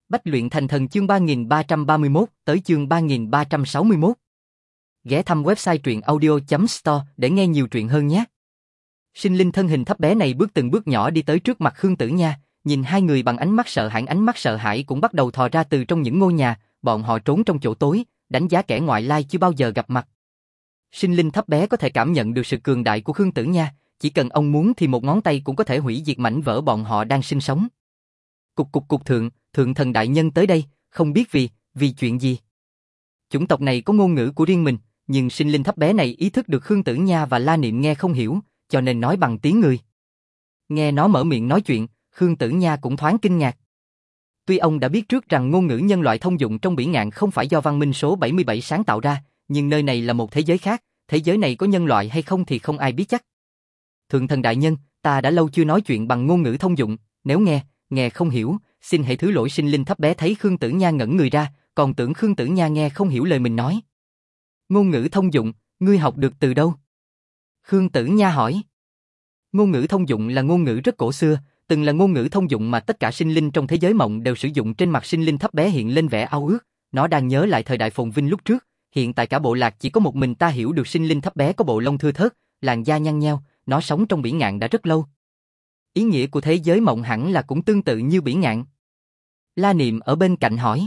Bách luyện thành thần chương 3331 tới chương 3361. Ghé thăm website truyện audio.store để nghe nhiều truyện hơn nhé. Sinh linh thân hình thấp bé này bước từng bước nhỏ đi tới trước mặt Khương Tử Nha, nhìn hai người bằng ánh mắt sợ hãi cũng bắt đầu thò ra từ trong những ngôi nhà, bọn họ trốn trong chỗ tối, đánh giá kẻ ngoại lai chưa bao giờ gặp mặt. Sinh linh thấp bé có thể cảm nhận được sự cường đại của Khương Tử Nha, chỉ cần ông muốn thì một ngón tay cũng có thể hủy diệt mảnh vỡ bọn họ đang sinh sống. Cục thượng thần đại nhân tới đây, không biết vì chuyện gì. Chủng tộc này có ngôn ngữ của riêng mình, nhưng sinh linh thấp bé này ý thức được Khương Tử Nha và La Niệm nghe không hiểu, cho nên nói bằng tiếng người. Nghe nó mở miệng nói chuyện, Khương Tử Nha cũng thoáng kinh ngạc. Tuy ông đã biết trước rằng ngôn ngữ nhân loại thông dụng trong Bỉ Ngạn không phải do văn minh số 77 sáng tạo ra, nhưng nơi này là một thế giới khác, thế giới này có nhân loại hay không thì không ai biết chắc. Thượng thần đại nhân, ta đã lâu chưa nói chuyện bằng ngôn ngữ thông dụng, nếu nghe không hiểu, xin hãy thứ lỗi. Sinh linh thấp bé thấy Khương Tử Nha ngẩn người ra, còn tưởng Khương Tử Nha nghe không hiểu lời mình nói. Ngôn ngữ thông dụng, ngươi học được từ đâu? Khương Tử Nha hỏi. Ngôn ngữ thông dụng là ngôn ngữ rất cổ xưa, từng là ngôn ngữ thông dụng mà tất cả sinh linh trong thế giới mộng đều sử dụng. Trên mặt sinh linh thấp bé hiện lên vẻ ao ước, nó đang nhớ lại thời đại phồn vinh lúc trước, hiện tại cả bộ lạc chỉ có một mình ta hiểu được. Sinh linh thấp bé có bộ lông thưa thớt, làn da nhăn nheo, nó sống trong Bỉ Ngạn đã rất lâu. Ý nghĩa của thế giới mộng hẳn là cũng tương tự như Bỉ Ngạn. La Niệm ở bên cạnh hỏi.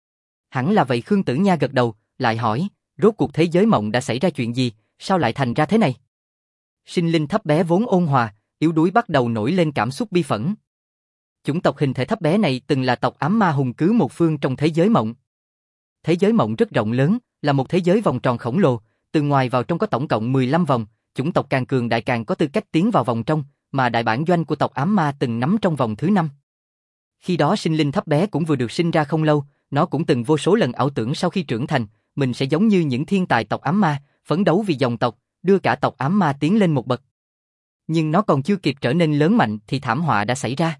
Hẳn là vậy. Khương Tử Nha gật đầu, lại hỏi, rốt cuộc thế giới mộng đã xảy ra chuyện gì, sao lại thành ra thế này? Sinh linh thấp bé vốn ôn hòa, yếu đuối bắt đầu nổi lên cảm xúc bi phẫn. Chủng tộc hình thể thấp bé này từng là tộc ám ma hùng cứ một phương trong thế giới mộng. Thế giới mộng rất rộng lớn, là một thế giới vòng tròn khổng lồ, từ ngoài vào trong có tổng cộng 15 vòng, chủng tộc càng cường đại càng có tư cách tiến vào vòng trong, mà đại bản doanh của tộc ám ma từng nắm trong vòng thứ 5. Khi đó sinh linh thấp bé cũng vừa được sinh ra không lâu, nó cũng từng vô số lần ảo tưởng sau khi trưởng thành, mình sẽ giống như những thiên tài tộc ám ma, phấn đấu vì dòng tộc, đưa cả tộc ám ma tiến lên một bậc. Nhưng nó còn chưa kịp trở nên lớn mạnh thì thảm họa đã xảy ra.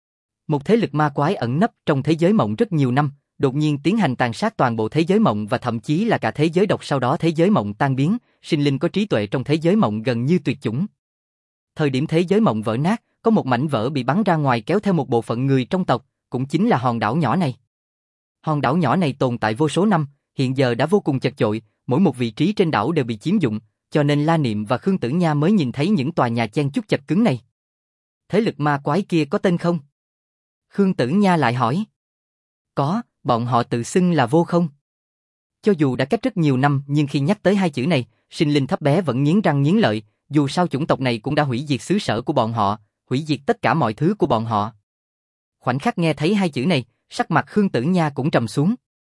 Một thế lực ma quái ẩn nấp trong thế giới mộng rất nhiều năm, đột nhiên tiến hành tàn sát toàn bộ thế giới mộng và thậm chí là cả thế giới độc. Sau đó thế giới mộng tan biến, sinh linh có trí tuệ trong thế giới mộng gần như tuyệt chủng. Thời điểm thế giới mộng vỡ nát, có một mảnh vỡ bị bắn ra ngoài kéo theo một bộ phận người trong tộc, cũng chính là hòn đảo nhỏ này. Hòn đảo nhỏ này tồn tại vô số năm, hiện giờ đã vô cùng chật chội, mỗi một vị trí trên đảo đều bị chiếm dụng, cho nên La Niệm và Khương Tử Nha mới nhìn thấy những tòa nhà chen chúc chật cứng này. Thế lực ma quái kia có tên không? Khương Tử Nha lại hỏi. Có, bọn họ tự xưng là Vô Không. Cho dù đã cách rất nhiều năm nhưng khi nhắc tới hai chữ này, sinh linh thấp bé vẫn nghiến răng nghiến lợi, dù sao chủng tộc này cũng đã hủy diệt xứ sở của bọn họ, hủy diệt tất cả mọi thứ của bọn họ. Khoảnh khắc nghe thấy hai chữ này, sắc mặt Khương Tử Nha cũng trầm xuống.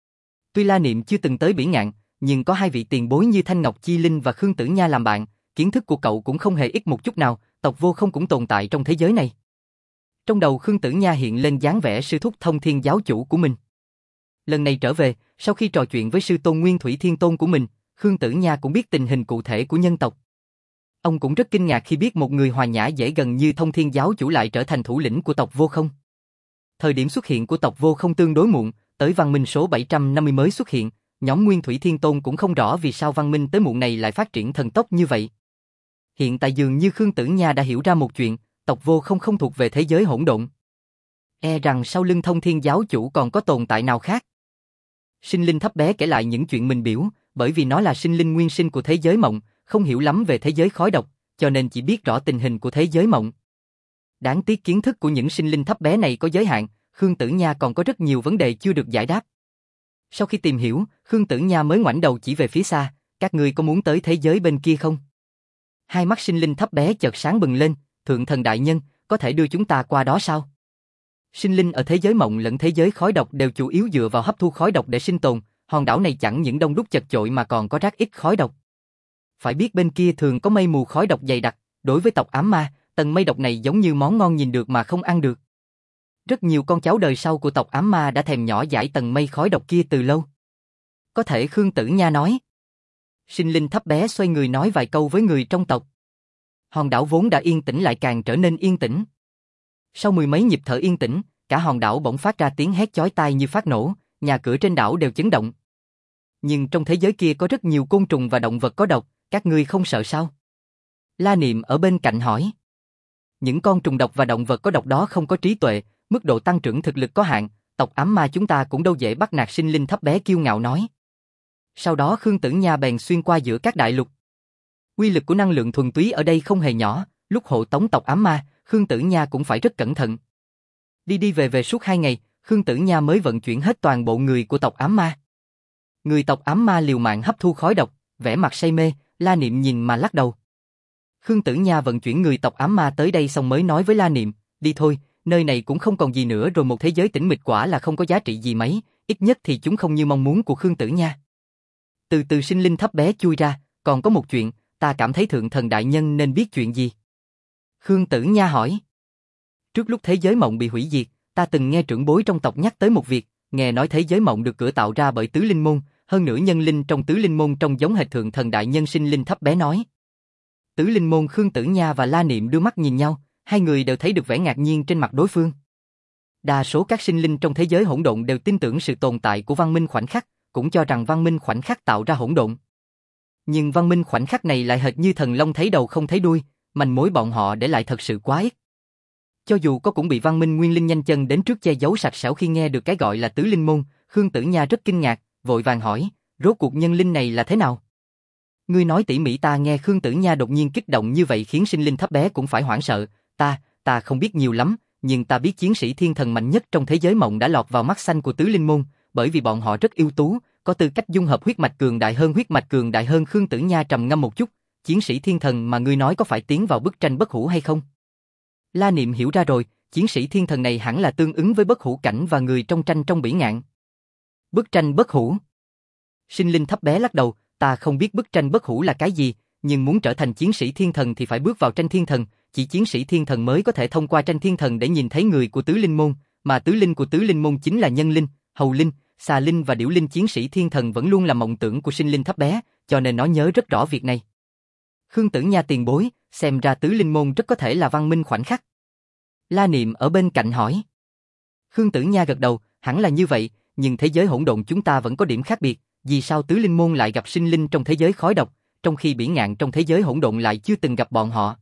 Tuy La Niệm chưa từng tới Bỉ Ngạn, nhưng có hai vị tiền bối như Thanh Ngọc Chi Linh và Khương Tử Nha làm bạn, kiến thức của cậu cũng không hề ít một chút nào, tộc Vô Không cũng tồn tại trong thế giới này. Trong đầu Khương Tử Nha hiện lên dáng vẻ sư thúc Thông Thiên giáo chủ của mình. Lần này trở về, sau khi trò chuyện với sư tôn Nguyên Thủy Thiên Tôn của mình, Khương Tử Nha cũng biết tình hình cụ thể của nhân tộc. Ông cũng rất kinh ngạc khi biết một người hòa nhã dễ gần như Thông Thiên giáo chủ lại trở thành thủ lĩnh của tộc Vô Không. Thời điểm xuất hiện của tộc Vô Không tương đối muộn, tới văn minh số 750 mới xuất hiện, nhóm Nguyên Thủy Thiên Tôn cũng không rõ vì sao văn minh tới muộn này lại phát triển thần tốc như vậy. Hiện tại dường như Khương Tử Nha đã hiểu ra một chuyện, tộc Vô Không không thuộc về thế giới hỗn độn. E rằng sau lưng Thông Thiên giáo chủ còn có tồn tại nào khác. Sinh linh thấp bé kể lại những chuyện mình biểu, bởi vì nó là sinh linh nguyên sinh của thế giới mộng, không hiểu lắm về thế giới khói độc, cho nên chỉ biết rõ tình hình của thế giới mộng. Đáng tiếc kiến thức của những sinh linh thấp bé này có giới hạn, Khương Tử Nha còn có rất nhiều vấn đề chưa được giải đáp. Sau khi tìm hiểu, Khương Tử Nha mới ngoảnh đầu chỉ về phía xa, các ngươi có muốn tới thế giới bên kia không? Hai mắt sinh linh thấp bé chợt sáng bừng lên, thượng thần đại nhân, có thể đưa chúng ta qua đó sao? Sinh linh ở thế giới mộng lẫn thế giới khói độc đều chủ yếu dựa vào hấp thu khói độc để sinh tồn, hòn đảo này chẳng những đông đúc chật chội mà còn có rác ít khói độc. Phải biết bên kia thường có mây mù khói độc dày đặc, đối với tộc ám ma, tầng mây độc này giống như món ngon nhìn được mà không ăn được. Rất nhiều con cháu đời sau của tộc ám ma đã thèm nhỏ dãi tầng mây khói độc kia từ lâu. Có thể. Khương Tử Nha nói. Sinh linh thấp bé xoay người nói vài câu với người trong tộc. Hòn đảo vốn đã yên tĩnh lại càng trở nên yên tĩnh. Sau mười mấy nhịp thở yên tĩnh, cả hòn đảo bỗng phát ra tiếng hét chói tai như phát nổ, nhà cửa trên đảo đều chấn động. Nhưng trong thế giới kia có rất nhiều côn trùng và động vật có độc, các ngươi không sợ sao? La Niệm ở bên cạnh hỏi. Những con trùng độc và động vật có độc đó không có trí tuệ, mức độ tăng trưởng thực lực có hạn, tộc ám ma chúng ta cũng đâu dễ bắt nạt sinh linh thấp bé kiêu ngạo nói. Sau đó Khương Tử Nha bèn xuyên qua giữa các đại lục. Quy lực của năng lượng thuần túy ở đây không hề nhỏ, lúc hộ tống tộc ám ma, Khương Tử Nha cũng phải rất cẩn thận. Đi đi về về suốt 2 ngày, Khương Tử Nha mới vận chuyển hết toàn bộ người của tộc ám ma. Người tộc ám ma liều mạng hấp thu khói độc, vẻ mặt say mê, La Niệm nhìn mà lắc đầu. Khương Tử Nha vận chuyển người tộc ám ma tới đây xong mới nói với La Niệm, đi thôi, nơi này cũng không còn gì nữa rồi, một thế giới tĩnh mịch quả là không có giá trị gì mấy, ít nhất thì chúng không như mong muốn của Khương Tử Nha. Từ từ sinh linh thấp bé chui ra, còn có một chuyện, ta cảm thấy thượng thần đại nhân nên biết chuyện gì? Khương Tử Nha hỏi. Trước lúc thế giới mộng bị hủy diệt, ta từng nghe trưởng bối trong tộc nhắc tới một việc, nghe nói thế giới mộng được cửa tạo ra bởi tứ linh môn, hơn nữa nhân linh trong tứ linh môn trông giống hệt thượng thần đại nhân. Sinh linh thấp bé nói. Tứ linh môn. Khương Tử Nha và La Niệm đưa mắt nhìn nhau, hai người đều thấy được vẻ ngạc nhiên trên mặt đối phương. Đa số các sinh linh trong thế giới hỗn độn đều tin tưởng sự tồn tại của văn minh khoảnh khắc, cũng cho rằng văn minh khoảnh khắc tạo ra hỗn độn. Nhưng văn minh khoảnh khắc này lại hệt như thần long thấy đầu không thấy đuôi, manh mối bọn họ để lại thật sự quá ít. Cho dù có cũng bị văn minh nguyên linh nhanh chân đến trước che giấu sạch sẻo. Khi nghe được cái gọi là tứ linh môn, Khương Tử Nha rất kinh ngạc, vội vàng hỏi, rốt cuộc nhân linh này là thế nào? Ngươi nói tỉ mỉ ta nghe. Khương Tử Nha đột nhiên kích động như vậy khiến sinh linh thấp bé cũng phải hoảng sợ. Ta không biết nhiều lắm, nhưng ta biết chiến sĩ thiên thần mạnh nhất trong thế giới mộng đã lọt vào mắt xanh của tứ linh môn, bởi vì bọn họ rất ưu tú, có tư cách dung hợp huyết mạch cường đại hơn. Huyết mạch cường đại hơn. Khương Tử Nha trầm ngâm một chút, chiến sĩ thiên thần mà ngươi nói có phải tiến vào bức tranh bất hủ hay không? La Niệm hiểu ra rồi, chiến sĩ thiên thần này hẳn là tương ứng với bất hủ cảnh và người trong tranh trong bỉ ngạn. Bức tranh bất hủ. Sinh linh thấp bé lắc đầu, ta không biết bức tranh bất hủ là cái gì, nhưng muốn trở thành chiến sĩ thiên thần thì phải bước vào tranh thiên thần, chỉ chiến sĩ thiên thần mới có thể thông qua tranh thiên thần để nhìn thấy người của tứ linh môn, mà tứ linh của tứ linh môn chính là nhân linh, hầu linh, xà linh và điểu linh. Chiến sĩ thiên thần vẫn luôn là mộng tưởng của sinh linh thấp bé, cho nên nó nhớ rất rõ việc này. Khương Tử Nha tiền bối, xem ra tứ linh môn rất có thể là văn minh khoảnh khắc. La Niệm ở bên cạnh hỏi. Khương Tử Nha gật đầu, hẳn là như vậy, nhưng thế giới hỗn độn chúng ta vẫn có điểm khác biệt, vì sao tứ linh môn lại gặp sinh linh trong thế giới khói độc, trong khi bỉ ngạn trong thế giới hỗn độn lại chưa từng gặp bọn họ?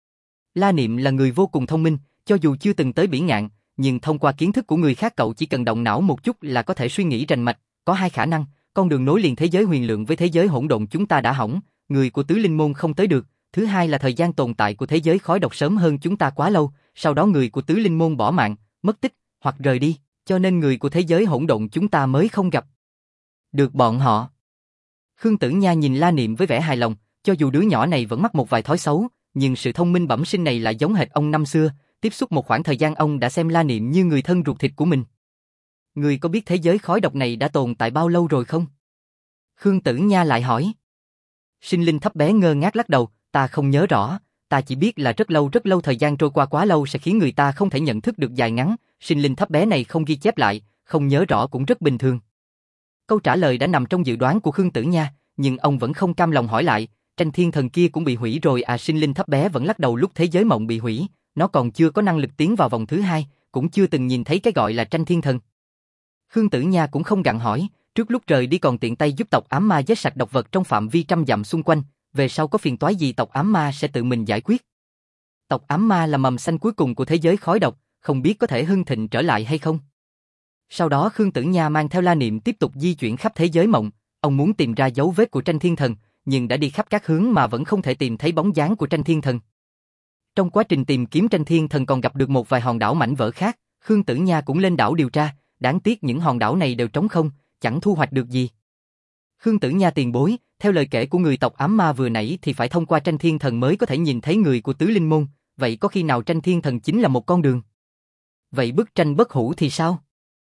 La Niệm là người vô cùng thông minh, cho dù chưa từng tới bỉ ngạn, nhưng thông qua kiến thức của người khác cậu chỉ cần động não một chút là có thể suy nghĩ rành mạch, có hai khả năng, con đường nối liền thế giới huyền lượng với thế giới hỗn độn chúng ta đã hỏng, người của tứ linh môn không tới được, thứ hai là thời gian tồn tại của thế giới khói độc sớm hơn chúng ta quá lâu, sau đó người của tứ linh môn bỏ mạng, mất tích, hoặc rời đi, cho nên người của thế giới hỗn độn chúng ta mới không gặp được bọn họ. Khương Tử Nha nhìn La Niệm với vẻ hài lòng, cho dù đứa nhỏ này vẫn mắc một vài thói xấu, nhưng sự thông minh bẩm sinh này lại giống hệt ông năm xưa, tiếp xúc một khoảng thời gian ông đã xem La Niệm như người thân ruột thịt của mình. Người có biết thế giới khói độc này đã tồn tại bao lâu rồi không? Khương Tử Nha lại hỏi. Sinh linh thấp bé ngơ ngác lắc đầu, ta không nhớ rõ, ta chỉ biết là rất lâu thời gian trôi qua quá lâu sẽ khiến người ta không thể nhận thức được dài ngắn, sinh linh thấp bé này không ghi chép lại, không nhớ rõ cũng rất bình thường. Câu trả lời đã nằm trong dự đoán của Khương Tử Nha, nhưng ông vẫn không cam lòng hỏi lại, tranh thiên thần kia cũng bị hủy rồi à? Sinh linh thấp bé vẫn lắc đầu, lúc thế giới mộng bị hủy, nó còn chưa có năng lực tiến vào vòng thứ hai, cũng chưa từng nhìn thấy cái gọi là tranh thiên thần. Khương Tử Nha cũng không gặng hỏi, trước lúc rời đi còn tiện tay giúp tộc ám ma giết sạch độc vật trong phạm vi 100 dặm xung quanh, về sau có phiền toái gì tộc ám ma sẽ tự mình giải quyết. Tộc ám ma là mầm xanh cuối cùng của thế giới khói độc, không biết có thể hưng thịnh trở lại hay không. Sau đó Khương Tử Nha mang theo La Niệm tiếp tục di chuyển khắp thế giới mộng, ông muốn tìm ra dấu vết của tranh thiên thần, nhưng đã đi khắp các hướng mà vẫn không thể tìm thấy bóng dáng của tranh thiên thần. Trong quá trình tìm kiếm tranh thiên thần còn gặp được một vài hòn đảo mảnh vỡ khác, Khương Tử Nha cũng lên đảo điều tra, đáng tiếc những hòn đảo này đều trống không, chẳng thu hoạch được gì. Khương Tử Nha tiền bối, theo lời kể của người tộc ám ma vừa nãy thì phải thông qua tranh thiên thần mới có thể nhìn thấy người của tứ linh môn, vậy có khi nào tranh thiên thần chính là một con đường? Vậy bức tranh bất hủ thì sao?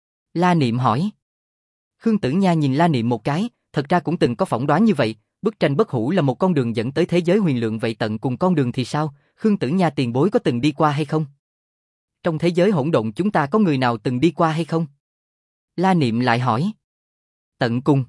La Niệm hỏi. Khương Tử Nha nhìn La Niệm một cái, thật ra cũng từng có phỏng đoán như vậy, bức tranh bất hủ là một con đường dẫn tới thế giới huyền lượng, vậy tận cùng con đường thì sao? Khương Tử Nha tiền bối có từng đi qua hay không? Trong thế giới hỗn độn chúng ta có người nào từng đi qua hay không? La Niệm lại hỏi. Tận cùng?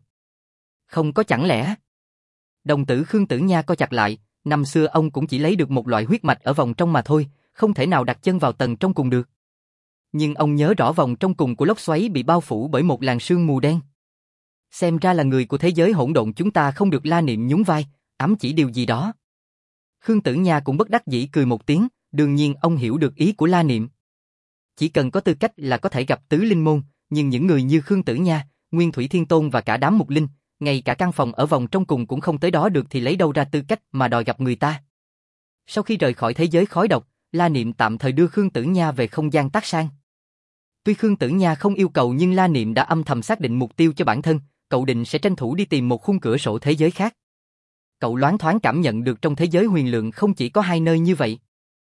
Không có chẳng lẽ? Đồng tử Khương Tử Nha co chặt lại, năm xưa ông cũng chỉ lấy được một loại huyết mạch ở vòng trong mà thôi, không thể nào đặt chân vào tầng trong cùng được. Nhưng ông nhớ rõ vòng trong cùng của lốc xoáy bị bao phủ bởi một làn sương mù đen. Xem ra là người của thế giới hỗn độn chúng ta không được. La Niệm nhún vai, ám chỉ điều gì đó. Khương Tử Nha cũng bất đắc dĩ cười một tiếng, đương nhiên ông hiểu được ý của La Niệm. Chỉ cần có tư cách là có thể gặp tứ linh môn, nhưng những người như Khương Tử Nha, Nguyên Thủy Thiên Tôn và cả đám mục linh, ngay cả căn phòng ở vòng trong cùng cũng không tới đó được thì lấy đâu ra tư cách mà đòi gặp người ta. Sau khi rời khỏi thế giới khói độc, La Niệm tạm thời đưa Khương Tử Nha về không gian tác sang. Tuy Khương Tử Nha không yêu cầu nhưng La Niệm đã âm thầm xác định mục tiêu cho bản thân, cậu định sẽ tranh thủ đi tìm một khung cửa sổ thế giới khác. Cậu loáng thoáng cảm nhận được trong thế giới huyền lượng không chỉ có hai nơi như vậy.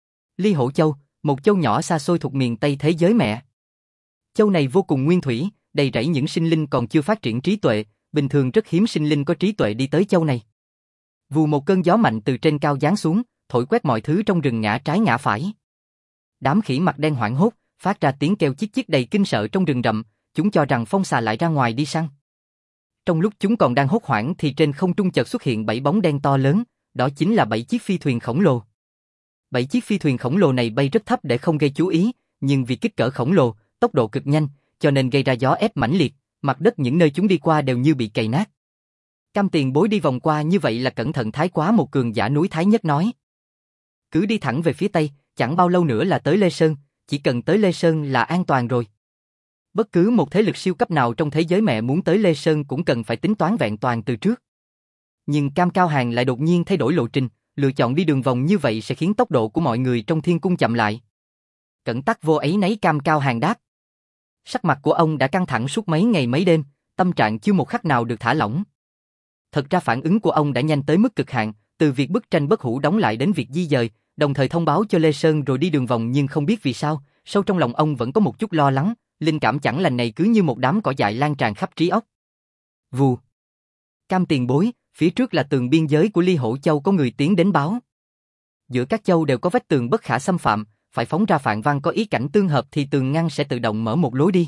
Ly Hổ Châu, một châu nhỏ xa xôi thuộc miền Tây thế giới mẹ. Châu này vô cùng nguyên thủy, đầy rẫy những sinh linh còn chưa phát triển trí tuệ, bình thường rất hiếm sinh linh có trí tuệ đi tới châu này. Vù một cơn gió mạnh từ trên cao giáng xuống, thổi quét mọi thứ trong rừng ngã trái ngã phải. Đám khỉ mặt đen hoảng hốt, phát ra tiếng kêu chít chít đầy kinh sợ trong rừng rậm, chúng cho rằng phong xà lại ra ngoài đi săn. Trong lúc chúng còn đang hốt hoảng thì trên không trung chợt xuất hiện 7 bóng đen to lớn, đó chính là 7 chiếc phi thuyền khổng lồ. 7 chiếc phi thuyền khổng lồ này bay rất thấp để không gây chú ý, nhưng vì kích cỡ khổng lồ, tốc độ cực nhanh, cho nên gây ra gió ép mãnh liệt, mặt đất những nơi chúng đi qua đều như bị cày nát. Cam Tiền Bối đi vòng qua như vậy là cẩn thận thái quá, một cường giả núi Thái Nhất nói. Cứ đi thẳng về phía Tây, chẳng bao lâu nữa là tới Lê Sơn, chỉ cần tới Lê Sơn là an toàn rồi. Bất cứ một thế lực siêu cấp nào trong thế giới mẹ muốn tới Lê Sơn cũng cần phải tính toán vẹn toàn từ trước. Nhưng Cam Cao Hàng lại đột nhiên thay đổi lộ trình, lựa chọn đi đường vòng như vậy sẽ khiến tốc độ của mọi người trong thiên cung chậm lại. Cẩn tắc vô ấy nấy, Cam Cao Hàng đáp. Sắc mặt của ông đã căng thẳng suốt mấy ngày mấy đêm, tâm trạng chưa một khắc nào được thả lỏng. Thật ra phản ứng của ông đã nhanh tới mức cực hạn, từ việc bức tranh bất hủ đóng lại đến việc di dời, đồng thời thông báo cho Lê Sơn rồi đi đường vòng, nhưng không biết vì sao, sâu trong lòng ông vẫn có một chút lo lắng, linh cảm chẳng lành này cứ như một đám cỏ dại lan tràn khắp trí óc. Vù. Cam Tiền Bối, phía trước là tường biên giới của Ly Hổ Châu, có người tiến đến báo. Giữa các châu đều có vách tường bất khả xâm phạm, phải phóng ra phạn văn có ý cảnh tương hợp thì tường ngăn sẽ tự động mở một lối đi.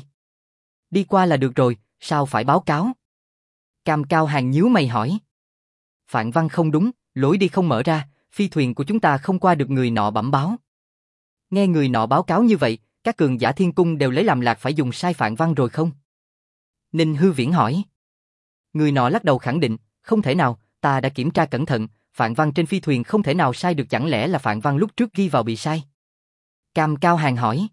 Đi qua là được rồi, sao phải báo cáo? Cam Cao Hàng nhíu mày hỏi. Phạn văn không đúng, lối đi không mở ra, phi thuyền của chúng ta không qua được, người nọ bẩm báo. Nghe người nọ báo cáo như vậy, các cường giả thiên cung đều lấy làm lạc, phải dùng sai phạn văn rồi không? Ninh Hư Viễn hỏi. Người nọ lắc đầu khẳng định, không thể nào, ta đã kiểm tra cẩn thận, phạn văn trên phi thuyền không thể nào sai được, chẳng lẽ là phạn văn lúc trước ghi vào bị sai? Cam Cao Hàng hỏi.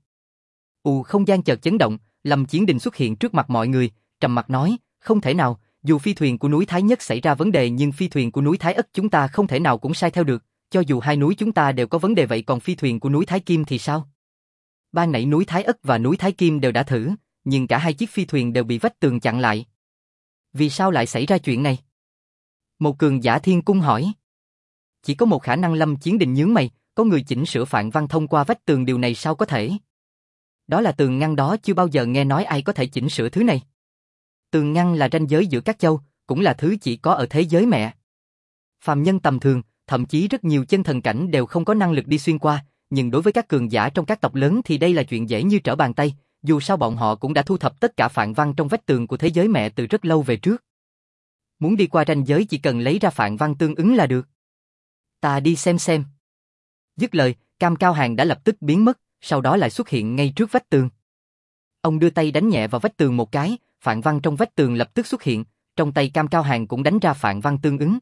Không gian chợt chấn động, Lâm Chiến Đình xuất hiện trước mặt mọi người, trầm mặt nói, không thể nào, dù phi thuyền của núi Thái Nhất xảy ra vấn đề nhưng phi thuyền của núi Thái Ất chúng ta không thể nào cũng sai theo được, cho dù hai núi chúng ta đều có vấn đề vậy còn phi thuyền của núi Thái Kim thì sao? Ban nãy núi Thái Ất và núi Thái Kim đều đã thử, nhưng cả hai chiếc phi thuyền đều bị vách tường chặn lại. Vì sao lại xảy ra chuyện này? Một cường giả thiên cung hỏi. Chỉ có một khả năng, Lâm Chiến Đình nhướng mày, có người chỉnh sửa phạn văn thông qua vách tường, điều này sao có thể? Đó là tường ngăn đó, chưa bao giờ nghe nói ai có thể chỉnh sửa thứ này. Tường ngăn là ranh giới giữa các châu, cũng là thứ chỉ có ở thế giới mẹ. Phàm nhân tầm thường, thậm chí rất nhiều chân thần cảnh đều không có năng lực đi xuyên qua, nhưng đối với các cường giả trong các tộc lớn thì đây là chuyện dễ như trở bàn tay, dù sao bọn họ cũng đã thu thập tất cả phạn văn trong vách tường của thế giới mẹ từ rất lâu về trước. Muốn đi qua ranh giới chỉ cần lấy ra phạn văn tương ứng là được. Ta đi xem. Dứt lời, Cam Cao Hàng đã lập tức biến mất, sau đó lại xuất hiện ngay trước vách tường. Ông đưa tay đánh nhẹ vào vách tường một cái, phạn văn trong vách tường lập tức xuất hiện, trong tay Cam Cao Hàng cũng đánh ra phạn văn tương ứng.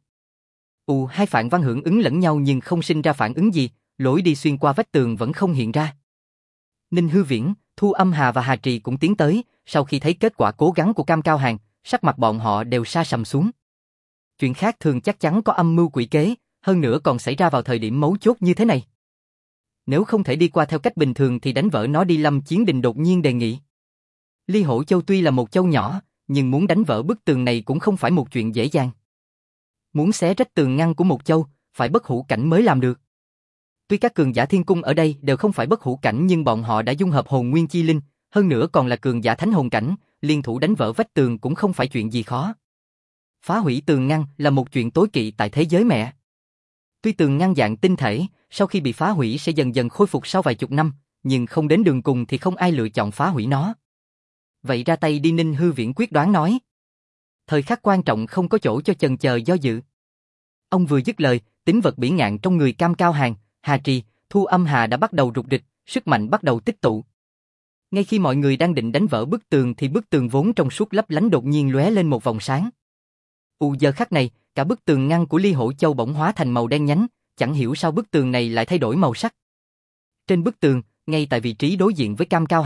Hai phạn văn hưởng ứng lẫn nhau nhưng không sinh ra phản ứng gì, lối đi xuyên qua vách tường vẫn không hiện ra. Ninh Hư Viễn, Thu Âm Hà và Hà Trì cũng tiến tới, sau khi thấy kết quả cố gắng của Cam Cao Hàng, sắc mặt bọn họ đều sa sầm xuống. Chuyện khác thường chắc chắn có âm mưu quỷ kế, hơn nữa còn xảy ra vào thời điểm mấu chốt như thế này. Nếu không thể đi qua theo cách bình thường thì đánh vỡ nó đi, Lâm Chiến Đình đột nhiên đề nghị. Ly Hổ Châu tuy là một châu nhỏ, nhưng muốn đánh vỡ bức tường này cũng không phải một chuyện dễ dàng. Muốn xé rách tường ngăn của một châu, phải bất hủ cảnh mới làm được. Tuy các cường giả thiên cung ở đây đều không phải bất hủ cảnh nhưng bọn họ đã dung hợp hồn nguyên chi linh, hơn nữa còn là cường giả thánh hồn cảnh, liên thủ đánh vỡ vách tường cũng không phải chuyện gì khó. Phá hủy tường ngăn là một chuyện tối kỵ tại thế giới mẹ. Tuy tường ngăn dạng tinh thể, sau khi bị phá hủy sẽ dần dần khôi phục sau vài chục năm, nhưng không đến đường cùng thì không ai lựa chọn phá hủy nó. Vậy ra tay đi, Ninh Hư Viễn quyết đoán nói. Thời khắc quan trọng không có chỗ cho chần chờ do dự. Ông vừa dứt lời, tính vật bỉ ngạn trong người Cam Cao Hàng, Hà Trì, Thu Âm Hà đã bắt đầu rục rịch, sức mạnh bắt đầu tích tụ. Ngay khi mọi người đang định đánh vỡ bức tường thì bức tường vốn trong suốt lấp lánh đột nhiên lóe lên một vòng sáng. Giờ khắc này, cả bức tường ngăn của Ly Hổ Châu bỗng hóa thành màu đen nhánh, chẳng hiểu sao bức tường này lại thay đổi màu sắc. Trên bức tường, ngay tại vị trí đối diện với Cam Cao Hàng,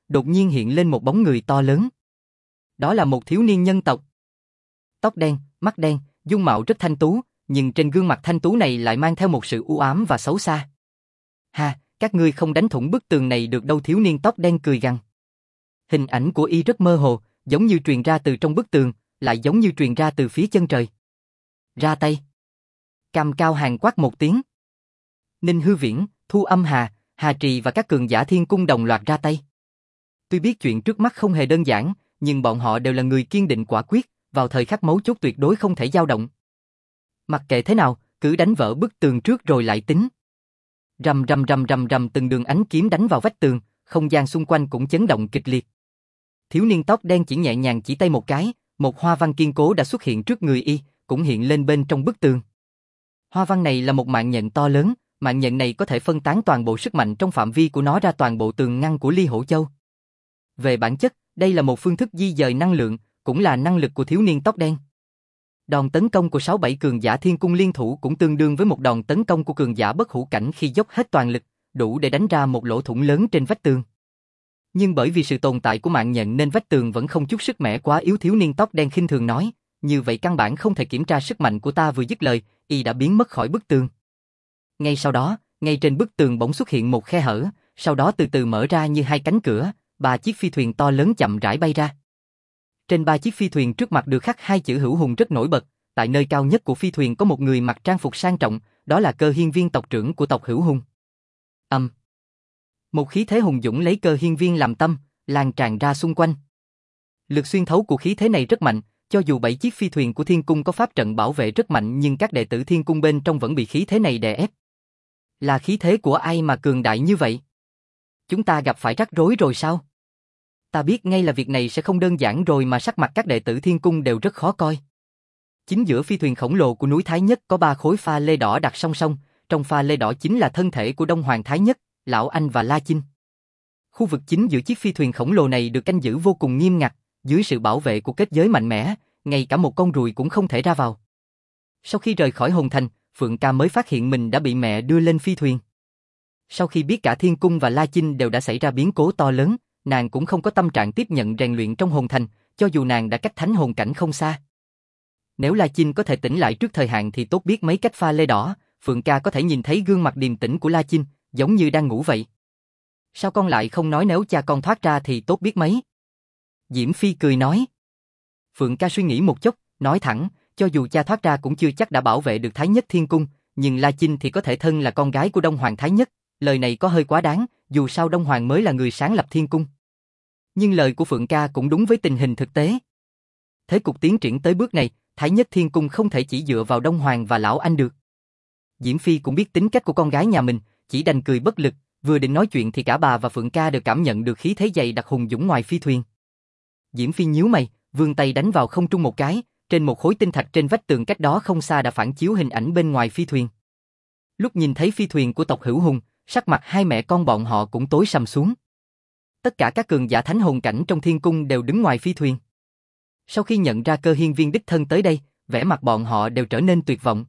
đột nhiên hiện lên một bóng người to lớn. Đó là một thiếu niên nhân tộc. Tóc đen, mắt đen, dung mạo rất thanh tú, nhưng trên gương mặt thanh tú này lại mang theo một sự u ám và xấu xa. Ha, các ngươi không đánh thủng bức tường này được đâu, thiếu niên tóc đen cười gằn. Hình ảnh của y rất mơ hồ, giống như truyền ra từ trong bức tường, lại giống như truyền ra từ phía chân trời. Ra tay. Cam Cao Hàng quát một tiếng. Ninh Hư Viễn, Thu Âm Hà, Hà Trì và các cường giả thiên cung đồng loạt ra tay. Tuy biết chuyện trước mắt không hề đơn giản, nhưng bọn họ đều là người kiên định quả quyết, vào thời khắc mấu chốt tuyệt đối không thể dao động. Mặc kệ thế nào, cứ đánh vỡ bức tường trước rồi lại tính. Rầm rầm rầm rầm rầm, từng đường ánh kiếm đánh vào vách tường, không gian xung quanh cũng chấn động kịch liệt. Thiếu niên tóc đen chỉ nhẹ nhàng chỉ tay một cái, một hoa văn kiên cố đã xuất hiện trước người y, cũng hiện lên bên trong bức tường. Hoa văn này là một mạng nhện to lớn, mạng nhện này có thể phân tán toàn bộ sức mạnh trong phạm vi của nó ra toàn bộ tường ngăn của Ly Hổ Châu. Về bản chất, đây là một phương thức di dời năng lượng, cũng là năng lực của thiếu niên tóc đen. Đòn tấn công của 6-7 cường giả thiên cung liên thủ cũng tương đương với một đòn tấn công của cường giả bất hủ cảnh khi dốc hết toàn lực, đủ để đánh ra một lỗ thủng lớn trên vách tường. Nhưng bởi vì sự tồn tại của mạng nhện nên vách tường vẫn không chút sức mẻ quá yếu, thiếu niên tóc đen khinh thường nói, như vậy căn bản không thể kiểm tra sức mạnh của ta. Vừa dứt lời, y đã biến mất khỏi bức tường. Ngay sau đó, ngay trên bức tường bỗng xuất hiện một khe hở, sau đó từ từ mở ra như hai cánh cửa, 3 chiếc phi thuyền to lớn chậm rãi bay ra. Trên 3 chiếc phi thuyền trước mặt được khắc 2 chữ Hữu Hùng rất nổi bật, tại nơi cao nhất của phi thuyền có một người mặc trang phục sang trọng, đó là Cơ Hiên Viên, tộc trưởng của tộc Hữu Hùng. Một khí thế hùng dũng lấy Cơ Hiên Viên làm tâm, lan tràn ra xung quanh. Lực xuyên thấu của khí thế này rất mạnh, cho dù 7 chiếc phi thuyền của Thiên Cung có pháp trận bảo vệ rất mạnh nhưng các đệ tử Thiên Cung bên trong vẫn bị khí thế này đè ép. Là khí thế của ai mà cường đại như vậy? Chúng ta gặp phải rắc rối rồi sao? Ta biết ngay là việc này sẽ không đơn giản rồi, mà sắc mặt các đệ tử Thiên Cung đều rất khó coi. Chính giữa phi thuyền khổng lồ của núi Thái Nhất có 3 khối pha lê đỏ đặt song song, trong pha lê đỏ chính là thân thể của Đông Hoàng Thái Nhất, Lão Anh và La Chinh. Khu vực chính giữa chiếc phi thuyền khổng lồ này được canh giữ vô cùng nghiêm ngặt, dưới sự bảo vệ của kết giới mạnh mẽ, ngay cả một con ruồi cũng không thể ra vào. Sau khi rời khỏi Hồn Thành, Phượng Ca mới phát hiện mình đã bị mẹ đưa lên phi thuyền. Sau khi biết cả Thiên Cung và La Chinh đều đã xảy ra biến cố to lớn, nàng cũng không có tâm trạng tiếp nhận rèn luyện trong Hồn Thành, cho dù nàng đã cách thánh hồn cảnh không xa. Nếu La Chinh có thể tỉnh lại trước thời hạn thì tốt biết mấy. Cách pha lê đỏ, Phượng Ca có thể nhìn thấy gương mặt điềm tĩnh của La Chinh, giống như đang ngủ vậy. Sao con lại không nói nếu cha con thoát ra thì tốt biết mấy? Diễm Phi cười nói. Phượng Ca suy nghĩ một chút, nói thẳng, cho dù cha thoát ra cũng chưa chắc đã bảo vệ được Thái Nhất Thiên Cung, nhưng La Chinh thì có thể thân là con gái của Đông Hoàng Thái Nhất, lời này có hơi quá đáng, dù sao Đông Hoàng mới là người sáng lập Thiên Cung. Nhưng lời của Phượng Ca cũng đúng với tình hình thực tế. Thế cục tiến triển tới bước này, Thái Nhất Thiên Cung không thể chỉ dựa vào Đông Hoàng và Lão Anh được. Diễm Phi cũng biết tính cách của con gái nhà mình, chỉ đành cười bất lực, vừa định nói chuyện thì cả bà và Phượng Ca đều cảm nhận được khí thế dày đặc hùng dũng ngoài phi thuyền. Diễm Phi nhíu mày, vươn tay đánh vào không trung một cái, trên một khối tinh thạch trên vách tường cách đó không xa đã phản chiếu hình ảnh bên ngoài phi thuyền. Lúc nhìn thấy phi thuyền của tộc Hữu Hùng, sắc mặt hai mẹ con bọn họ cũng tối sầm xuống. Tất cả các cường giả thánh hồn cảnh trong Thiên Cung đều đứng ngoài phi thuyền. Sau khi nhận ra Cơ Hiên Viên đích thân tới đây, vẻ mặt bọn họ đều trở nên tuyệt vọng.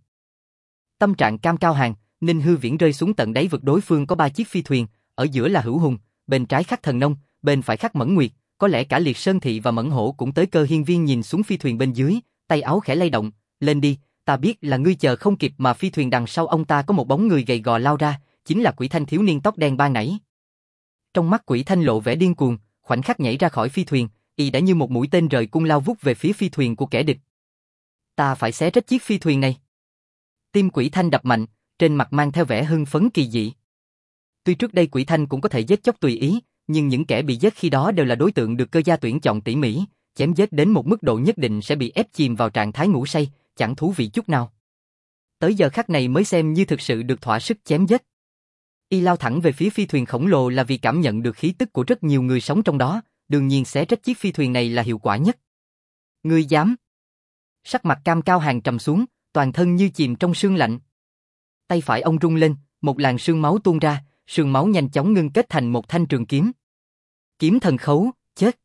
Tâm trạng Cam Cao Hàng, Ninh Hư Viễn rơi xuống tận đáy vực. Đối phương có 3 chiếc phi thuyền, ở giữa là Hữu Hùng, bên trái khắc Thần Nông, bên phải khắc Mẫn Nguyệt, có lẽ cả Liệt Sơn Thị và Mẫn Hổ cũng tới. Cơ Hiên Viên nhìn xuống phi thuyền bên dưới, tay áo khẽ lay động, lên đi, ta biết là ngươi chờ không kịp. Mà phi thuyền đằng sau ông ta có một bóng người gầy gò lao ra, chính là Quỷ Thanh, thiếu niên tóc đen ban nãy. Trong mắt Quỷ Thanh lộ vẻ điên cuồng, khoảnh khắc nhảy ra khỏi phi thuyền, y đã như một mũi tên rời cung lao vút về phía phi thuyền của kẻ địch. Ta phải xé rách chiếc phi thuyền này. Tim Quỷ Thanh đập mạnh, trên mặt mang theo vẻ hưng phấn kỳ dị. Tuy trước đây Quỷ Thanh cũng có thể giết chóc tùy ý, nhưng những kẻ bị giết khi đó đều là đối tượng được Cơ gia tuyển chọn tỉ mỉ, chém giết đến một mức độ nhất định sẽ bị ép chìm vào trạng thái ngủ say, chẳng thú vị chút nào. Tới giờ khắc này mới xem như thực sự được thỏa sức chém giết. Y lao thẳng về phía phi thuyền khổng lồ là vì cảm nhận được khí tức của rất nhiều người sống trong đó, đương nhiên xé rách chiếc phi thuyền này là hiệu quả nhất. Ngươi dám? Sắc mặt Cam Cao Hàng trầm xuống, toàn thân như chìm trong sương lạnh. Tay phải ông rung lên, một làn sương máu tuôn ra, sương máu nhanh chóng ngưng kết thành một thanh trường kiếm. Kiếm thần khấu, chết.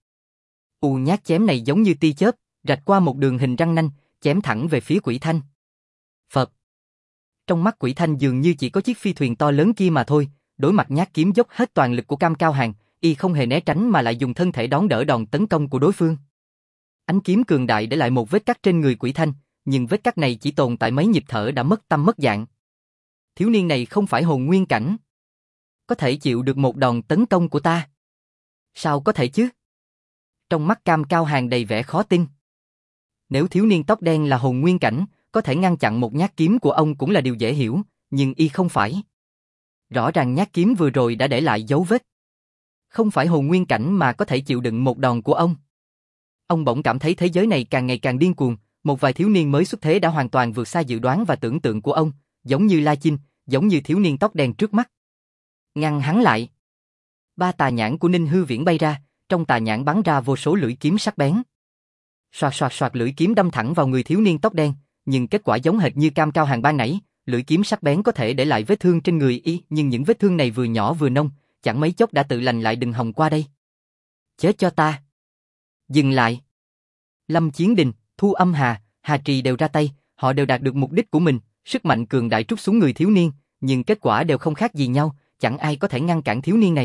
Nhát chém này giống như tia chớp, rạch qua một đường hình răng nanh, chém thẳng về phía Quỷ Thanh. Phật. Trong mắt Quỷ Thanh dường như chỉ có chiếc phi thuyền to lớn kia mà thôi, đối mặt nhát kiếm dốc hết toàn lực của Cam Cao Hàng, y không hề né tránh mà lại dùng thân thể đón đỡ đòn tấn công của đối phương. Ánh kiếm cường đại để lại một vết cắt trên người Quỷ Thanh, nhưng vết cắt này chỉ tồn tại mấy nhịp thở đã mất tâm mất dạng. Thiếu niên này không phải hồn nguyên cảnh. Có thể chịu được một đòn tấn công của ta? Sao có thể chứ? Trong mắt Cam Cao Hàng đầy vẻ khó tin. Nếu thiếu niên tóc đen là hồn nguyên cảnh, có thể ngăn chặn một nhát kiếm của ông cũng là điều dễ hiểu, nhưng y không phải. Rõ ràng nhát kiếm vừa rồi đã để lại dấu vết. Không phải hồn nguyên cảnh mà có thể chịu đựng một đòn của ông. Ông bỗng cảm thấy thế giới này càng ngày càng điên cuồng, một vài thiếu niên mới xuất thế đã hoàn toàn vượt xa dự đoán và tưởng tượng của ông, giống như La Chinh, giống như thiếu niên tóc đen trước mắt. Ngăn hắn lại. Ba tà nhãn của Ninh Hư Viễn bay ra, trong tà nhãn bắn ra vô số lưỡi kiếm sắc bén. Soạt soạt soạt lưỡi kiếm đâm thẳng vào người thiếu niên tóc đen, nhưng kết quả giống hệt như Cam Cao Hàng ban nãy, lưỡi kiếm sắc bén có thể để lại vết thương trên người y, nhưng những vết thương này vừa nhỏ vừa nông, chẳng mấy chốc đã tự lành lại đừng hòng qua đây. Chết cho ta. Dừng lại. Lâm Chiến Đình, Thu Âm Hà, Hà Trì đều ra tay, họ đều đạt được mục đích của mình, sức mạnh cường đại trút xuống người thiếu niên, nhưng kết quả đều không khác gì nhau, chẳng ai có thể ngăn cản thiếu niên này.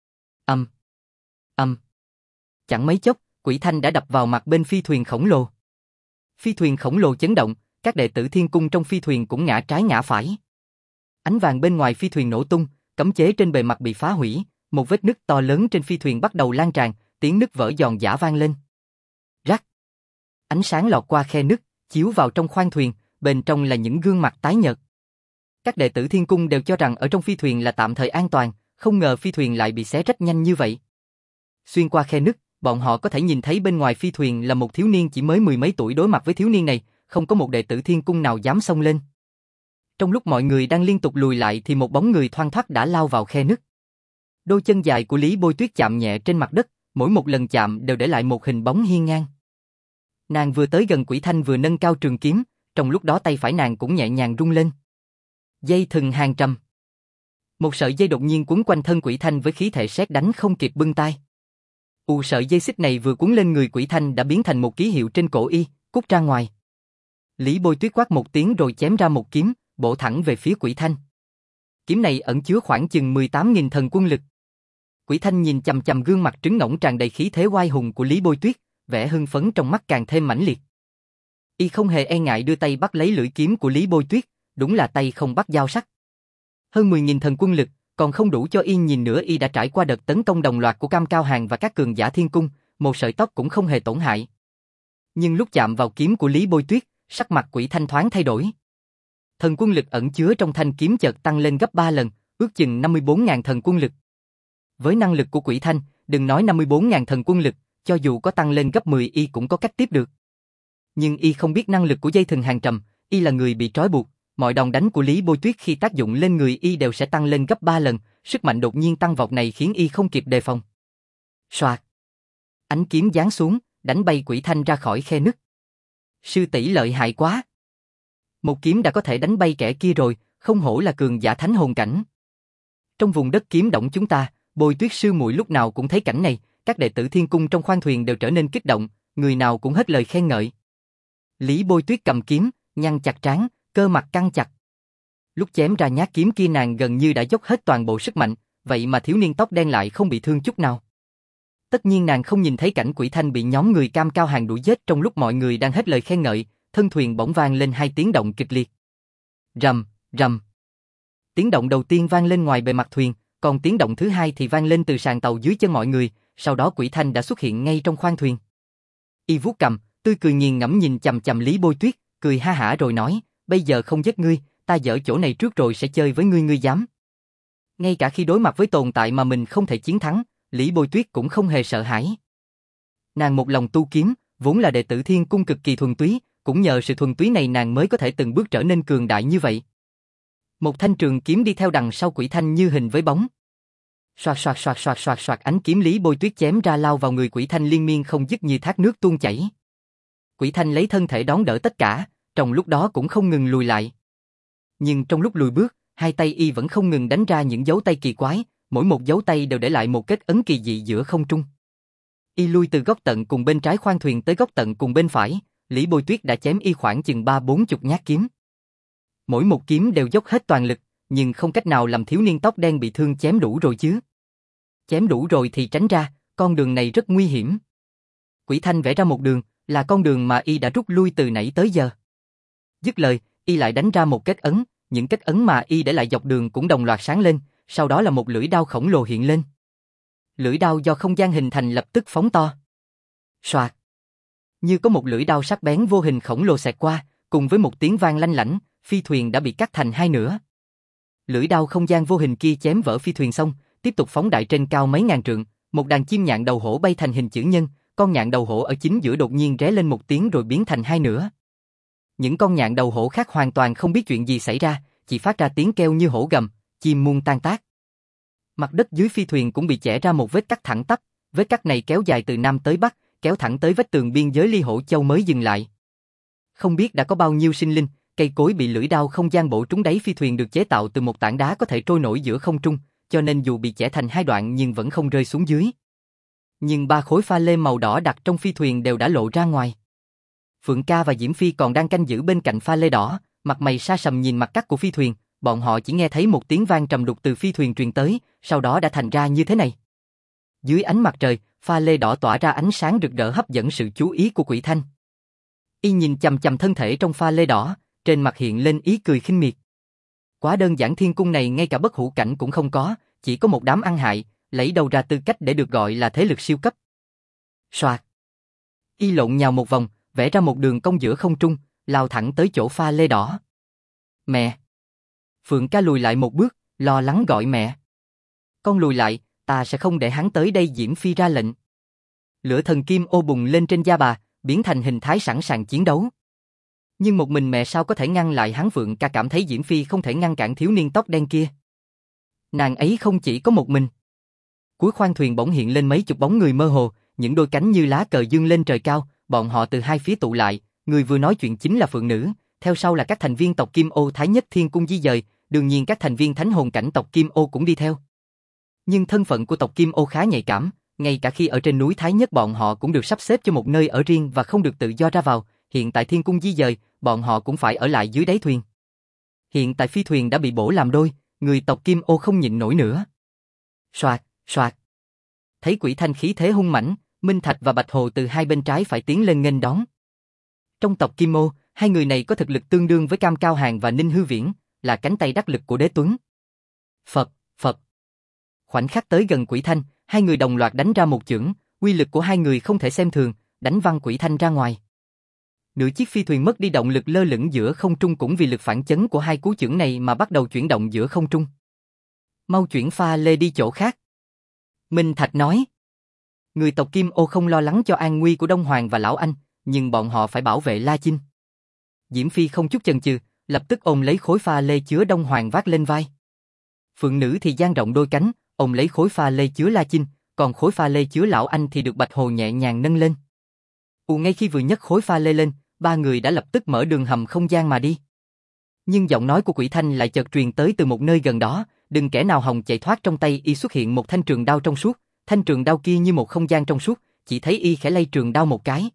Chẳng mấy chốc, Quỷ Thanh đã đập vào mặt bên phi thuyền khổng lồ. Phi thuyền khổng lồ chấn động, các đệ tử Thiên Cung trong phi thuyền cũng ngã trái ngã phải. Ánh vàng bên ngoài phi thuyền nổ tung, cấm chế trên bề mặt bị phá hủy, một vết nứt to lớn trên phi thuyền bắt đầu lan tràn, tiếng nứt vỡ giòn giã vang lên. Rắc. Ánh sáng lọt qua khe nứt, chiếu vào trong khoang thuyền, bên trong là những gương mặt tái nhợt. Các đệ tử Thiên Cung đều cho rằng ở trong phi thuyền là tạm thời an toàn, không ngờ phi thuyền lại bị xé rách nhanh như vậy. Xuyên qua khe nứt, bọn họ có thể nhìn thấy bên ngoài phi thuyền là một thiếu niên chỉ mới mười mấy tuổi. Đối mặt với thiếu niên này, không có một đệ tử Thiên Cung nào dám xông lên. Trong lúc mọi người đang liên tục lùi lại thì một bóng người thoăn thoắt đã lao vào khe nứt. Đôi chân dài của Lý Bôi Tuyết chạm nhẹ trên mặt đất, mỗi một lần chạm đều để lại một hình bóng hiên ngang. Nàng vừa tới gần Quỷ Thanh vừa nâng cao trường kiếm, trong lúc đó tay phải nàng cũng nhẹ nhàng rung lên. Dây thừng hàng trầm. Một sợi dây đột nhiên quấn quanh thân Quỷ Thanh với khí thể sét đánh không kịp bưng tay. Sợi dây xích này vừa quấn lên người Quỷ Thanh đã biến thành một ký hiệu trên cổ y, cút ra ngoài. Lý Bôi Tuyết quát một tiếng rồi chém ra một kiếm, bổ thẳng về phía Quỷ Thanh. Kiếm này ẩn chứa khoảng chừng 18.000 thần quân lực. Quỷ Thanh nhìn chằm chằm gương mặt trứng ngỗng tràn đầy khí thế oai hùng của Lý Bôi Tuyết, vẻ hưng phấn trong mắt càng thêm mãnh liệt. Y không hề e ngại đưa tay bắt lấy lưỡi kiếm của Lý Bôi Tuyết, đúng là tay không bắt dao sắc. Hơn 10.000 thần quân lực, còn không đủ cho y nhìn nữa. Y đã trải qua đợt tấn công đồng loạt của Cam Cao Hàng và các cường giả Thiên Cung, một sợi tóc cũng không hề tổn hại. Nhưng lúc chạm vào kiếm của Lý Bôi Tuyết, sắc mặt Quỷ Thanh thoáng thay đổi. Thần quân lực ẩn chứa trong thanh kiếm chợt tăng lên gấp 3 lần, ước chừng 54.000 thần quân lực. Với năng lực của Quỷ Thanh, đừng nói 54.000 thần quân lực, cho dù có tăng lên gấp 10 y cũng có cách tiếp được. Nhưng y không biết năng lực của dây thừng hàng trầm, y là người bị trói buộc, mọi đòn đánh của Lý Bôi Tuyết khi tác dụng lên người y đều sẽ tăng lên gấp 3 lần, sức mạnh đột nhiên tăng vọt này khiến y không kịp đề phòng. Soạt. Ánh kiếm giáng xuống, đánh bay Quỷ Thanh ra khỏi khe nứt. Sư tỷ lợi hại quá. Một kiếm đã có thể đánh bay kẻ kia rồi, không hổ là cường giả thánh hồn cảnh. Trong vùng đất kiếm động chúng ta, Bôi Tuyết sư muội lúc nào cũng thấy cảnh này, các đệ tử Thiên Cung trong khoang thuyền đều trở nên kích động, người nào cũng hết lời khen ngợi. Lý Bôi Tuyết cầm kiếm, nhăn chặt trán, cơ mặt căng chặt. Lúc chém ra nhát kiếm kia nàng gần như đã dốc hết toàn bộ sức mạnh, vậy mà thiếu niên tóc đen lại không bị thương chút nào. Tất nhiên nàng không nhìn thấy cảnh Quỷ Thanh bị nhóm người Cam Cao Hàng đuổi giết. Trong lúc mọi người đang hết lời khen ngợi, thân thuyền bỗng vang lên hai tiếng động kịch liệt. Rầm, rầm. Tiếng động đầu tiên vang lên ngoài bề mặt thuyền, còn tiếng động thứ hai thì vang lên từ sàn tàu dưới chân mọi người, sau đó Quỷ Thanh đã xuất hiện ngay trong khoang thuyền. Y vuốt cằm, tươi cười nghiền ngẫm nhìn chằm chằm Lý Bôi Tuyết, cười ha hả rồi nói, bây giờ không giết ngươi, ta dỡ chỗ này trước rồi sẽ chơi với ngươi, ngươi dám. Ngay cả khi đối mặt với tồn tại mà mình không thể chiến thắng, Lý Bôi Tuyết cũng không hề sợ hãi. Nàng một lòng tu kiếm, vốn là đệ tử Thiên Cung cực kỳ thuần túy, cũng nhờ sự thuần túy này nàng mới có thể từng bước trở nên cường đại như vậy. Một thanh trường kiếm đi theo đằng sau Quỷ Thanh như hình với bóng. Soạt soạt soạt soạt soạt soạt, ánh kiếm Lý Bôi Tuyết chém ra lao vào người Quỷ Thanh liên miên không dứt như thác nước tuôn chảy. Quỷ Thanh lấy thân thể đón đỡ tất cả, trong lúc đó cũng không ngừng lùi lại. Nhưng trong lúc lùi bước, hai tay y vẫn không ngừng đánh ra những dấu tay kỳ quái, mỗi một dấu tay đều để lại một kết ấn kỳ dị giữa không trung. Y lui từ góc tận cùng bên trái khoang thuyền tới góc tận cùng bên phải, Lý Bôi Tuyết đã chém y khoảng chừng 30-40 nhát kiếm. Mỗi một kiếm đều dốc hết toàn lực, nhưng không cách nào làm thiếu niên tóc đen bị thương chém đủ rồi chứ. chém đủ rồi thì tránh ra, con đường này rất nguy hiểm. Quỷ Thanh vẽ ra một đường, là con đường mà y đã rút lui từ nãy tới giờ. Dứt lời, y lại đánh ra một kết ấn, những kết ấn mà y để lại dọc đường cũng đồng loạt sáng lên, sau đó là một lưỡi đao khổng lồ hiện lên. Lưỡi đao do không gian hình thành lập tức phóng to. Soạt. Như có một lưỡi đao sắc bén vô hình khổng lồ xẹt qua, cùng với một tiếng vang lanh lảnh, phi thuyền đã bị cắt thành hai nửa. Lưỡi đao không gian vô hình kia chém vỡ phi thuyền xong, tiếp tục phóng đại trên cao mấy ngàn trượng, một đàn chim nhạn đầu hổ bay thành hình chữ nhân, con nhạn đầu hổ ở chính giữa đột nhiên ré lên một tiếng rồi biến thành hai nửa. Những con nhạn đầu hổ khác hoàn toàn không biết chuyện gì xảy ra, chỉ phát ra tiếng kêu như hổ gầm, chim muôn tan tác. Mặt đất dưới phi thuyền cũng bị chẻ ra một vết cắt thẳng tắp, vết cắt này kéo dài từ nam tới bắc, kéo thẳng tới vách tường biên giới Ly Hổ Châu mới dừng lại. Không biết đã có bao nhiêu sinh linh, cây cối bị lưỡi đao không gian bổ trúng đáy phi thuyền được chế tạo từ một tảng đá có thể trôi nổi giữa không trung, cho nên dù bị chẻ thành hai đoạn nhưng vẫn không rơi xuống dưới. Nhưng ba khối pha lê màu đỏ đặt trong phi thuyền đều đã lộ ra ngoài. Phượng Ca và Diễm Phi còn đang canh giữ bên cạnh pha lê đỏ, mặt mày sa sầm nhìn mặt cắt của phi thuyền, bọn họ chỉ nghe thấy một tiếng vang trầm đục từ phi thuyền truyền tới, sau đó đã thành ra như thế này. Dưới ánh mặt trời, pha lê đỏ tỏa ra ánh sáng rực rỡ hấp dẫn sự chú ý của Quỷ Thanh. Y nhìn chằm chằm thân thể trong pha lê đỏ, trên mặt hiện lên ý cười khinh miệt. Quá đơn giản, thiên cung này ngay cả bất hủ cảnh cũng không có, chỉ có một đám ăn hại, lấy đâu ra tư cách để được gọi là thế lực siêu cấp. Soạt. Y lộn nhào một vòng, vẽ ra một đường cong giữa không trung, lao thẳng tới chỗ pha lê đỏ. Mẹ! Phượng Ca lùi lại một bước, lo lắng gọi mẹ. Con lùi lại, ta sẽ không để hắn tới đây, Diễm Phi ra lệnh. Lửa thần kim ô bùng lên trên da bà, biến thành hình thái sẵn sàng chiến đấu. Nhưng một mình mẹ sao có thể ngăn lại hắn? Phượng Ca cảm thấy Diễm Phi không thể ngăn cản thiếu niên tóc đen kia. Nàng ấy không chỉ có một mình. Cuối khoang thuyền bỗng hiện lên mấy chục bóng người mơ hồ, những đôi cánh như lá cờ dương lên trời cao, bọn họ từ hai phía tụ lại, người vừa nói chuyện chính là Phượng Nữ, theo sau là các thành viên tộc Kim Ô Thái Nhất Thiên Cung di dời, đương nhiên các thành viên thánh hồn cảnh tộc Kim Ô cũng đi theo. Nhưng thân phận của tộc Kim Ô khá nhạy cảm, ngay cả khi ở trên núi Thái Nhất bọn họ cũng được sắp xếp cho một nơi ở riêng và không được tự do ra vào, hiện tại Thiên Cung di dời, bọn họ cũng phải ở lại dưới đáy thuyền. Hiện tại phi thuyền đã bị bổ làm đôi, người tộc Kim Ô không nhịn nổi nữa. Soạt, soạt. Thấy Quỷ Thanh khí thế hung mãnh, Minh Thạch và Bạch Hồ từ hai bên trái phải tiến lên nghênh đón. Trong tộc Kim Ô, hai người này có thực lực tương đương với Cam Cao Hàng và Ninh Hư Viễn, là cánh tay đắc lực của Đế Tuấn. Phập, phập. Khoảnh khắc tới gần Quỷ Thanh, hai người đồng loạt đánh ra một chưởng, uy lực của hai người không thể xem thường, đánh văng Quỷ Thanh ra ngoài. Nửa chiếc phi thuyền mất đi động lực lơ lửng giữa không trung cũng vì lực phản chấn của hai cú chưởng này mà bắt đầu chuyển động giữa không trung. Mau chuyển pha lê đi chỗ khác. Minh Thạch nói. Người tộc Kim Ô không lo lắng cho an nguy của Đông Hoàng và Lão Anh, nhưng bọn họ phải bảo vệ La Chinh. Diễm Phi không chút chần chừ, lập tức ôm lấy khối pha lê chứa Đông Hoàng vác lên vai. Phượng Nữ thì dang rộng đôi cánh, ôm lấy khối pha lê chứa La Chinh, còn khối pha lê chứa Lão Anh thì được Bạch Hồ nhẹ nhàng nâng lên. Ngay khi vừa nhấc khối pha lê lên, ba người đã lập tức mở đường hầm không gian mà đi. Nhưng giọng nói của Quỷ Thanh lại chợt truyền tới từ một nơi gần đó, đừng kẻ nào hòng chạy thoát, trong tay y xuất hiện một thanh trường đao trong suốt, thanh trường đao kia như một không gian trong suốt, chỉ thấy y khẽ lay trường đao một cái.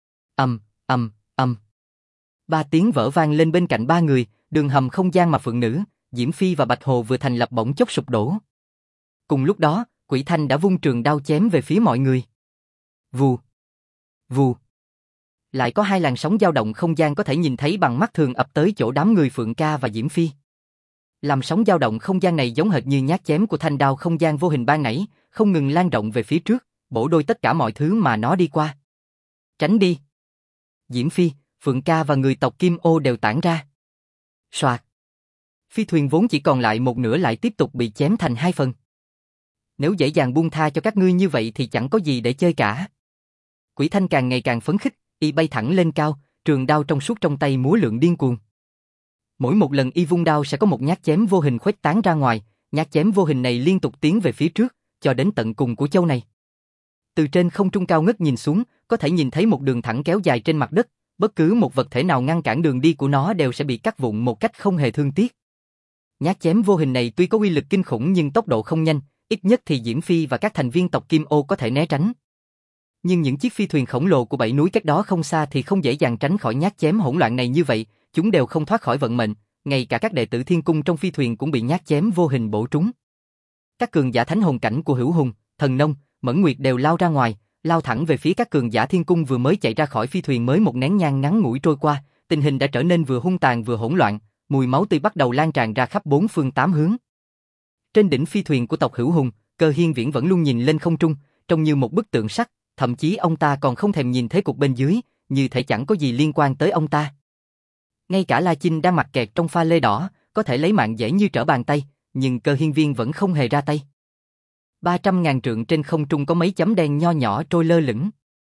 Ầm. Ba tiếng vỡ vang lên bên cạnh ba người, đường hầm không gian mà Phượng Nữ, Diễm Phi và Bạch Hồ vừa thành lập bỗng chốc sụp đổ. Cùng lúc đó, Quỷ Thanh đã vung trường đao chém về phía mọi người. Vù, vù. Lại có hai làn sóng dao động không gian có thể nhìn thấy bằng mắt thường ập tới chỗ đám người Phượng Ca và Diễm Phi. Làm sóng dao động không gian này giống hệt như nhát chém của thanh đao không gian vô hình ban nãy, không ngừng lan rộng về phía trước, bổ đôi tất cả mọi thứ mà nó đi qua. Tránh đi. Diễm Phi, Phượng Ca và người tộc Kim Ô đều tản ra. Soạt. Phi thuyền vốn chỉ còn lại một nửa lại tiếp tục bị chém thành hai phần. Nếu dễ dàng buông tha cho các ngươi như vậy thì chẳng có gì để chơi cả. Quỷ Thanh càng ngày càng phấn khích, y bay thẳng lên cao, trường đao trong suốt trong tay múa lượn điên cuồng. Mỗi một lần y vung đao sẽ có một nhát chém vô hình khuếch tán ra ngoài, nhát chém vô hình này liên tục tiến về phía trước, cho đến tận cùng của châu này. Từ trên không trung cao ngất nhìn xuống, có thể nhìn thấy một đường thẳng kéo dài trên mặt đất, bất cứ một vật thể nào ngăn cản đường đi của nó đều sẽ bị cắt vụn một cách không hề thương tiếc. Nhát chém vô hình này tuy có uy lực kinh khủng nhưng tốc độ không nhanh, ít nhất thì Diễm Phi và các thành viên tộc Kim Ô có thể né tránh. Nhưng những chiếc phi thuyền khổng lồ của bảy núi cách đó không xa thì không dễ dàng tránh khỏi nhát chém hỗn loạn này như vậy, chúng đều không thoát khỏi vận mệnh, ngay cả các đệ tử Thiên Cung trong phi thuyền cũng bị nhát chém vô hình bổ trúng. Các cường giả thánh hồn cảnh của Hữu Hùng, Thần Nông, Mẫn Nguyệt đều lao ra ngoài, lao thẳng về phía các cường giả thiên cung vừa mới chạy ra khỏi phi thuyền mới một nén nhang ngắn ngủi trôi qua, tình hình đã trở nên vừa hung tàn vừa hỗn loạn, mùi máu tươi bắt đầu lan tràn ra khắp bốn phương tám hướng. Trên đỉnh phi thuyền của tộc Hữu Hùng, Cơ Hiên Viễn vẫn luôn nhìn lên không trung, trông như một bức tượng sắt, thậm chí ông ta còn không thèm nhìn thế cục bên dưới, như thể chẳng có gì liên quan tới ông ta. Ngay cả La Chinh đang mặc kẹt trong pha lê đỏ, có thể lấy mạng dễ như trở bàn tay, nhưng Cơ Hiên Viên vẫn không hề ra tay. 300.000 trượng trên không trung có mấy chấm đen nho nhỏ trôi lơ lửng.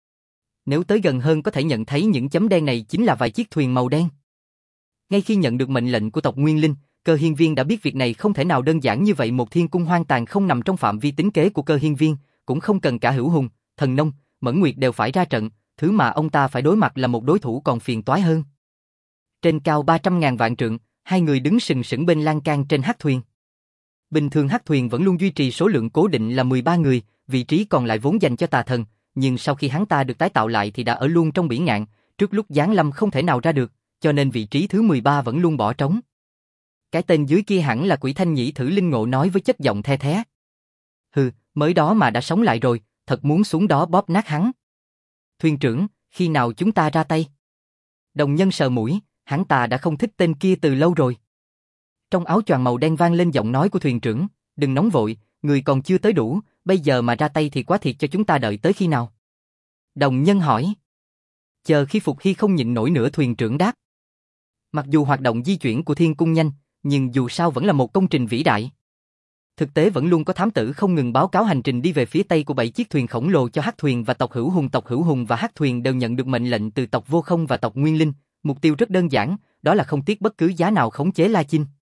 Nếu tới gần hơn có thể nhận thấy những chấm đen này chính là vài chiếc thuyền màu đen. Ngay khi nhận được mệnh lệnh của tộc Nguyên Linh, Cơ Hiên Viên đã biết việc này không thể nào đơn giản như vậy, một thiên cung hoang tàn không nằm trong phạm vi tính kế của Cơ Hiên Viên, cũng không cần cả Hữu Hùng, Thần Nông, Mẫn Nguyệt đều phải ra trận, thứ mà ông ta phải đối mặt là một đối thủ còn phiền toái hơn. Trên cao 300.000 vạn trượng, hai người đứng sừng sững bên lan can trên hắc thuyền. Bình thường hắc thuyền vẫn luôn duy trì số lượng cố định là 13 người, vị trí còn lại vốn dành cho tà thần, nhưng sau khi hắn ta được tái tạo lại thì đã ở luôn trong biển ngạn, trước lúc giáng lâm không thể nào ra được, cho nên vị trí thứ 13 vẫn luôn bỏ trống. Cái tên dưới kia hẳn là Quỷ Thanh Nhĩ Thử Linh Ngộ nói với chất giọng the thé. Hừ, mới đó mà đã sống lại rồi, thật muốn xuống đó bóp nát hắn. Thuyền trưởng, khi nào chúng ta ra tay? Đồng Nhân sờ mũi, hắn ta đã không thích tên kia từ lâu rồi. Trong áo choàng màu đen vang lên giọng nói của thuyền trưởng, đừng nóng vội, người còn chưa tới đủ, bây giờ mà ra tay thì quá thiệt cho chúng ta, đợi tới khi nào? Đồng Nhân hỏi. Chờ khi Phục Hy không nhịn nổi nữa, thuyền trưởng đáp. Mặc dù hoạt động di chuyển của thiên cung nhanh, nhưng dù sao vẫn là một công trình vĩ đại. Thực tế vẫn luôn có thám tử không ngừng báo cáo hành trình đi về phía tây của 7 chiếc thuyền khổng lồ cho Hắc Thuyền và tộc Hữu Hùng và Hắc Thuyền đều nhận được mệnh lệnh từ tộc Vô Không và tộc Nguyên Linh, mục tiêu rất đơn giản, đó là không tiếc bất cứ giá nào khống chế La Chinh.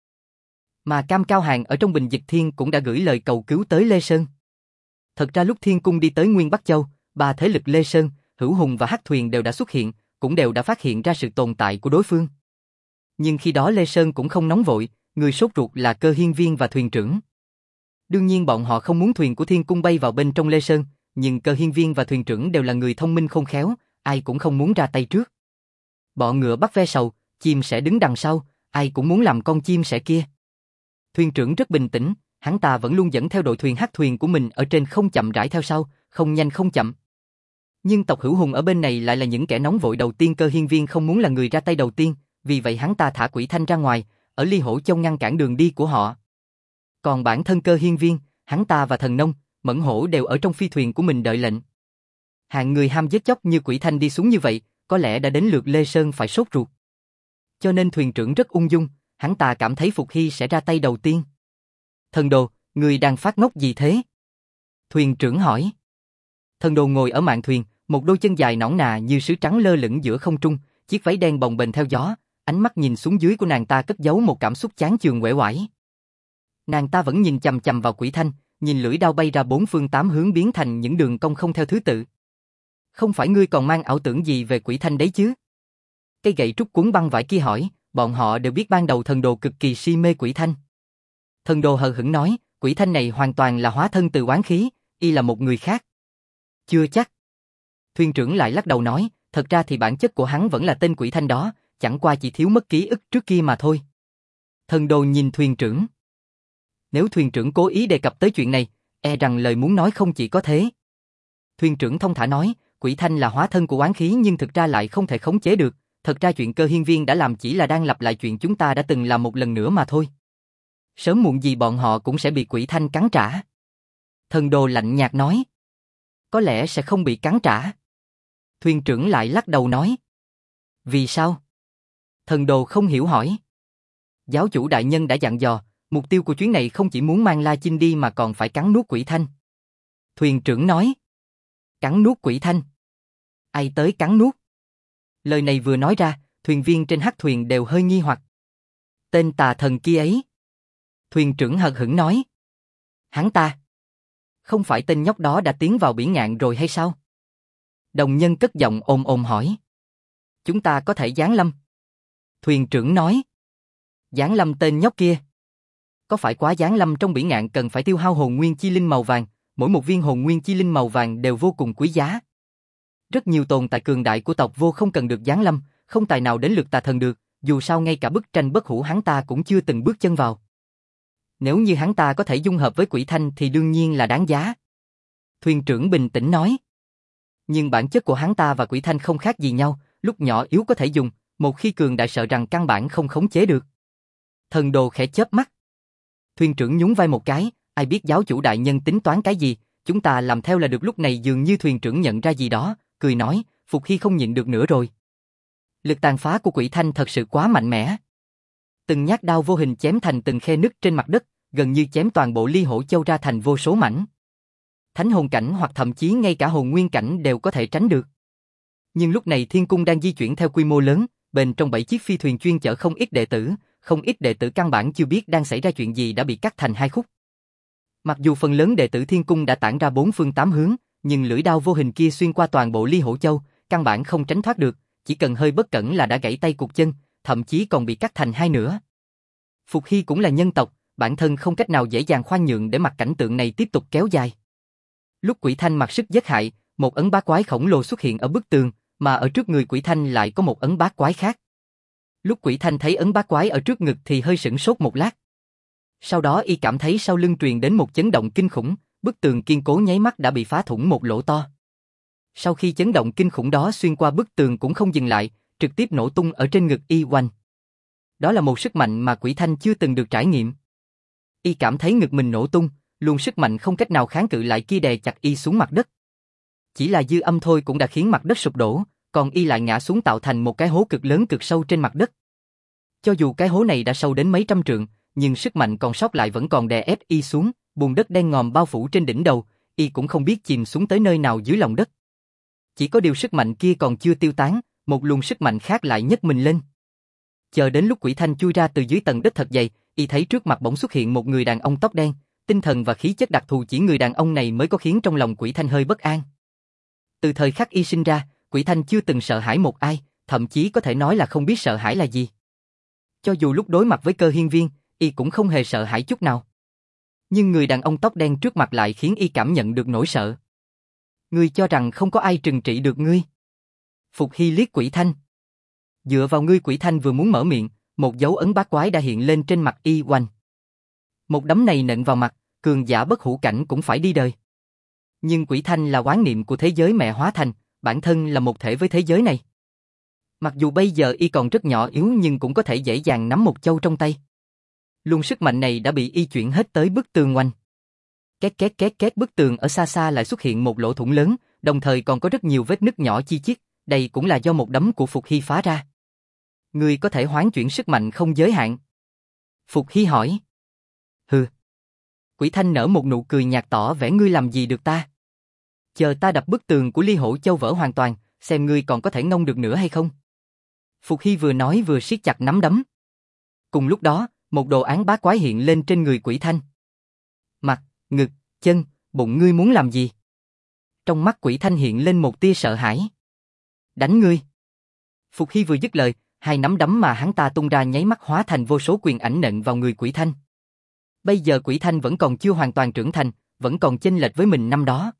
Mà Cam Cao Hàng ở trong Bình Dịch Thiên cũng đã gửi lời cầu cứu tới Lê Sơn. Thật ra lúc Thiên Cung đi tới Nguyên Bắc Châu, ba thế lực Lê Sơn, Hữu Hùng và Hắc Thuyền đều đã xuất hiện, cũng đều đã phát hiện ra sự tồn tại của đối phương. Nhưng khi đó Lê Sơn cũng không nóng vội, người sốt ruột là Cơ Hiên Viên và thuyền trưởng. Đương nhiên bọn họ không muốn thuyền của Thiên Cung bay vào bên trong Lê Sơn, nhưng Cơ Hiên Viên và thuyền trưởng đều là người thông minh khôn khéo, ai cũng không muốn ra tay trước. Bọ ngựa bắt ve sầu, chim sẻ đứng đằng sau, ai cũng muốn làm con chim sẻ kia. Thuyền trưởng rất bình tĩnh, hắn ta vẫn luôn dẫn theo đội thuyền Hắc Thuyền của mình ở trên không, chậm rãi theo sau, không nhanh không chậm. Nhưng tộc Hữu Hùng ở bên này lại là những kẻ nóng vội đầu tiên. Cơ Hiên Viên không muốn là người ra tay đầu tiên, vì vậy hắn ta thả Quỷ Thanh ra ngoài, ở Ly Hổ Châu ngăn cản đường đi của họ. Còn bản thân Cơ Hiên Viên, hắn ta và Thần Nông, Mẫn Hổ đều ở trong phi thuyền của mình đợi lệnh. Hạng người ham giết chóc như Quỷ Thanh đi xuống như vậy, có lẽ đã đến lượt Lê Sơn phải sốt ruột. Cho nên thuyền trưởng rất ung dung, hắn ta cảm thấy Phục Hy sẽ ra tay đầu tiên. Thần Đồ, người đang phát ngốc gì thế? Thuyền trưởng hỏi. Thần Đồ ngồi ở mạn thuyền, một đôi chân dài nõn nà như sứ trắng lơ lửng giữa không trung, chiếc váy đen bồng bềnh theo gió, ánh mắt nhìn xuống dưới của nàng ta cất giấu một cảm xúc chán chường uể oải. Nàng ta vẫn nhìn chằm chằm vào Quỷ Thanh, nhìn lưỡi đao bay ra bốn phương tám hướng biến thành những đường cong không theo thứ tự. Không phải ngươi còn mang ảo tưởng gì về Quỷ Thanh đấy chứ? Cây gậy trúc cuốn băng vải kia hỏi, bọn họ đều biết ban đầu Thần Đồ cực kỳ si mê Quỷ Thanh. Thần Đồ hờ hững nói, Quỷ Thanh này hoàn toàn là hóa thân từ oán khí, y là một người khác. Chưa chắc. Thuyền trưởng lại lắc đầu nói, thật ra thì bản chất của hắn vẫn là tên Quỷ Thanh đó, chẳng qua chỉ thiếu mất ký ức trước kia mà thôi. Thần Đồ nhìn thuyền trưởng. Nếu thuyền trưởng cố ý đề cập tới chuyện này, e rằng lời muốn nói không chỉ có thế. Thuyền trưởng thông thả nói, Quỷ Thanh là hóa thân của oán khí nhưng thực ra lại không thể khống chế được, thật ra chuyện Cơ Hiên Viên đã làm chỉ là đang lặp lại chuyện chúng ta đã từng làm một lần nữa mà thôi. Sớm muộn gì bọn họ cũng sẽ bị Quỷ Thanh cắn trả. Thần Đồ lạnh nhạt nói. Có lẽ sẽ không bị cắn trả. Thuyền trưởng lại lắc đầu nói. Vì sao? Thần Đồ không hiểu hỏi. Giáo chủ đại nhân đã dặn dò, mục tiêu của chuyến này không chỉ muốn mang La Chinh đi mà còn phải cắn nuốt Quỷ Thanh. Thuyền trưởng nói. Cắn nuốt Quỷ Thanh? Ai tới cắn nuốt? Lời này vừa nói ra, thuyền viên trên Hắc Thuyền đều hơi nghi hoặc. Tên tà thần kia ấy. Thuyền trưởng hờ hững nói. Hắn ta. Không phải tên nhóc đó đã tiến vào biển ngạn rồi hay sao? Đồng Nhân cất giọng ồm ồm hỏi. Chúng ta có thể giáng lâm. Thuyền trưởng nói. Giáng lâm tên nhóc kia. Có phải quá giáng lâm trong biển ngạn cần phải tiêu hao hồn nguyên chi linh màu vàng, mỗi một viên hồn nguyên chi linh màu vàng đều vô cùng quý giá. Rất nhiều tồn tại cường đại của tộc Vô không cần được giáng lâm, không tài nào đến lượt tà thần được, dù sao ngay cả bức tranh bất hủ hắn ta cũng chưa từng bước chân vào. Nếu như hắn ta có thể dung hợp với Quỷ Thanh thì đương nhiên là đáng giá. Thuyền trưởng bình tĩnh nói. Nhưng bản chất của hắn ta và quỷ thanh không khác gì nhau, lúc nhỏ yếu có thể dùng, một khi cường đại sợ rằng căn bản không khống chế được. Thần đồ khẽ chớp mắt. Thuyền trưởng nhún vai một cái, ai biết giáo chủ đại nhân tính toán cái gì, chúng ta làm theo là được. Lúc này dường như thuyền trưởng nhận ra gì đó, cười nói, Phục Hy không nhịn được nữa rồi. Lực tàn phá của quỷ thanh thật sự quá mạnh mẽ. Từng nhát đao vô hình chém thành từng khe nứt trên mặt đất, gần như chém toàn bộ Ly Hổ Châu ra thành vô số mảnh. Thánh hồn cảnh hoặc thậm chí ngay cả hồn nguyên cảnh đều có thể tránh được. Nhưng lúc này thiên cung đang di chuyển theo quy mô lớn, bên trong 7 chiếc phi thuyền chuyên chở không ít đệ tử căn bản chưa biết đang xảy ra chuyện gì đã bị cắt thành hai khúc. Mặc dù phần lớn đệ tử thiên cung đã tản ra bốn phương tám hướng, nhưng lưỡi đao vô hình kia xuyên qua toàn bộ Ly Hổ Châu, căn bản không tránh thoát được, chỉ cần hơi bất cẩn là đã gãy tay cụt chân, thậm chí còn bị cắt thành hai nửa. Phục Hy cũng là nhân tộc, bản thân không cách nào dễ dàng khoan nhượng để mặc cảnh tượng này tiếp tục kéo dài. Lúc quỷ thanh mặc sức giết hại, một ấn bát quái khổng lồ xuất hiện ở bức tường, mà ở trước người quỷ thanh lại có một ấn bát quái khác. Lúc quỷ thanh thấy ấn bát quái ở trước ngực thì hơi sửng sốt một lát. Sau đó y cảm thấy sau lưng truyền đến một chấn động kinh khủng, bức tường kiên cố nháy mắt đã bị phá thủng một lỗ to. Sau khi chấn động kinh khủng đó xuyên qua bức tường cũng không dừng lại, trực tiếp nổ tung ở trên ngực y oanh. Đó là một sức mạnh mà quỷ thanh chưa từng được trải nghiệm. Y cảm thấy ngực mình nổ tung, luồng sức mạnh không cách nào kháng cự lại kia đè chặt y xuống mặt đất. Chỉ là dư âm thôi cũng đã khiến mặt đất sụp đổ, còn y lại ngã xuống tạo thành một cái hố cực lớn cực sâu trên mặt đất. Cho dù cái hố này đã sâu đến mấy trăm trượng, nhưng sức mạnh còn sót lại vẫn còn đè ép y xuống, bùn đất đen ngòm bao phủ trên đỉnh đầu, y cũng không biết chìm xuống tới nơi nào dưới lòng đất. Chỉ có điều sức mạnh kia còn chưa tiêu tán, một luồng sức mạnh khác lại nhấc mình lên. Chờ đến lúc quỷ thanh chui ra từ dưới tầng đất thật dày, y thấy trước mặt bỗng xuất hiện một người đàn ông tóc đen, tinh thần và khí chất đặc thù chỉ người đàn ông này mới có khiến trong lòng quỷ thanh hơi bất an. Từ thời khắc y sinh ra, quỷ thanh chưa từng sợ hãi một ai, thậm chí có thể nói là không biết sợ hãi là gì. Cho dù lúc đối mặt với Cơ Hiên Viên, y cũng không hề sợ hãi chút nào. Nhưng người đàn ông tóc đen trước mặt lại khiến y cảm nhận được nỗi sợ. Ngươi cho rằng không có ai trừng trị được ngươi? Phục Hy liếc quỷ thanh. Dựa vào ngươi. Quỷ thanh vừa muốn mở miệng, một dấu ấn bát quái đã hiện lên trên mặt y oanh. Một đấm này nện vào mặt, cường giả bất hủ cảnh cũng phải đi đời. Nhưng quỷ thanh là oán niệm của thế giới mẹ hóa thành, bản thân là một thể với thế giới này. Mặc dù bây giờ y còn rất nhỏ yếu nhưng cũng có thể dễ dàng nắm một châu trong tay. Luồng sức mạnh này đã bị y chuyển hết tới bức tường oanh. Két két két két, bức tường ở xa xa lại xuất hiện một lỗ thủng lớn, đồng thời còn có rất nhiều vết nứt nhỏ chi chít, đây cũng là do một đấm của Phục Hy phá ra. Ngươi có thể hoán chuyển sức mạnh không giới hạn? Phục Hy hỏi. Hừ. Quỷ thanh nở một nụ cười nhạt tỏ vẻ ngươi làm gì được ta. Chờ ta đập bức tường của Ly Hổ Châu vỡ hoàn toàn, xem ngươi còn có thể ngông được nữa hay không. Phục Hy vừa nói vừa siết chặt nắm đấm. Cùng lúc đó, một đồ án bát quái hiện lên trên người quỷ thanh. Mặt, ngực, chân, bụng, ngươi muốn làm gì? Trong mắt quỷ thanh hiện lên một tia sợ hãi. Đánh ngươi. Phục Hy vừa dứt lời, hai nắm đấm mà hắn ta tung ra nháy mắt hóa thành vô số quyền ảnh nện vào người quỷ thanh. Bây giờ quỷ thanh vẫn còn chưa hoàn toàn trưởng thành, vẫn còn chênh lệch với mình năm đó.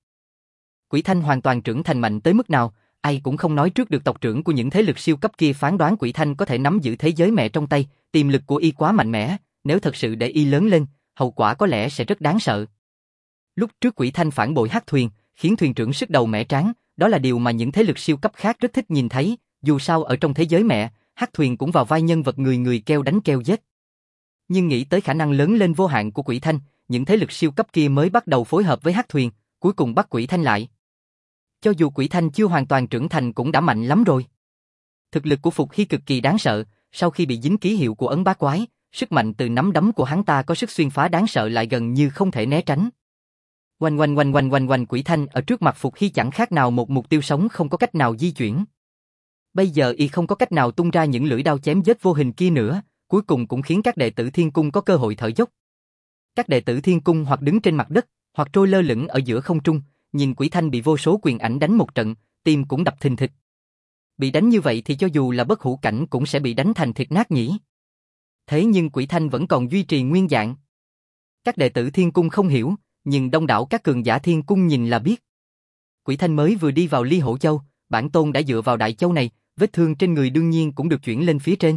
Quỷ thanh hoàn toàn trưởng thành mạnh tới mức nào, ai cũng không nói trước được. Tộc trưởng của những thế lực siêu cấp kia phán đoán quỷ thanh có thể nắm giữ thế giới mẹ trong tay, tiềm lực của y quá mạnh mẽ, nếu thật sự để y lớn lên, hậu quả có lẽ sẽ rất đáng sợ. Lúc trước quỷ thanh phản bội Hắc Thuyền, khiến thuyền trưởng sức đầu mẻ trán, đó là điều mà những thế lực siêu cấp khác rất thích nhìn thấy, dù sao ở trong thế giới mẹ, Hắc Thuyền cũng vào vai nhân vật người người keo đánh keo giết. Nhưng nghĩ tới khả năng lớn lên vô hạn của quỷ thanh, những thế lực siêu cấp kia mới bắt đầu phối hợp với Hắc Thuyền, cuối cùng bắt quỷ thanh lại. Cho dù quỷ thanh chưa hoàn toàn trưởng thành cũng đã mạnh lắm rồi. Thực lực của Phục Hy cực kỳ đáng sợ, sau khi bị dính ký hiệu của ấn bát quái, sức mạnh từ nắm đấm của hắn ta có sức xuyên phá đáng sợ lại gần như không thể né tránh. Oanh oanh oanh oanh oanh oanh, quỷ thanh ở trước mặt Phục Hy chẳng khác nào một mục tiêu sống không có cách nào di chuyển. Bây giờ y không có cách nào tung ra những lưỡi đao chém giết vô hình kia nữa, cuối cùng cũng khiến các đệ tử Thiên Cung có cơ hội thở dốc. Các đệ tử Thiên Cung hoặc đứng trên mặt đất, hoặc trôi lơ lửng ở giữa không trung, nhìn quỷ thanh bị vô số quyền ảnh đánh một trận, tim cũng đập thình thịch. Bị đánh như vậy thì cho dù là bất hủ cảnh cũng sẽ bị đánh thành thịt nát nhỉ. Thế nhưng quỷ thanh vẫn còn duy trì nguyên dạng. Các đệ tử Thiên Cung không hiểu, nhưng đông đảo các cường giả Thiên Cung nhìn là biết. Quỷ thanh mới vừa đi vào Ly Hổ Châu, bản tôn đã dựa vào đại châu này, vết thương trên người đương nhiên cũng được chuyển lên phía trên.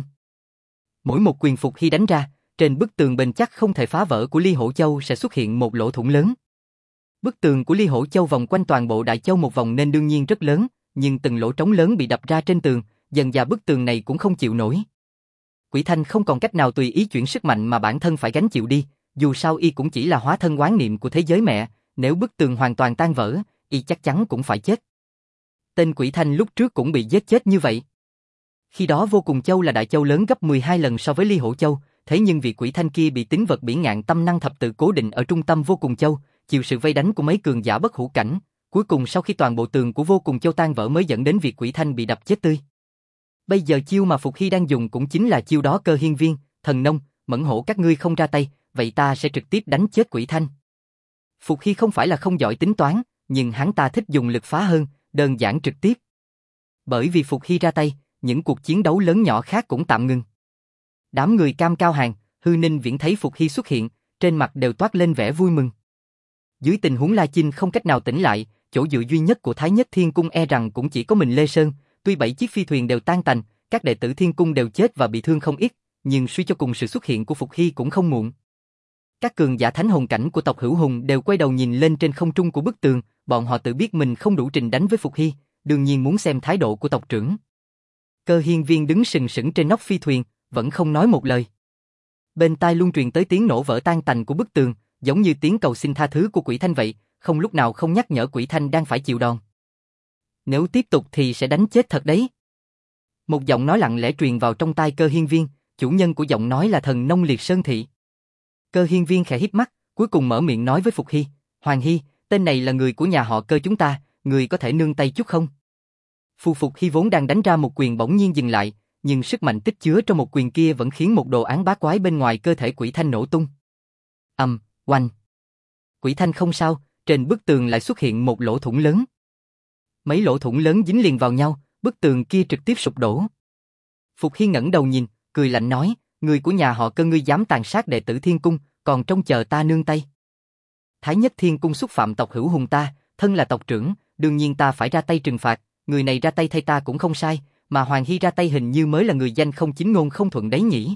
Mỗi một quyền Phục Hy đánh ra, trên bức tường bền chắc không thể phá vỡ của Ly Hổ Châu sẽ xuất hiện một lỗ thủng lớn. Bức tường của Ly Hổ Châu vòng quanh toàn bộ Đại Châu một vòng nên đương nhiên rất lớn, nhưng từng lỗ trống lớn bị đập ra trên tường, dần dà bức tường này cũng không chịu nổi. Quỷ Thanh không còn cách nào tùy ý chuyển sức mạnh mà bản thân phải gánh chịu đi, dù sao y cũng chỉ là hóa thân oán niệm của thế giới mẹ, nếu bức tường hoàn toàn tan vỡ, y chắc chắn cũng phải chết. Tên Quỷ Thanh lúc trước cũng bị giết chết như vậy. Khi đó Vô Cùng Châu là Đại Châu lớn gấp 12 lần so với Ly Hổ Châu, thế nhưng vị Quỷ Thanh kia bị tính vật bỉ ngạn tâm năng thập tự cố định ở trung tâm Vô Cùng Châu, chịu sự vây đánh của mấy cường giả bất hủ cảnh, cuối cùng sau khi toàn bộ tường của Vô Cùng Châu tan vỡ mới dẫn đến việc Quỷ Thanh bị đập chết tươi. Bây giờ chiêu mà Phục Hy đang dùng cũng chính là chiêu đó. Cơ Hiên Viên, Thần Nông, Mẫn Hổ các ngươi không ra tay, vậy ta sẽ trực tiếp đánh chết Quỷ Thanh. Phục Hy không phải là không giỏi tính toán, nhưng hắn ta thích dùng lực phá hơn, đơn giản trực tiếp. Bởi vì Phục Hy ra tay, những cuộc chiến đấu lớn nhỏ khác cũng tạm ngừng. Đám người Cam Cao Hàng, Hư Ninh Viễn thấy Phục Hy xuất hiện, trên mặt đều toát lên vẻ vui mừng. Dưới tình huống La Chinh không cách nào tỉnh lại, chỗ dựa duy nhất của Thái Nhất Thiên Cung e rằng cũng chỉ có mình Lê Sơn, tuy 7 chiếc phi thuyền đều tan tành, các đệ tử Thiên Cung đều chết và bị thương không ít, nhưng suy cho cùng sự xuất hiện của Phục Hy cũng không muộn. Các cường giả thánh hồn cảnh của tộc Hữu Hùng đều quay đầu nhìn lên trên không trung của bức tường, bọn họ tự biết mình không đủ trình đánh với Phục Hy, đương nhiên muốn xem thái độ của tộc trưởng. Cơ Hiên Viên đứng sừng sững trên nóc phi thuyền, vẫn không nói một lời. Bên tai luôn truyền tới tiếng nổ vỡ tan tành của bức tường, giống như tiếng cầu xin tha thứ của Quỷ Thanh vậy, không lúc nào không nhắc nhở Quỷ Thanh đang phải chịu đòn. Nếu tiếp tục thì sẽ đánh chết thật đấy. Một giọng nói lặng lẽ truyền vào trong tai Cơ Hiên Viên, chủ nhân của giọng nói là Thần Nông Liệt Sơn Thị. Cơ Hiên Viên khẽ híp mắt, cuối cùng mở miệng nói với Phục Hy, Hoàng Hy, tên này là người của nhà họ Cơ chúng ta, người có thể nương tay chút không? Phục Hy vốn đang đánh ra một quyền bỗng nhiên dừng lại, nhưng sức mạnh tích chứa trong một quyền kia vẫn khiến một đồ án bát quái bên ngoài cơ thể Quỷ Thanh nổ tung. Oanh. Quỷ Thanh không sao, trên bức tường lại xuất hiện một lỗ thủng lớn. Mấy lỗ thủng lớn dính liền vào nhau, bức tường kia trực tiếp sụp đổ. Phục Hy ngẩng đầu nhìn, cười lạnh nói, người của nhà họ Cơ ngươi dám tàn sát đệ tử Thiên Cung, còn trông chờ ta nương tay. Thái Nhất Thiên Cung xúc phạm tộc Hữu Hùng ta, thân là tộc trưởng, đương nhiên ta phải ra tay trừng phạt, người này ra tay thay ta cũng không sai, mà Hoàng Hy ra tay hình như mới là người danh không chính ngôn không thuận đấy nhỉ.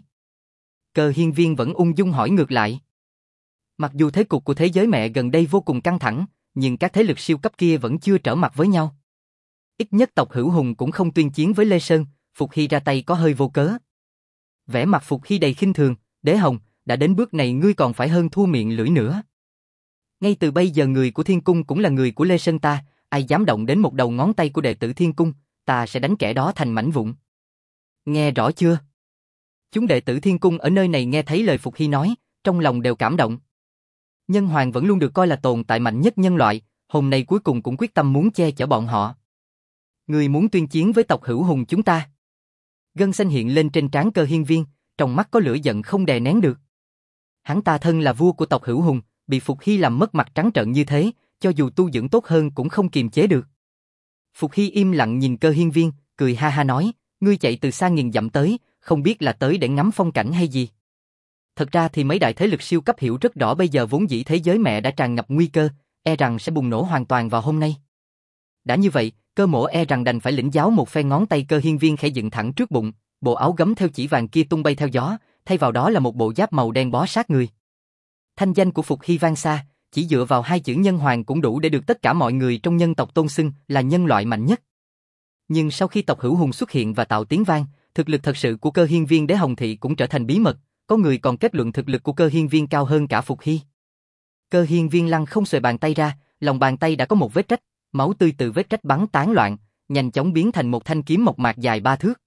Cơ Hiên Viên vẫn ung dung hỏi ngược lại. Mặc dù thế cục của thế giới mẹ gần đây vô cùng căng thẳng, nhưng các thế lực siêu cấp kia vẫn chưa trở mặt với nhau. Ít nhất tộc Hữu Hùng cũng không tuyên chiến với Lê Sơn, Phục Hy ra tay có hơi vô cớ. Vẻ mặt Phục Hy đầy khinh thường, Đế Hồng, đã đến bước này ngươi còn phải hơn thua miệng lưỡi nữa. Ngay từ bây giờ người của Thiên Cung cũng là người của Lê Sơn ta, ai dám động đến một đầu ngón tay của đệ tử Thiên Cung, ta sẽ đánh kẻ đó thành mảnh vụn. Nghe rõ chưa? Chúng đệ tử Thiên Cung ở nơi này nghe thấy lời Phục Hy nói, trong lòng đều cảm động. Nhân Hoàng vẫn luôn được coi là tồn tại mạnh nhất nhân loại, hôm nay cuối cùng cũng quyết tâm muốn che chở bọn họ. Người muốn tuyên chiến với tộc Hữu Hùng chúng ta. Gân xanh hiện lên trên trán Cơ Hiên Viên, trong mắt có lửa giận không đè nén được. Hắn ta thân là vua của tộc Hữu Hùng, bị Phục Hy làm mất mặt trắng trợn như thế, cho dù tu dưỡng tốt hơn cũng không kiềm chế được. Phục Hy im lặng nhìn Cơ Hiên Viên, cười ha ha nói, ngươi chạy từ xa nghìn dặm tới, không biết là tới để ngắm phong cảnh hay gì. Thật ra thì mấy đại thế lực siêu cấp hiểu rất rõ bây giờ vốn dĩ thế giới mẹ đã tràn ngập nguy cơ, e rằng sẽ bùng nổ hoàn toàn vào hôm nay. Đã như vậy, Cơ Mỗ e rằng đành phải lĩnh giáo một phe. Ngón tay Cơ Hiên Viên khẽ dựng thẳng trước bụng, bộ áo gấm theo chỉ vàng kia tung bay theo gió, thay vào đó là một bộ giáp màu đen bó sát người. Thanh danh của Phục Hy vang xa, chỉ dựa vào hai chữ Nhân Hoàng cũng đủ để được tất cả mọi người trong nhân tộc tôn xưng là nhân loại mạnh nhất. Nhưng sau khi tộc Hữu Hùng xuất hiện và tạo tiếng vang, thực lực thật sự của Cơ Hiên Viên Đế Hồng Thị cũng trở thành bí mật, có người còn kết luận thực lực của Cơ Hiên Viên cao hơn cả Phục Hy. Cơ Hiên Viên lăng không xuề bàn tay ra, lòng bàn tay đã có một vết rách, máu tươi từ vết rách bắn tán loạn, nhanh chóng biến thành một thanh kiếm mộc mạc dài 3 thước.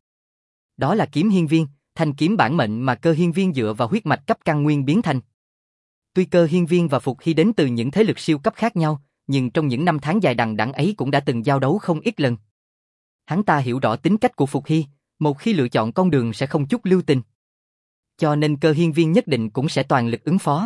Đó là kiếm Hiên Viên, thanh kiếm bản mệnh mà Cơ Hiên Viên dựa vào huyết mạch cấp căn nguyên biến thành. Tuy Cơ Hiên Viên và Phục Hy đến từ những thế lực siêu cấp khác nhau, nhưng trong những năm tháng dài đằng đẵng ấy cũng đã từng giao đấu không ít lần. Hắn ta hiểu rõ tính cách của Phục Hy, một khi lựa chọn con đường sẽ không chút lưu tình. Cho nên Cơ Hiên Viên nhất định cũng sẽ toàn lực ứng phó.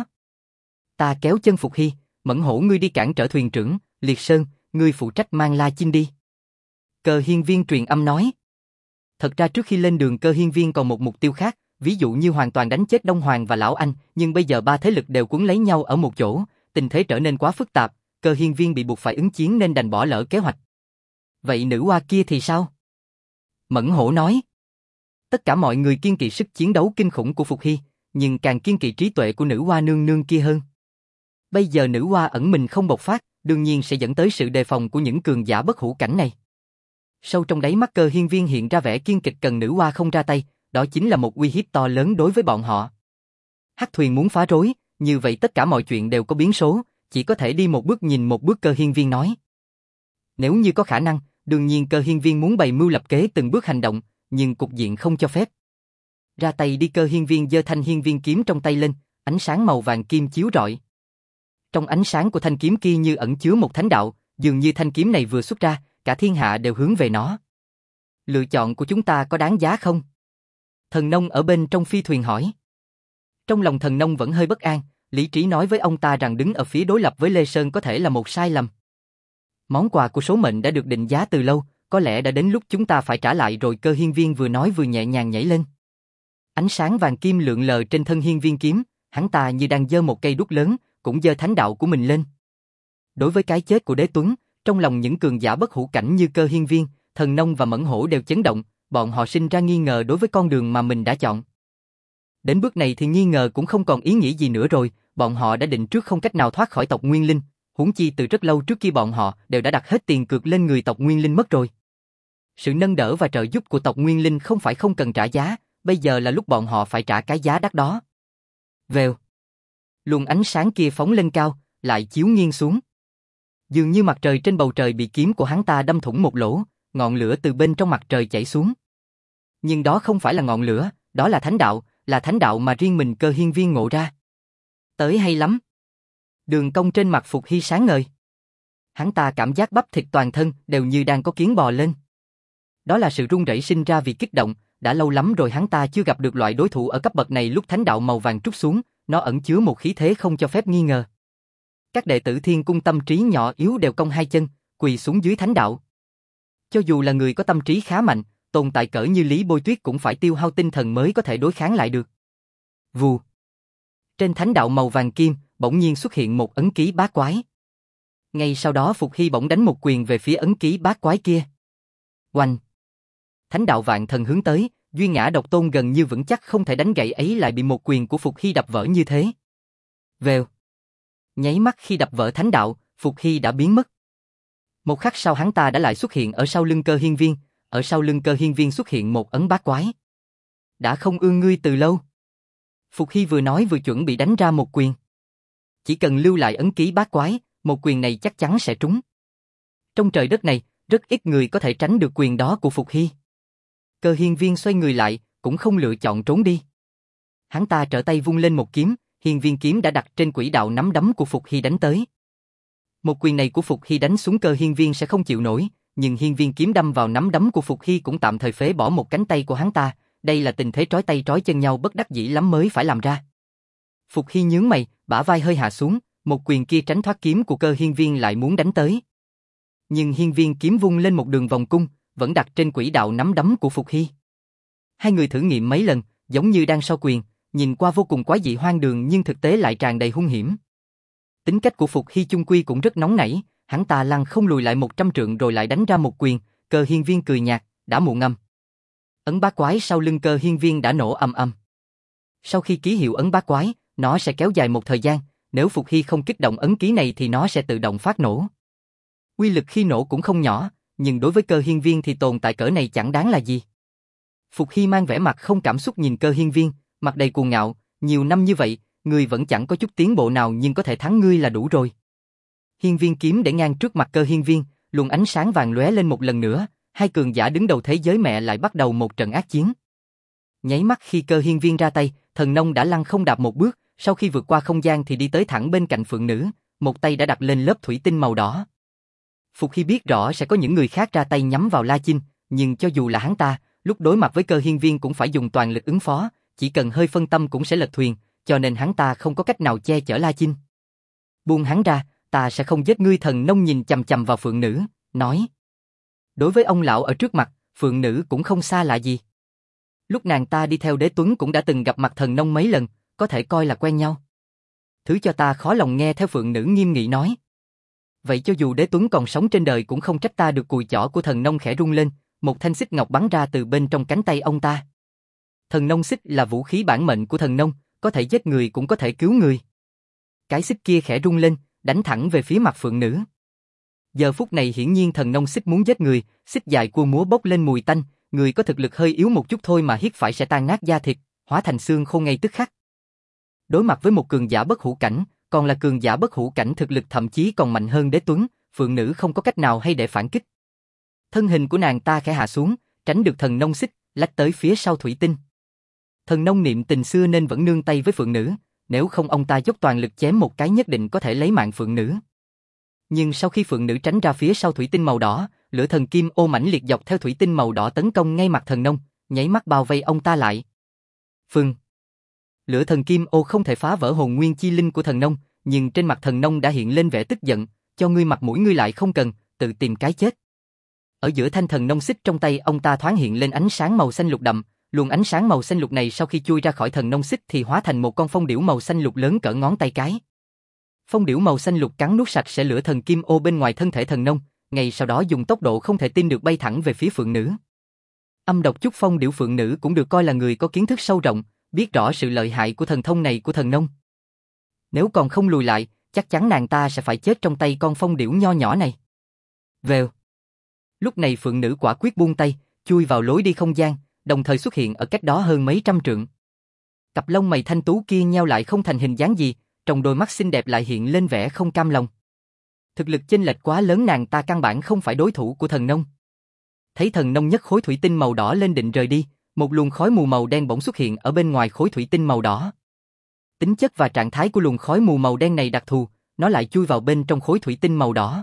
Ta kéo chân Phục Hy, Mẫn Hổ ngươi đi cản trở thuyền trưởng, Liệt Sơn, ngươi phụ trách mang La Chinh đi. Cơ Hiên Viên truyền âm nói. Thật ra trước khi lên đường Cơ Hiên Viên còn một mục tiêu khác, ví dụ như hoàn toàn đánh chết Đông Hoàng và Lão Anh, nhưng bây giờ ba thế lực đều cuốn lấy nhau ở một chỗ, tình thế trở nên quá phức tạp, Cơ Hiên Viên bị buộc phải ứng chiến nên đành bỏ lỡ kế hoạch. Vậy nữ hoa kia thì sao? Mẫn Hổ nói. Tất cả mọi người kiêng kỵ sức chiến đấu kinh khủng của Phục Hy, nhưng càng kiêng kỵ trí tuệ của nữ hoa nương nương kia hơn. Bây giờ nữ hoa ẩn mình không bộc phát, đương nhiên sẽ dẫn tới sự đề phòng của những cường giả bất hủ cảnh này. Sâu trong đáy mắt Cơ Hiên Viên hiện ra vẻ kiên kỵ cần nữ hoa không ra tay, đó chính là một uy hiếp to lớn đối với bọn họ. Hắc thuyền muốn phá rối, như vậy tất cả mọi chuyện đều có biến số, chỉ có thể đi một bước nhìn một bước, Cơ Hiên Viên nói. Nếu như có khả năng, đương nhiên Cơ Hiên Viên muốn bày mưu lập kế từng bước hành động, nhưng cục diện không cho phép. Ra tay đi, Cơ Hiên Viên giơ thanh hiên viên kiếm trong tay lên, ánh sáng màu vàng kim chiếu rọi. Trong ánh sáng của thanh kiếm kia như ẩn chứa một thánh đạo, dường như thanh kiếm này vừa xuất ra, cả thiên hạ đều hướng về nó. Lựa chọn của chúng ta có đáng giá không? Thần nông ở bên trong phi thuyền hỏi. Trong lòng thần nông vẫn hơi bất an, lý trí nói với ông ta rằng đứng ở phía đối lập với Lê Sơn có thể là một sai lầm. Món quà của số mệnh đã được định giá từ lâu, có lẽ đã đến lúc chúng ta phải trả lại rồi, Cơ Hiên Viên vừa nói vừa nhẹ nhàng nhảy lên. Ánh sáng vàng kim lượn lờ trên thân hiên viên kiếm, hắn ta như đang giơ một cây đuốc lớn, cũng giơ thánh đạo của mình lên. Đối với cái chết của Đế Tuấn, trong lòng những cường giả bất hủ cảnh như Cơ Hiên Viên, Thần Nông và Mẫn Hổ đều chấn động, bọn họ sinh ra nghi ngờ đối với con đường mà mình đã chọn. Đến bước này thì nghi ngờ cũng không còn ý nghĩa gì nữa rồi, bọn họ đã định trước không cách nào thoát khỏi tộc Nguyên Linh, huống chi từ rất lâu trước khi bọn họ đều đã đặt hết tiền cược lên người tộc Nguyên Linh mất rồi. Sự nâng đỡ và trợ giúp của tộc Nguyên Linh không phải không cần trả giá, bây giờ là lúc bọn họ phải trả cái giá đắt đó. Vèo. Luồng ánh sáng kia phóng lên cao, lại chiếu nghiêng xuống. Dường như mặt trời trên bầu trời bị kiếm của hắn ta đâm thủng một lỗ, ngọn lửa từ bên trong mặt trời chảy xuống. Nhưng đó không phải là ngọn lửa, đó là thánh đạo mà riêng mình Cơ Hiên Viên ngộ ra. Tới hay lắm. Đường cong trên mặt Phục Hy sáng ngời. Hắn ta cảm giác bắp thịt toàn thân đều như đang có kiến bò lên. Đó là sự run rẩy sinh ra vì kích động, đã lâu lắm rồi hắn ta chưa gặp được loại đối thủ ở cấp bậc này. Lúc thánh đạo màu vàng trút xuống, nó ẩn chứa một khí thế không cho phép nghi ngờ. Các đệ tử Thiên Cung tâm trí nhỏ yếu đều cong hai chân, quỳ xuống dưới thánh đạo. Cho dù là người có tâm trí khá mạnh, tồn tại cỡ như Lý Bôi Tuyết cũng phải tiêu hao tinh thần mới có thể đối kháng lại được. Vù. Trên thánh đạo màu vàng kim, bỗng nhiên xuất hiện một ấn ký bát quái. Ngay sau đó Phục Hy bỗng đánh một quyền về phía ấn ký bát quái kia. Oanh! Thánh đạo vạn thần hướng tới, Duy Ngã Độc Tôn gần như vững chắc không thể đánh gãy ấy lại bị một quyền của Phục Hy đập vỡ như thế. Vèo! Nháy mắt khi đập vỡ thánh đạo, Phục Hy đã biến mất. Một khắc sau hắn ta đã lại xuất hiện ở sau lưng Cơ Hiên Viên, ở sau lưng Cơ Hiên Viên xuất hiện một ấn bát quái. Đã không ưa ngươi từ lâu. Phục Hy vừa nói vừa chuẩn bị đánh ra một quyền. Chỉ cần lưu lại ấn ký bát quái, một quyền này chắc chắn sẽ trúng. Trong trời đất này, rất ít người có thể tránh được quyền đó của Phục Hy. Cơ Hiên Viên xoay người lại, cũng không lựa chọn trốn đi. Hắn ta trở tay vung lên một kiếm, hiên viên kiếm đã đặt trên quỹ đạo nắm đấm của Phục Hy đánh tới. Một quyền này của Phục Hy đánh xuống Cơ Hiên Viên sẽ không chịu nổi, nhưng hiên viên kiếm đâm vào nắm đấm của Phục Hy cũng tạm thời phế bỏ một cánh tay của hắn ta, đây là tình thế trói tay trói chân nhau bất đắc dĩ lắm mới phải làm ra. Phục Hy nhướng mày, bả vai hơi hạ xuống, một quyền kia tránh thoát kiếm của Cơ Hiên Viên lại muốn đánh tới. Nhưng hiên viên kiếm vung lên một đường vòng cung, vẫn đặt trên quỹ đạo nắm đấm của Phục Hy. Hai người thử nghiệm mấy lần, giống như đang so quyền, nhìn qua vô cùng quái dị hoang đường nhưng thực tế lại tràn đầy hung hiểm. Tính cách của Phục Hy chung quy cũng rất nóng nảy, hắn ta lăn không lùi lại 100 trượng rồi lại đánh ra một quyền, Cơ Hiên Viên cười nhạt, đã muộn ngầm. Ấn bát quái sau lưng Cơ Hiên Viên đã nổ ầm ầm. Sau khi ký hiệu ấn bát quái, nó sẽ kéo dài một thời gian, nếu Phục Hy không kích động ấn ký này thì nó sẽ tự động phát nổ. Uy lực khi nổ cũng không nhỏ, nhưng đối với Cơ Hiên Viên thì tồn tại cỡ này chẳng đáng là gì. Phục Hy mang vẻ mặt không cảm xúc nhìn Cơ Hiên Viên, mặt đầy cuồng ngạo, nhiều năm như vậy, ngươi vẫn chẳng có chút tiến bộ nào nhưng có thể thắng ngươi là đủ rồi. Hiên viên kiếm để ngang trước mặt Cơ Hiên Viên, luồng ánh sáng vàng lóe lên một lần nữa, hai cường giả đứng đầu thế giới mẹ lại bắt đầu một trận ác chiến. Nháy mắt khi Cơ Hiên Viên ra tay, Thần Nông đã lăn không đạp một bước, sau khi vượt qua không gian thì đi tới thẳng bên cạnh Phượng Nữ, một tay đã đặt lên lớp thủy tinh màu đỏ. Phục Hy biết rõ sẽ có những người khác ra tay nhắm vào La Chinh, nhưng cho dù là hắn ta, lúc đối mặt với Cơ Hiên Viên cũng phải dùng toàn lực ứng phó, chỉ cần hơi phân tâm cũng sẽ lật thuyền, cho nên hắn ta không có cách nào che chở La Chinh. Buông hắn ra, ta sẽ không giết ngươi. Thần Nông nhìn chằm chằm vào Phượng Nữ, nói. Đối với ông lão ở trước mặt, Phượng Nữ cũng không xa lạ gì. Lúc nàng ta đi theo Đế Tuấn cũng đã từng gặp mặt Thần Nông mấy lần, có thể coi là quen nhau. Thứ cho ta khó lòng nghe theo Phượng Nữ nghiêm nghị nói. Vậy cho dù Đế Tuấn còn sống trên đời cũng không trách ta được. Cùi chỏ của Thần Nông khẽ rung lên, một thanh xích ngọc bắn ra từ bên trong cánh tay ông ta. Thần Nông xích là vũ khí bản mệnh của Thần Nông, có thể giết người cũng có thể cứu người. Cái xích kia khẽ rung lên, đánh thẳng về phía mặt phượng nữ. Giờ phút này hiển nhiên thần nông xích muốn giết người, xích dài cua múa bốc lên mùi tanh, người có thực lực hơi yếu một chút thôi mà hít phải sẽ tan nát da thịt, hóa thành xương khô ngay tức khắc. Đối mặt với một cường giả bất hủ cảnh, còn là cường giả bất hủ cảnh thực lực thậm chí còn mạnh hơn Đế Tuấn, phượng nữ không có cách nào hay để phản kích. Thân hình của nàng ta khẽ hạ xuống, tránh được thần nông xích, lách tới phía sau thủy tinh. Thần nông niệm tình xưa nên vẫn nương tay với phượng nữ, nếu không ông ta dốc toàn lực chém một cái nhất định có thể lấy mạng phượng nữ. Nhưng sau khi phượng nữ tránh ra phía sau thủy tinh màu đỏ, lửa thần kim ô mãnh liệt dọc theo thủy tinh màu đỏ tấn công ngay mặt thần nông, nháy mắt bao vây ông ta lại. Phừng! Lửa thần kim ô không thể phá vỡ hồn nguyên chi linh của thần nông, nhưng trên mặt thần nông đã hiện lên vẻ tức giận, cho ngươi mặt mũi ngươi lại không cần, tự tìm cái chết. Ở giữa thanh thần nông xích trong tay ông ta thoáng hiện lên ánh sáng màu xanh lục đậm, luồng ánh sáng màu xanh lục này sau khi chui ra khỏi thần nông xích thì hóa thành một con phong điểu màu xanh lục lớn cỡ ngón tay cái. Phong điểu màu xanh lục cắn nuốt sạch sẽ lửa thần kim ô bên ngoài thân thể thần nông, ngay sau đó dùng tốc độ không thể tin được bay thẳng về phía phượng nữ. Âm độc trúc phong điểu phượng nữ cũng được coi là người có kiến thức sâu rộng, biết rõ sự lợi hại của thần thông này của thần nông. Nếu còn không lùi lại, chắc chắn nàng ta sẽ phải chết trong tay con phong điểu nho nhỏ này. Vèo. Lúc này phượng nữ quả quyết buông tay, chui vào lối đi không gian, đồng thời xuất hiện ở cách đó hơn mấy trăm trượng. Cặp lông mày thanh tú kia nheo lại không thành hình dáng gì, trong đôi mắt xinh đẹp lại hiện lên vẻ không cam lòng. Thực lực chênh lệch quá lớn, nàng ta căn bản không phải đối thủ của thần nông. Thấy thần nông nhấc khối thủy tinh màu đỏ lên định rời đi, một luồng khói mù màu đen bỗng xuất hiện ở bên ngoài khối thủy tinh màu đỏ. Tính chất và trạng thái của luồng khói mù màu đen này đặc thù, nó lại chui vào bên trong khối thủy tinh màu đỏ.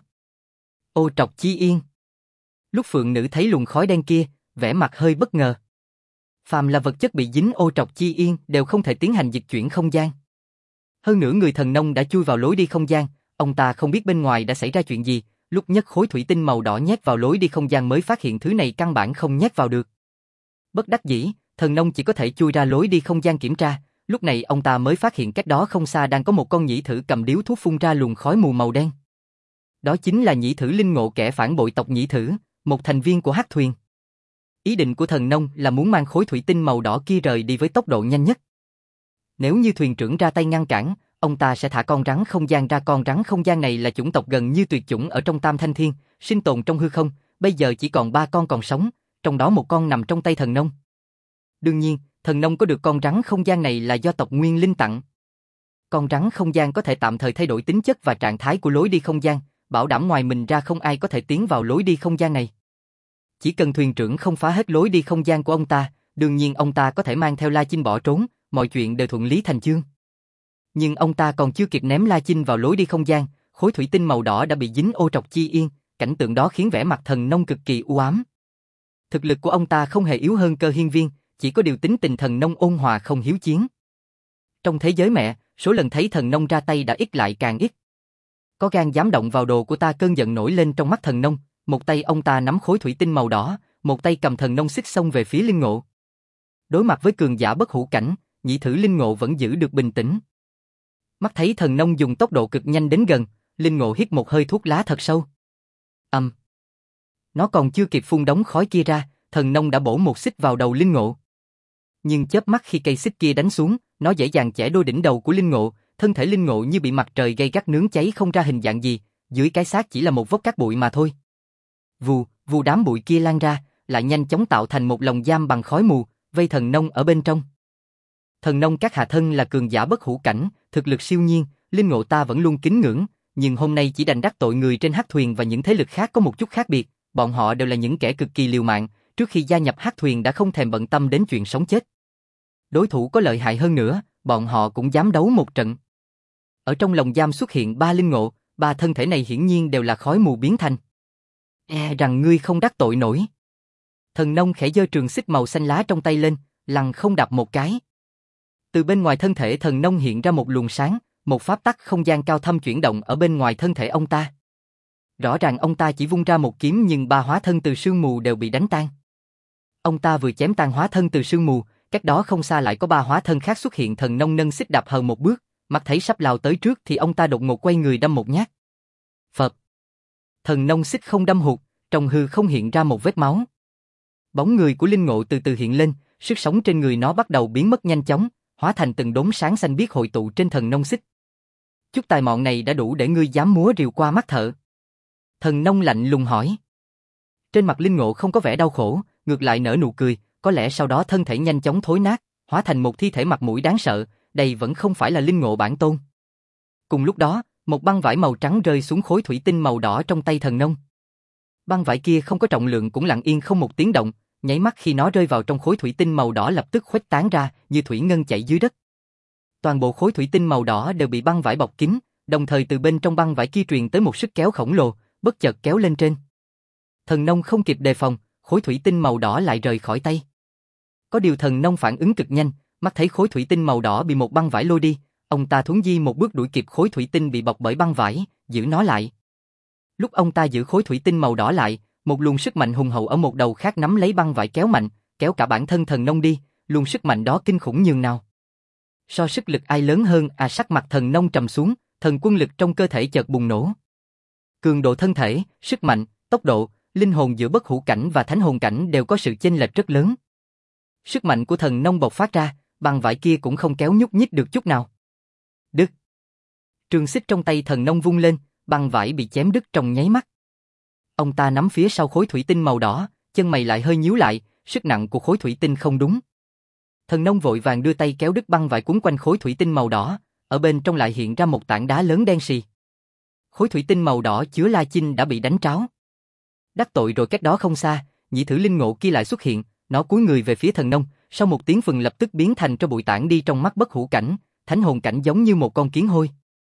Ô trọc chi yên. Lúc phượng nữ thấy luồng khói đen kia, vẻ mặt hơi bất ngờ. Phàm là vật chất bị dính ô trọc chi yên đều không thể tiến hành dịch chuyển không gian. Hơn nữa người thần nông đã chui vào lối đi không gian, ông ta không biết bên ngoài đã xảy ra chuyện gì, lúc nhấc khối thủy tinh màu đỏ nhét vào lối đi không gian mới phát hiện thứ này căn bản không nhét vào được. Bất đắc dĩ, thần nông chỉ có thể chui ra lối đi không gian kiểm tra, lúc này ông ta mới phát hiện cách đó không xa đang có một con nhĩ thử cầm điếu thuốc phun ra luồng khói mù màu đen. Đó chính là nhĩ thử linh ngộ kẻ phản bội tộc nhĩ thử, một thành viên của hắc thuyền. Ý định của thần nông là muốn mang khối thủy tinh màu đỏ kia rời đi với tốc độ nhanh nhất. Nếu như thuyền trưởng ra tay ngăn cản, ông ta sẽ thả con rắn không gian ra. Con rắn không gian này là chủng tộc gần như tuyệt chủng ở trong Tam Thanh Thiên, sinh tồn trong hư không, bây giờ chỉ còn 3 con còn sống, trong đó một con nằm trong tay thần nông. Đương nhiên, thần nông có được con rắn không gian này là do tộc Nguyên Linh tặng. Con rắn không gian có thể tạm thời thay đổi tính chất và trạng thái của lối đi không gian, bảo đảm ngoài mình ra không ai có thể tiến vào lối đi không gian này. Chỉ cần thuyền trưởng không phá hết lối đi không gian của ông ta, đương nhiên ông ta có thể mang theo La Chinh bỏ trốn, mọi chuyện đều thuận lý thành chương. Nhưng ông ta còn chưa kịp ném La Chinh vào lối đi không gian, khối thủy tinh màu đỏ đã bị dính ô trọc chi yên, cảnh tượng đó khiến vẻ mặt thần nông cực kỳ u ám. Thực lực của ông ta không hề yếu hơn Cơ Hiên Viên, chỉ có điều tính tình thần nông ôn hòa không hiếu chiến. Trong thế giới mẹ, số lần thấy thần nông ra tay đã ít lại càng ít. Có gan dám động vào đồ của ta, cơn giận nổi lên trong mắt thần nông, một tay ông ta nắm khối thủy tinh màu đỏ, một tay cầm thần nông xích xông về phía Linh Ngộ. Đối mặt với cường giả bất hủ cảnh, nhị thử Linh Ngộ vẫn giữ được bình tĩnh. Mắt thấy thần nông dùng tốc độ cực nhanh đến gần, Linh Ngộ hít một hơi thuốc lá thật sâu. Nó còn chưa kịp phun đống khói kia ra, thần nông đã bổ một xích vào đầu Linh Ngộ. Nhưng chớp mắt khi cây xích kia đánh xuống, nó dễ dàng chẻ đôi đỉnh đầu của Linh Ngộ, thân thể Linh Ngộ như bị mặt trời gay gắt nướng cháy không ra hình dạng gì, dưới cái xác chỉ là một vốc cát bụi mà thôi. Vù, vù, đám bụi kia lan ra, lại nhanh chóng tạo thành một lồng giam bằng khói mù, vây thần nông ở bên trong. Thần nông các hạ thân là cường giả bất hủ cảnh, thực lực siêu nhiên, Linh Ngộ ta vẫn luôn kính ngưỡng, nhưng hôm nay chỉ đành đắc tội người trên hắc thuyền và những thế lực khác có một chút khác biệt, bọn họ đều là những kẻ cực kỳ liều mạng, trước khi gia nhập hắc thuyền đã không thèm bận tâm đến chuyện sống chết. Đối thủ có lợi hại hơn nữa, bọn họ cũng dám đấu một trận. Ở trong lồng giam xuất hiện 3 Linh Ngộ, 3 thân thể này hiển nhiên đều là khói mù biến thành. E rằng ngươi không đắc tội nổi. Thần nông khẽ giơ trường xích màu xanh lá trong tay lên, lăng không đập một cái. Từ bên ngoài thân thể thần nông hiện ra một luồng sáng, một pháp tắc không gian cao thâm chuyển động ở bên ngoài thân thể ông ta. Rõ ràng ông ta chỉ vung ra một kiếm nhưng 3 hóa thân từ sương mù đều bị đánh tan. Ông ta vừa chém tan hóa thân từ sương mù, cách đó không xa lại có 3 hóa thân khác xuất hiện. Thần nông nâng xích đạp hờ một bước, mắt thấy sắp lao tới trước thì ông ta đột ngột quay người đâm một nhát. Phập. Thần nông xích không đâm hụt, trong hư không hiện ra một vết máu. Bóng người của Linh Ngộ từ từ hiện lên, sức sống trên người nó bắt đầu biến mất nhanh chóng, hóa thành từng đốm sáng xanh biếc hội tụ trên thần nông xích. Chút tài mọn này đã đủ để ngươi dám múa rìu qua mắt thợ. Thần nông lạnh lùng hỏi. Trên mặt Linh Ngộ không có vẻ đau khổ, ngược lại nở nụ cười, có lẽ sau đó thân thể nhanh chóng thối nát, hóa thành một thi thể mặt mũi đáng sợ, đây vẫn không phải là Linh Ngộ bản tôn. Cùng lúc đó, một băng vải màu trắng rơi xuống khối thủy tinh màu đỏ trong tay thần nông. Băng vải kia không có trọng lượng cũng lặng yên không một tiếng động, nháy mắt khi nó rơi vào trong khối thủy tinh màu đỏ lập tức khuếch tán ra, như thủy ngân chảy dưới đất. Toàn bộ khối thủy tinh màu đỏ đều bị băng vải bọc kín, đồng thời từ bên trong băng vải kia truyền tới một sức kéo khổng lồ, bất chợt kéo lên trên. Thần nông không kịp đề phòng, khối thủy tinh màu đỏ lại rời khỏi tay. Có điều thần nông phản ứng cực nhanh, mắt thấy khối thủy tinh màu đỏ bị một băng vải lôi đi, ông ta thuấn di một bước đuổi kịp khối thủy tinh bị bọc bởi băng vải, giữ nó lại. Lúc ông ta giữ khối thủy tinh màu đỏ lại, một luồng sức mạnh hùng hậu ở một đầu khác nắm lấy băng vải kéo mạnh, kéo cả bản thân thần nông đi, luồng sức mạnh đó kinh khủng nhường nào. So sức lực ai lớn hơn, sắc mặt thần nông trầm xuống, thần quân lực trong cơ thể chợt bùng nổ. Cường độ thân thể, sức mạnh, tốc độ, linh hồn giữa bất hủ cảnh và thánh hồn cảnh đều có sự chênh lệch rất lớn. Sức mạnh của thần nông bộc phát ra, băng vải kia cũng không kéo nhúc nhích được chút nào. Đứt. Trường xích trong tay thần nông vung lên, băng vải bị chém đứt trong nháy mắt. Ông ta nắm phía sau khối thủy tinh màu đỏ, chân mày lại hơi nhíu lại, sức nặng của khối thủy tinh không đúng. Thần nông vội vàng đưa tay kéo đứt băng vải cuốn quanh khối thủy tinh màu đỏ, ở bên trong lại hiện ra một tảng đá lớn đen sì. Khối thủy tinh màu đỏ chứa La Chinh đã bị đánh tráo. Đắc tội rồi, cách đó không xa, nhị thử Linh Ngộ kia lại xuất hiện, nó cúi người về phía thần nông, sau một tiếng phừng lập tức biến thành tro bụi tản đi trong mắt bất hủ cảnh, thánh hồn cảnh giống như một con kiến hôi.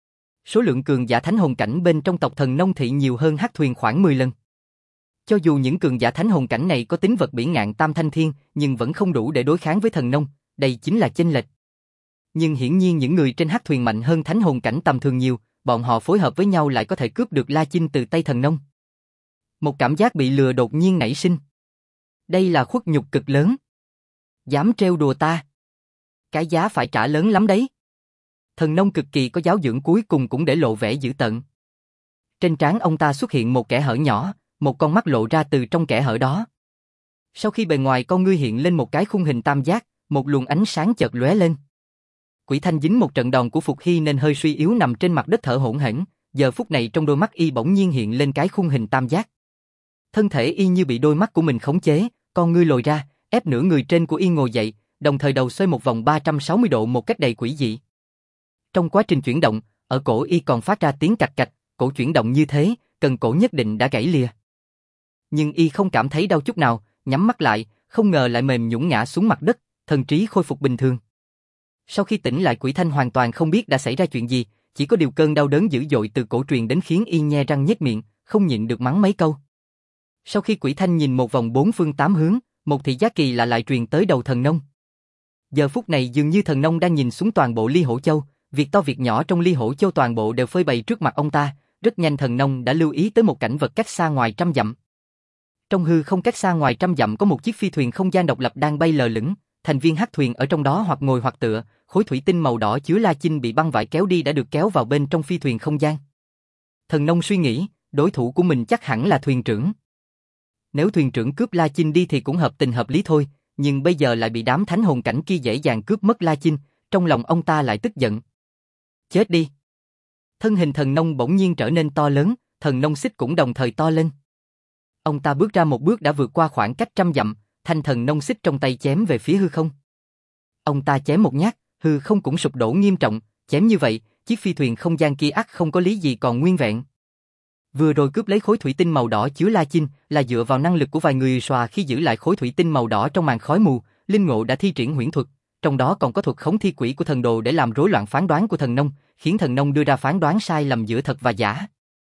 Số lượng cường giả thánh hồn cảnh bên trong tộc thần nông thị nhiều hơn Hắc Thuyền khoảng 10 lần. Cho dù những cường giả thánh hồn cảnh này có tính vật bỉ ngạn tam thanh thiên, nhưng vẫn không đủ để đối kháng với thần nông, đây chính là chênh lệch. Nhưng hiển nhiên những người trên Hắc Thuyền mạnh hơn thánh hồn cảnh tầm thường nhiều, bọn họ phối hợp với nhau lại có thể cướp được La Chinh từ tay thần nông. Một cảm giác bị lừa đột nhiên nảy sinh. Đây là khuất nhục cực lớn. Dám trêu đùa ta. Cái giá phải trả lớn lắm đấy. Thần nông cực kỳ có giáo dưỡng cuối cùng cũng để lộ vẻ dữ tợn. Trên trán ông ta xuất hiện một kẽ hở nhỏ, một con mắt lộ ra từ trong kẽ hở đó. Sau khi bề ngoài con ngươi hiện lên một cái khung hình tam giác, một luồng ánh sáng chợt lóe lên. Quỷ Thanh dính một trận đòn của Phục Hy nên hơi suy yếu nằm trên mặt đất thở hổn hển, giờ phút này trong đôi mắt y bỗng nhiên hiện lên cái khung hình tam giác. Thân thể y như bị đôi mắt của mình khống chế, con ngươi lồi ra, ép nửa người trên của y ngồi dậy, đồng thời đầu xoay một vòng 360 độ một cách đầy quỷ dị. Trong quá trình chuyển động, ở cổ y còn phát ra tiếng cạch cạch, cổ chuyển động như thế, cần cổ nhất định đã gãy lìa. Nhưng y không cảm thấy đau chút nào, nhắm mắt lại, không ngờ lại mềm nhũn ngã xuống mặt đất, thần trí khôi phục bình thường. Sau khi tỉnh lại, Quỷ Thanh hoàn toàn không biết đã xảy ra chuyện gì, chỉ có điều cơn đau đớn dữ dội từ cổ truyền đến khiến y nhe răng nhếch miệng, không nhịn được mắng mấy câu. Sau khi Quỷ Thanh nhìn một vòng bốn phương tám hướng, một thị giác kỳ lạ lại truyền tới đầu thần nông. Giờ phút này dường như thần nông đang nhìn xuống toàn bộ Ly Hổ Châu, việc to việc nhỏ trong Ly Hổ Châu toàn bộ đều phơi bày trước mặt ông ta, rất nhanh thần nông đã lưu ý tới một cảnh vật cách xa ngoài 100 dặm. Trong hư không cách xa ngoài 100 dặm có một chiếc phi thuyền không gian độc lập đang bay lờ lửng, thành viên Hắc Thuyền ở trong đó hoặc ngồi hoặc tựa, khối thủy tinh màu đỏ chứa La Chinh bị băng vải kéo đi đã được kéo vào bên trong phi thuyền không gian. Thần nông suy nghĩ, đối thủ của mình chắc hẳn là thuyền trưởng. Nếu thuyền trưởng cướp La Chinh đi thì cũng hợp tình hợp lý thôi, nhưng bây giờ lại bị đám thánh hồn cảnh kia dễ dàng cướp mất La Chinh, trong lòng ông ta lại tức giận. Chết đi! Thân hình thần nông bỗng nhiên trở nên to lớn, thần nông xích cũng đồng thời to lên. Ông ta bước ra một bước đã vượt qua khoảng cách 100 dặm, thanh thần nông xích trong tay chém về phía hư không. Ông ta chém một nhát, hư không cũng sụp đổ nghiêm trọng, chém như vậy, chiếc phi thuyền không gian kia ắt không có lý gì còn nguyên vẹn. Vừa rồi cướp lấy khối thủy tinh màu đỏ chứa La Chinh là dựa vào năng lực của vài người xòa khi giữ lại khối thủy tinh màu đỏ trong màn khói mù, Linh Ngộ đã thi triển huyễn thuật, trong đó còn có thuật khống thi quỷ của thần đồ để làm rối loạn phán đoán của thần nông, khiến thần nông đưa ra phán đoán sai lầm giữa thật và giả.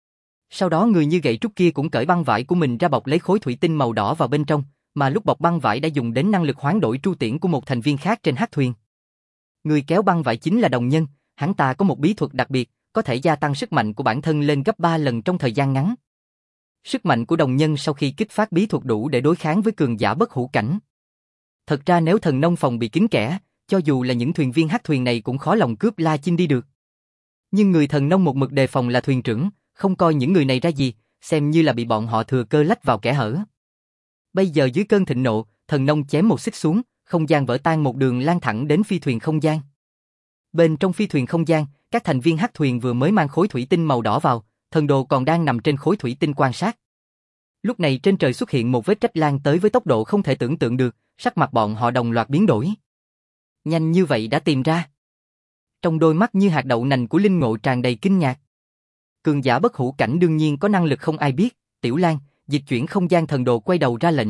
Sau đó người như gậy trúc kia cũng cởi băng vải của mình ra bọc lấy khối thủy tinh màu đỏ vào bên trong, mà lúc bọc băng vải đã dùng đến năng lực hoán đổi tru tiễn của một thành viên khác trên Hắc Thuyền. Người kéo băng vải chính là Đồng Nhân, hắn ta có một bí thuật đặc biệt, có thể gia tăng sức mạnh của bản thân lên gấp 3 lần trong thời gian ngắn. Sức mạnh của Đồng Nhân sau khi kích phát bí thuật đủ để đối kháng với cường giả bất hủ cảnh. Thật ra nếu thần nông phòng bị kín kẽ, cho dù là những thuyền viên Hắc Thuyền này cũng khó lòng cướp La Chinh đi được. Nhưng người thần nông một mực đề phòng là thuyền trưởng, không coi những người này ra gì, xem như là bị bọn họ thừa cơ lách vào kẽ hở. Bây giờ dưới cơn thịnh nộ, thần nông chém một xích xuống, không gian vỡ tan một đường lan thẳng đến phi thuyền không gian. Bên trong phi thuyền không gian, Các thành viên hắc thuyền vừa mới mang khối thủy tinh màu đỏ vào, thần đồ còn đang nằm trên khối thủy tinh quan sát. Lúc này trên trời xuất hiện một vết rách lan tới với tốc độ không thể tưởng tượng được, sắc mặt bọn họ đồng loạt biến đổi. Nhanh như vậy đã tìm ra. Trong đôi mắt như hạt đậu nành của Linh Ngộ tràn đầy kinh ngạc. Cường giả bất hủ cảnh đương nhiên có năng lực không ai biết, Tiểu Lan, dịch chuyển không gian thần đồ quay đầu ra lệnh.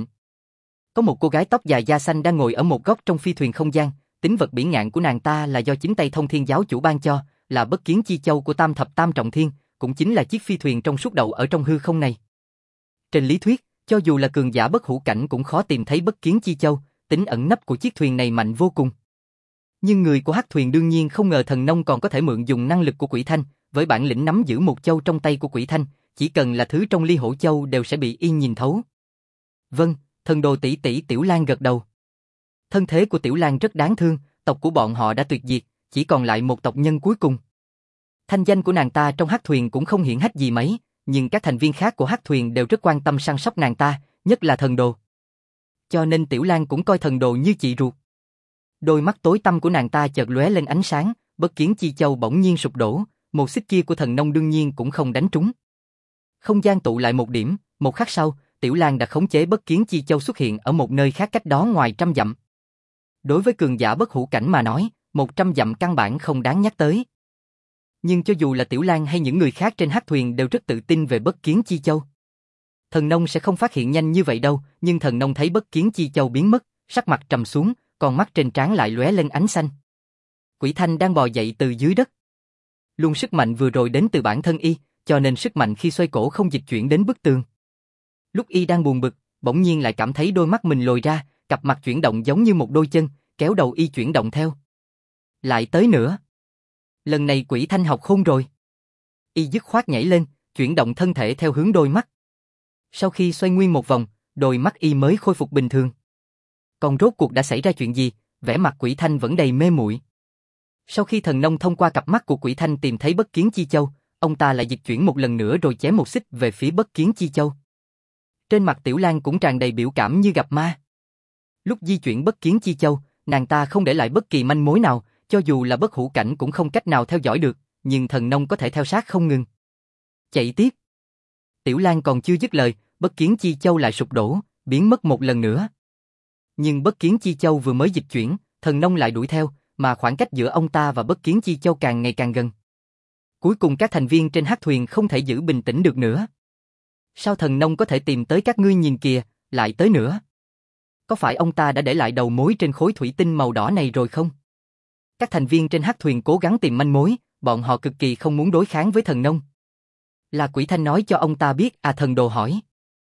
Có một cô gái tóc dài da xanh đang ngồi ở một góc trong phi thuyền không gian, tính vật bỉ ngạn của nàng ta là do chính tay Thông Thiên giáo chủ ban cho, là Bất Kiến Chi Châu của Tam Thập Tam Trọng Thiên, cũng chính là chiếc phi thuyền trong suốt đầu ở trong hư không này. Trên lý thuyết, cho dù là cường giả bất hủ cảnh cũng khó tìm thấy Bất Kiến Chi Châu, tính ẩn nấp của chiếc thuyền này mạnh vô cùng. Nhưng người của hắc thuyền đương nhiên không ngờ thần nông còn có thể mượn dùng năng lực của Quỷ Thanh, với bản lĩnh nắm giữ một châu trong tay của Quỷ Thanh, chỉ cần là thứ trong ly hổ châu đều sẽ bị y nhìn thấu. Vâng, thần đồ tỷ tỷ. Tiểu Lan gật đầu. Thân thế của Tiểu Lan rất đáng thương, tộc của bọn họ đã tuyệt diệt, chỉ còn lại một tộc nhân cuối cùng. Thanh danh của nàng ta trong hắc thuyền cũng không hiển hách gì mấy, nhưng các thành viên khác của hắc thuyền đều rất quan tâm săn sóc nàng ta, nhất là thần đồ. Cho nên Tiểu Lan cũng coi thần đồ như chị ruột. Đôi mắt tối tăm của nàng ta chợt lóe lên ánh sáng, Bất Kiến Chi Châu bỗng nhiên sụp đổ, một xích kia của thần nông đương nhiên cũng không đánh trúng. Không gian tụ lại một điểm, một khắc sau, Tiểu Lan đã khống chế Bất Kiến Chi Châu xuất hiện ở một nơi khác cách đó ngoài 100 dặm. Đối với cường giả bất hủ cảnh mà nói, 100 dặm căn bản không đáng nhắc tới. Nhưng cho dù là Tiểu Lan hay những người khác trên hắc thuyền đều rất tự tin về Bất Kiến Chi Châu. Thần nông sẽ không phát hiện nhanh như vậy đâu, nhưng thần nông thấy Bất Kiến Chi Châu biến mất, sắc mặt trầm xuống, còn mắt trên trán lại lóe lên ánh xanh. Quỷ Thanh đang bò dậy từ dưới đất. Luôn sức mạnh vừa rồi đến từ bản thân y, cho nên sức mạnh khi xoay cổ không dịch chuyển đến bức tường. Lúc y đang buồn bực, bỗng nhiên lại cảm thấy đôi mắt mình lồi ra, cặp mặt chuyển động giống như một đôi chân, kéo đầu y chuyển động theo. Lại tới nữa. Lần này Quỷ Thanh học khôn rồi. Y dứt khoát nhảy lên, chuyển động thân thể theo hướng đôi mắt. Sau khi xoay nguyên một vòng, đôi mắt y mới khôi phục bình thường. Còn rốt cuộc đã xảy ra chuyện gì? Vẻ mặt Quỷ Thanh vẫn đầy mê muội. Sau khi thần nông thông qua cặp mắt của Quỷ Thanh tìm thấy Bất Kiến Chi Châu, ông ta lại dịch chuyển một lần nữa rồi chém một xích về phía Bất Kiến Chi Châu. Trên mặt Tiểu Lan cũng tràn đầy biểu cảm như gặp ma. Lúc di chuyển Bất Kiến Chi Châu, nàng ta không để lại bất kỳ manh mối nào, cho dù là bất hủ cảnh cũng không cách nào theo dõi được, nhưng thần nông có thể theo sát không ngừng. Chạy tiếp. Tiểu Lan còn chưa dứt lời, Bất Kiến Chi Châu lại sụp đổ, biến mất một lần nữa. Nhưng Bất Kiến Chi Châu vừa mới dịch chuyển, thần nông lại đuổi theo, mà khoảng cách giữa ông ta và Bất Kiến Chi Châu càng ngày càng gần. Cuối cùng các thành viên trên hắc thuyền không thể giữ bình tĩnh được nữa. Sao thần nông có thể tìm tới các ngươi nhìn kìa, lại tới nữa. Có phải ông ta đã để lại đầu mối trên khối thủy tinh màu đỏ này rồi không? Các thành viên trên hắc thuyền cố gắng tìm manh mối, bọn họ cực kỳ không muốn đối kháng với thần nông. Là Quỷ Thanh nói cho ông ta biết à, thần đồ hỏi.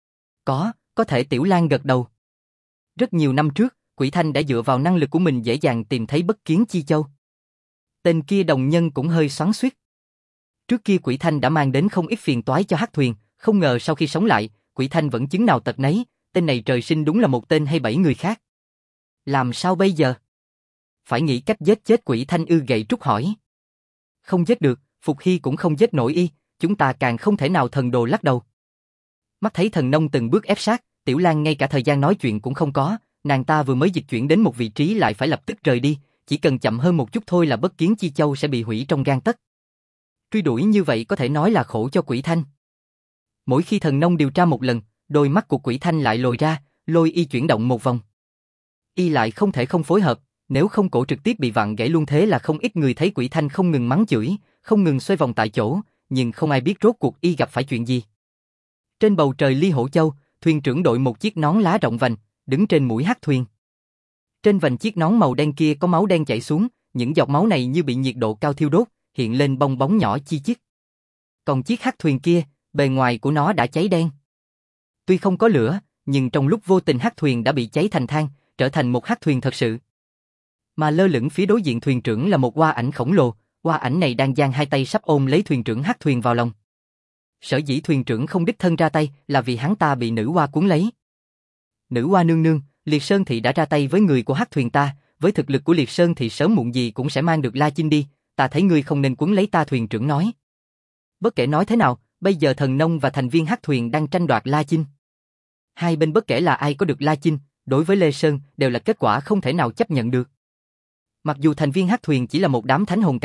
Có thể. Tiểu Lan gật đầu. Rất nhiều năm trước, Quỷ Thanh đã dựa vào năng lực của mình dễ dàng tìm thấy Bất Kiến Chi Châu. Tên kia đồng nhân cũng hơi xoắn xuýt. Trước kia Quỷ Thanh đã mang đến không ít phiền toái cho hắc thuyền, không ngờ sau khi sống lại, Quỷ Thanh vẫn chứng nào tật nấy, tên này trời sinh đúng là một tên hay 7 người khác. Làm sao bây giờ? Phải nghĩ cách giết chết Quỷ Thanh ư? Gậy trúc hỏi. Không giết được, Phục Hy cũng không giết nổi y, chúng ta càng không thể nào. Thần đồ lắc đầu. Mắt thấy thần nông từng bước ép sát, Tiểu Lan ngay cả thời gian nói chuyện cũng không có, nàng ta vừa mới dịch chuyển đến một vị trí lại phải lập tức rời đi, chỉ cần chậm hơn một chút thôi là Bất Kiến Chi Châu sẽ bị hủy trong gang tấc. Truy đuổi như vậy có thể nói là khổ cho Quỷ Thanh. Mỗi khi thần nông điều tra một lần, đôi mắt của Quỷ Thanh lại lồi ra, lôi y chuyển động một vòng. Y lại không thể không phối hợp, nếu không cổ trực tiếp bị vặn gãy luôn. Thế là không ít người thấy Quỷ Thanh không ngừng mắng chửi, không ngừng xoay vòng tại chỗ, nhưng không ai biết rốt cuộc y gặp phải chuyện gì. Trên bầu trời Ly Hổ Châu, thuyền trưởng đội một chiếc nón lá rộng vành, đứng trên mũi hắc thuyền. Trên vành chiếc nón màu đen kia có máu đen chảy xuống, những giọt máu này như bị nhiệt độ cao thiêu đốt, hiện lên bong bóng nhỏ chi chít. Còn chiếc hắc thuyền kia, bề ngoài của nó đã cháy đen. Tuy không có lửa, nhưng trong lúc vô tình hắc thuyền đã bị cháy thành than, trở thành một hắc thuyền thật sự. Mà lơ lửng phía đối diện thuyền trưởng là một oa ảnh khổng lồ, oa ảnh này đang giang hai tay sắp ôm lấy thuyền trưởng hắc thuyền vào lòng. Sở dĩ thuyền trưởng không đích thân ra tay là vì hắn ta bị nữ oa cuốn lấy. Nữ oa nương nương, Liệt Sơn Thị đã ra tay với người của hắc thuyền ta, với thực lực của Liệt Sơn Thị sớm muộn gì cũng sẽ mang được La Chinh đi, ta thấy ngươi không nên cuốn lấy ta. Thuyền trưởng nói. Bất kể nói thế nào, bây giờ thần nông và thành viên hắc thuyền đang tranh đoạt La Chinh. Hai bên bất kể là ai có được La Chinh, đối với Lê Sơn đều là kết quả không thể nào chấp nhận được. Mặc dù thành viên hắc thuyền chỉ là một đám thánh hồn cảnh,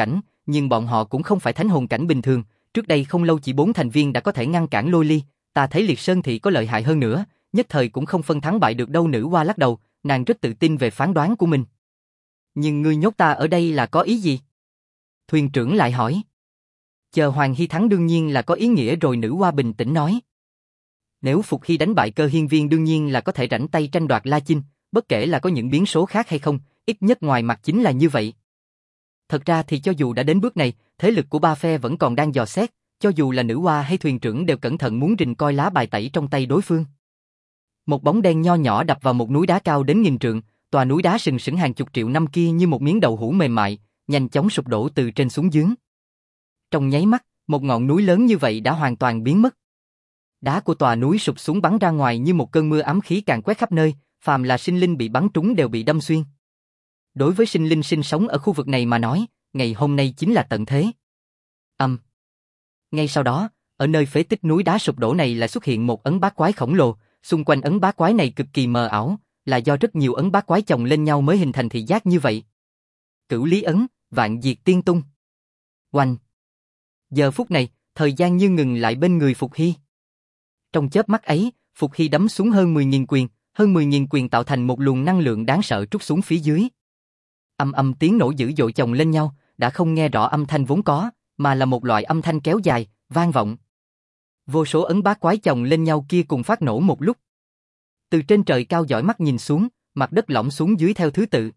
nhưng bọn họ cũng không phải thánh hồn cảnh bình thường, trước đây không lâu chỉ 4 thành viên đã có thể ngăn cản Lôi Ly, ta thấy Liệt Sơn Thị có lợi hại hơn nữa, nhất thời cũng không phân thắng bại được đâu. Nữ hoa lắc đầu, nàng rất tự tin về phán đoán của mình. Nhưng ngươi nhốt ta ở đây là có ý gì? Thuyền trưởng lại hỏi. Chờ Hoàng Hy thắng đương nhiên là có ý nghĩa rồi, nữ hoa bình tĩnh nói. Nếu Phục Hy đánh bại Cơ Hiên Viên đương nhiên là có thể rảnh tay tranh đoạt La Chinh, bất kể là có những biến số khác hay không, ít nhất ngoài mặt chính là như vậy. Thật ra thì cho dù đã đến bước này, thế lực của ba phe vẫn còn đang dò xét, cho dù là nữ hoa hay thuyền trưởng đều cẩn thận muốn rình coi lá bài tẩy trong tay đối phương. Một bóng đen nho nhỏ đập vào một núi đá cao đến nghìn trượng, tòa núi đá sừng sững hàng chục triệu năm kia như một miếng đậu hũ mềm mại, nhanh chóng sụp đổ từ trên xuống dưới. Trong nháy mắt, một ngọn núi lớn như vậy đã hoàn toàn biến mất. Đá của tòa núi sụp xuống bắn ra ngoài như một cơn mưa ám khí càn quét khắp nơi, phàm là sinh linh bị bắn trúng đều bị đâm xuyên. Đối với sinh linh sinh sống ở khu vực này mà nói, ngày hôm nay chính là tận thế. Ngay sau đó, ở nơi phế tích núi đá sụp đổ này lại xuất hiện một ấn bát quái khổng lồ, xung quanh ấn bát quái này cực kỳ mờ ảo, là do rất nhiều ấn bát quái chồng lên nhau mới hình thành thị giác như vậy. Cửu Lý ấn, Vạn Diệt Tiên Tung. Oanh! Giờ phút này, thời gian như ngừng lại bên người Phục Hy. Trong chớp mắt ấy, Phục Hy đấm xuống hơn 10.000 quyền, hơn 10.000 quyền tạo thành một luồng năng lượng đáng sợ trút xuống phía dưới. Tiếng nổ dữ dội chồng lên nhau, đã không nghe rõ âm thanh vốn có, mà là một loại âm thanh kéo dài, vang vọng. Vô số ấn bát quái chồng lên nhau kia cùng phát nổ một lúc. Từ trên trời cao dõi mắt nhìn xuống, mặt đất lõm xuống dưới theo thứ tự.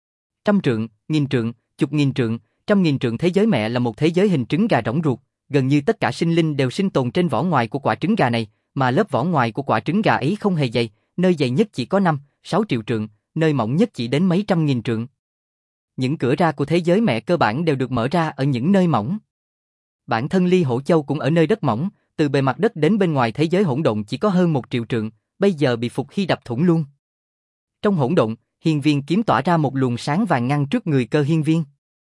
100 trượng, 1000 trượng, chục nghìn trượng, 100.000 trượng. Thế giới mẹ là một thế giới hình trứng gà rỗng ruột, gần như tất cả sinh linh đều sinh tồn trên vỏ ngoài của quả trứng gà này, mà lớp vỏ ngoài của quả trứng gà ấy không hề dày, nơi dày nhất chỉ có 5-6 triệu trượng, nơi mỏng nhất chỉ đến mấy trăm nghìn trượng. Những cửa ra của thế giới mẹ cơ bản đều được mở ra ở những nơi mỏng. Bản thân Ly Hổ Châu cũng ở nơi đất mỏng, từ bề mặt đất đến bên ngoài thế giới hỗn độn chỉ có hơn 1 triệu trượng, bây giờ bị Phục Hy đập thủng luôn. Trong hỗn độn, Hiên Viên kiếm tỏa ra một luồng sáng vàng ngăn trước người Cơ Hiên Viên.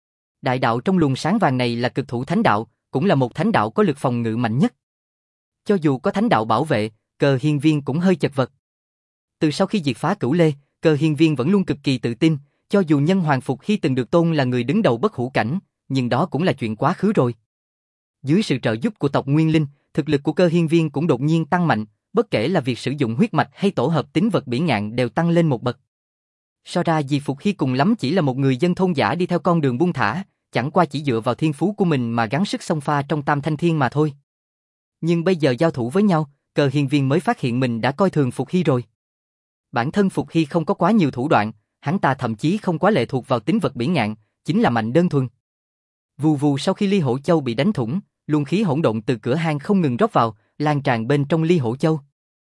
Đại đạo trong luồng sáng vàng này là cực thủ thánh đạo, cũng là một thánh đạo có lực phòng ngự mạnh nhất. Cho dù có thánh đạo bảo vệ, Cơ Hiên Viên cũng hơi chật vật. Từ sau khi diệt phá Cửu Lê, Cơ Hiên Viên vẫn luôn cực kỳ tự tin, cho dù Nhân Hoàng Phục Hy từng được tôn là người đứng đầu bất hủ cảnh, nhưng đó cũng là chuyện quá khứ rồi. Dưới sự trợ giúp của tộc Nguyên Linh, thực lực của Cơ Hiên Viên cũng đột nhiên tăng mạnh, bất kể là việc sử dụng huyết mạch hay tổ hợp tính vật bỉ ngạn đều tăng lên một bậc. So ra Di Phục Hy cùng lắm chỉ là một người dân thôn dã đi theo con đường buông thả, chẳng qua chỉ dựa vào thiên phú của mình mà gắng sức xông pha trong Tam Thanh Thiên mà thôi. Nhưng bây giờ giao thủ với nhau, Cơ Hiên Viên mới phát hiện mình đã coi thường Phục Hy rồi. Bản thân Phục Hy không có quá nhiều thủ đoạn, hắn ta thậm chí không quá lệ thuộc vào tính vật bỉ ngạn, chính là mạnh đơn thuần. Vù vù sau khi Ly Hổ Châu bị đánh thủng, luồng khí hỗn độn từ cửa hang không ngừng rót vào, lan tràn bên trong Ly Hổ Châu.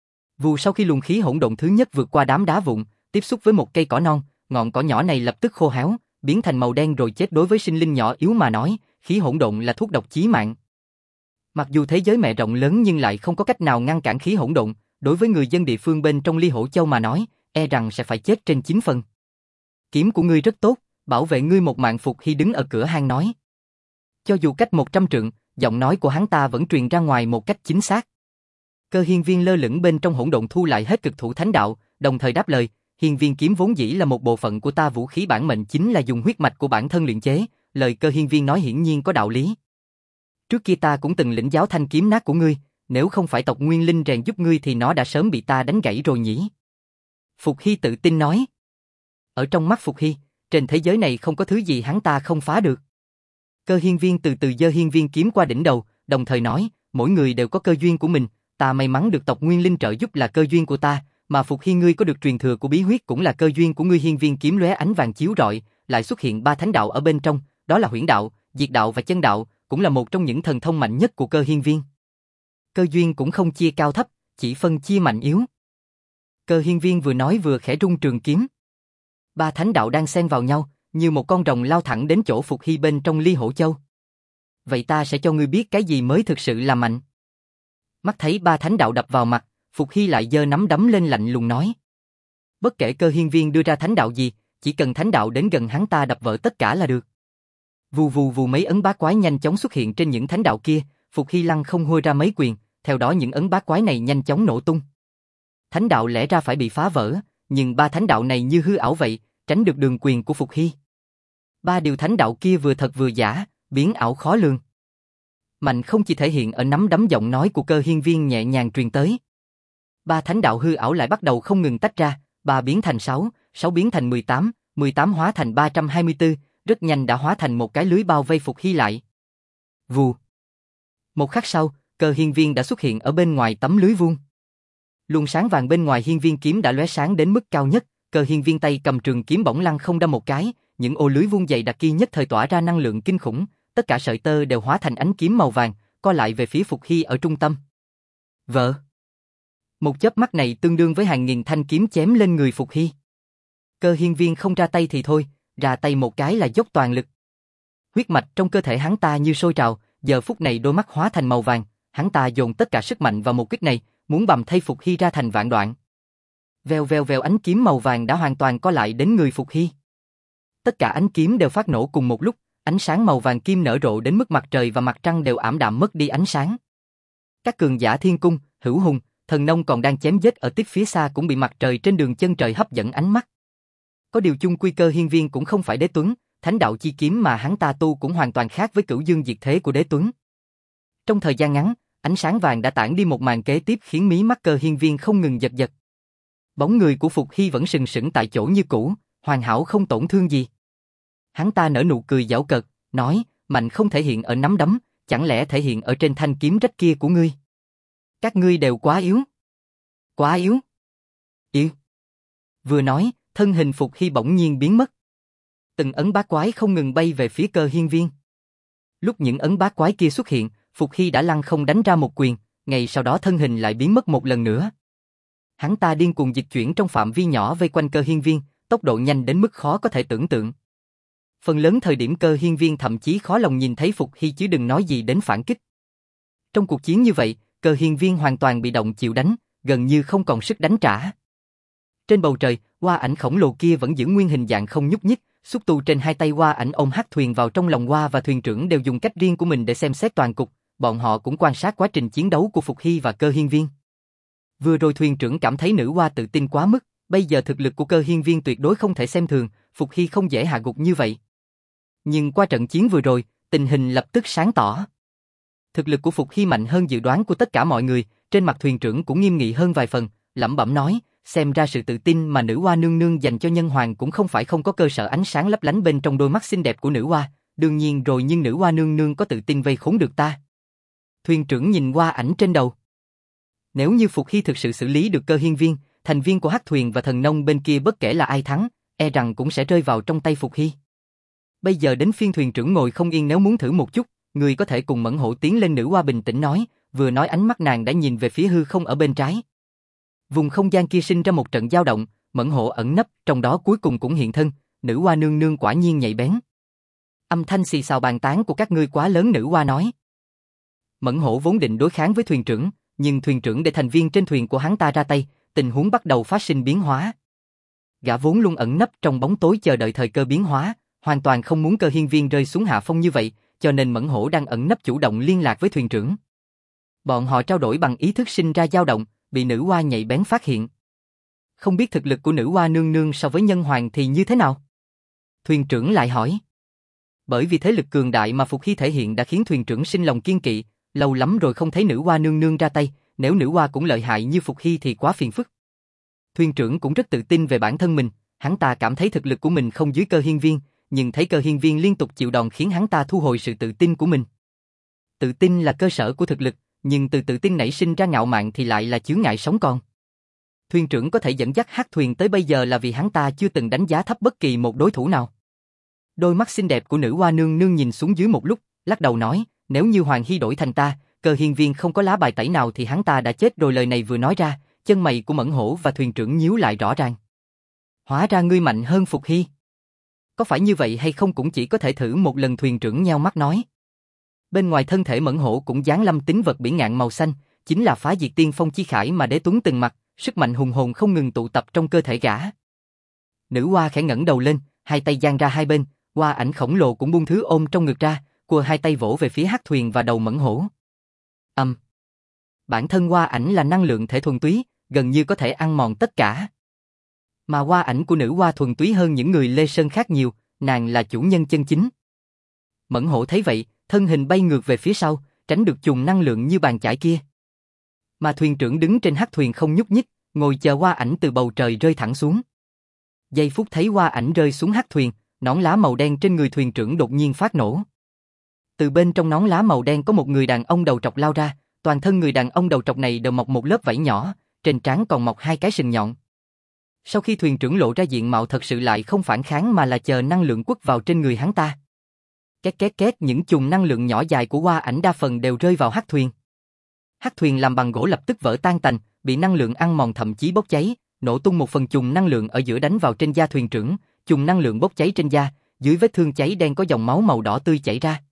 Vù sau khi luồng khí hỗn độn thứ nhất vượt qua đám đá vụn, tiếp xúc với một cây cỏ non, ngọn cỏ nhỏ này lập tức khô héo, biến thành màu đen rồi chết. Đối với sinh linh nhỏ yếu mà nói, khí hỗn độn là thuốc độc chí mạng. Mặc dù thế giới mẹ rộng lớn nhưng lại không có cách nào ngăn cản khí hỗn độn, đối với người dân địa phương bên trong Ly Hổ Châu mà nói, e rằng sẽ phải chết trên 9 phần. Kiếm của ngươi rất tốt, bảo vệ ngươi một mạng. Phục Hy đứng ở cửa hang nói. Cho dù cách 100 trượng, giọng nói của hắn ta vẫn truyền ra ngoài một cách chính xác. Cơ Hiên Viên lơ lửng bên trong hỗn độn thu lại hết cực thủ thánh đạo, đồng thời đáp lời, Hiên Viên kiếm vốn dĩ là một bộ phận của ta, vũ khí bản mệnh chính là dùng huyết mạch của bản thân luyện chế, lời Cơ Hiên Viên nói hiển nhiên có đạo lý. Trước kia ta cũng từng lĩnh giáo thanh kiếm nát của ngươi, nếu không phải tộc Nguyên Linh rèn giúp ngươi thì nó đã sớm bị ta đánh gãy rồi nhỉ. Phục Hy tự tin nói. Ở trong mắt Phục Hy, trên thế giới này không có thứ gì hắn ta không phá được. Cơ Hiên Viên từ từ giơ Hiên Viên kiếm qua đỉnh đầu, đồng thời nói, mỗi người đều có cơ duyên của mình, ta may mắn được tộc Nguyên Linh trợ giúp là cơ duyên của ta, mà Phục Hy ngươi có được truyền thừa của bí huyết cũng là cơ duyên của ngươi. Hiên Viên kiếm lóe ánh vàng chiếu rọi, lại xuất hiện 3 thánh đạo ở bên trong, đó là Huyễn đạo, Diệt đạo và Chân đạo, cũng là một trong những thần thông mạnh nhất của Cơ Hiên Viên. Cơ duyên cũng không chia cao thấp, chỉ phân chia mạnh yếu. Cơ Hiên Viên vừa nói vừa khẽ rung trường kiếm. 3 thánh đạo đang xen vào nhau, như một con rồng lao thẳng đến chỗ Phục Hy bên trong Ly Hổ Châu. Vậy ta sẽ cho ngươi biết cái gì mới thực sự là mạnh. Mắt thấy 3 thánh đạo đập vào mặt, Phục Hy lại giơ nắm đấm lên lạnh lùng nói. Bất kể Cơ Hiên Viên đưa ra thánh đạo gì, chỉ cần thánh đạo đến gần hắn ta đập vỡ tất cả là được. Vù vù vù, mấy ấn bát quái nhanh chóng xuất hiện trên những thánh đạo kia, Phục Hy lăng không hôi ra mấy quyền, theo đó những ấn bát quái này nhanh chóng nổ tung. Thánh đạo lẽ ra phải bị phá vỡ, nhưng 3 thánh đạo này như hư ảo vậy, tránh được đường quyền của Phục Hy. 3 điều thánh đạo kia vừa thật vừa giả, Biến ảo khó lường. Mạnh không chỉ thể hiện ở nắm đấm, giọng nói của Cơ Hiên Viên nhẹ nhàng truyền tới. 3 thánh đạo hư ảo lại bắt đầu không ngừng tách ra, 3 biến thành 6, 6 biến thành 18, 18 hóa thành 324, rất nhanh đã hóa thành một cái lưới bao vây Phục Hy lại. Vù. Một khắc sau, Cơ Hiên Viên đã xuất hiện ở bên ngoài tấm lưới vuông. Luồng sáng vàng bên ngoài hiên viên kiếm đã lóe sáng đến mức cao nhất, Cơ Hiên Viên tay cầm trường kiếm bỗng lăng không đâm một cái, những ô lưới vuông dày đặc kia nhất thời tỏa ra năng lượng kinh khủng, tất cả sợi tơ đều hóa thành ánh kiếm màu vàng, co lại về phía Phục Hy ở trung tâm. Vợ. Một chớp mắt này tương đương với hàng nghìn thanh kiếm chém lên người Phục Hy. Cơ Hiên Viên không ra tay thì thôi, ra tay một cái là dốc toàn lực. Huyết mạch trong cơ thể hắn ta như sôi trào, giờ phút này đôi mắt hóa thành màu vàng, hắn ta dồn tất cả sức mạnh vào một kích này, muốn bầm thây Phục Hy ra thành vạn đoạn. Vèo vèo vèo, ánh kiếm màu vàng đã hoàn toàn co lại đến người Phục Hy. Tất cả ánh kiếm đều phát nổ cùng một lúc, ánh sáng màu vàng kim nở rộ đến mức mặt trời và mặt trăng đều ảm đạm mất đi ánh sáng. Các cường giả thiên cung, hữu hùng, thần nông còn đang chém giết ở tiếp phía xa cũng bị mặt trời trên đường chân trời hấp dẫn ánh mắt. Có điều chung quy Cơ Hiên Viên cũng không phải Đế Tuấn, thánh đạo chi kiếm mà hắn ta tu cũng hoàn toàn khác với Cửu Dương Diệt Thế của Đế Tuấn. Trong thời gian ngắn, ánh sáng vàng đã tản đi, một màn kế tiếp khiến mí mắt Cơ Hiên Viên không ngừng giật giật. Bóng người của Phục Hy vẫn sừng sững tại chỗ như cũ, hoàn hảo không tổn thương gì. Hắn ta nở nụ cười giảo cợt, nói, mạnh không thể hiện ở nắm đấm, chẳng lẽ thể hiện ở trên thanh kiếm rách kia của ngươi? Các ngươi đều quá yếu. Quá yếu. Yếu. Vừa nói, thân hình Phục Hy bỗng nhiên biến mất. Từng ấn bát quái không ngừng bay về phía Cơ Hiên Viên. Lúc những ấn bát quái kia xuất hiện, Phục Hy đã lăng không đánh ra một quyền, ngay sau đó thân hình lại biến mất một lần nữa. Hắn ta điên cuồng dịch chuyển trong phạm vi nhỏ vây quanh Cơ Hiên Viên, tốc độ nhanh đến mức khó có thể tưởng tượng. Phần lớn thời điểm Cơ Hiên Viên thậm chí khó lòng nhìn thấy Phục Hy chứ đừng nói gì đến phản kích. Trong cuộc chiến như vậy, Cơ Hiên Viên hoàn toàn bị động chịu đánh, gần như không còn sức đánh trả. Trên bầu trời, Hoa Ảnh khổng lồ kia vẫn giữ nguyên hình dạng không nhúc nhích, xúc tu trên hai tay Hoa Ảnh ôm hắc thuyền vào trong lòng Hoa, và thuyền trưởng đều dùng cách riêng của mình để xem xét toàn cục, bọn họ cũng quan sát quá trình chiến đấu của Phục Hy và Cơ Hiên Viên. Vừa rồi thuyền trưởng cảm thấy nữ Hoa tự tin quá mức, bây giờ thực lực của Cơ Hiên Viên tuyệt đối không thể xem thường, Phục Hy không dễ hạ gục như vậy. Nhưng qua trận chiến vừa rồi, tình hình lập tức sáng tỏ. Thực lực của Phục Hy mạnh hơn dự đoán của tất cả mọi người, trên mặt thuyền trưởng cũng nghiêm nghị hơn vài phần, lẩm bẩm nói, xem ra sự tự tin mà nữ Hoa nương nương dành cho nhân hoàng cũng không phải không có cơ sở. Ánh sáng lấp lánh bên trong đôi mắt xinh đẹp của nữ Hoa, đương nhiên rồi, nhưng nữ Hoa nương nương có tự tin vây khốn được ta? Thuyền trưởng nhìn Hoa Ảnh trên đầu. Nếu như Phục Hy thực sự xử lý được Cơ Hiên Viên, thành viên của hắc thuyền và thần nông bên kia bất kể là ai thắng, e rằng cũng sẽ rơi vào trong tay Phục Hy. Bây giờ đến phiên thuyền trưởng ngồi không yên, nếu muốn thử một chút, người có thể cùng Mẫn Hổ tiến lên. Nữ Hoa bình tĩnh nói, vừa nói ánh mắt nàng đã nhìn về phía hư không ở bên trái. Vùng không gian kia sinh ra một trận dao động, Mẫn Hổ ẩn nấp trong đó cuối cùng cũng hiện thân, nữ Hoa nương nương quả nhiên nhạy bén. Âm thanh xì xào bàn tán của các ngươi quá lớn, nữ Hoa nói. Mẫn Hổ vốn định đối kháng với thuyền trưởng, nhưng thuyền trưởng để thành viên trên thuyền của hắn ta ra tay, tình huống bắt đầu phát sinh biến hóa. Gã vốn luôn ẩn nấp trong bóng tối chờ đợi thời cơ biến hóa, hoàn toàn không muốn Cơ Hiên Viên rơi xuống hạ phong như vậy, cho nên Mẫn Hổ đang ẩn nấp chủ động liên lạc với thuyền trưởng. Bọn họ trao đổi bằng ý thức sinh ra dao động, bị nữ Hoa nhạy bén phát hiện. Không biết thực lực của nữ Hoa nương nương so với nhân hoàng thì như thế nào? Thuyền trưởng lại hỏi. Bởi vì thế lực cường đại mà Phục Hy thể hiện đã khiến thuyền trưởng sinh lòng kiên kỵ, lâu lắm rồi không thấy nữ Hoa nương nương ra tay, nếu nữ Hoa cũng lợi hại như Phục Hy thì quá phiền phức. Thuyền trưởng cũng rất tự tin về bản thân mình, hắn ta cảm thấy thực lực của mình không dưới Cơ Hiên Viên, nhưng thấy Cơ Hiên Viên liên tục chịu đòn khiến hắn ta thu hồi sự tự tin của mình. Tự tin là cơ sở của thực lực, nhưng từ tự tin nảy sinh ra ngạo mạn thì lại là chướng ngại sống còn. Thuyền trưởng có thể dẫn dắt hắc thuyền tới bây giờ là vì hắn ta chưa từng đánh giá thấp bất kỳ một đối thủ nào. Đôi mắt xinh đẹp của nữ Hoa nương nương nhìn xuống dưới một lúc, lắc đầu nói, nếu như Hoàng Hy đổi thành ta, Cơ Hiên Viên không có lá bài tẩy nào thì hắn ta đã chết rồi. Lời này vừa nói ra, chân mày của Mẫn Hổ và thuyền trưởng nhíu lại rõ ràng. Hóa ra ngươi mạnh hơn Phục Hy. Có phải như vậy hay không cũng chỉ có thể thử một lần, thuyền trưởng nheo mắt nói. Bên ngoài thân thể Mẫn Hổ cũng giáng lâm tính vật bỉ ngạn màu xanh, chính là phá diệt tiên phong chi khải mà Đế Tuấn từng mặc, sức mạnh hùng hồn không ngừng tụ tập trong cơ thể gã. Nữ Hoa khẽ ngẩng đầu lên, hai tay dang ra hai bên, Hoa Ảnh khổng lồ cũng buông thứ ôm trong ngực ra, cua hai tay vỗ về phía hắc thuyền và đầu Mẫn Hổ. Bản thân Hoa Ảnh là năng lượng thể thuần túy, gần như có thể ăn mòn tất cả. Mà Hoa Ảnh của nữ Hoa thuần túy hơn những người Lê Sơn khác nhiều, nàng là chủ nhân chân chính. Mẫn hổ thấy vậy, thân hình bay ngược về phía sau, tránh được chùm năng lượng như bàn chải kia. Mà thuyền trưởng đứng trên hắc thuyền không nhúc nhích, ngồi chờ Hoa Ảnh từ bầu trời rơi thẳng xuống. Giây phút thấy Hoa Ảnh rơi xuống hắc thuyền, nón lá màu đen trên người thuyền trưởng đột nhiên phát nổ. Từ bên trong nón lá màu đen có một người đàn ông đầu trọc lao ra, toàn thân người đàn ông đầu trọc này đều mọc một lớp vảy nhỏ, trên trán còn mọc hai cái sừng nhọn. Sau khi thuyền trưởng lộ ra diện mạo thật sự lại không phản kháng mà là chờ năng lượng quất vào trên người hắn ta. Két két két, những chùm năng lượng nhỏ dài của Hoa Ảnh đa phần đều rơi vào hắc thuyền. Hắc thuyền làm bằng gỗ lập tức vỡ tan tành, bị năng lượng ăn mòn thậm chí bốc cháy, nổ tung một phần chùm năng lượng ở giữa đánh vào trên da thuyền trưởng, chùm năng lượng bốc cháy trên da, dưới vết thương cháy đen có dòng máu màu đỏ tươi chảy ra.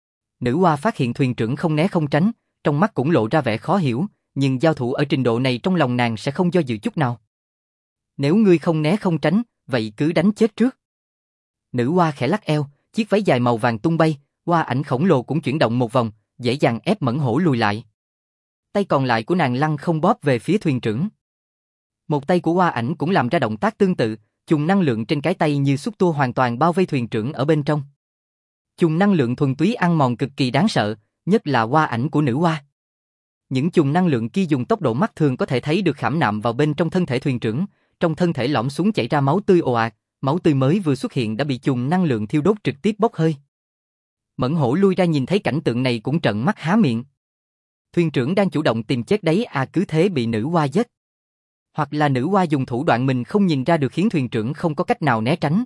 Nữ hoa phát hiện thuyền trưởng không né không tránh, trong mắt cũng lộ ra vẻ khó hiểu, nhưng giao thủ ở trình độ này trong lòng nàng sẽ không do dự chút nào. Nếu ngươi không né không tránh, vậy cứ đánh chết trước. Nữ hoa khẽ lắc eo, chiếc váy dài màu vàng tung bay, Hoa Ảnh khổng lồ cũng chuyển động một vòng, dễ dàng ép Mẫn hổ lùi lại. Tay còn lại của nàng lăng không bóp về phía thuyền trưởng. Một tay của Hoa Ảnh cũng làm ra động tác tương tự, chùm năng lượng trên cái tay như xúc tua hoàn toàn bao vây thuyền trưởng ở bên trong. Chùm năng lượng thuần túy ăn mòn cực kỳ đáng sợ, nhất là Hoa Ảnh của nữ hoa. Những chùm năng lượng kia dùng tốc độ mắt thường có thể thấy được khảm nạm vào bên trong thân thể thuyền trưởng, trong thân thể lõm xuống chảy ra máu tươi ồ ạt, máu tươi mới vừa xuất hiện đã bị chùm năng lượng thiêu đốt trực tiếp bốc hơi. Mẫn hổ lui ra nhìn thấy cảnh tượng này cũng trợn mắt há miệng. Thuyền trưởng đang chủ động tìm chết đấy à, cứ thế bị nữ hoa giết. Hoặc là nữ hoa dùng thủ đoạn mình không nhìn ra được khiến thuyền trưởng không có cách nào né tránh.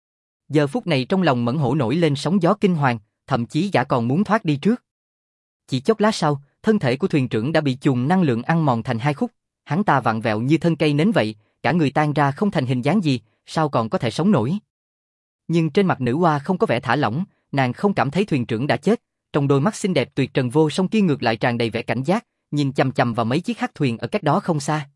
Giờ phút này trong lòng Mẫn hổ nổi lên sóng gió kinh hoàng, thậm chí gã còn muốn thoát đi trước. Chỉ chốc lát sau, thân thể của thuyền trưởng đã bị chùm năng lượng ăn mòn thành hai khúc, hắn ta vặn vẹo như thân cây nến vậy, cả người tan ra không thành hình dáng gì, sao còn có thể sống nổi. Nhưng trên mặt nữ hoa không có vẻ thả lỏng, nàng không cảm thấy thuyền trưởng đã chết, trong đôi mắt xinh đẹp tuyệt trần vô song kia ngược lại tràn đầy vẻ cảnh giác, nhìn chằm chằm vào mấy chiếc hắc thuyền ở cách đó không xa.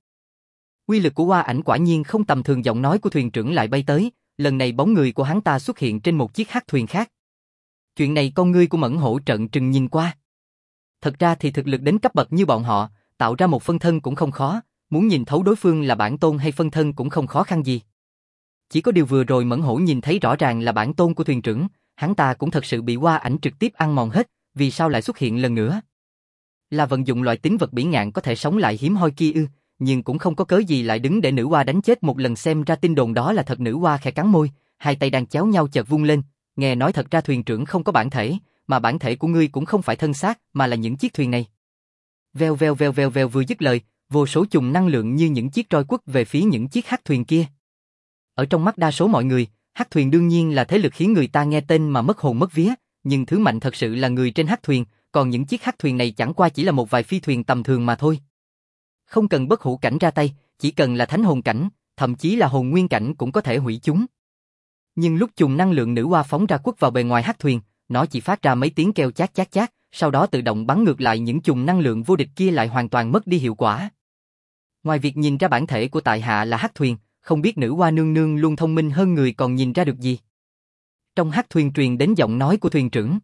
Uy lực của Hoa Ảnh quả nhiên không tầm thường, giọng nói của thuyền trưởng lại bay tới, lần này bóng người của hắn ta xuất hiện trên một chiếc hắc thuyền khác. Chuyện này con ngươi của Mẫn hổ trợn trừng nhìn qua. Thật ra thì thực lực đến cấp bậc như bọn họ, tạo ra một phân thân cũng không khó, muốn nhìn thấu đối phương là bản tôn hay phân thân cũng không khó khăn gì. Chỉ có điều vừa rồi Mẫn hổ nhìn thấy rõ ràng là bản tôn của thuyền trưởng, hắn ta cũng thật sự bị Hoa Ảnh trực tiếp ăn mòn hết, vì sao lại xuất hiện lần nữa? Là vận dụng loại tính vật bỉ ngạn có thể sống lại hiếm hoi kia ư, nhưng cũng không có cớ gì lại đứng để nữ hoa đánh chết một lần, xem ra tin đồn đó là thật. Nữ hoa khẽ cắn môi, hai tay đang chéo nhau chợt vung lên, nghe nói thật ra thuyền trưởng không có bản thể, mà bản thể của ngươi cũng không phải thân xác, mà là những chiếc thuyền này. Veo veo veo veo veo, vừa dứt lời, vô số chùm năng lượng như những chiếc roi quất về phía những chiếc hắc thuyền kia. Ở trong mắt đa số mọi người, hắc thuyền đương nhiên là thế lực khiến người ta nghe tên mà mất hồn mất vía, nhưng thứ mạnh thật sự là người trên hắc thuyền, còn những chiếc hắc thuyền này chẳng qua chỉ là một vài phi thuyền tầm thường mà thôi. Không cần bất hủ cảnh ra tay, chỉ cần là thánh hồn cảnh, thậm chí là hồn nguyên cảnh cũng có thể hủy chúng. Nhưng lúc chùm năng lượng nữ hoa phóng ra quất vào bề ngoài hắc thuyền, nó chỉ phát ra mấy tiếng kêu chát chát chát, sau đó tự động bắn ngược lại, những chùm năng lượng vô địch kia lại hoàn toàn mất đi hiệu quả. Ngoài việc nhìn ra bản thể của tại hạ là hắc thuyền, không biết nữ hoa nương nương luôn thông minh hơn người còn nhìn ra được gì. Trong hắc thuyền truyền đến giọng nói của thuyền trưởng.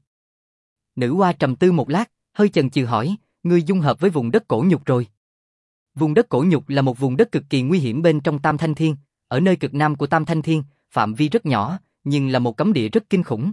Nữ hoa trầm tư một lát, hơi chần chừ hỏi, ngươi dung hợp với vùng đất cổ nhục rồi. Vùng đất cổ nhục là một vùng đất cực kỳ nguy hiểm bên trong Tam Thanh Thiên, ở nơi cực nam của Tam Thanh Thiên, phạm vi rất nhỏ, nhưng là một cấm địa rất kinh khủng.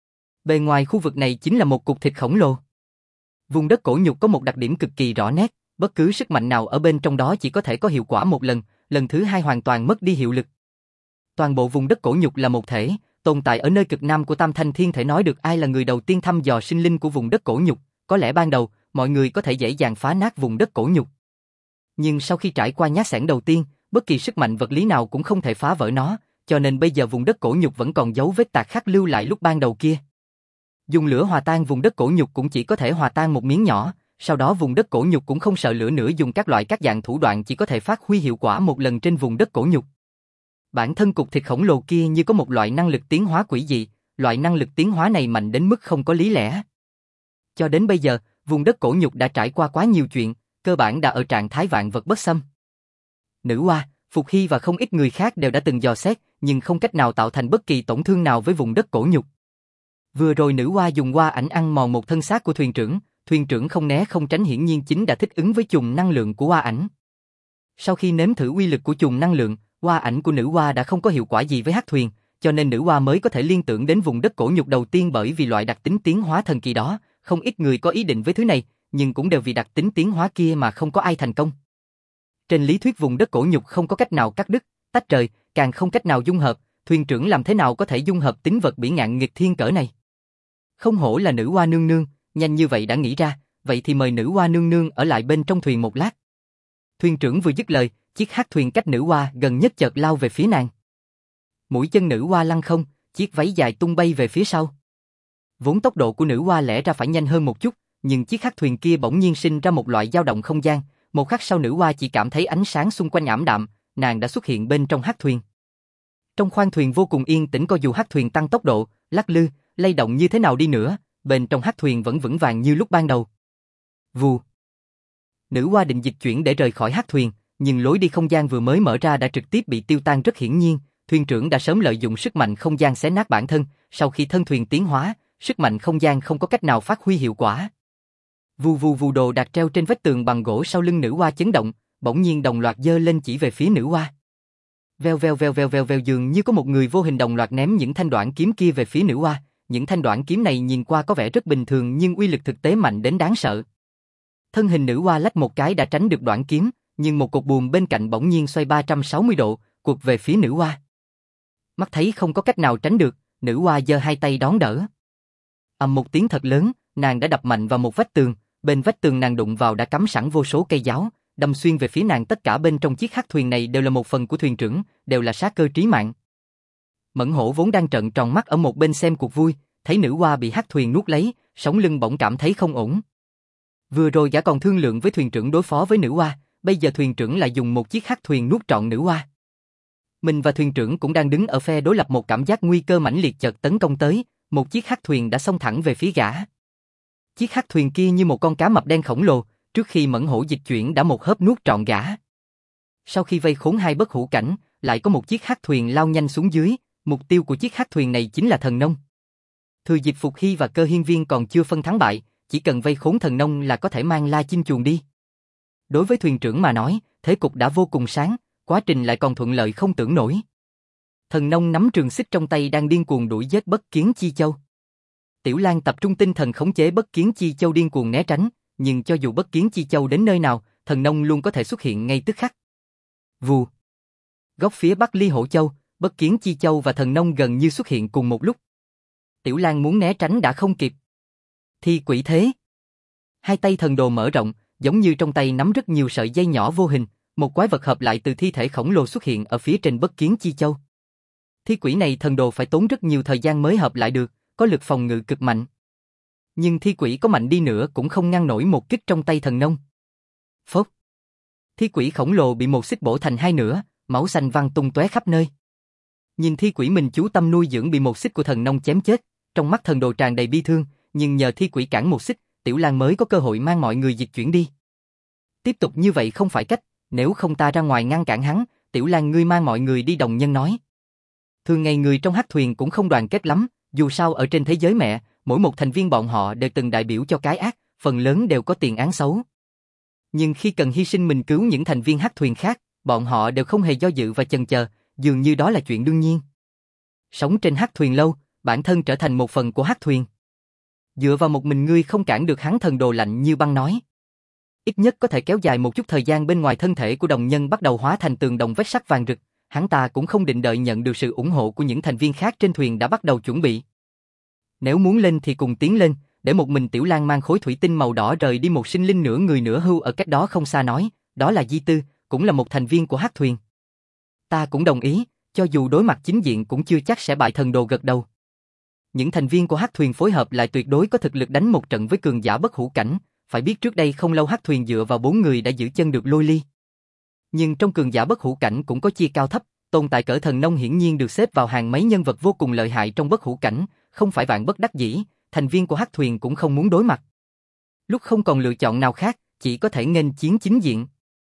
Bề ngoài khu vực này chính là một cục thịt khổng lồ. Vùng đất cổ nhục có một đặc điểm cực kỳ rõ nét, bất cứ sức mạnh nào ở bên trong đó chỉ có thể có hiệu quả một lần, lần thứ hai hoàn toàn mất đi hiệu lực. Toàn bộ vùng đất cổ nhục là một thể, tồn tại ở nơi cực nam của Tam Thanh Thiên, thể nói được ai là người đầu tiên thăm dò sinh linh của vùng đất cổ nhục, có lẽ ban đầu, mọi người có thể dễ dàng phá nát vùng đất cổ nhục. Nhưng sau khi trải qua nhát xẻng đầu tiên, bất kỳ sức mạnh vật lý nào cũng không thể phá vỡ nó, cho nên bây giờ vùng đất cổ nhục vẫn còn dấu vết tạc khắc lưu lại lúc ban đầu kia. Dùng lửa hòa tan vùng đất cổ nhục cũng chỉ có thể hòa tan một miếng nhỏ, sau đó vùng đất cổ nhục cũng không sợ lửa nữa, dùng các dạng thủ đoạn chỉ có thể phát huy hiệu quả một lần trên vùng đất cổ nhục. Bản thân cục thịt khổng lồ kia như có một loại năng lực tiến hóa quỷ dị, loại năng lực tiến hóa này mạnh đến mức không có lý lẽ. Cho đến bây giờ, vùng đất cổ nhục đã trải qua quá nhiều chuyện, cơ bản đã ở trạng thái vạn vật bất xâm. Nữ hoa, Phục Hy và không ít người khác đều đã từng dò xét, nhưng không cách nào tạo thành bất kỳ tổn thương nào với vùng đất cổ nhục. Vừa rồi nữ hoa dùng Hoa Ảnh ăn mòn một thân xác của thuyền trưởng không né không tránh, hiển nhiên chính đã thích ứng với chùm năng lượng của Hoa Ảnh. Sau khi nếm thử uy lực của chùm năng lượng, Hoa Ảnh của nữ hoa đã không có hiệu quả gì với hắc thuyền, cho nên nữ hoa mới có thể liên tưởng đến vùng đất cổ nhục đầu tiên bởi vì loại đặc tính tiến hóa thần kỳ đó, không ít người có ý định với thứ này, nhưng cũng đều vì đặc tính tiến hóa kia mà không có ai thành công. Trên lý thuyết vùng đất cổ nhục không có cách nào cắt đứt, tách rời, càng không cách nào dung hợp, thuyền trưởng làm thế nào có thể dung hợp tính vật bỉ ngạn nghịch thiên cỡ này? Không hổ là nữ hoa nương nương, nhanh như vậy đã nghĩ ra, vậy thì mời nữ hoa nương nương ở lại bên trong thuyền một lát. Thuyền trưởng vừa dứt lời, chiếc hắc thuyền cách nữ hoa gần nhất chợt lao về phía nàng. Mũi chân nữ hoa lăn không, chiếc váy dài tung bay về phía sau. Vốn tốc độ của nữ hoa lẽ ra phải nhanh hơn một chút, nhưng chiếc hắc thuyền kia bỗng nhiên sinh ra một loại dao động không gian, một khắc sau nữ hoa chỉ cảm thấy ánh sáng xung quanh ảm đạm, nàng đã xuất hiện bên trong hắc thuyền. Trong khoang thuyền vô cùng yên tĩnh, có dù hắc thuyền tăng tốc độ, lắc lư, lay động như thế nào đi nữa, bên trong hắc thuyền vẫn vững vàng như lúc ban đầu. Vù. Nữ hoa định dịch chuyển để rời khỏi hắc thuyền, nhưng lối đi không gian vừa mới mở ra đã trực tiếp bị tiêu tan rất hiển nhiên, thuyền trưởng đã sớm lợi dụng sức mạnh không gian xé nát bản thân, sau khi thân thuyền tiến hóa, sức mạnh không gian không có cách nào phát huy hiệu quả. Vù vù vù, đồ đạc treo trên vách tường bằng gỗ sau lưng nữ hoa chấn động, bỗng nhiên đồng loạt giơ lên chỉ về phía nữ hoa. Veo veo veo veo veo veo, dường như có một người vô hình đồng loạt ném những thanh đoạn kiếm kia về phía nữ hoa, những thanh đoạn kiếm này nhìn qua có vẻ rất bình thường nhưng uy lực thực tế mạnh đến đáng sợ. Thân hình nữ hoa lách một cái đã tránh được đoạn kiếm, nhưng một cột buồm bên cạnh bỗng nhiên xoay 360 độ, quật về phía nữ hoa. Mắt thấy không có cách nào tránh được, nữ hoa giơ hai tay đón đỡ. Ầm một tiếng thật lớn, nàng đã đập mạnh vào một vách tường, bên vách tường nàng đụng vào đã cắm sẵn vô số cây giáo, đâm xuyên về phía nàng. Tất cả bên trong chiếc hắc thuyền này đều là một phần của thuyền trưởng, đều là sát cơ trí mạng. Mẫn Hổ vốn đang trợn tròn mắt ở một bên xem cuộc vui, thấy nữ hoa bị hắc thuyền nuốt lấy, sống lưng bỗng cảm thấy không ổn. Vừa rồi gã còn thương lượng với thuyền trưởng đối phó với nữ hoa, bây giờ thuyền trưởng lại dùng một chiếc hắc thuyền nuốt trọn nữ hoa. Mình và thuyền trưởng cũng đang đứng ở phe đối lập, một cảm giác nguy cơ mãnh liệt chợt tấn công tới, một chiếc hắc thuyền đã xông thẳng về phía gã. Chiếc hắc thuyền kia như một con cá mập đen khổng lồ, trước khi Mẫn Hổ dịch chuyển đã một hớp nuốt trọn gã. Sau khi vây khốn hai bất hủ cảnh, lại có một chiếc hắc thuyền lao nhanh xuống dưới, mục tiêu của chiếc hắc thuyền này chính là thần nông. Thừa dịp Phục Hy và Cơ Hiên Viên còn chưa phân thắng bại, chỉ cần vây khốn thần nông là có thể mang La Chinh chuồn đi. Đối với thuyền trưởng mà nói, thế cục đã vô cùng sáng, quá trình lại còn thuận lợi không tưởng nổi. Thần nông nắm trường xích trong tay đang điên cuồng đuổi giết Bất Kiến Chi Châu. Tiểu Lang tập trung tinh thần khống chế Bất Kiến Chi Châu điên cuồng né tránh, nhưng cho dù Bất Kiến Chi Châu đến nơi nào, thần nông luôn có thể xuất hiện ngay tức khắc. Vù. Góc phía Bắc Ly Hổ Châu, Bất Kiến Chi Châu và thần nông gần như xuất hiện cùng một lúc. Tiểu Lang muốn né tránh đã không kịp. Thi quỷ thế. Hai tay thần đồ mở rộng, giống như trong tay nắm rất nhiều sợi dây nhỏ vô hình, một quái vật hợp lại từ thi thể khổng lồ xuất hiện ở phía trên Bất Kiến Chi Châu. Thi quỷ này thần đồ phải tốn rất nhiều thời gian mới hợp lại được, có lực phòng ngự cực mạnh. Nhưng thi quỷ có mạnh đi nữa cũng không ngăn nổi một kích trong tay thần nông. Phốc. Thi quỷ khổng lồ bị một xích bổ thành hai nửa, máu xanh văng tung tóe khắp nơi. Nhìn thi quỷ mình chú tâm nuôi dưỡng bị một xích của thần nông chém chết, trong mắt thần đồ tràn đầy bi thương, nhưng nhờ thi quỷ cản một xích, Tiểu Lang mới có cơ hội mang mọi người dịch chuyển đi. Tiếp tục như vậy không phải cách, nếu không ta ra ngoài ngăn cản hắn, Tiểu Lang ngươi mang mọi người đi, đồng nhân nói. Thường ngày người trong hắc thuyền cũng không đoàn kết lắm, dù sao ở trên thế giới mẹ, mỗi một thành viên bọn họ đều từng đại biểu cho cái ác, phần lớn đều có tiền án xấu. Nhưng khi cần hy sinh mình cứu những thành viên hắc thuyền khác, bọn họ đều không hề do dự và chần chờ, dường như đó là chuyện đương nhiên. Sống trên hắc thuyền lâu, bản thân trở thành một phần của hắc thuyền. Dựa vào một mình ngươi không cản được hắn, thần đồ lạnh như băng nói. Ít nhất có thể kéo dài một chút thời gian. Bên ngoài thân thể của đồng nhân bắt đầu hóa thành tường đồng vết sắt vàng rực, hắn ta cũng không định đợi nhận được sự ủng hộ của những thành viên khác trên thuyền đã bắt đầu chuẩn bị. Nếu muốn lên thì cùng tiến lên, để một mình Tiểu Lang mang khối thủy tinh màu đỏ rời đi. Một sinh linh nửa người nửa hưu ở cách đó không xa nói, đó là Di Tư, cũng là một thành viên của hắc thuyền. Ta cũng đồng ý, cho dù đối mặt chính diện cũng chưa chắc sẽ bại, thần đồ gật đầu. Những thành viên của hắc thuyền phối hợp lại tuyệt đối có thực lực đánh một trận với cường giả bất hủ cảnh, phải biết trước đây không lâu hắc thuyền dựa vào 4 người đã giữ chân được Lôi Ly. Nhưng trong cường giả bất hủ cảnh cũng có chia cao thấp, tồn tại cỡ thần nông hiển nhiên được xếp vào hàng mấy nhân vật vô cùng lợi hại trong bất hủ cảnh, không phải vạn bất đắc dĩ, thành viên của hắc thuyền cũng không muốn đối mặt. Lúc không còn lựa chọn nào khác, chỉ có thể nghênh chiến chính diện.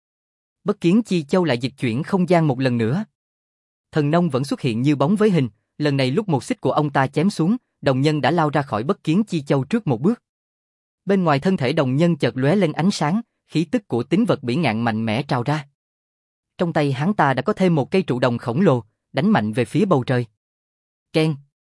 Bất Kiến Chi Châu lại dịch chuyển không gian một lần nữa. Thần nông vẫn xuất hiện như bóng với hình, lần này lúc một xích của ông ta chém xuống, đồng nhân đã lao ra khỏi Bất Kiến Chi Châu trước một bước. Bên ngoài thân thể đồng nhân chợt lóe lên ánh sáng, khí tức của tính vật bỉ ngạn mạnh mẽ trào ra. Trong tay hắn ta đã có thêm một cây trụ đồng khổng lồ, đánh mạnh về phía bầu trời. Keng.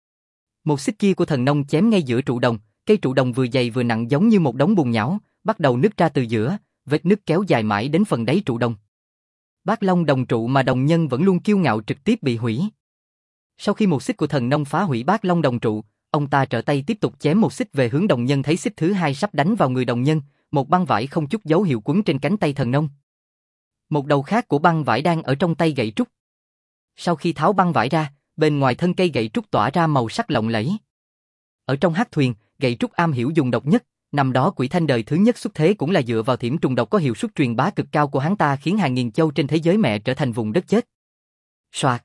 Một xích kia của thần nông chém ngay giữa trụ đồng, cây trụ đồng vừa dày vừa nặng giống như một đống bùn nhão, bắt đầu nứt ra từ giữa, vết nứt kéo dài mãi đến phần đáy trụ đồng. Bát Long đồng trụ mà đồng nhân vẫn luôn kiêu ngạo trực tiếp bị hủy. Sau khi một xích của thần nông phá hủy Bát Long đồng trụ, ông ta trở tay tiếp tục chém một xích về hướng đồng nhân, thấy xích thứ hai sắp đánh vào người đồng nhân, một băng vải không chút dấu hiệu quấn trên cánh tay thần nông. Một đầu khác của băng vải đang ở trong tay gậy trúc. Sau khi tháo băng vải ra, bên ngoài thân cây gậy trúc tỏa ra màu sắc lộng lẫy. Ở trong hắc thuyền, gậy trúc am hiểu dùng độc nhất, năm đó Quỷ Thanh đời thứ nhất xuất thế cũng là dựa vào thiểm trùng độc có hiệu suất truyền bá cực cao của hắn ta khiến hàng nghìn châu trên thế giới mẹ trở thành vùng đất chết. Soạt.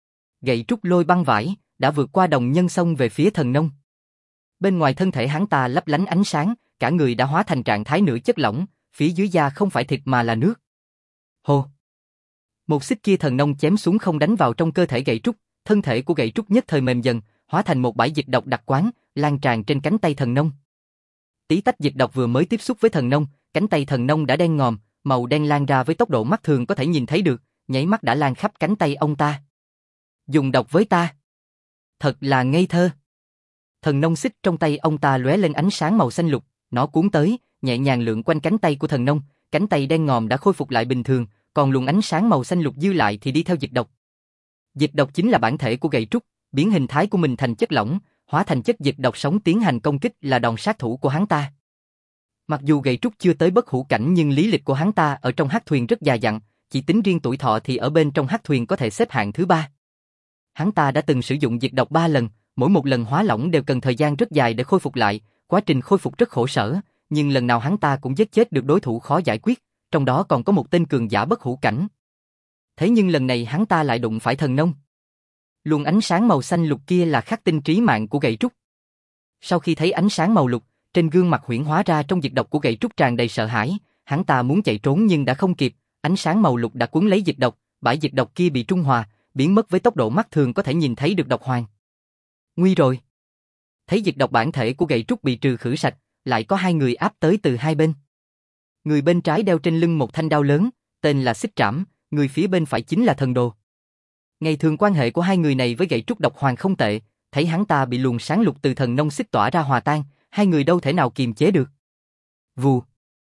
Gậy trúc lôi băng vải, đã vượt qua đồng nhân xông về phía thần nông. Bên ngoài thân thể hắn ta lấp lánh ánh sáng, cả người đã hóa thành trạng thái nửa chất lỏng, phía dưới da không phải thịt mà là nước. Hô. Một xích kia thần nông chém xuống không đánh vào trong cơ thể gậy trúc, thân thể của gậy trúc nhất thời mềm dần, hóa thành một bãi dịch độc đặc quán, lan tràn trên cánh tay thần nông. Tí tách dịch độc vừa mới tiếp xúc với thần nông, cánh tay thần nông đã đen ngòm, màu đen lan ra với tốc độ mắt thường có thể nhìn thấy được, nháy mắt đã lan khắp cánh tay ông ta. Dùng độc với ta. Thật là ngây thơ. Thần nông xích trong tay ông ta lóe lên ánh sáng màu xanh lục, nó cuốn tới, nhẹ nhàng lượn quanh cánh tay của thần nông, cánh tay đen ngòm đã khôi phục lại bình thường, còn luồng ánh sáng màu xanh lục dư lại thì đi theo dịch độc. Dịch độc chính là bản thể của gậy trúc, biến hình thái của mình thành chất lỏng, hóa thành chất dịch độc sống tiến hành công kích là đòn sát thủ của hắn ta. Mặc dù gậy trúc chưa tới bất hủ cảnh nhưng lý lịch của hắn ta ở trong hắc thuyền rất già dặn, chỉ tính riêng tuổi thọ thì ở bên trong hắc thuyền có thể xếp hạng thứ 3. Hắn ta đã từng sử dụng dịch độc 3 lần, mỗi một lần hóa lỏng đều cần thời gian rất dài để khôi phục lại, quá trình khôi phục rất khổ sở, nhưng lần nào hắn ta cũng giết chết được đối thủ khó giải quyết, trong đó còn có một tên cường giả bất hủ cảnh. Thế nhưng lần này hắn ta lại đụng phải thần nông. Luồng ánh sáng màu xanh lục kia là khắc tinh trí mạng của gậy trúc. Sau khi thấy ánh sáng màu lục, trên gương mặt huyễn hóa ra trong dịch độc của gậy trúc tràn đầy sợ hãi, hắn ta muốn chạy trốn nhưng đã không kịp, ánh sáng màu lục đã cuốn lấy dịch độc, bãi dịch độc kia bị trung hòa, biến mất với tốc độ mắt thường có thể nhìn thấy được độc hoàng. Nguy rồi. Thấy dịch độc bản thể của gậy trúc bị trừ khử sạch, lại có hai người áp tới từ hai bên. Người bên trái đeo trên lưng một thanh đao lớn, tên là Xích Trảm, người phía bên phải chính là Thần Đồ. Ngày thường quan hệ của hai người này với gậy trúc độc hoàng không tệ, thấy hắn ta bị luồng sáng lục từ thần nông xích tỏa ra hòa tan, hai người đâu thể nào kiềm chế được. Vù.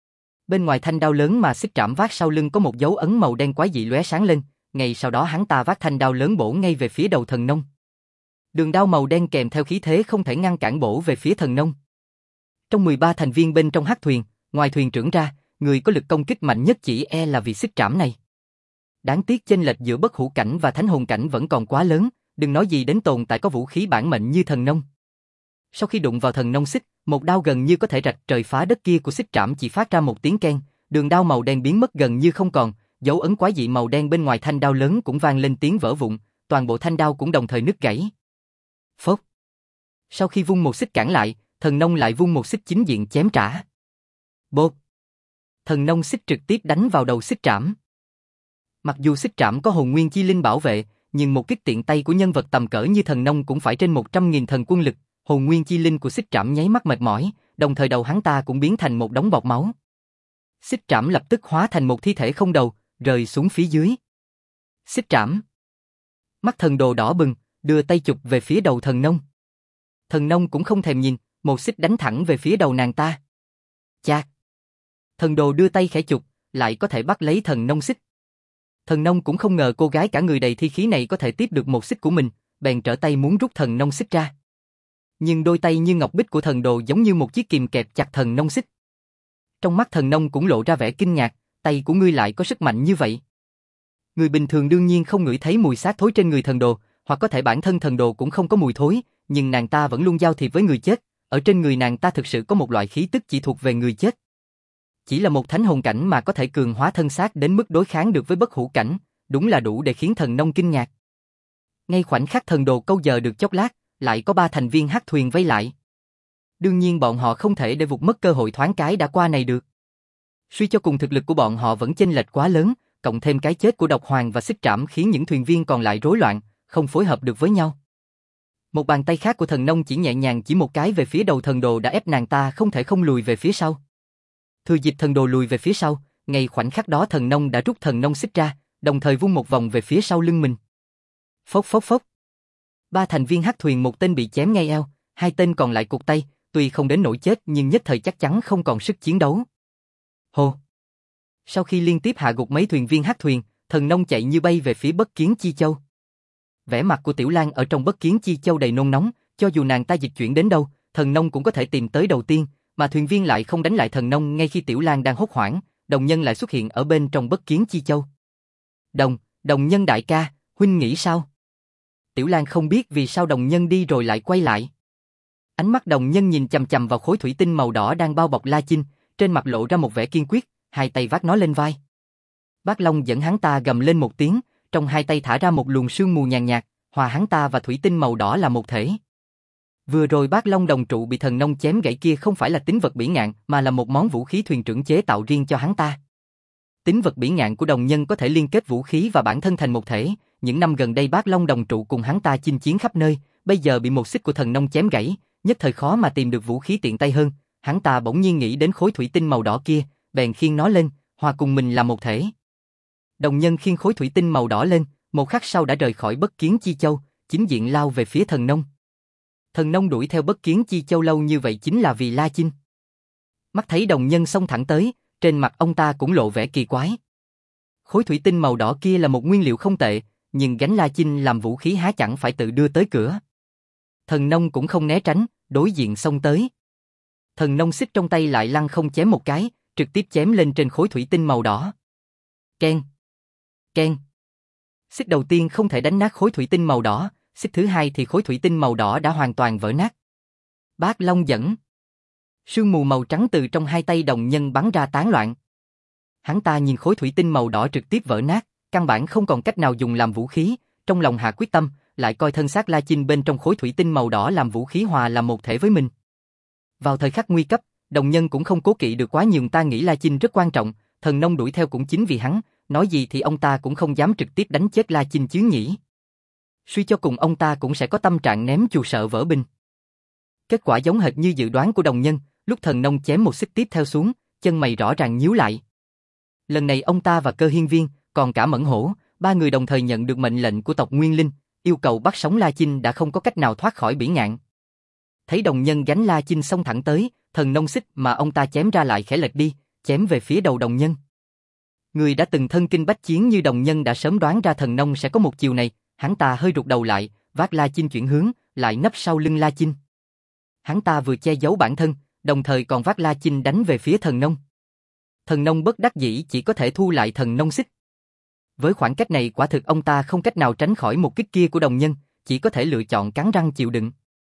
Bên ngoài thanh đao lớn mà Xích Trảm vác sau lưng có một dấu ấn màu đen quái dị lóe sáng lên, ngay sau đó hắn ta vác thanh đao lớn bổ ngay về phía đầu thần nông. Đường đao màu đen kèm theo khí thế không thể ngăn cản bổ về phía thần nông. Trong 13 thành viên bên trong hắc thuyền, ngoài thuyền trưởng ra, người có lực công kích mạnh nhất chỉ là vị Xích Trảm này. Đáng tiếc chênh lệch giữa bất hủ cảnh và thánh hồn cảnh vẫn còn quá lớn, đừng nói gì đến tồn tại có vũ khí bản mệnh như thần nông. Sau khi đụng vào thần nông xích, một đao gần như có thể rạch trời phá đất kia của Xích Trảm chỉ phát ra một tiếng keng, đường đao màu đen biến mất gần như không còn, dấu ấn quái dị màu đen bên ngoài thanh đao lớn cũng vang lên tiếng vỡ vụn, toàn bộ thanh đao cũng đồng thời nứt gãy. Phốc. Sau khi vung một xích cản lại, thần nông lại vung một xích chính diện chém trả. Bộp. Thần nông xích trực tiếp đánh vào đầu Xích Trảm. Mặc dù Xích Trảm có hồn nguyên chi linh bảo vệ, nhưng một kích tiện tay của nhân vật tầm cỡ như thần nông cũng phải trên 100.000 thần quân lực, hồn nguyên chi linh của Xích Trảm nháy mắt mệt mỏi, đồng thời đầu hắn ta cũng biến thành một đống bọt máu. Xích Trảm lập tức hóa thành một thi thể không đầu, rơi xuống phía dưới. Xích Trảm. Mắt Thần Đồ đỏ bừng, đưa tay chụp về phía đầu thần nông. Thần nông cũng không thèm nhìn, một xích đánh thẳng về phía đầu nàng ta. Chạc. Thần Đồ đưa tay khẽ chụp, lại có thể bắt lấy thần nông xích. Thần nông cũng không ngờ cô gái cả người đầy thi khí này có thể tiếp được một xích của mình, bèn trở tay muốn rút thần nông xích ra. Nhưng đôi tay như ngọc bích của Thần Đồ giống như một chiếc kìm kẹp chặt thần nông xích. Trong mắt thần nông cũng lộ ra vẻ kinh ngạc, tay của ngươi lại có sức mạnh như vậy. Người bình thường đương nhiên không ngửi thấy mùi xác thối trên người Thần Đồ, hoặc có thể bản thân Thần Đồ cũng không có mùi thối, nhưng nàng ta vẫn luôn giao thiệp với người chết, ở trên người nàng ta thực sự có một loại khí tức chỉ thuộc về người chết. Chỉ là một thánh hồn cảnh mà có thể cường hóa thân xác đến mức đối kháng được với bất hủ cảnh, đúng là đủ để khiến thần nông kinh ngạc. Ngay khoảnh khắc Thần Đồ câu giờ được chốc lát, lại có 3 thành viên hắc thuyền vây lại. Đương nhiên bọn họ không thể để vụt mất cơ hội thoáng cái đã qua này được. Suy cho cùng thực lực của bọn họ vẫn chênh lệch quá lớn, cộng thêm cái chết của Độc Hoàng và Xích Trảm khiến những thuyền viên còn lại rối loạn, không phối hợp được với nhau. Một bàn tay khác của thần nông chỉ nhẹ nhàng chỉ một cái về phía đầu Thần Đồ đã ép nàng ta không thể không lùi về phía sau. Thừa dịp Thần Đồ lùi về phía sau, ngay khoảnh khắc đó thần nông đã rút thần nông xích ra, đồng thời vung một vòng về phía sau lưng mình. Phốc phốc phốc. Ba thành viên hắc thuyền một tên bị chém ngay eo, hai tên còn lại cụt tay, tuy không đến nỗi chết nhưng nhất thời chắc chắn không còn sức chiến đấu. Hồ! Sau khi liên tiếp hạ gục mấy thuyền viên hắc thuyền, Thần Nông chạy như bay về phía Bất Kiến Chi Châu. Vẻ mặt của Tiểu Lang ở trong Bất Kiến Chi Châu đầy nôn nóng, cho dù nàng ta dịch chuyển đến đâu, Thần Nông cũng có thể tìm tới đầu tiên, mà thuyền viên lại không đánh lại Thần Nông ngay khi Tiểu Lang đang hốt hoảng, Đồng Nhân lại xuất hiện ở bên trong Bất Kiến Chi Châu. Đồng Nhân đại ca, huynh nghĩ sao? Tiểu Lang không biết vì sao Đồng Nhân đi rồi lại quay lại. Ánh mắt Đồng Nhân nhìn chằm chằm vào khối thủy tinh màu đỏ đang bao bọc La Chinh, trên mặt lộ ra một vẻ kiên quyết, hai tay vác nó lên vai. Bác Long dẫn hắn ta gầm lên một tiếng, trong hai tay thả ra một luồng sương mù nhàn nhạt, hòa hắn ta và thủy tinh màu đỏ là một thể. Vừa rồi Bác Long đồng trụ bị Thần Nông chém gãy kia không phải là tính vật bỉ ngạn mà là một món vũ khí thuyền trưởng chế tạo riêng cho hắn ta. Tính vật bỉ ngạn của Đồng Nhân có thể liên kết vũ khí và bản thân thành một thể, những năm gần đây Bác Long đồng trụ cùng hắn ta chinh chiến khắp nơi, bây giờ bị một xích của Thần Nông chém gãy, nhất thời khó mà tìm được vũ khí tiện tay hơn, hắn ta bỗng nhiên nghĩ đến khối thủy tinh màu đỏ kia, bèn khiêng nó lên, hòa cùng mình là một thể. Đồng Nhân khiêng khối thủy tinh màu đỏ lên, một khắc sau đã rời khỏi Bất Kiến Chi Châu, chính diện lao về phía Thần Nông. Thần Nông đuổi theo Bất Kiến Chi Châu lâu như vậy chính là vì La Chinh. Mắt thấy Đồng Nhân xông thẳng tới, trên mặt ông ta cũng lộ vẻ kỳ quái. Khối thủy tinh màu đỏ kia là một nguyên liệu không tệ, nhưng gánh La Chinh làm vũ khí há chẳng phải tự đưa tới cửa. Thần Nông cũng không né tránh, đối diện xông tới. Thần Nông xích trong tay lại lăng không chém một cái, trực tiếp chém lên trên khối thủy tinh màu đỏ. Keng! Keng! Xích đầu tiên không thể đánh nát khối thủy tinh màu đỏ, xích thứ hai thì khối thủy tinh màu đỏ đã hoàn toàn vỡ nát. Bác Long dẫn. Sương mù màu trắng từ trong hai tay Đồng Nhân bắn ra tán loạn. Hắn ta nhìn khối thủy tinh màu đỏ trực tiếp vỡ nát, căn bản không còn cách nào dùng làm vũ khí, trong lòng hạ quyết tâm, lại coi thân xác La Chinh bên trong khối thủy tinh màu đỏ làm vũ khí hòa làm một thể với mình. Vào thời khắc nguy cấp, Đồng Nhân cũng không cố kỵ được quá nhiều, ta nghĩ La Chinh rất quan trọng, Thần Nông đuổi theo cũng chính vì hắn, nói gì thì ông ta cũng không dám trực tiếp đánh chết La Chinh chứ nhỉ. Suy cho cùng ông ta cũng sẽ có tâm trạng ném chùa sợ vỡ bình. Kết quả giống hệt như dự đoán của Đồng Nhân, lúc Thần Nông chém một xích tiếp theo xuống, chân mày rõ ràng nhíu lại. Lần này ông ta và Cơ Hiên Viên, còn cả Mẫn Hổ, ba người đồng thời nhận được mệnh lệnh của tộc Nguyên Linh, yêu cầu bắt sống La Chinh đã không có cách nào thoát khỏi bỉ ngạn. Thấy Đồng Nhân gánh La Chinh xông thẳng tới, Thần Nông xích mà ông ta chém ra lại khẽ lệch đi, chém về phía đầu Đồng Nhân. Người đã từng thân kinh bách chiến như Đồng Nhân đã sớm đoán ra Thần Nông sẽ có một chiều này, hắn ta hơi rụt đầu lại, vác La Chinh chuyển hướng, lại nấp sau lưng La Chinh. Hắn ta vừa che giấu bản thân, đồng thời còn vác La Chinh đánh về phía Thần Nông. Thần Nông bất đắc dĩ chỉ có thể thu lại Thần Nông xích. Với khoảng cách này quả thực ông ta không cách nào tránh khỏi một kích kia của Đồng Nhân, chỉ có thể lựa chọn cắn răng chịu đựng.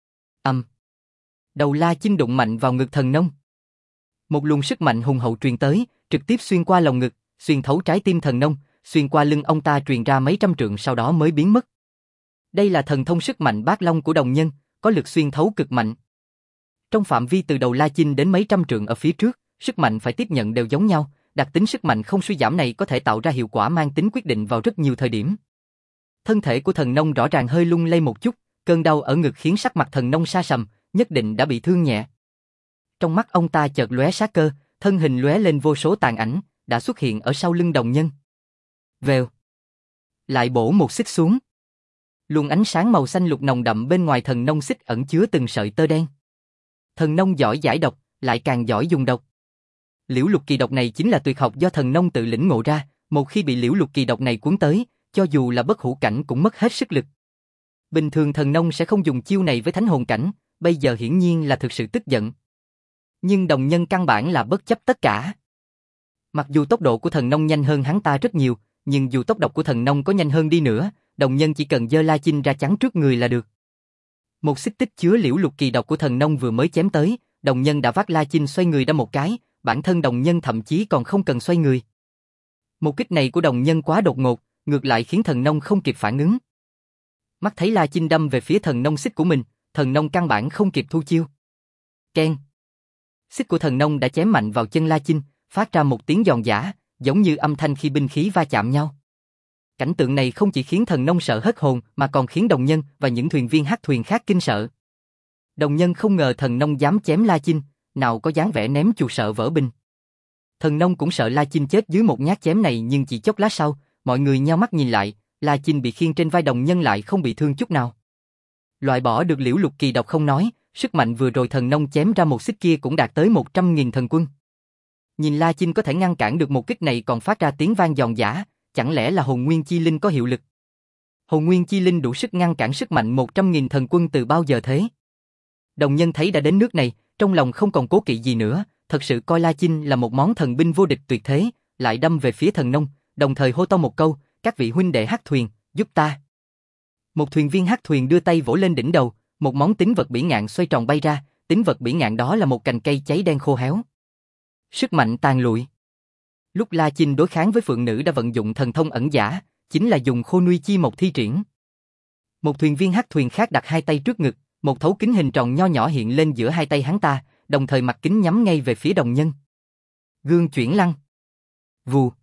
Đầu La Chinh đụng mạnh vào ngực Thần Nông. Một luồng sức mạnh hùng hậu truyền tới, trực tiếp xuyên qua lồng ngực, xuyên thấu trái tim Thần Nông, xuyên qua lưng ông ta truyền ra mấy trăm trượng sau đó mới biến mất. Đây là thần thông sức mạnh Bát Long của Đồng Nhân, có lực xuyên thấu cực mạnh. Trong phạm vi từ đầu La Chinh đến mấy trăm trượng ở phía trước, sức mạnh phải tiếp nhận đều giống nhau, đặc tính sức mạnh không suy giảm này có thể tạo ra hiệu quả mang tính quyết định vào rất nhiều thời điểm. Thân thể của Thần Nông rõ ràng hơi lung lay một chút, cơn đau ở ngực khiến sắc mặt Thần Nông sa sầm, nhất định đã bị thương nhẹ. Trong mắt ông ta chợt lóe sát cơ, thân hình lóe lên vô số tàn ảnh, đã xuất hiện ở sau lưng Đồng Nhân. Vèo. Lại bổ một xích xuống. Luồng ánh sáng màu xanh lục nồng đậm bên ngoài Thần Nông xích ẩn chứa từng sợi tơ đen. Thần Nông giỏi giải độc, lại càng giỏi dùng độc. Liễu Lục Kỳ độc này chính là tuyệt học do Thần Nông tự lĩnh ngộ ra, một khi bị Liễu Lục Kỳ độc này cuốn tới, cho dù là bất hủ cảnh cũng mất hết sức lực. Bình thường Thần Nông sẽ không dùng chiêu này với thánh hồn cảnh, bây giờ hiển nhiên là thực sự tức giận. Nhưng Đồng Nhân căn bản là bất chấp tất cả. Mặc dù tốc độ của Thần Nông nhanh hơn hắn ta rất nhiều, nhưng dù tốc độ của Thần Nông có nhanh hơn đi nữa, Đồng Nhân chỉ cần giơ La Chinh ra chắn trước người là được. Một xích tích chứa Liễu Lục Kỳ độc của Thần Nông vừa mới chém tới, Đồng Nhân đã vác La Chinh xoay người ra một cái, bản thân Đồng Nhân thậm chí còn không cần xoay người. Một kích này của Đồng Nhân quá đột ngột, ngược lại khiến Thần Nông không kịp phản ứng. Mắt thấy La Chinh đâm về phía Thần Nông xích của mình, Thần Nông căn bản không kịp thu chiêu. Keng. Xích của Thần Nông đã chém mạnh vào chân La Chinh, phát ra một tiếng giòn giã, giống như âm thanh khi binh khí va chạm nhau. Cảnh tượng này không chỉ khiến Thần Nông sợ hết hồn mà còn khiến Đồng Nhân và những thuyền viên hắc thuyền khác kinh sợ. Đồng Nhân không ngờ Thần Nông dám chém La Chinh, nào có dáng vẻ ném chuột sợ vỡ bình. Thần Nông cũng sợ La Chinh chết dưới một nhát chém này, nhưng chỉ chốc lát sau, mọi người nhao mắt nhìn lại, La Chinh bị khiêng trên vai Đồng Nhân lại không bị thương chút nào. Loại bỏ được liễu lục kỳ độc không nói, sức mạnh vừa rồi thần nông chém ra một xích kia cũng đạt tới 100.000 thần quân. Nhìn La Chinh có thể ngăn cản được một kích này còn phát ra tiếng vang giòn giã, chẳng lẽ là hồn nguyên chi linh có hiệu lực? Hồn nguyên chi linh đủ sức ngăn cản sức mạnh 100.000 thần quân từ bao giờ thế? Đồng Nhân thấy đã đến nước này, trong lòng không còn cố kỵ gì nữa, thật sự coi La Chinh là một món thần binh vô địch tuyệt thế, lại đâm về phía thần nông, đồng thời hô to một câu, các vị huynh đệ hắc thuyền, giúp ta. Một thuyền viên hắc thuyền đưa tay vỗ lên đỉnh đầu, một món tín vật bỉ ngạn xoay tròn bay ra, tín vật bỉ ngạn đó là một cành cây cháy đen khô héo. Sức mạnh tàn lụi. Lúc La Chinh đối kháng với phượng nữ đã vận dụng thần thông ẩn giả, chính là dùng khô nuôi chi mộc thi triển. Một thuyền viên hắc thuyền khác đặt hai tay trước ngực, một thấu kính hình tròn nho nhỏ hiện lên giữa hai tay hắn ta, đồng thời mặt kính nhắm ngay về phía Đồng Nhân. Gương chuyển lăng. Vù.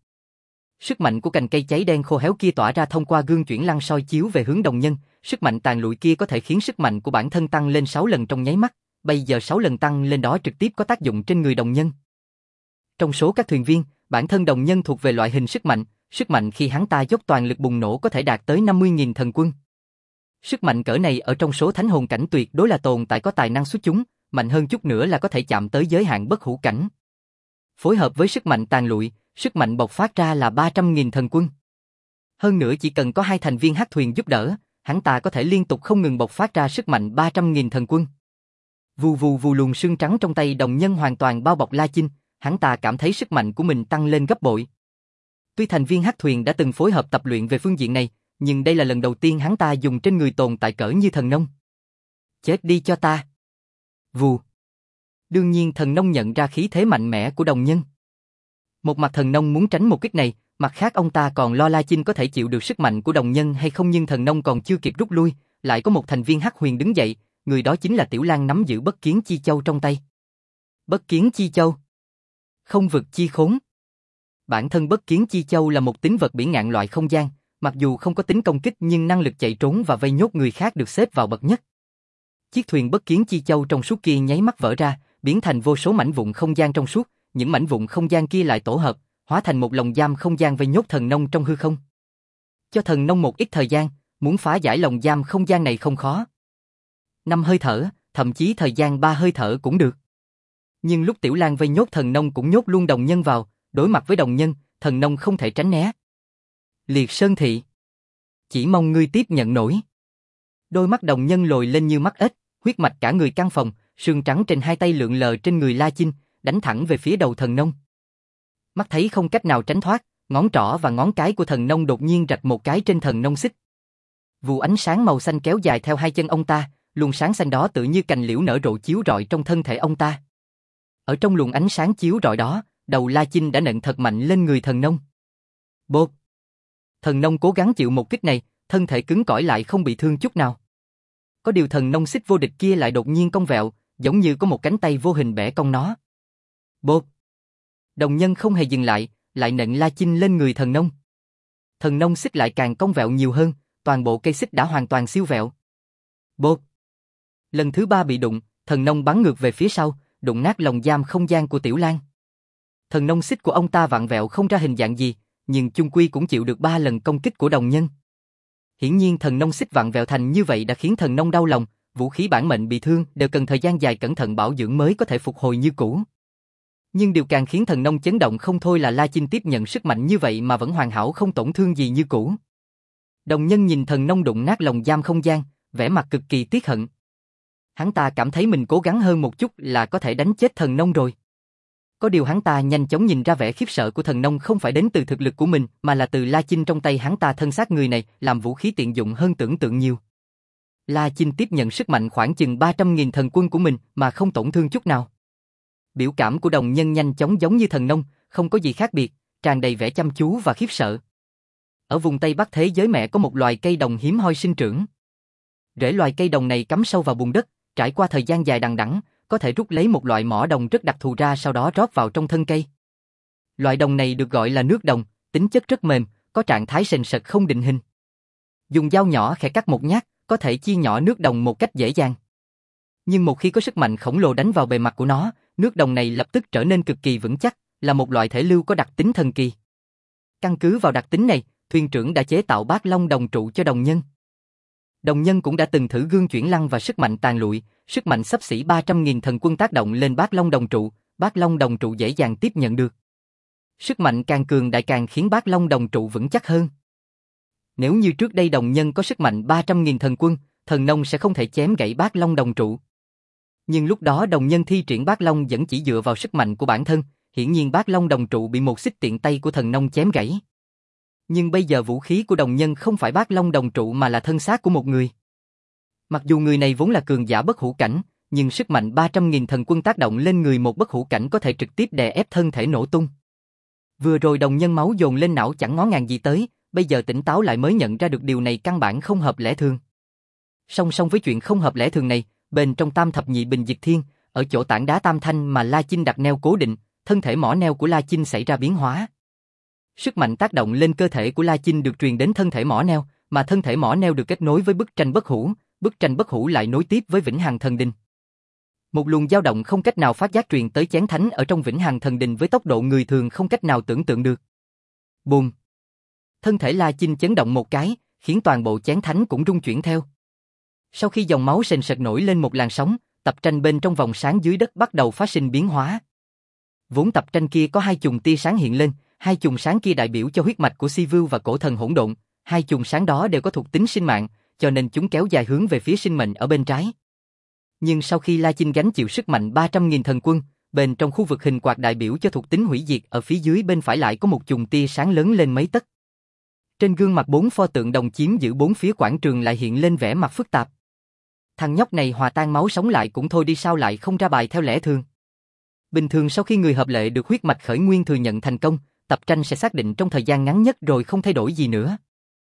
Sức mạnh của cành cây cháy đen khô héo kia tỏa ra thông qua gương chuyển lăng soi chiếu về hướng Đồng Nhân, sức mạnh tàn lụi kia có thể khiến sức mạnh của bản thân tăng lên 6 lần trong nháy mắt, bây giờ 6 lần tăng lên đó trực tiếp có tác dụng trên người Đồng Nhân. Trong số các thuyền viên, bản thân Đồng Nhân thuộc về loại hình sức mạnh khi hắn ta dốc toàn lực bùng nổ có thể đạt tới 50.000 thần quân. Sức mạnh cỡ này ở trong số thánh hồn cảnh tuyệt đối là tồn tại có tài năng xuất chúng, mạnh hơn chút nữa là có thể chạm tới giới hạn bất hủ cảnh. Phối hợp với sức mạnh tàn lụi, sức mạnh bộc phát ra là 300.000 thần quân. Hơn nữa chỉ cần có hai thành viên hắc thuyền giúp đỡ, hắn ta có thể liên tục không ngừng bộc phát ra sức mạnh 300.000 thần quân. Vù vù vù, luồng sương trắng trong tay Đồng Nhân hoàn toàn bao bọc La Chinh, hắn ta cảm thấy sức mạnh của mình tăng lên gấp bội. Tuy thành viên hắc thuyền đã từng phối hợp tập luyện về phương diện này, nhưng đây là lần đầu tiên hắn ta dùng trên người tồn tại cỡ như thần nông. Chết đi cho ta. Vù. Đương nhiên thần nông nhận ra khí thế mạnh mẽ của Đồng Nhân. Một mặt thần nông muốn tránh một kích này, mặt khác ông ta còn lo La Chinh có thể chịu được sức mạnh của Đồng Nhân hay không, nhưng thần nông còn chưa kịp rút lui, lại có một thành viên hắc huyền đứng dậy, người đó chính là Tiểu Lang nắm giữ Bất Kiến Chi Châu trong tay. Bất Kiến Chi Châu. Không vực chi khốn. Bản thân Bất Kiến Chi Châu là một tín vật bỉ ngạn loại không gian, mặc dù không có tính công kích nhưng năng lực chạy trốn và vây nhốt người khác được xếp vào bậc nhất. Chiếc thuyền Bất Kiến Chi Châu trong suốt kia nháy mắt vỡ ra, biến thành vô số mảnh vụn không gian trong suốt, những mảnh vụn không gian kia lại tổ hợp, hóa thành một lồng giam không gian vây nhốt thần nông trong hư không. Cho thần nông một ít thời gian, muốn phá giải lồng giam không gian này không khó. 5 hơi thở, thậm chí thời gian 3 hơi thở cũng được. Nhưng lúc Tiểu Lang vây nhốt thần nông cũng nhốt luôn Đồng Nhân vào, đối mặt với Đồng Nhân, thần nông không thể tránh né. Liệt Sơn Thị. Chỉ mong ngươi tiếp nhận nổi. Đôi mắt Đồng Nhân lồi lên như mắt ếch, huyết mạch cả người căng phồng, sương trắng trên hai tay lượn lờ trên người La Chinh, đánh thẳng về phía đầu thần nông. Mắt thấy không cách nào tránh thoát, ngón trỏ và ngón cái của thần nông đột nhiên rạch một cái trên thần nông xích. Vụ ánh sáng màu xanh kéo dài theo hai chân ông ta, luồng sáng xanh đó tự như cành liễu nở rộ chiếu rọi trong thân thể ông ta. Ở trong luồng ánh sáng chiếu rọi đó, đầu La Chinh đã nện thật mạnh lên người thần nông. Bộp! Thần nông cố gắng chịu một kích này, thân thể cứng cỏi lại không bị thương chút nào. Có điều thần nông xích vô địch kia lại đột nhiên cong vẹo, giống như có một cánh tay vô hình bẻ cong nó. Bộp! Đồng Nhân không hề dừng lại, lại nện La Chinh lên người thần nông. Thần nông xích lại càng cong vẹo nhiều hơn, toàn bộ cây xích đã hoàn toàn siêu vẹo. Bộp! Lần thứ 3 bị đụng, thần nông bắn ngược về phía sau, đụng nát lồng giam không gian của Tiểu Lang. Thần nông xích của ông ta vặn vẹo không ra hình dạng gì, nhưng chung quy cũng chịu được 3 lần công kích của Đồng Nhân. Hiển nhiên thần nông xích vặn vẹo thành như vậy đã khiến thần nông đau lòng, vũ khí bản mệnh bị thương đều cần thời gian dài cẩn thận bảo dưỡng mới có thể phục hồi như cũ. Nhưng điều càng khiến thần nông chấn động không thôi là La Chinh tiếp nhận sức mạnh như vậy mà vẫn hoàn hảo không tổn thương gì như cũ. Đồng Nhân nhìn thần nông đụng nát lồng giam không gian, vẻ mặt cực kỳ tiếc hận. Hắn ta cảm thấy mình cố gắng hơn một chút là có thể đánh chết thần nông rồi. Có điều hắn ta nhanh chóng nhìn ra vẻ khiếp sợ của thần nông không phải đến từ thực lực của mình mà là từ La Chinh, trong tay hắn ta thân xác người này làm vũ khí tiện dụng hơn tưởng tượng nhiều. La Chinh tiếp nhận sức mạnh khoảng chừng 300.000 thần quân của mình mà không tổn thương chút nào. Biểu cảm của Đồng Nhân nhanh chóng giống như thần nông, không có gì khác biệt, tràn đầy vẻ chăm chú và khiếp sợ. Ở vùng Tây Bắc thế giới mẹ có một loài cây đồng hiếm hoi sinh trưởng. Rễ loài cây đồng này cắm sâu vào bùn đất, trải qua thời gian dài đằng đẵng, có thể rút lấy một loại mỏ đồng rất đặc thù ra sau đó rót vào trong thân cây. Loại đồng này được gọi là nước đồng, tính chất rất mềm, có trạng thái sền sệt không định hình. Dùng dao nhỏ khẽ cắt một nhát, có thể chia nhỏ nước đồng một cách dễ dàng. Nhưng một khi có sức mạnh khổng lồ đánh vào bề mặt của nó, nước đồng này lập tức trở nên cực kỳ vững chắc, là một loại thể lưu có đặc tính thần kỳ. Căn cứ vào đặc tính này, thuyền trưởng đã chế tạo Bát Long đồng trụ cho Đồng Nhân. Đồng Nhân cũng đã từng thử gương chuyển lăng và sức mạnh tàn lụi, sức mạnh xấp xỉ 300.000 thần quân tác động lên Bát Long Đồng Trụ, Bát Long Đồng Trụ dễ dàng tiếp nhận được. Sức mạnh càng cường đại càng khiến Bát Long Đồng Trụ vững chắc hơn. Nếu như trước đây Đồng Nhân có sức mạnh 300.000 thần quân, Thần Nông sẽ không thể chém gãy Bát Long Đồng Trụ. Nhưng lúc đó Đồng Nhân thi triển Bát Long vẫn chỉ dựa vào sức mạnh của bản thân, hiển nhiên Bát Long Đồng Trụ bị một xích tiện tay của Thần Nông chém gãy. Nhưng bây giờ vũ khí của Đồng Nhân không phải Bát Long Đồng Trụ mà là thân xác của một người. Mặc dù người này vốn là cường giả bất hủ cảnh, nhưng sức mạnh 300.000 thần quân tác động lên người một bất hủ cảnh có thể trực tiếp đè ép thân thể nổ tung. Vừa rồi Đồng Nhân máu dồn lên não chẳng ngó ngàng gì tới, bây giờ tỉnh táo lại mới nhận ra được điều này căn bản không hợp lẽ thường. Song song với chuyện không hợp lẽ thường này, bên trong Tam Thập Nhị Bình Diệt Thiên, ở chỗ tảng đá Tam Thanh mà La Chinh đặt neo cố định, thân thể mỏ neo của La Chinh xảy ra biến hóa. Sức mạnh tác động lên cơ thể của La Chinh được truyền đến thân thể mỏ neo, mà thân thể mỏ neo được kết nối với bức tranh bất hủ lại nối tiếp với Vĩnh Hằng Thần Đình. Một luồng dao động không cách nào phát giác truyền tới chén thánh ở trong Vĩnh Hằng Thần Đình với tốc độ người thường không cách nào tưởng tượng được. Bùm! Thân thể La Chinh chấn động một cái, khiến toàn bộ chén thánh cũng rung chuyển theo. Sau khi dòng máu sền sệt nổi lên một làn sóng, tập tranh bên trong vòng sáng dưới đất bắt đầu phát sinh biến hóa. Vốn tập tranh kia có hai chùm tia sáng hiện lên, hai chùm sáng kia đại biểu cho huyết mạch của Si Vưu và cổ thần hỗn độn, hai chùm sáng đó đều có thuộc tính sinh mạng, cho nên chúng kéo dài hướng về phía sinh mệnh ở bên trái. Nhưng sau khi La Chinh gánh chịu sức mạnh 300.000 thần quân, bên trong khu vực hình quạt đại biểu cho thuộc tính hủy diệt ở phía dưới bên phải lại có một chùm tia sáng lớn lên mấy tấc. Trên gương mặt bốn pho tượng đồng chiếm giữ bốn phía quảng trường lại hiện lên vẻ mặt phức tạp. Thằng nhóc này hòa tan máu sống lại cũng thôi đi sao lại không ra bài theo lẽ thường. Bình thường sau khi người hợp lệ được huyết mạch khởi nguyên thừa nhận thành công, tập tranh sẽ xác định trong thời gian ngắn nhất rồi không thay đổi gì nữa.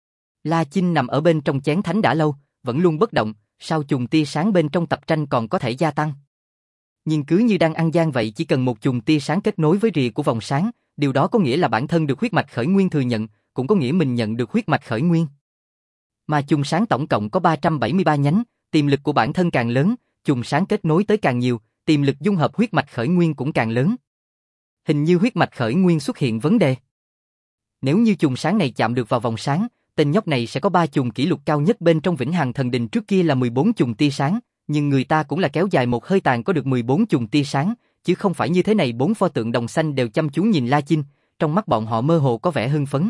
La Chinh nằm ở bên trong chén thánh đã lâu, vẫn luôn bất động, sao chùm tia sáng bên trong tập tranh còn có thể gia tăng. Nhưng cứ như đang ăn gian vậy, chỉ cần một chùm tia sáng kết nối với rìa của vòng sáng, điều đó có nghĩa là bản thân được huyết mạch khởi nguyên thừa nhận, cũng có nghĩa mình nhận được huyết mạch khởi nguyên. Mà chùm sáng tổng cộng có 373 nhánh, tiềm lực của bản thân càng lớn, chùm sáng kết nối tới càng nhiều, tiềm lực dung hợp huyết mạch khởi nguyên cũng càng lớn. Hình như huyết mạch khởi nguyên xuất hiện vấn đề. Nếu như chùm sáng này chạm được vào vòng sáng, tên nhóc này sẽ có 3 chùm kỷ lục cao nhất bên trong Vĩnh Hằng Thần Đình, trước kia là 14 chùm tia sáng, nhưng người ta cũng là kéo dài một hơi tàn có được 14 chùm tia sáng, chứ không phải như thế này. Bốn pho tượng đồng xanh đều chăm chú nhìn La Chinh, trong mắt bọn họ mơ hồ có vẻ hưng phấn.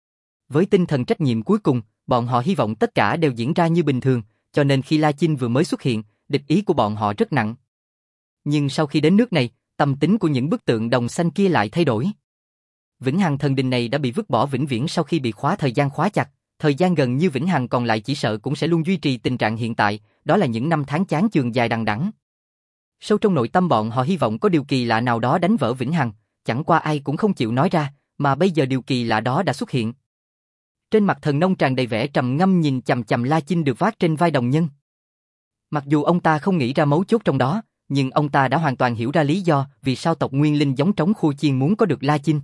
Với tinh thần trách nhiệm cuối cùng, bọn họ hy vọng tất cả đều diễn ra như bình thường, cho nên khi La Chinh vừa mới xuất hiện, địch ý của bọn họ rất nặng. Nhưng sau khi đến nước này, tâm tính của những bức tượng đồng xanh kia lại thay đổi. Vĩnh Hằng Thần Đình này đã bị vứt bỏ vĩnh viễn sau khi bị thời gian khóa chặt, thời gian gần như vĩnh hằng còn lại chỉ sợ cũng sẽ luôn duy trì tình trạng hiện tại, đó là những năm tháng chán chường dài đằng đẵng. Sâu trong nội tâm bọn họ hy vọng có điều kỳ lạ nào đó đánh vỡ vĩnh hằng, chẳng qua ai cũng không chịu nói ra, mà bây giờ điều kỳ lạ đó đã xuất hiện. Trên mặt Thần Nông tràn đầy vẻ trầm ngâm nhìn chằm chằm La Chinh được vác trên vai Đồng Nhân. Mặc dù ông ta không nghĩ ra mấu chốt trong đó, nhưng ông ta đã hoàn toàn hiểu ra lý do vì sao tộc Nguyên Linh giống trống Khua Chiên muốn có được La Chinh.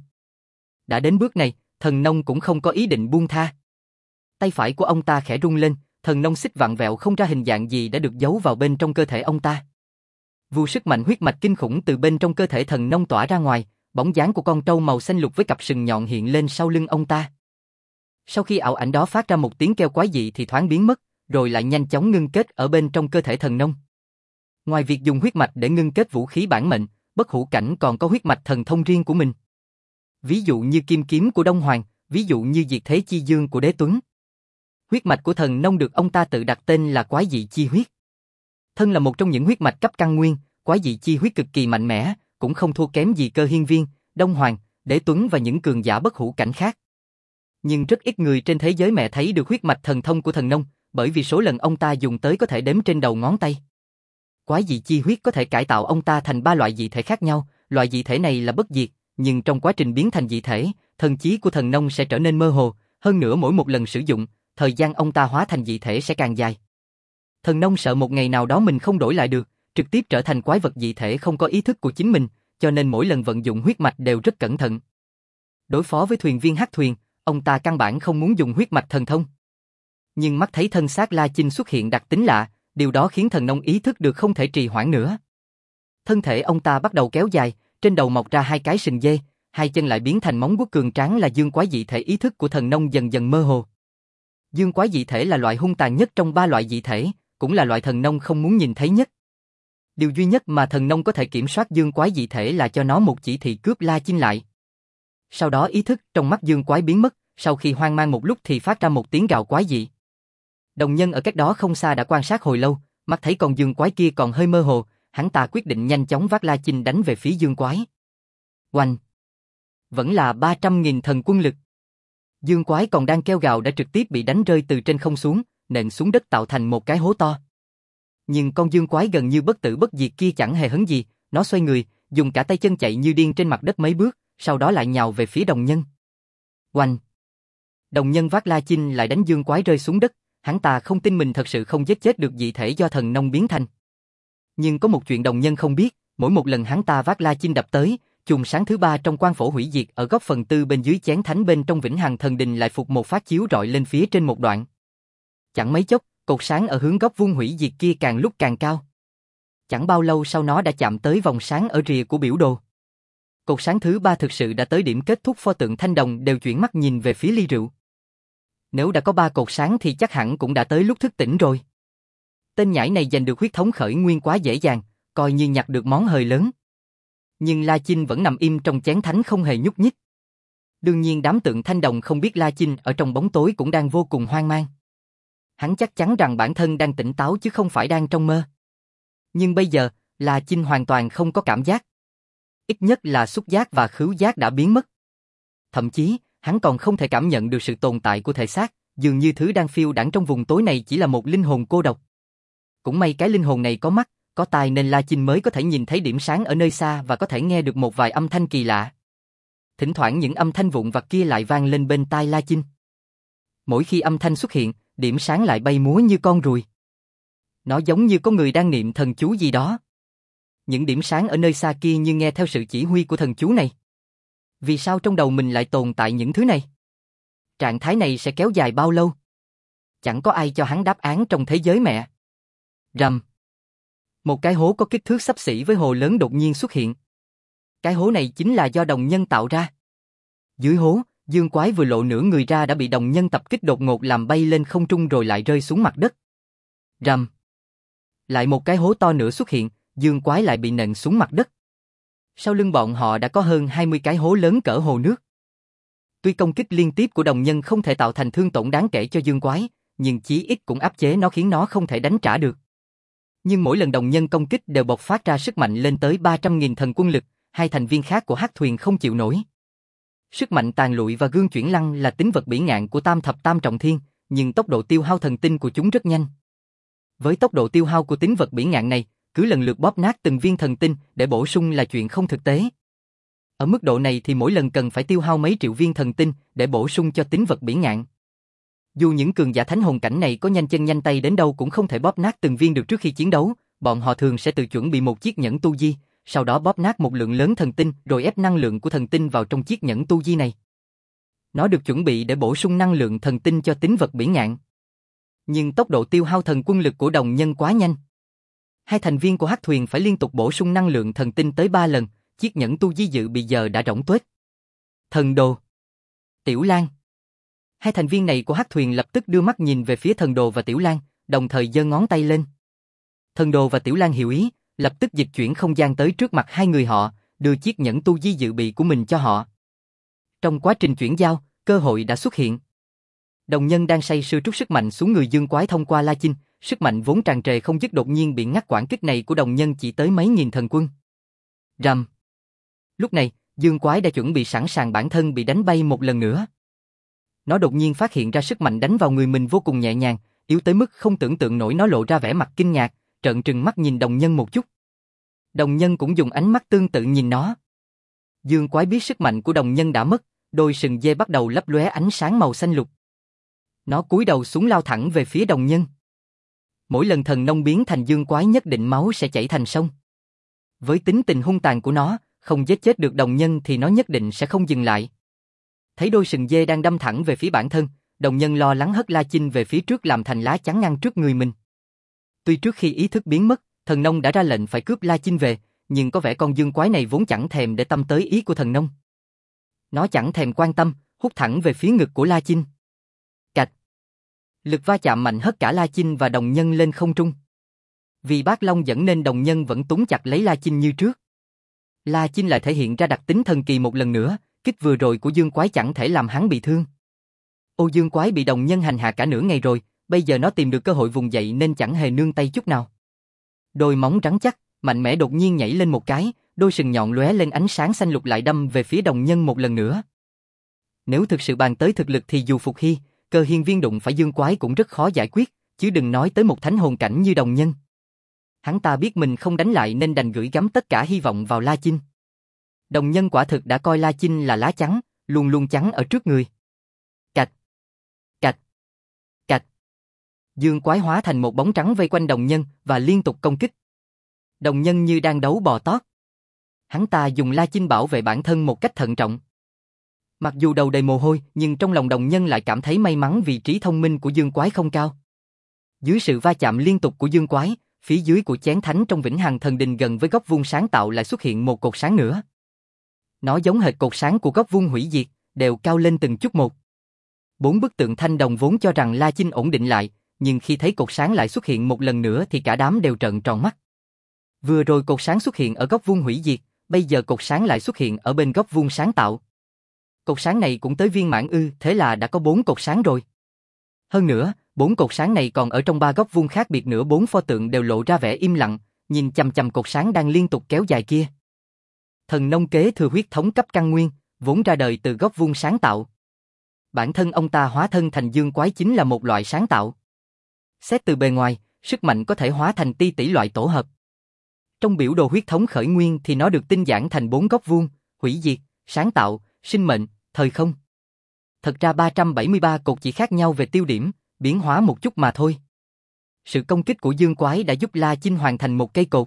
Đã đến bước này, Thần Nông cũng không có ý định buông tha. Tay phải của ông ta khẽ rung lên, Thần Nông xích vặn vẹo không ra hình dạng gì đã được giấu vào bên trong cơ thể ông ta. Vu sức mạnh huyết mạch kinh khủng từ bên trong cơ thể Thần Nông tỏa ra ngoài, bóng dáng của con trâu màu xanh lục với cặp sừng nhọn hiện lên sau lưng ông ta. Sau khi ảo ảnh đó phát ra một tiếng kêu quái dị thì thoáng biến mất, rồi lại nhanh chóng ngưng kết ở bên trong cơ thể Thần Nông. Ngoài việc dùng huyết mạch để ngưng kết vũ khí bản mệnh, bất hủ cảnh còn có huyết mạch thần thông riêng của mình. Ví dụ như kim kiếm của Đông Hoàng, ví dụ như diệt thế chi dương của Đế Tuấn. Huyết mạch của Thần Nông được ông ta tự đặt tên là Quái Dị Chi Huyết. Thân là một trong những huyết mạch cấp căn nguyên, Quái Dị Chi Huyết cực kỳ mạnh mẽ, cũng không thua kém gì Cơ Hiên Viên, Đông Hoàng, Đế Tuấn và những cường giả bất hủ cảnh khác. Nhưng rất ít người trên thế giới mẹ thấy được huyết mạch thần thông của Thần Nông, bởi vì số lần ông ta dùng tới có thể đếm trên đầu ngón tay. Quái Dị Chi Huyết có thể cải tạo ông ta thành 3 loại dị thể khác nhau, loại dị thể này là bất diệt, nhưng trong quá trình biến thành dị thể, thần trí của Thần Nông sẽ trở nên mơ hồ, hơn nữa mỗi một lần sử dụng, thời gian ông ta hóa thành dị thể sẽ càng dài. Thần Nông sợ một ngày nào đó mình không đổi lại được, trực tiếp trở thành quái vật dị thể không có ý thức của chính mình, cho nên mỗi lần vận dụng huyết mạch đều rất cẩn thận. Đối phó với thuyền viên hắc thuyền, ông ta căn bản không muốn dùng huyết mạch thần thông. Nhưng mắt thấy thân xác La Chinh xuất hiện đặc tính lạ, điều đó khiến Thần Nông ý thức được không thể trì hoãn nữa. Thân thể ông ta bắt đầu kéo dài, trên đầu mọc ra 2 cái sừng dê, 2 chân lại biến thành móng vuốt cường tráng là dương quái dị thể. Ý thức của Thần Nông dần dần mơ hồ. Dương quái dị thể là loại hung tàn nhất trong ba loại dị thể, cũng là loại thần nông không muốn nhìn thấy nhất. Điều duy nhất mà thần nông có thể kiểm soát dương quái dị thể là cho nó một chỉ thị cướp La Chinh lại. Sau đó ý thức trong mắt dương quái biến mất, sau khi hoang mang một lúc thì phát ra một tiếng gào quái dị. Đồng nhân ở cách đó không xa đã quan sát hồi lâu, mắt thấy con dương quái kia còn hơi mơ hồ, hắn ta quyết định nhanh chóng vác La Chinh đánh về phía dương quái. Oanh! Vẫn là 300.000 thần quân lực. Dương quái còn đang kêu gào đã trực tiếp bị đánh rơi từ trên không xuống, nện xuống đất tạo thành một cái hố to. Nhưng con dương quái gần như bất tử bất diệt kia chẳng hề hấn gì, nó xoay người, dùng cả tay chân chạy như điên trên mặt đất mấy bước, sau đó lại nhào về phía đồng nhân. Oanh! Đồng nhân vác La Chinh lại đánh dương quái rơi xuống đất, hắn ta không tin mình thật sự không giết chết được dị thể do thần nông biến thành. Nhưng có một chuyện đồng nhân không biết, mỗi một lần hắn ta vác La Chinh đập tới, chùm sáng thứ ba trong quan phổ hủy diệt ở góc phần tư bên dưới chén thánh bên trong Vĩnh Hằng Thần Đình lại phục một phát chiếu rọi lên phía trên một đoạn. Chẳng mấy chốc, cột sáng ở hướng góc vuông hủy diệt kia càng lúc càng cao. Chẳng bao lâu sau nó đã chạm tới vòng sáng ở rìa của biểu đồ. Cột sáng thứ ba thực sự đã tới điểm kết thúc, pho tượng thanh đồng đều chuyển mắt nhìn về phía ly rượu. Nếu đã có 3 cột sáng thì chắc hẳn cũng đã tới lúc thức tỉnh rồi. Tên nhãi này giành được huyết thống khởi nguyên quá dễ dàng, coi như nhặt được món hời lớn. Nhưng La Chinh vẫn nằm im trong chén thánh không hề nhúc nhích. Đương nhiên đám tượng thanh đồng không biết La Chinh ở trong bóng tối cũng đang vô cùng hoang mang. Hắn chắc chắn rằng bản thân đang tỉnh táo chứ không phải đang trong mơ. Nhưng bây giờ, La Chinh hoàn toàn không có cảm giác. Ít nhất là xúc giác và khứu giác đã biến mất. Thậm chí, hắn còn không thể cảm nhận được sự tồn tại của thể xác, dường như thứ đang phiêu đãng trong vùng tối này chỉ là một linh hồn cô độc. Cũng may cái linh hồn này có mắt, có tai nên La Chinh mới có thể nhìn thấy điểm sáng ở nơi xa và có thể nghe được một vài âm thanh kỳ lạ. Thỉnh thoảng những âm thanh vụn vặt kia lại vang lên bên tai La Chinh. Mỗi khi âm thanh xuất hiện, điểm sáng lại bay múa như con ruồi. Nó giống như có người đang niệm thần chú gì đó. Những điểm sáng ở nơi xa kia như nghe theo sự chỉ huy của thần chú này. Vì sao trong đầu mình lại tồn tại những thứ này? Trạng thái này sẽ kéo dài bao lâu? Chẳng có ai cho hắn đáp án trong thế giới mẹ. Rầm. Một cái hố có kích thước xấp xỉ với hồ lớn đột nhiên xuất hiện. Cái hố này chính là do đồng nhân tạo ra. Dưới hố, dương quái vừa lộ nửa người ra đã bị đồng nhân tập kích đột ngột làm bay lên không trung rồi lại rơi xuống mặt đất. Rầm. Lại một cái hố to nữa xuất hiện, dương quái lại bị nện xuống mặt đất. Sau lưng bọn họ đã có hơn 20 cái hố lớn cỡ hồ nước. Tuy công kích liên tiếp của đồng nhân không thể tạo thành thương tổn đáng kể cho dương quái, nhưng chí ít cũng áp chế nó khiến nó không thể đánh trả được. Nhưng mỗi lần đồng nhân công kích đều bộc phát ra sức mạnh lên tới 300.000 thần quân lực, hai thành viên khác của Hắc Thuyền không chịu nổi. Sức mạnh tàn lụi và gương chuyển lăng là tính vật bỉ ngạn của tam thập tam trọng thiên, nhưng tốc độ tiêu hao thần tinh của chúng rất nhanh. Với tốc độ tiêu hao của tính vật bỉ ngạn này, cứ lần lượt bóp nát từng viên thần tinh để bổ sung là chuyện không thực tế. Ở mức độ này thì mỗi lần cần phải tiêu hao mấy triệu viên thần tinh để bổ sung cho tính vật bỉ ngạn. Dù những cường giả thánh hồn cảnh này có nhanh chân nhanh tay đến đâu cũng không thể bóp nát từng viên được trước khi chiến đấu, bọn họ thường sẽ tự chuẩn bị một chiếc nhẫn tu di, sau đó bóp nát một lượng lớn thần tinh rồi ép năng lượng của thần tinh vào trong chiếc nhẫn tu di này. Nó được chuẩn bị để bổ sung năng lượng thần tinh cho tính vật bỉ ngạn. Nhưng tốc độ tiêu hao thần quân lực của đồng nhân quá nhanh. Hai thành viên của Hắc Thuyền phải liên tục bổ sung năng lượng thần tinh tới 3 lần, chiếc nhẫn tu di dự bị giờ đã rỗng tuếch. Thần đồ. Tiểu Lan. Hai thành viên này của Hắc Thuyền lập tức đưa mắt nhìn về phía thần đồ và Tiểu Lan, đồng thời giơ ngón tay lên. Thần đồ và Tiểu Lan hiểu ý, lập tức dịch chuyển không gian tới trước mặt hai người họ, đưa chiếc nhẫn tu di dự bị của mình cho họ. Trong quá trình chuyển giao, cơ hội đã xuất hiện. Đồng nhân đang say sưa trút sức mạnh xuống người dương quái thông qua La Chinh, sức mạnh vốn tràn trề không dứt đột nhiên bị ngắt quãng kích này của đồng nhân chỉ tới mấy nghìn thần quân. Rầm. Lúc này, dương quái đã chuẩn bị sẵn sàng bản thân bị đánh bay một lần nữa. Nó đột nhiên phát hiện ra sức mạnh đánh vào người mình vô cùng nhẹ nhàng, yếu tới mức không tưởng tượng nổi, nó lộ ra vẻ mặt kinh ngạc, trợn trừng mắt nhìn đồng nhân một chút. Đồng nhân cũng dùng ánh mắt tương tự nhìn nó. Dương quái biết sức mạnh của đồng nhân đã mất, đôi sừng dê bắt đầu lấp lóe ánh sáng màu xanh lục. Nó cúi đầu xuống lao thẳng về phía đồng nhân. Mỗi lần thần nông biến thành dương quái nhất định máu sẽ chảy thành sông. Với tính tình hung tàn của nó, không giết chết được đồng nhân thì nó nhất định sẽ không dừng lại. Thấy đôi sừng dê đang đâm thẳng về phía bản thân, đồng nhân lo lắng hất La Chinh về phía trước làm thành lá chắn ngăn trước người mình. Tuy trước khi ý thức biến mất, thần nông đã ra lệnh phải cướp La Chinh về, nhưng có vẻ con dương quái này vốn chẳng thèm để tâm tới ý của thần nông. Nó chẳng thèm quan tâm, hút thẳng về phía ngực của La Chinh. Cạch. Lực va chạm mạnh hất cả La Chinh và đồng nhân lên không trung. Vì Bác Long dẫn nên đồng nhân vẫn túm chặt lấy La Chinh như trước. La Chinh lại thể hiện ra đặc tính thần kỳ một lần nữa, kích vừa rồi của Dương Quái chẳng thể làm hắn bị thương. Ô Dương Quái bị đồng nhân hành hạ cả nửa ngày rồi, bây giờ nó tìm được cơ hội vùng dậy nên chẳng hề nương tay chút nào. Đôi móng rắn chắc, mạnh mẽ đột nhiên nhảy lên một cái, đôi sừng nhọn lóe lên ánh sáng xanh lục lại đâm về phía đồng nhân một lần nữa. Nếu thực sự bàn tới thực lực thì dù Phục Hy, Cơ Hiên Viên đụng phải Dương Quái cũng rất khó giải quyết, chứ đừng nói tới một thánh hồn cảnh như đồng nhân. Hắn ta biết mình không đánh lại nên đành gửi gắm tất cả hy vọng vào La Chinh. Đồng nhân quả thực đã coi La Chinh là lá chắn, luôn luôn chắn ở trước người. Cạch, cạch, cạch. Dương Quái hóa thành một bóng trắng vây quanh đồng nhân và liên tục công kích. Đồng nhân như đang đấu bò tót. Hắn ta dùng La Chinh bảo vệ bản thân một cách thận trọng. Mặc dù đầu đầy mồ hôi, nhưng trong lòng đồng nhân lại cảm thấy may mắn vì trí thông minh của Dương Quái không cao. Dưới sự va chạm liên tục của Dương Quái, phía dưới của chén thánh trong Vĩnh Hằng Thần Đình gần với góc vuông sáng tạo lại xuất hiện một cột sáng nữa. Nó giống hệt cột sáng của góc vuông hủy diệt, đều cao lên từng chút một. 4 bức tượng thanh đồng vốn cho rằng La Chinh ổn định lại, nhưng khi thấy cột sáng lại xuất hiện một lần nữa thì cả đám đều trợn tròn mắt. Vừa rồi cột sáng xuất hiện ở góc vuông hủy diệt, bây giờ cột sáng lại xuất hiện ở bên góc vuông sáng tạo. Cột sáng này cũng tới viên mãn ư, thế là đã có 4 cột sáng rồi. Hơn nữa, 4 cột sáng này còn ở trong 3 góc vuông khác biệt nữa. 4 pho tượng đều lộ ra vẻ im lặng, nhìn chằm chằm cột sáng đang liên tục kéo dài kia. Thần nông kế thừa huyết thống cấp căn nguyên, vốn ra đời từ góc vuông sáng tạo. Bản thân ông ta hóa thân thành Dương Quái chính là một loại sáng tạo. Xét từ bề ngoài, sức mạnh có thể hóa thành ti tỷ loại tổ hợp. Trong biểu đồ huyết thống khởi nguyên thì nó được tinh giản thành 4 góc vuông, hủy diệt, sáng tạo, sinh mệnh, thời không. Thật ra 373 cột chỉ khác nhau về tiêu điểm, biến hóa một chút mà thôi. Sự công kích của Dương Quái đã giúp La Chinh hoàn thành một cây cột.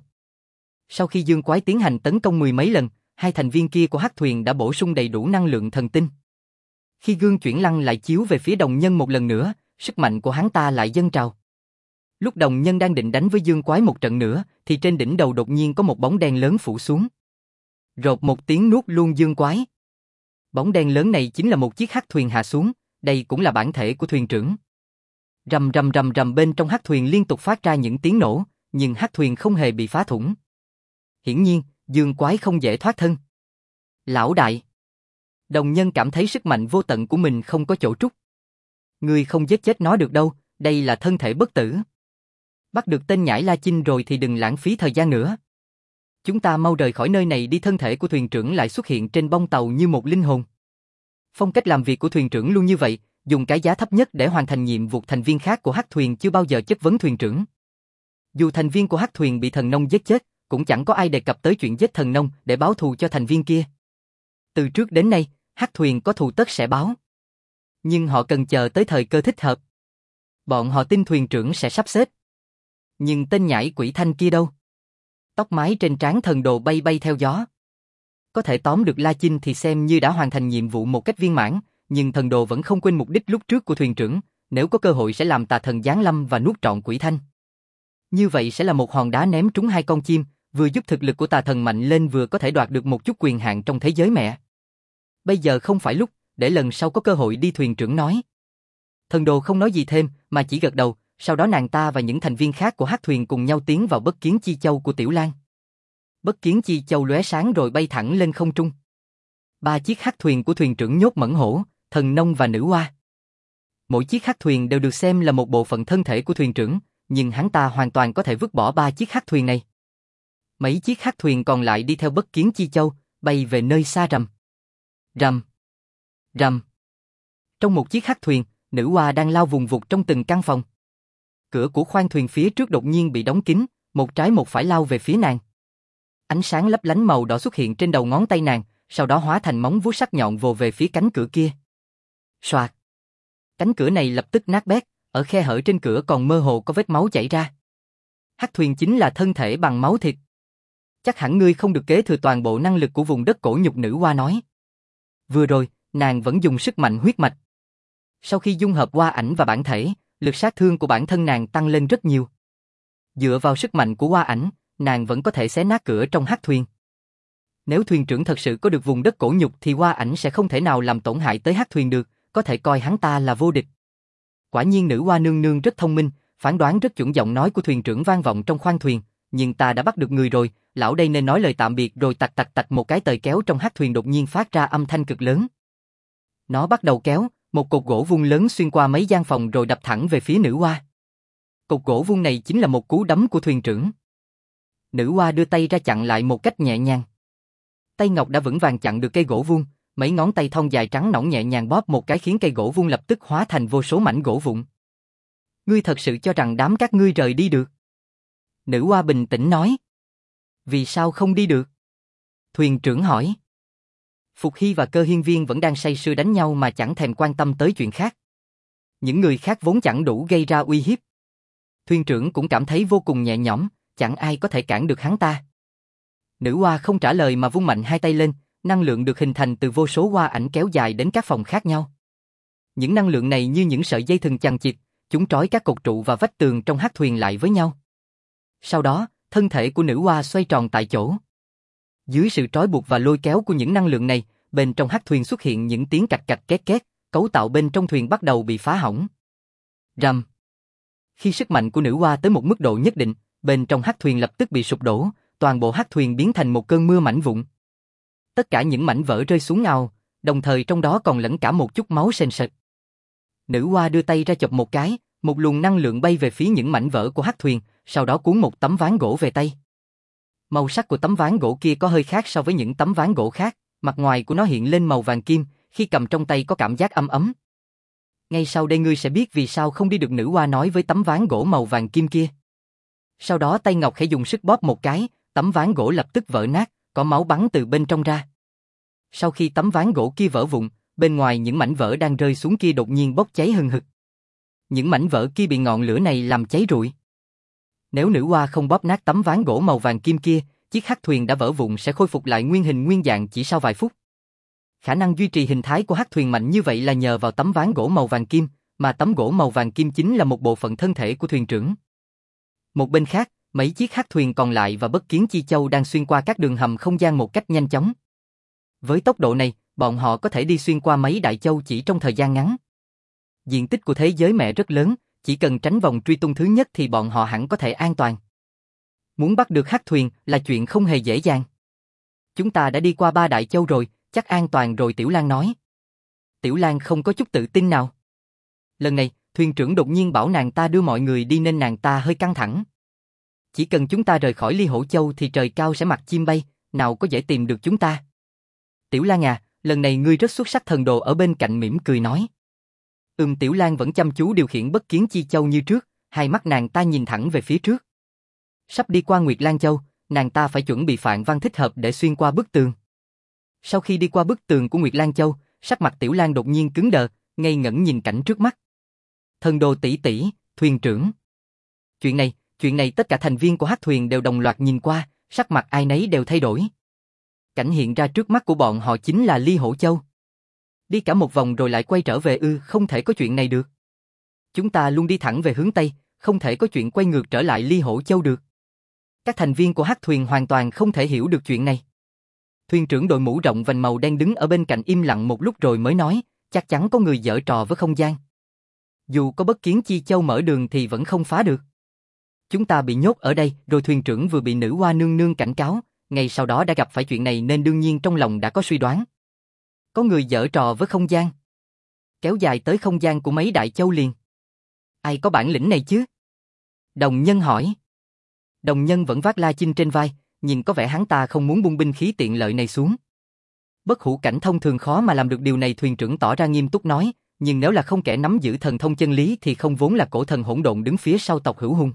Sau khi Dương Quái tiến hành tấn công 10 mấy lần, hai thành viên kia của hắc thuyền đã bổ sung đầy đủ năng lượng thần tinh. Khi gương chuyển lăng lại chiếu về phía đồng nhân một lần nữa, sức mạnh của hắn ta lại dâng trào. Lúc đồng nhân đang định đánh với Dương Quái một trận nữa, thì trên đỉnh đầu đột nhiên có một bóng đen lớn phủ xuống. Rột một tiếng nuốt luôn Dương Quái. Bóng đen lớn này chính là một chiếc hắc thuyền hạ xuống, đây cũng là bản thể của thuyền trưởng. Rầm rầm rầm rầm, bên trong hắc thuyền liên tục phát ra những tiếng nổ, nhưng hắc thuyền không hề bị phá thủng. Hiển nhiên, Dương Quái không dễ thoát thân. Lão đại! Đồng nhân cảm thấy sức mạnh vô tận của mình không có chỗ trút. Ngươi không giết chết nó được đâu, đây là thân thể bất tử. Bắt được tên nhãi La Chinh rồi thì đừng lãng phí thời gian nữa. Chúng ta mau rời khỏi nơi này đi. Thân thể của thuyền trưởng lại xuất hiện trên bông tàu như một linh hồn. Phong cách làm việc của thuyền trưởng luôn như vậy, dùng cái giá thấp nhất để hoàn thành nhiệm vụ. Thành viên khác của hắc thuyền chưa bao giờ chất vấn thuyền trưởng. Dù thành viên của hắc thuyền bị thần nông giết chết, cũng chẳng có ai đề cập tới chuyện giết thần nông để báo thù cho thành viên kia. Từ trước đến nay, hắc thuyền có thù tất sẽ báo. Nhưng họ cần chờ tới thời cơ thích hợp. Bọn họ tin thuyền trưởng sẽ sắp xếp. Nhưng tên nhãi quỷ thanh kia đâu? Tóc mái trên trán thần đồ bay bay theo gió. Có thể tóm được La Chinh thì xem như đã hoàn thành nhiệm vụ một cách viên mãn, nhưng thần đồ vẫn không quên mục đích lúc trước của thuyền trưởng, nếu có cơ hội sẽ làm tà thần giáng lâm và nuốt trọn quỷ thanh. Như vậy sẽ là một hòn đá ném trúng hai con chim, vừa giúp thực lực của tà thần mạnh lên vừa có thể đoạt được một chút quyền hạn trong thế giới mẹ. Bây giờ không phải lúc, để lần sau có cơ hội đi. Thuyền trưởng nói. Thần đồ không nói gì thêm mà chỉ gật đầu. Sau đó nàng ta và những thành viên khác của hắc thuyền cùng nhau tiến vào Bất Kiến Chi Châu của Tiểu Lan. Bất Kiến Chi Châu lóe sáng rồi bay thẳng lên không trung. 3 chiếc hắc thuyền của thuyền trưởng nhốt Mẫn Hổ, Thần Nông và Nữ Hoa. Mỗi chiếc hắc thuyền đều được xem là một bộ phận thân thể của thuyền trưởng, nhưng hắn ta hoàn toàn có thể vứt bỏ 3 chiếc hắc thuyền này. Mấy chiếc hắc thuyền còn lại đi theo Bất Kiến Chi Châu, bay về nơi xa rầm. Rầm, rầm. Trong một chiếc hắc thuyền, Nữ Hoa đang lao vùng vụt trong từng căn phòng. Cửa của khoang thuyền phía trước đột nhiên bị đóng kín, một trái một phải lao về phía nàng. Ánh sáng lấp lánh màu đỏ xuất hiện trên đầu ngón tay nàng, sau đó hóa thành móng vuốt sắc nhọn vồ về phía cánh cửa kia. Soạt! Cánh cửa này lập tức nát bét, ở khe hở trên cửa còn mơ hồ có vết máu chảy ra. Hắc thuyền chính là thân thể bằng máu thịt. Chắc hẳn ngươi không được kế thừa toàn bộ năng lực của vùng đất cổ nhục. Nữ Hoa nói. Vừa rồi, nàng vẫn dùng sức mạnh huyết mạch. Sau khi dung hợp Hoa Ảnh và bản thể, lực sát thương của bản thân nàng tăng lên rất nhiều. Dựa vào sức mạnh của Hoa Ảnh, nàng vẫn có thể xé nát cửa trong hắc thuyền. Nếu thuyền trưởng thật sự có được vùng đất cổ nhục thì Hoa Ảnh sẽ không thể nào làm tổn hại tới hắc thuyền được, có thể coi hắn ta là vô địch. Quả nhiên nữ hoa nương nương rất thông minh, phán đoán rất chuẩn, giọng nói của thuyền trưởng vang vọng trong khoang thuyền. Nhưng ta đã bắt được người rồi, lão đây nên nói lời tạm biệt rồi. Tạch tạch tạch, một cái tời kéo trong hắc thuyền đột nhiên phát ra âm thanh cực lớn. Nó bắt đầu kéo, một cột gỗ vuông lớn xuyên qua mấy gian phòng rồi đập thẳng về phía nữ hoa. Cột gỗ vuông này chính là một cú đấm của thuyền trưởng. Nữ hoa đưa tay ra chặn lại một cách nhẹ nhàng. Tay ngọc đã vững vàng chặn được cây gỗ vuông, mấy ngón tay thon dài trắng nõn nhẹ nhàng bóp một cái khiến cây gỗ vuông lập tức hóa thành vô số mảnh gỗ vụn. Ngươi thật sự cho rằng đám các ngươi rời đi được? Nữ hoa bình tĩnh nói. Vì sao không đi được? Thuyền trưởng hỏi. Phục Hy và Cơ Hiên Viên vẫn đang say sưa đánh nhau mà chẳng thèm quan tâm tới chuyện khác. Những người khác vốn chẳng đủ gây ra uy hiếp. Thuyền trưởng cũng cảm thấy vô cùng nhẹ nhõm, chẳng ai có thể cản được hắn ta. Nữ hoa không trả lời mà vung mạnh hai tay lên, năng lượng được hình thành từ vô số hoa ảnh kéo dài đến các phòng khác nhau. Những năng lượng này như những sợi dây thừng chằng chịt, chúng trói các cột trụ và vách tường trong hắc thuyền lại với nhau. Sau đó, thân thể của nữ hoa xoay tròn tại chỗ. Dưới sự trói buộc và lôi kéo của những năng lượng này, bên trong hắc thuyền xuất hiện những tiếng cạch cạch két két, cấu tạo bên trong thuyền bắt đầu bị phá hỏng. Rầm. Khi sức mạnh của nữ hoa tới một mức độ nhất định, bên trong hắc thuyền lập tức bị sụp đổ, toàn bộ hắc thuyền biến thành một cơn mưa mảnh vụn. Tất cả những mảnh vỡ rơi xuống ào, đồng thời trong đó còn lẫn cả một chút máu sền sệt. Nữ hoa đưa tay ra chộp một cái, một luồng năng lượng bay về phía những mảnh vỡ của hắc thuyền, sau đó cuốn một tấm ván gỗ về tay. Màu sắc của tấm ván gỗ kia có hơi khác so với những tấm ván gỗ khác, mặt ngoài của nó hiện lên màu vàng kim, khi cầm trong tay có cảm giác ấm ấm. Ngay sau đây ngươi sẽ biết vì sao không đi được, nữ hoa nói với tấm ván gỗ màu vàng kim kia. Sau đó tay ngọc khẽ dùng sức bóp một cái, tấm ván gỗ lập tức vỡ nát, có máu bắn từ bên trong ra. Sau khi tấm ván gỗ kia vỡ vụn, bên ngoài những mảnh vỡ đang rơi xuống kia đột nhiên bốc cháy hừng hực. Những mảnh vỡ kia bị ngọn lửa này làm cháy rụi. Nếu nữ hoa không bóp nát tấm ván gỗ màu vàng kim kia, chiếc hắc thuyền đã vỡ vụn sẽ khôi phục lại nguyên hình nguyên dạng chỉ sau vài phút. Khả năng duy trì hình thái của hắc thuyền mạnh như vậy là nhờ vào tấm ván gỗ màu vàng kim, mà tấm gỗ màu vàng kim chính là một bộ phận thân thể của thuyền trưởng. Một bên khác, mấy chiếc hắc thuyền còn lại và Bất Kiến Chi Châu đang xuyên qua các đường hầm không gian một cách nhanh chóng. Với tốc độ này, bọn họ có thể đi xuyên qua mấy đại châu chỉ trong thời gian ngắn. Diện tích của thế giới mẹ rất lớn, chỉ cần tránh vòng truy tung thứ nhất thì bọn họ hẳn có thể an toàn. Muốn bắt được hắc thuyền là chuyện không hề dễ dàng. Chúng ta đã đi qua 3 đại châu rồi, chắc an toàn rồi, Tiểu Lan nói. Tiểu Lan không có chút tự tin nào. Lần này, thuyền trưởng đột nhiên bảo nàng ta đưa mọi người đi nên nàng ta hơi căng thẳng. Chỉ cần chúng ta rời khỏi Ly Hổ Châu thì trời cao sẽ mặc chim bay, nào có dễ tìm được chúng ta. Tiểu Lan à, lần này ngươi rất xuất sắc, thần đồ ở bên cạnh mỉm cười nói. Tiểu Lan vẫn chăm chú điều khiển Bất Kiến Chi Châu như trước, hai mắt nàng ta nhìn thẳng về phía trước. Sắp đi qua Nguyệt Lan Châu, nàng ta phải chuẩn bị phạn văn thích hợp để xuyên qua bức tường. Sau khi đi qua bức tường của Nguyệt Lan Châu, sắc mặt Tiểu Lan đột nhiên cứng đờ, ngây ngẩn nhìn cảnh trước mắt. Thần đồ tỷ tỷ, thuyền trưởng. Chuyện này tất cả thành viên của hắc thuyền đều đồng loạt nhìn qua, sắc mặt ai nấy đều thay đổi. Cảnh hiện ra trước mắt của bọn họ chính là Ly Hổ Châu. Đi cả một vòng rồi lại quay trở về không thể có chuyện này được. Chúng ta luôn đi thẳng về hướng Tây, không thể có chuyện quay ngược trở lại Ly Hổ Châu được. Các thành viên của hắc thuyền hoàn toàn không thể hiểu được chuyện này. Thuyền trưởng đội mũ rộng vành màu đen đứng ở bên cạnh im lặng một lúc rồi mới nói, chắc chắn có người giở trò với không gian. Dù có Bất Kiến Chi Châu mở đường thì vẫn không phá được. Chúng ta bị nhốt ở đây, rồi thuyền trưởng vừa bị nữ hoa nương nương cảnh cáo, ngay sau đó đã gặp phải chuyện này nên đương nhiên trong lòng đã có suy đoán. Có người giở trò với không gian. Kéo dài tới không gian của mấy đại châu liền. Ai có bản lĩnh này chứ? Đồng Nhân hỏi. Đồng Nhân vẫn vác La Chinh trên vai, nhìn có vẻ hắn ta không muốn buông binh khí tiện lợi này xuống. Bất hủ cảnh thông thường khó mà làm được điều này, thuyền trưởng tỏ ra nghiêm túc nói, nhưng nếu là không kẻ nắm giữ thần thông chân lý thì không vốn là cổ thần hỗn độn đứng phía sau tộc Hữu Hùng.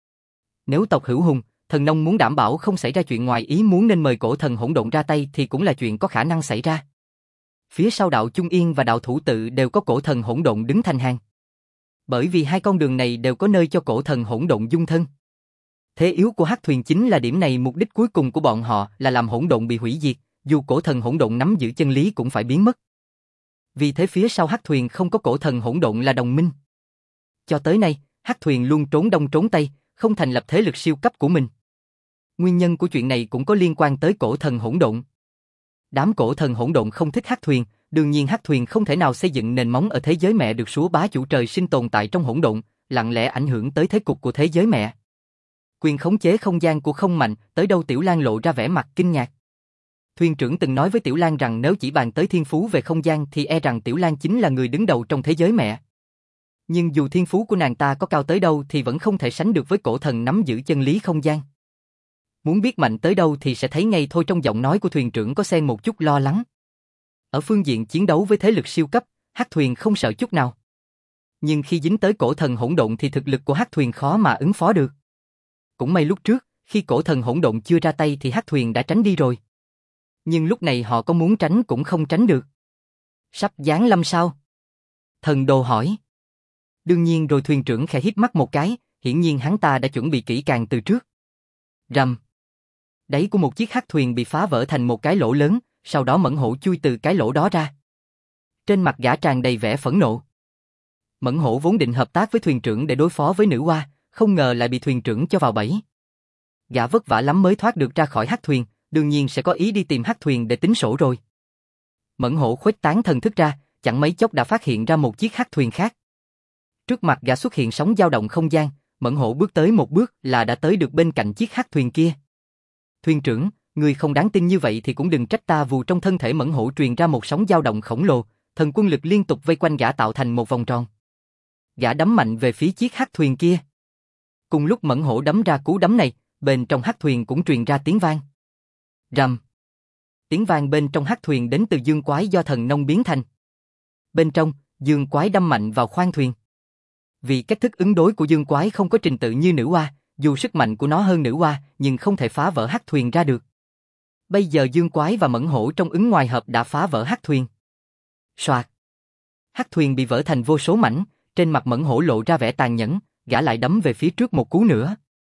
Nếu tộc Hữu Hùng, thần nông muốn đảm bảo không xảy ra chuyện ngoài ý muốn nên mời cổ thần hỗn độn ra tay thì cũng là chuyện có khả năng xảy ra. Phía sau đạo Trung Yên và đạo Thủ Tự đều có cổ thần hỗn độn đứng thành hàng. Bởi vì hai con đường này đều có nơi cho cổ thần hỗn độn dung thân. Thế yếu của hắc thuyền chính là điểm này, mục đích cuối cùng của bọn họ là làm hỗn độn bị hủy diệt, dù cổ thần hỗn độn nắm giữ chân lý cũng phải biến mất. Vì thế phía sau hắc thuyền không có cổ thần hỗn độn là đồng minh. Cho tới nay, hắc thuyền luôn trốn đông trốn tây, không thành lập thế lực siêu cấp của mình. Nguyên nhân của chuyện này cũng có liên quan tới cổ thần hỗn độn. Đám cổ thần hỗn độn không thích hắc thuyền, Đương nhiên hắc thuyền không thể nào xây dựng nền móng ở thế giới mẹ được Súa Bá Chủ Trời Sinh tồn tại trong hỗn độn, lặng lẽ ảnh hưởng tới thế cục của thế giới mẹ. Quyền khống chế không gian của không mạnh, tới đâu Tiểu Lan lộ ra vẻ mặt kinh ngạc. Thuyền trưởng từng nói với Tiểu Lan rằng nếu chỉ bàn tới thiên phú về không gian thì e rằng Tiểu Lan chính là người đứng đầu trong thế giới mẹ. Nhưng dù thiên phú của nàng ta có cao tới đâu thì vẫn không thể sánh được với cổ thần nắm giữ chân lý không gian. Muốn biết mạnh tới đâu thì sẽ thấy ngay thôi trong giọng nói của thuyền trưởng có xen một chút lo lắng. Ở phương diện chiến đấu với thế lực siêu cấp, hắc thuyền không sợ chút nào. Nhưng khi dính tới cổ thần hỗn độn thì thực lực của hắc thuyền khó mà ứng phó được. Cũng may lúc trước, khi cổ thần hỗn độn chưa ra tay thì hắc thuyền đã tránh đi rồi. Nhưng lúc này họ có muốn tránh cũng không tránh được. Sắp giáng lâm sao? Thần đồ hỏi. Đương nhiên rồi, thuyền trưởng khẽ híp mắt một cái, hiển nhiên hắn ta đã chuẩn bị kỹ càng từ trước. Rầm. Đáy của một chiếc hắc thuyền bị phá vỡ thành một cái lỗ lớn, sau đó Mẫn Hổ chui từ cái lỗ đó ra. Trên mặt gã tràn đầy vẻ phẫn nộ. Mẫn Hổ vốn định hợp tác với thuyền trưởng để đối phó với nữ oa, không ngờ lại bị thuyền trưởng cho vào bẫy. Gã vất vả lắm mới thoát được ra khỏi hắc thuyền, đương nhiên sẽ có ý đi tìm hắc thuyền để tính sổ rồi. Mẫn Hổ khuếch tán thần thức ra, chẳng mấy chốc đã phát hiện ra một chiếc hắc thuyền khác. Trước mặt gã xuất hiện sóng dao động không gian, Mẫn Hổ bước tới một bước là đã tới được bên cạnh chiếc hắc thuyền kia. Thuyền trưởng, người không đáng tin như vậy thì cũng đừng trách ta. Vù trong thân thể Mẫn Hổ truyền ra một sóng dao động khổng lồ, thần quân lực liên tục vây quanh gã tạo thành một vòng tròn. Gã đấm mạnh về phía chiếc hắc thuyền kia. Cùng lúc Mẫn Hổ đấm ra cú đấm này, bên trong hắc thuyền cũng truyền ra tiếng vang. Rầm. Tiếng vang bên trong hắc thuyền đến từ dương quái do thần nông biến thành. Bên trong, dương quái đâm mạnh vào khoang thuyền. Vì cách thức ứng đối của dương quái không có trình tự như nữ oa, dù sức mạnh của nó hơn nữ oa, nhưng không thể phá vỡ hắc thuyền ra được. Bây giờ dương quái và Mẫn Hổ trong ứng ngoài hợp đã phá vỡ hắc thuyền. Soạt. Hắc thuyền bị vỡ thành vô số mảnh, trên mặt Mẫn Hổ lộ ra vẻ tàn nhẫn, gã lại đấm về phía trước một cú nữa.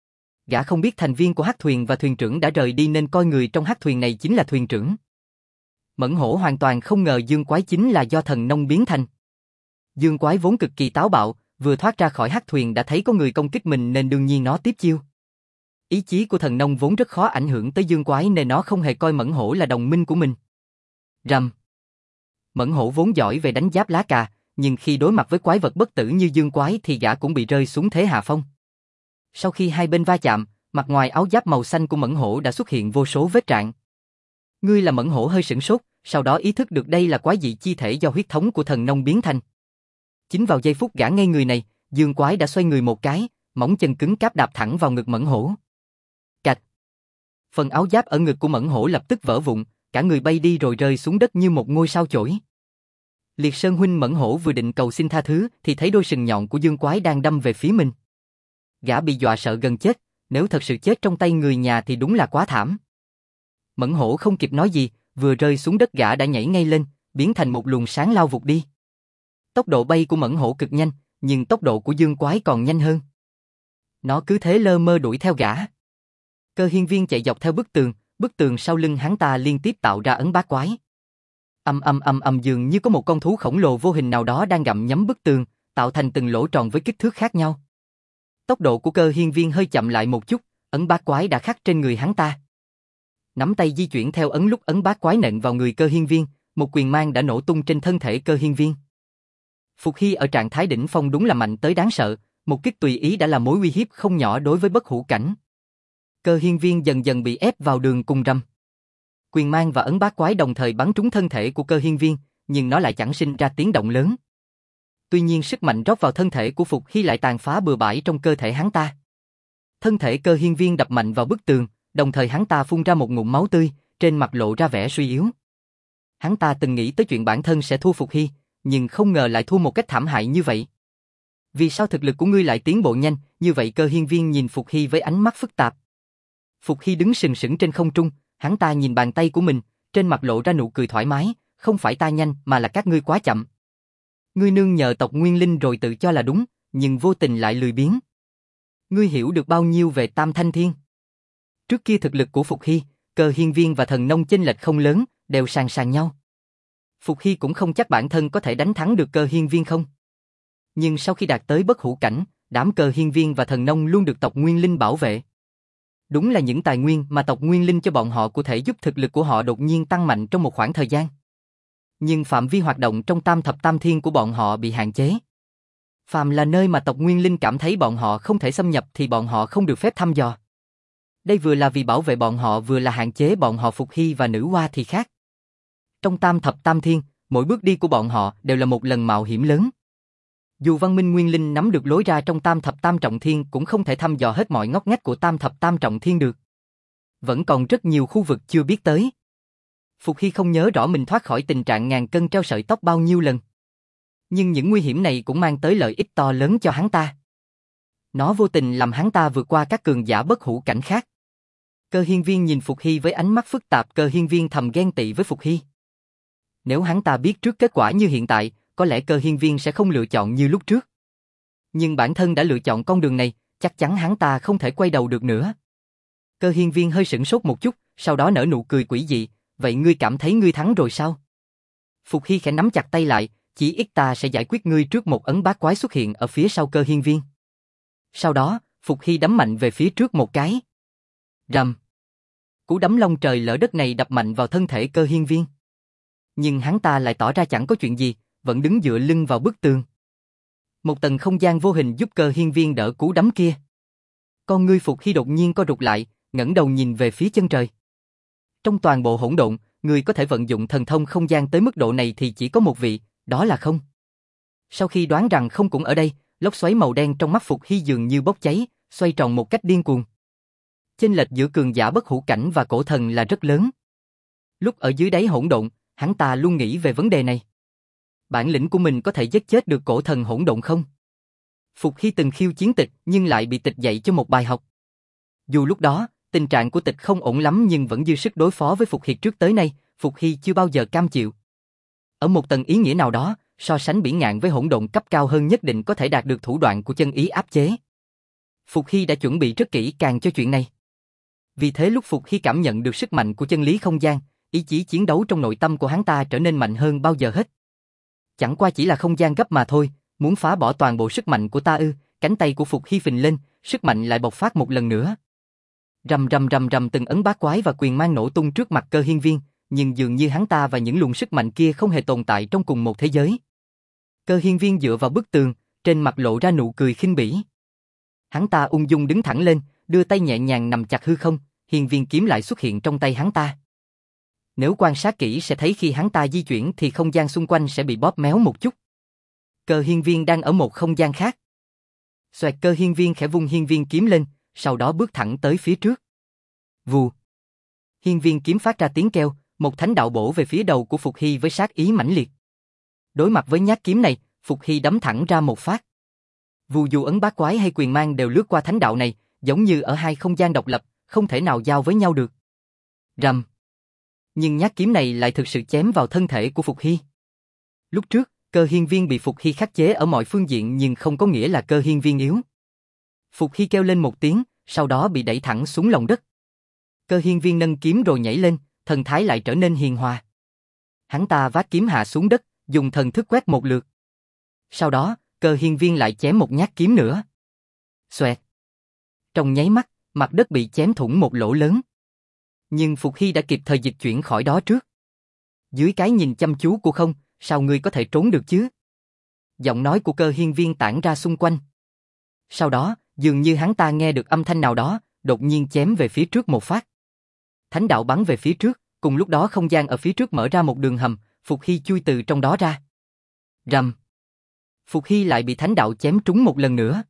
Gã không biết thành viên của hắc thuyền và thuyền trưởng đã rời đi nên coi người trong hắc thuyền này chính là thuyền trưởng. Mẫn Hổ hoàn toàn không ngờ dương quái chính là do thần nông biến thành. Dương quái vốn cực kỳ táo bạo, vừa thoát ra khỏi hắc thuyền đã thấy có người công kích mình nên đương nhiên nó tiếp chiêu. Ý chí của thần nông vốn rất khó ảnh hưởng tới dương quái nên nó không hề coi Mẫn Hổ là đồng minh của mình. Rầm. Mẫn Hổ vốn giỏi về đánh giáp lá cà, nhưng khi đối mặt với quái vật bất tử như dương quái thì gã cũng bị rơi xuống thế hạ phong. Sau khi hai bên va chạm, mặt ngoài áo giáp màu xanh của Mẫn Hổ đã xuất hiện vô số vết rạn. Ngươi là Mẫn Hổ hơi sửng sốt, sau đó ý thức được đây là quái dị chi thể do huyết thống của thần nông biến thành. Chính vào giây phút gã ngây người này, dương quái đã xoay người một cái, móng chân cứng cáp đạp thẳng vào ngực Mẫn Hổ. Cạch. Phần áo giáp ở ngực của Mẫn Hổ lập tức vỡ vụn, cả người bay đi rồi rơi xuống đất như một ngôi sao chổi. Liệt Sơn huynh Mẫn Hổ vừa định cầu xin tha thứ thì thấy đôi sừng nhọn của dương quái đang đâm về phía mình. Gã bị dọa sợ gần chết, nếu thật sự chết trong tay người nhà thì đúng là quá thảm. Mẫn Hổ không kịp nói gì, vừa rơi xuống đất gã đã nhảy ngay lên, biến thành một luồng sáng lao vụt đi. Tốc độ bay của Mẫn Hổ cực nhanh, nhưng tốc độ của dương quái còn nhanh hơn. Nó cứ thế lơ mơ đuổi theo gã. Cơ hiên viên chạy dọc theo bức tường sau lưng hắn ta liên tiếp tạo ra ấn bát quái. Dường như có một con thú khổng lồ vô hình nào đó đang gặm nhấm bức tường, tạo thành từng lỗ tròn với kích thước khác nhau. Tốc độ của Cơ hiên viên hơi chậm lại một chút, ấn bát quái đã khắc trên người hắn ta. Nắm tay di chuyển theo ấn, lúc ấn bát quái nện vào người Cơ hiên viên, một quyền mang đã nổ tung trên thân thể Cơ hiên viên. Phục Hy ở trạng thái đỉnh phong đúng là mạnh tới đáng sợ, một kích tùy ý đã là mối uy hiếp không nhỏ đối với bất hủ cảnh. Cơ hiên viên dần dần bị ép vào đường cùng râm. Quyền mang và ấn bát quái đồng thời bắn trúng thân thể của Cơ hiên viên, nhưng nó lại chẳng sinh ra tiếng động lớn. Tuy nhiên sức mạnh rót vào thân thể của Phục Hy lại tàn phá bừa bãi trong cơ thể hắn ta. Thân thể Cơ hiên viên đập mạnh vào bức tường, đồng thời hắn ta phun ra một ngụm máu tươi, trên mặt lộ ra vẻ suy yếu. Hắn ta từng nghĩ tới chuyện bản thân sẽ thua Phục Hy, nhưng không ngờ lại thua một cách thảm hại như vậy. Vì sao thực lực của ngươi lại tiến bộ nhanh, như vậy? Cơ hiên viên nhìn Phục Hy với ánh mắt phức tạp. Phục Hy đứng sừng sững trên không trung, hắn ta nhìn bàn tay của mình, trên mặt lộ ra nụ cười thoải mái, không phải ta nhanh mà là các ngươi quá chậm. Ngươi nương nhờ tộc Nguyên Linh rồi tự cho là đúng, nhưng vô tình lại lười biếng. Ngươi hiểu được bao nhiêu về Tam Thanh Thiên? Trước kia thực lực của Phục Hy, Cơ hiên viên và thần nông chênh lệch không lớn, đều sàn sàn nhau. Phục Hy cũng không chắc bản thân có thể đánh thắng được Cơ hiên viên không. Nhưng sau khi đạt tới bất hủ cảnh, đám Cơ hiên viên và thần nông luôn được tộc Nguyên Linh bảo vệ. Đúng là những tài nguyên mà tộc Nguyên Linh cho bọn họ có thể giúp thực lực của họ đột nhiên tăng mạnh trong một khoảng thời gian. Nhưng phạm vi hoạt động trong tam thập tam thiên của bọn họ bị hạn chế. Phàm là nơi mà tộc Nguyên Linh cảm thấy bọn họ không thể xâm nhập thì bọn họ không được phép thăm dò. Đây vừa là vì bảo vệ bọn họ vừa là hạn chế bọn họ. Phục Hy và Nữ Hoa thì khác. Trong tam thập tam thiên, mỗi bước đi của bọn họ đều là một lần mạo hiểm lớn. Dù văn minh Nguyên Linh nắm được lối ra trong tam thập tam trọng thiên cũng không thể thăm dò hết mọi ngóc ngách của tam thập tam trọng thiên được. Vẫn còn rất nhiều khu vực chưa biết tới. Phục Hy không nhớ rõ mình thoát khỏi tình trạng ngàn cân treo sợi tóc bao nhiêu lần. Nhưng những nguy hiểm này cũng mang tới lợi ích to lớn cho hắn ta. Nó vô tình làm hắn ta vượt qua các cường giả bất hủ cảnh khác. Cơ Hiên Viên nhìn Phục Hy với ánh mắt phức tạp. Cơ Hiên Viên thầm ghen tị với Phục Hy. Nếu hắn ta biết trước kết quả như hiện tại, có lẽ Cơ Hiên Viên sẽ không lựa chọn như lúc trước. Nhưng bản thân đã lựa chọn con đường này, chắc chắn hắn ta không thể quay đầu được nữa. Cơ Hiên Viên hơi sửng sốt một chút, sau đó nở nụ cười quỷ dị. Vậy ngươi cảm thấy ngươi thắng rồi sao? Phục Hy khẽ nắm chặt tay lại, chỉ ít ta sẽ giải quyết ngươi trước. Một ấn bát quái xuất hiện ở phía sau Cơ Hiên Viên. Sau đó, Phục Hy đấm mạnh về phía trước một cái. Rầm. Cú đấm long trời lỡ đất này đập mạnh vào thân thể Cơ Hiên Viên. Nhưng hắn ta lại tỏ ra chẳng có chuyện gì, vẫn đứng dựa lưng vào bức tường. Một tầng không gian vô hình giúp Cơ Hiên Viên đỡ cú đấm kia. Con ngươi Phục Hy đột nhiên co rụt lại, ngẩng đầu nhìn về phía chân trời. Trong toàn bộ hỗn độn, người có thể vận dụng thần thông không gian tới mức độ này thì chỉ có một vị, đó là Không. Sau khi đoán rằng Không cũng ở đây, lốc xoáy màu đen trong mắt Phục Hy dường như bốc cháy, xoay tròn một cách điên cuồng. Chênh lệch giữa cường giả bất hủ cảnh và cổ thần là rất lớn. Lúc ở dưới đáy hỗn độn, hắn ta luôn nghĩ về vấn đề này. Bản lĩnh của mình có thể giết chết được cổ thần hỗn độn không? Phục Hy từng khiêu chiến Tịch nhưng lại bị Tịch dạy cho một bài học. Dù lúc đó, tình trạng của Tịch không ổn lắm nhưng vẫn dư sức đối phó với Phục Hy trước tới nay, Phục Hy chưa bao giờ cam chịu. Ở một tầng ý nghĩa nào đó, so sánh bỉ ngạn với hỗn độn cấp cao hơn nhất định có thể đạt được thủ đoạn của chân ý áp chế. Phục Hy đã chuẩn bị rất kỹ càng cho chuyện này. Vì thế lúc Phục Hy cảm nhận được sức mạnh của chân lý không gian, ý chí chiến đấu trong nội tâm của hắn ta trở nên mạnh hơn bao giờ hết. Chẳng qua chỉ là không gian gấp mà thôi, muốn phá bỏ toàn bộ sức mạnh của ta ư? Cánh tay của Phục Hy phình lên, sức mạnh lại bộc phát một lần nữa. Rầm rầm rầm rầm, từng ấn bát quái và quyền mang nổ tung trước mặt Cơ Hiên Viên, nhưng dường như hắn ta và những luồng sức mạnh kia không hề tồn tại trong cùng một thế giới. Cơ Hiên Viên dựa vào bức tường, trên mặt lộ ra nụ cười khinh bỉ. Hắn ta ung dung đứng thẳng lên, đưa tay nhẹ nhàng nắm chặt hư không, Hiên Viên kiếm lại xuất hiện trong tay hắn ta. Nếu quan sát kỹ sẽ thấy khi hắn ta di chuyển thì không gian xung quanh sẽ bị bóp méo một chút. Cơ Hiên Viên đang ở một không gian khác. Xoẹt, Cơ Hiên Viên khẽ vung Hiên Viên kiếm lên, sau đó bước thẳng tới phía trước. Vù. Hiên Viên kiếm phát ra tiếng kêu, một thánh đạo bổ về phía đầu của Phục Hy với sát ý mãnh liệt. Đối mặt với nhát kiếm này, Phục Hy đấm thẳng ra một phát. Vù, dù ấn bát quái hay quyền mang đều lướt qua thánh đạo này, giống như ở hai không gian độc lập, không thể nào giao với nhau được. Rầm. Nhưng nhát kiếm này lại thực sự chém vào thân thể của Phục Hy. Lúc trước, Cơ Hiên Viên bị Phục Hy khắc chế ở mọi phương diện nhưng không có nghĩa là Cơ Hiên Viên yếu. Phục Hy kêu lên một tiếng, sau đó bị đẩy thẳng xuống lòng đất. Cơ Hiên Viên nâng kiếm rồi nhảy lên, thần thái lại trở nên hiền hòa. Hắn ta vác kiếm hạ xuống đất, dùng thần thức quét một lượt. Sau đó, Cơ Hiên Viên lại chém một nhát kiếm nữa. Xoẹt. Trong nháy mắt, mặt đất bị chém thủng một lỗ lớn. Nhưng Phục Hy đã kịp thời dịch chuyển khỏi đó trước. Dưới cái nhìn chăm chú của Không, sao ngươi có thể trốn được chứ? Giọng nói của Cơ Hiên Viên tản ra xung quanh. Sau đó, dường như hắn ta nghe được âm thanh nào đó, đột nhiên chém về phía trước một phát. Thánh đạo bắn về phía trước, cùng lúc đó không gian ở phía trước mở ra một đường hầm, Phục Hy chui từ trong đó ra. Rầm. Phục Hy lại bị thánh đạo chém trúng một lần nữa.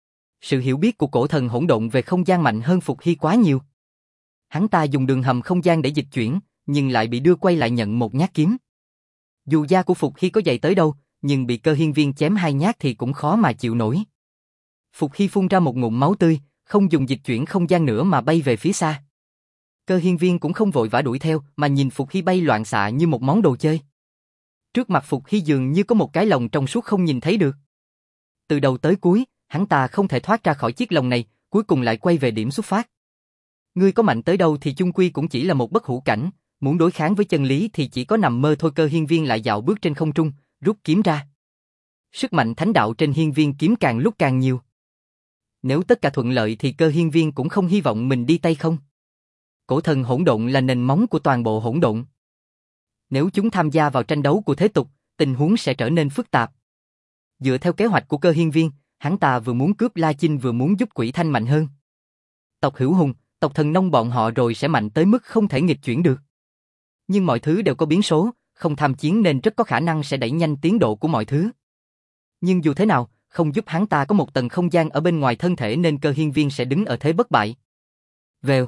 Sự hiểu biết của cổ thần hỗn độn về không gian mạnh hơn Phục Hy quá nhiều. Hắn ta dùng đường hầm không gian để dịch chuyển, nhưng lại bị đưa quay lại nhận một nhát kiếm. Dù da của Phục Hy có dày tới đâu, nhưng bị Cơ Hiên Viên chém hai nhát thì cũng khó mà chịu nổi. Phục Hy phun ra một ngụm máu tươi, không dùng dịch chuyển không gian nữa mà bay về phía xa. Cơ Hiên Viên cũng không vội vã đuổi theo mà nhìn Phục Hy bay loạn xạ như một món đồ chơi. Trước mặt Phục Hy dường như có một cái lồng trong suốt không nhìn thấy được. Từ đầu tới cuối, hắn ta không thể thoát ra khỏi chiếc lồng này, cuối cùng lại quay về điểm xuất phát. Ngươi có mạnh tới đâu thì chung quy cũng chỉ là một bất hủ cảnh, muốn đối kháng với chân lý thì chỉ có nằm mơ thôi. Cơ Hiên Viên lại dạo bước trên không trung, rút kiếm ra. Sức mạnh thánh đạo trên Hiên Viên kiếm càng lúc càng nhiều. Nếu tất cả thuận lợi thì Cơ Hiên Viên cũng không hy vọng mình đi tay không. Cổ thần hỗn độn là nền móng của toàn bộ hỗn độn. Nếu chúng tham gia vào tranh đấu của thế tục, tình huống sẽ trở nên phức tạp. Dựa theo kế hoạch của Cơ Hiên Viên, hắn ta vừa muốn cướp La Chinh vừa muốn giúp Quỷ Thanh mạnh hơn. Tộc Hữu Hùng, tộc Thần Nông bọn họ rồi sẽ mạnh tới mức không thể nghịch chuyển được. Nhưng mọi thứ đều có biến số, không tham chiến nên rất có khả năng sẽ đẩy nhanh tiến độ của mọi thứ. Nhưng dù thế nào, không giúp hắn ta có một tầng không gian ở bên ngoài thân thể nên Cơ Hiên Viên sẽ đứng ở thế bất bại. Vèo.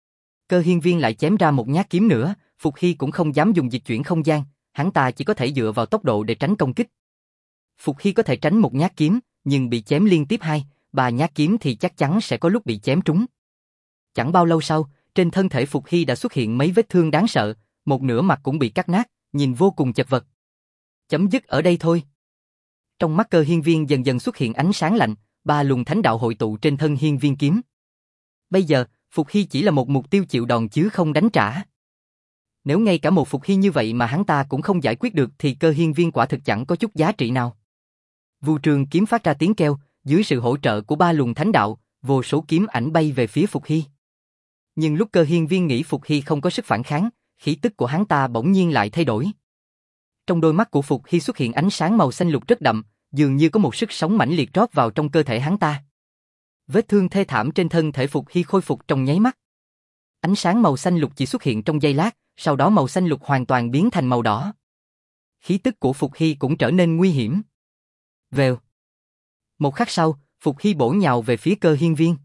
Cơ Hiên Viên lại chém ra một nhát kiếm nữa, Phục Hy cũng không dám dùng dịch chuyển không gian, hắn ta chỉ có thể dựa vào tốc độ để tránh công kích. Phục Hy có thể tránh một nhát kiếm, nhưng bị chém liên tiếp 2-3 nhát kiếm thì chắc chắn sẽ có lúc bị chém trúng. Chẳng bao lâu sau, trên thân thể Phục Hy đã xuất hiện mấy vết thương đáng sợ, một nửa mặt cũng bị cắt nát, nhìn vô cùng chật vật. Chấm dứt ở đây thôi. Trong mắt Cơ Hiên Viên dần dần xuất hiện ánh sáng lạnh, 3 luồng thánh đạo hội tụ trên thân Hiên Viên kiếm. Bây giờ, Phục Hy chỉ là một mục tiêu chịu đòn chứ không đánh trả. Nếu ngay cả một Phục Hy như vậy mà hắn ta cũng không giải quyết được thì Cơ Hiên Viên quả thực chẳng có chút giá trị nào. Vu Trường kiếm phát ra tiếng kêu, dưới sự hỗ trợ của 3 luồng thánh đạo, vô số kiếm ảnh bay về phía Phục Hy. Nhưng lúc Cơ Hiên Viên nghĩ Phục Hy không có sức phản kháng, khí tức của hắn ta bỗng nhiên lại thay đổi. Trong đôi mắt của Phục Hy xuất hiện ánh sáng màu xanh lục rất đậm, dường như có một sức sống mãnh liệt rót vào trong cơ thể hắn ta. Vết thương thê thảm trên thân thể Phục Hy khôi phục trong nháy mắt. Ánh sáng màu xanh lục chỉ xuất hiện trong giây lát, sau đó màu xanh lục hoàn toàn biến thành màu đỏ. Khí tức của Phục Hy cũng trở nên nguy hiểm. Vèo. Một khắc sau, Phục Hy bổ nhào về phía Cơ Hiên Viên.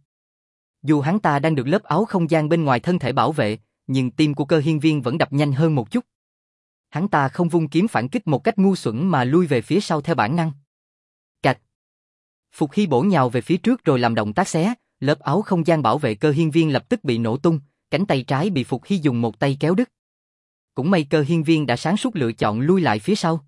Dù hắn ta đang được lớp áo không gian bên ngoài thân thể bảo vệ, nhưng tim của Cơ Hiên Viên vẫn đập nhanh hơn một chút. Hắn ta không vung kiếm phản kích một cách ngu xuẩn mà lui về phía sau theo bản năng. Cạch. Phục Hy bổ nhào về phía trước rồi làm động tác xé, lớp áo không gian bảo vệ Cơ Hiên Viên lập tức bị nổ tung, cánh tay trái bị Phục Hy dùng một tay kéo đứt. Cũng may Cơ Hiên Viên đã sáng suốt lựa chọn lui lại phía sau.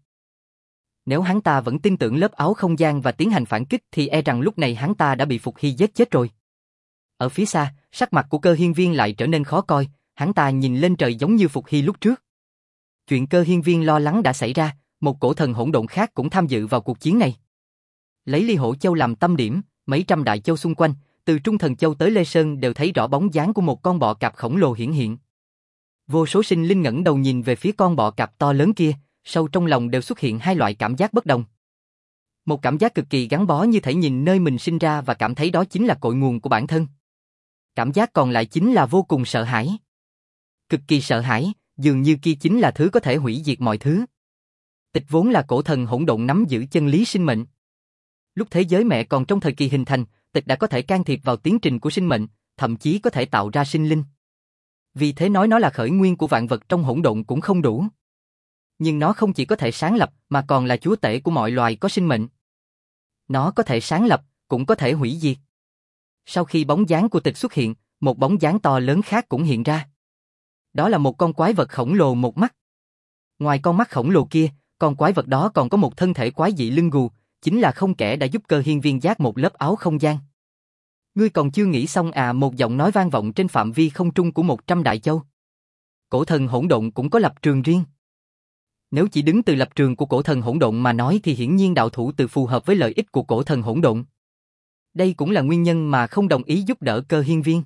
Nếu hắn ta vẫn tin tưởng lớp áo không gian và tiến hành phản kích thì e rằng lúc này hắn ta đã bị Phục Hy giết chết rồi. Ở phía xa, sắc mặt của Cơ Hiên Viên lại trở nên khó coi, hắn ta nhìn lên trời giống như Phục Hy lúc trước. Chuyện Cơ Hiên Viên lo lắng đã xảy ra, một cổ thần hỗn độn khác cũng tham dự vào cuộc chiến này. Lấy Ly Hổ Châu làm tâm điểm, mấy trăm đại châu xung quanh, từ Trung Thần Châu tới Lê Sơn đều thấy rõ bóng dáng của một con bọ cạp khổng lồ hiển hiện. Vô số sinh linh ngẩng đầu nhìn về phía con bọ cạp to lớn kia, sâu trong lòng đều xuất hiện hai loại cảm giác bất đồng. Một cảm giác cực kỳ gắn bó như thể nhìn nơi mình sinh ra và cảm thấy đó chính là cội nguồn của bản thân. Cảm giác còn lại chính là vô cùng sợ hãi. Cực kỳ sợ hãi, dường như kia chính là thứ có thể hủy diệt mọi thứ. Tịch vốn là cổ thần hỗn độn nắm giữ chân lý sinh mệnh. Lúc thế giới mẹ còn trong thời kỳ hình thành, Tịch đã có thể can thiệp vào tiến trình của sinh mệnh, thậm chí có thể tạo ra sinh linh. Vì thế nói nó là khởi nguyên của vạn vật trong hỗn độn cũng không đủ. Nhưng nó không chỉ có thể sáng lập mà còn là chúa tể của mọi loài có sinh mệnh. Nó có thể sáng lập, cũng có thể hủy diệt. Sau khi bóng dáng của Tịch xuất hiện, một bóng dáng to lớn khác cũng hiện ra. Đó là một con quái vật khổng lồ một mắt. Ngoài con mắt khổng lồ kia, con quái vật đó còn có một thân thể quái dị lưng gù, chính là không kẻ đã giúp Cơ Hiên Viên giác một lớp áo không gian. Ngươi còn chưa nghĩ xong à? Một giọng nói vang vọng trên phạm vi không trung của 100 đại châu. Cổ thần hỗn độn cũng có lập trường riêng. Nếu chỉ đứng từ lập trường của cổ thần hỗn độn mà nói thì hiển nhiên đạo thủ từ phù hợp với lợi ích của cổ thần hỗn độn. Đây cũng là nguyên nhân mà không đồng ý giúp đỡ Cơ Hiên Viên.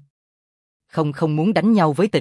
Không muốn đánh nhau với Tịch.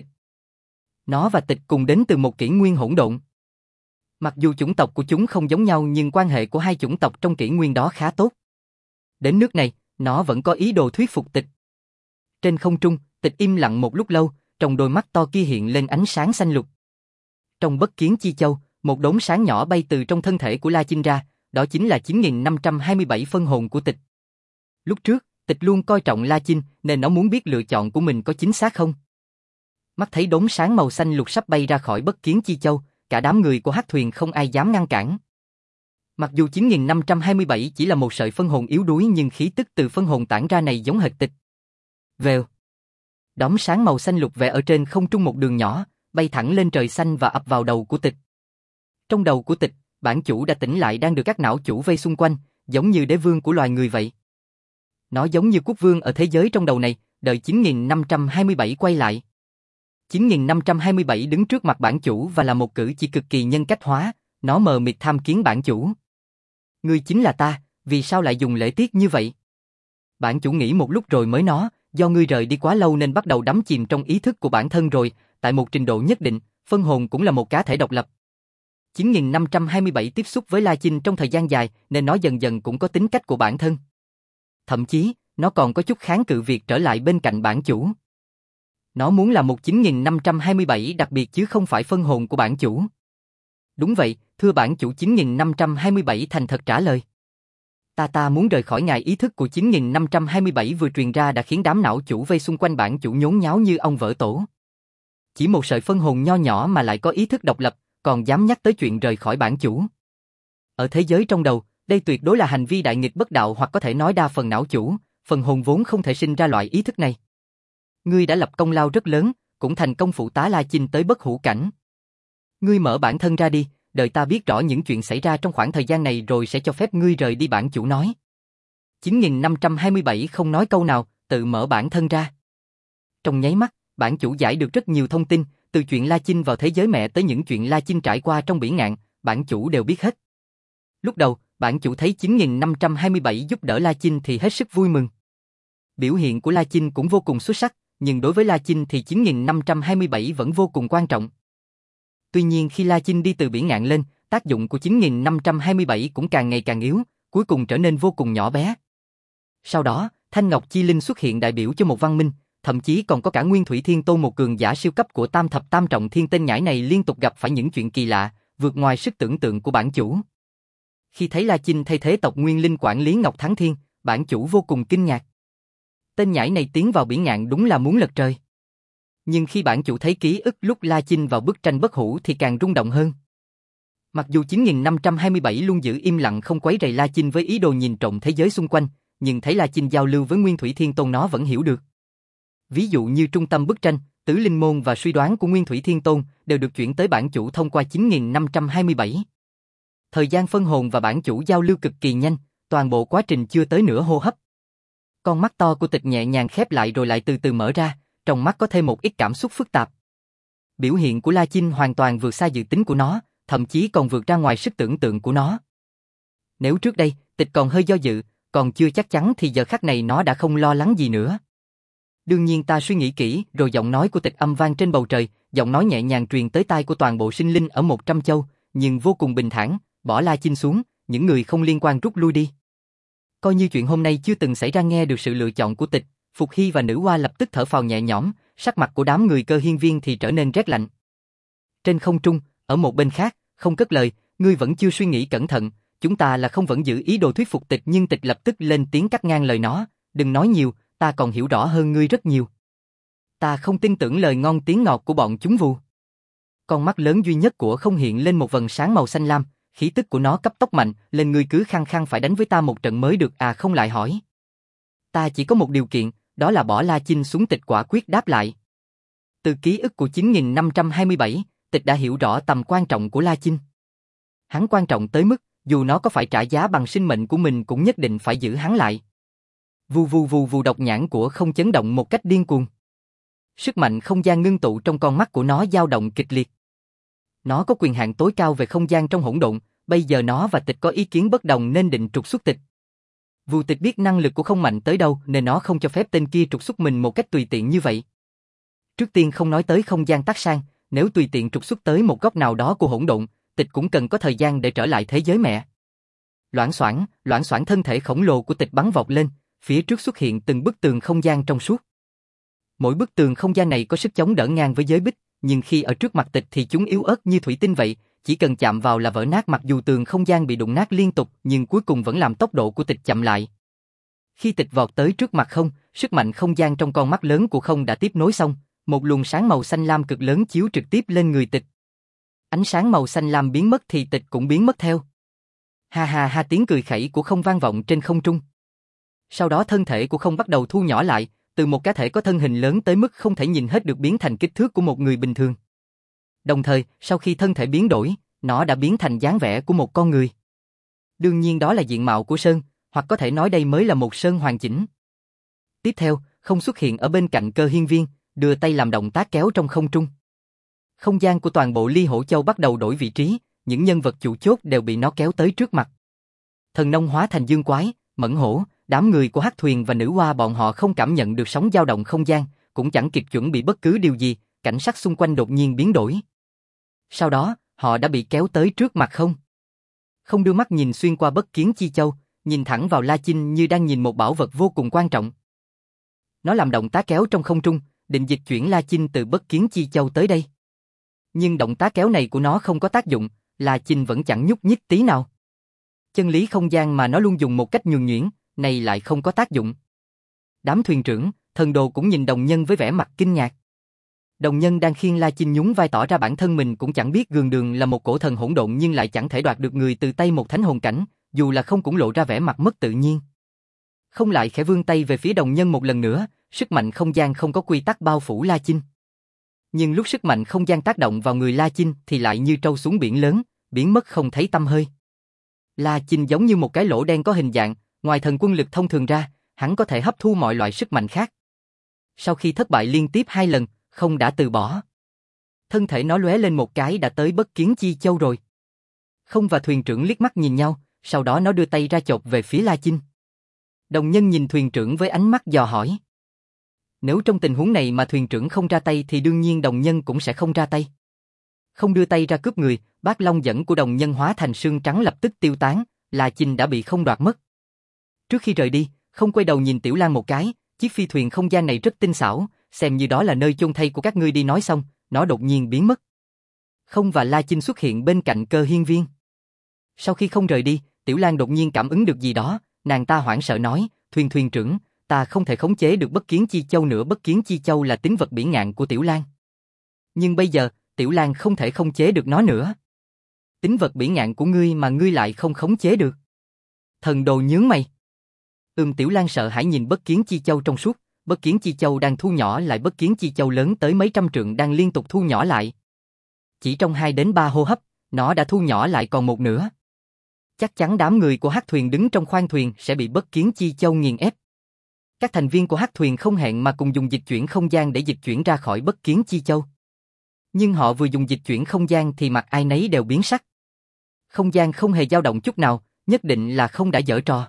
Nó và Tịch cùng đến từ một kỷ nguyên hỗn độn. Mặc dù chủng tộc của chúng không giống nhau nhưng quan hệ của hai chủng tộc trong kỷ nguyên đó khá tốt. Đến nước này, nó vẫn có ý đồ thuyết phục Tịch. Trên không trung, Tịch im lặng một lúc lâu, trong đôi mắt to kia hiện lên ánh sáng xanh lục. Trong Bất Kiến Chi Châu, một đốm sáng nhỏ bay từ trong thân thể của La Chinh ra, đó chính là 9527 phân hồn của Tịch. Lúc trước, Tịch luôn coi trọng La Chinh nên nó muốn biết lựa chọn của mình có chính xác không. Mắt thấy đốm sáng màu xanh lục sắp bay ra khỏi Bất Kiến Chi Châu, cả đám người của Hắc Thuyền không ai dám ngăn cản. Mặc dù 9527 chỉ là một sợi phân hồn yếu đuối nhưng khí tức từ phân hồn tản ra này giống hệt Tịch. Vèo. Đốm sáng màu xanh lục vẽ ở trên không trung một đường nhỏ, bay thẳng lên trời xanh và ập vào đầu của Tịch. Trong đầu của Tịch, bản chủ đã tỉnh lại đang được các não chủ vây xung quanh, giống như đế vương của loài người vậy. Nó giống như quốc vương ở thế giới trong đầu này, đợi 9527 quay lại. 9527 đứng trước mặt bản chủ và là một cử chỉ cực kỳ nhân cách hóa, nó mờ mịt tham kiến bản chủ. Ngươi chính là ta, vì sao lại dùng lễ tiết như vậy? Bản chủ nghĩ một lúc rồi mới nói, do ngươi rời đi quá lâu nên bắt đầu đắm chìm trong ý thức của bản thân rồi, tại một trình độ nhất định, phân hồn cũng là một cá thể độc lập, 9527 tiếp xúc với La Chinh trong thời gian dài nên nó dần dần cũng có tính cách của bản thân. Thậm chí, nó còn có chút kháng cự việc trở lại bên cạnh bản chủ. Nó muốn là một 9527 đặc biệt chứ không phải phân hồn của bản chủ. Đúng vậy, thưa bản chủ. 9527 thành thật trả lời. Ta muốn rời khỏi ngài. Ý thức của 9527 vừa truyền ra đã khiến đám não chủ vây xung quanh bản chủ nhốn nháo như ong vỡ tổ. Chỉ một sợi phân hồn nho nhỏ mà lại có ý thức độc lập, còn dám nhắc tới chuyện rời khỏi bản chủ. Ở thế giới trong đầu, đây tuyệt đối là hành vi đại nghịch bất đạo, hoặc có thể nói đa phần não chủ, phần hồn vốn không thể sinh ra loại ý thức này. Ngươi đã lập công lao rất lớn, cũng thành công phụ tá La Chinh tới bất hủ cảnh. Ngươi mở bản thân ra đi, đợi ta biết rõ những chuyện xảy ra trong khoảng thời gian này rồi sẽ cho phép ngươi rời đi. Bản chủ nói. 9527 không nói câu nào, tự mở bản thân ra. Trong nháy mắt, bản chủ giải được rất nhiều thông tin, từ chuyện La Chinh vào thế giới mẹ tới những chuyện La Chinh trải qua trong biển ngạn, bản chủ đều biết hết. Lúc đầu, bản chủ thấy 9527 giúp đỡ La Chinh thì hết sức vui mừng. Biểu hiện của La Chinh cũng vô cùng xuất sắc, nhưng đối với La Chinh thì 9527 vẫn vô cùng quan trọng. Tuy nhiên khi La Chinh đi từ biển ngạn lên, tác dụng của 9527 cũng càng ngày càng yếu, cuối cùng trở nên vô cùng nhỏ bé. Sau đó, Thanh Ngọc Chi Linh xuất hiện đại biểu cho một văn minh, thậm chí còn có cả Nguyên Thủy Thiên Tôn, một cường giả siêu cấp của Tam Thập Tam Trọng Thiên. Tên nhãi này liên tục gặp phải những chuyện kỳ lạ, vượt ngoài sức tưởng tượng của bản chủ. Khi thấy La Chinh thay thế tộc Nguyên Linh quản lý Ngọc Thắng Thiên, bản chủ vô cùng kinh ngạc. Tên nhãi này tiến vào biển ngạn đúng là muốn lật trời. Nhưng khi bản chủ thấy ký ức lúc La Chinh vào bức tranh bất hủ thì càng rung động hơn. Mặc dù 9527 luôn giữ im lặng không quấy rầy La Chinh với ý đồ nhìn trộm thế giới xung quanh, nhưng thấy La Chinh giao lưu với Nguyên Thủy Thiên Tôn nó vẫn hiểu được. Ví dụ như trung tâm bức tranh, tứ linh môn và suy đoán của Nguyên Thủy Thiên Tôn đều được chuyển tới bản chủ thông qua 9527. Thời gian phân hồn và bản chủ giao lưu cực kỳ nhanh, toàn bộ quá trình chưa tới nửa hô hấp. Con mắt to của Tịch nhẹ nhàng khép lại rồi lại từ từ mở ra, trong mắt có thêm một ít cảm xúc phức tạp. Biểu hiện của La Chinh hoàn toàn vượt xa dự tính của nó, thậm chí còn vượt ra ngoài sức tưởng tượng của nó. Nếu trước đây, Tịch còn hơi do dự, còn chưa chắc chắn thì giờ khắc này nó đã không lo lắng gì nữa. Đương nhiên ta suy nghĩ kỹ, rồi giọng nói của Tịch âm vang trên bầu trời, giọng nói nhẹ nhàng truyền tới tai của toàn bộ sinh linh ở 100 châu, nhưng vô cùng bình thản, bỏ La Chinh xuống, những người không liên quan rút lui đi. Coi như chuyện hôm nay chưa từng xảy ra. Nghe được sự lựa chọn của Tịch, Phục Hy và Nữ Hoa lập tức thở phào nhẹ nhõm, sắc mặt của đám người Cơ Hiên Viên thì trở nên rét lạnh. Trên không trung, ở một bên khác, không cất lời, ngươi vẫn chưa suy nghĩ cẩn thận, chúng ta là không vẫn giữ ý đồ thuyết phục Tịch. Nhưng Tịch lập tức lên tiếng cắt ngang lời nó, đừng nói nhiều, ta còn hiểu rõ hơn ngươi rất nhiều. Ta không tin tưởng lời ngon tiếng ngọt của bọn chúng vù. Con mắt lớn duy nhất của không hiện lên một vầng sáng màu xanh lam, khí tức của nó cấp tốc mạnh lên. Ngươi cứ khăng khăng phải đánh với ta một trận mới được à? Không, lại hỏi. Ta chỉ có một điều kiện, đó là bỏ La Chinh xuống. Tịch quả quyết đáp lại. Từ ký ức của 9527, Tịch đã hiểu rõ tầm quan trọng của La Chinh. Hắn quan trọng tới mức, dù nó có phải trả giá bằng sinh mệnh của mình cũng nhất định phải giữ hắn lại. Vù vù vù vù, độc nhãn của không chấn động một cách điên cuồng. Sức mạnh không gian ngưng tụ trong con mắt của nó dao động kịch liệt. Nó có quyền hạn tối cao về không gian trong hỗn độn, bây giờ nó và Tịch có ý kiến bất đồng nên định trục xuất Tịch. Vù Tịch biết năng lực của không mạnh tới đâu nên nó không cho phép tên kia trục xuất mình một cách tùy tiện như vậy. Trước tiên không nói tới không gian tác sang, nếu tùy tiện trục xuất tới một góc nào đó của hỗn độn, Tịch cũng cần có thời gian để trở lại thế giới mẹ. Loảng xoảng thân thể khổng lồ của Tịch bắn vọt lên, phía trước xuất hiện từng bức tường không gian trong suốt. Mỗi bức tường không gian này có sức chống đỡ ngang với giới bích, nhưng khi ở trước mặt Tịch thì chúng yếu ớt như thủy tinh vậy, chỉ cần chạm vào là vỡ nát. Mặc dù tường không gian bị đụng nát liên tục, nhưng cuối cùng vẫn làm tốc độ của Tịch chậm lại. Khi Tịch vọt tới trước mặt không, sức mạnh không gian trong con mắt lớn của không đã tiếp nối xong, một luồng sáng màu xanh lam cực lớn chiếu trực tiếp lên người Tịch. Ánh sáng màu xanh lam biến mất thì Tịch cũng biến mất theo. Ha ha ha, tiếng cười khẩy của không vang vọng trên không trung. Sau đó thân thể của không bắt đầu thu nhỏ lại, từ một cá thể có thân hình lớn tới mức không thể nhìn hết được biến thành kích thước của một người bình thường. Đồng thời, sau khi thân thể biến đổi, nó đã biến thành dáng vẻ của một con người. Đương nhiên đó là diện mạo của Sơn, hoặc có thể nói đây mới là một Sơn hoàn chỉnh. Tiếp theo, không xuất hiện ở bên cạnh Cơ Hiên Viên, đưa tay làm động tác kéo trong không trung. Không gian của toàn bộ Ly Hổ Châu bắt đầu đổi vị trí, những nhân vật chủ chốt đều bị nó kéo tới trước mặt. Thần Nông hóa thành Dương Quái, Mẫn Hổ, đám người của Hắc Thuyền và Nữ Hoa bọn họ không cảm nhận được sóng dao động không gian, cũng chẳng kịp chuẩn bị bất cứ điều gì, cảnh sắc xung quanh đột nhiên biến đổi. Sau đó, họ đã bị kéo tới trước mặt không. Không đưa mắt nhìn xuyên qua Bất Kiến Chi Châu, nhìn thẳng vào La Chinh như đang nhìn một bảo vật vô cùng quan trọng. Nó làm động tác kéo trong không trung, định dịch chuyển La Chinh từ Bất Kiến Chi Châu tới đây. Nhưng động tác kéo này của nó không có tác dụng, La Chinh vẫn chẳng nhúc nhích tí nào. Chân lý không gian mà nó luôn dùng một cách nhuần nhuyễn, này lại không có tác dụng. Đám thuyền trưởng, thần đồ cũng nhìn đồng nhân với vẻ mặt kinh ngạc. Đồng nhân đang khiêng La Chinh nhún vai tỏ ra bản thân mình cũng chẳng biết Gường Đường là một cổ thần hỗn độn nhưng lại chẳng thể đoạt được người từ tay một thánh hồn cảnh, dù là không cũng lộ ra vẻ mặt mất tự nhiên. Không lại khẽ vươn tay về phía đồng nhân một lần nữa, sức mạnh không gian không có quy tắc bao phủ La Chinh. Nhưng lúc sức mạnh không gian tác động vào người La Chinh thì lại như trâu xuống biển lớn, biến mất không thấy tăm hơi. La Chinh giống như một cái lỗ đen có hình dạng, ngoài thần quân lực thông thường ra, hắn có thể hấp thu mọi loại sức mạnh khác. Sau khi thất bại liên tiếp 2 lần, không đã từ bỏ. Thân thể nó lóe lên một cái đã tới Bất Kiến Chi Châu rồi. Không và thuyền trưởng liếc mắt nhìn nhau, sau đó nó đưa tay ra chộp về phía La Chinh. Đồng nhân nhìn thuyền trưởng với ánh mắt dò hỏi. Nếu trong tình huống này mà thuyền trưởng không ra tay thì đương nhiên đồng nhân cũng sẽ không ra tay. Không đưa tay ra cướp người, bát long dẫn của đồng nhân hóa thành sương trắng lập tức tiêu tán, La Chinh đã bị không đoạt mất. Trước khi rời đi, không quay đầu nhìn Tiểu Lang một cái, chiếc phi thuyền không gian này rất tinh xảo, xem như đó là nơi chôn thây của các ngươi đi nói xong, nó đột nhiên biến mất. Không và La Chinh xuất hiện bên cạnh Cơ Hiên Viên. Sau khi không rời đi, Tiểu Lang đột nhiên cảm ứng được gì đó, nàng ta hoảng sợ nói, thuyền trưởng, ta không thể khống chế được Bất Kiến Chi Châu nữa. Bất Kiến Chi Châu là tín vật bỉ ngạn của Tiểu Lang. Nhưng bây giờ, Tiểu Lang không thể khống chế được nó nữa. Tín vật bỉ ngạn của ngươi mà ngươi lại không khống chế được. Thần đồ nhướng mày. Tiểu Lang sợ hãi nhìn Bất Kiến Chi Châu trong suốt, Bất Kiến Chi Châu đang thu nhỏ lại, Bất Kiến Chi Châu lớn tới mấy trăm trượng đang liên tục thu nhỏ lại. Chỉ trong 2 đến 3 hô hấp, nó đã thu nhỏ lại còn một nửa. Chắc chắn đám người của hắc thuyền đứng trong khoang thuyền sẽ bị Bất Kiến Chi Châu nghiền ép. Các thành viên của hắc thuyền không hẹn mà cùng dùng dịch chuyển không gian để dịch chuyển ra khỏi Bất Kiến Chi Châu. Nhưng họ vừa dùng dịch chuyển không gian thì mặt ai nấy đều biến sắc. Không gian không hề dao động chút nào, nhất định là không đã giở trò.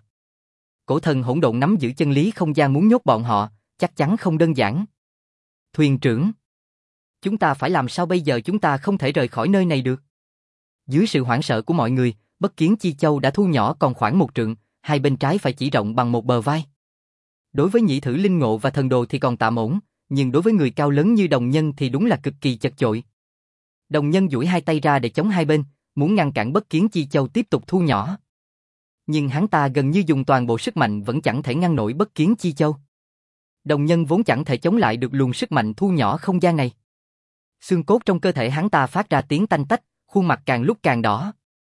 Cổ thần hỗn độn nắm giữ chân lý không gian muốn nhốt bọn họ, chắc chắn không đơn giản. Thuyền trưởng, chúng ta phải làm sao bây giờ, chúng ta không thể rời khỏi nơi này được. Dưới sự hoảng sợ của mọi người, Bất Kiến Chi Châu đã thu nhỏ còn khoảng 1 trượng, hai bên trái phải chỉ rộng bằng một bờ vai. Đối với nhị thử linh ngộ và thần đồ thì còn tạm ổn, nhưng đối với người cao lớn như đồng nhân thì đúng là cực kỳ chật chội. Đồng nhân duỗi hai tay ra để chống hai bên, muốn ngăn cản Bất Kiến Chi Châu tiếp tục thu nhỏ. Nhưng hắn ta gần như dùng toàn bộ sức mạnh vẫn chẳng thể ngăn nổi Bất Kiến Chi Châu. Đồng nhân vốn chẳng thể chống lại được luồng sức mạnh thu nhỏ không gian này. Xương cốt trong cơ thể hắn ta phát ra tiếng tanh tách, khuôn mặt càng lúc càng đỏ.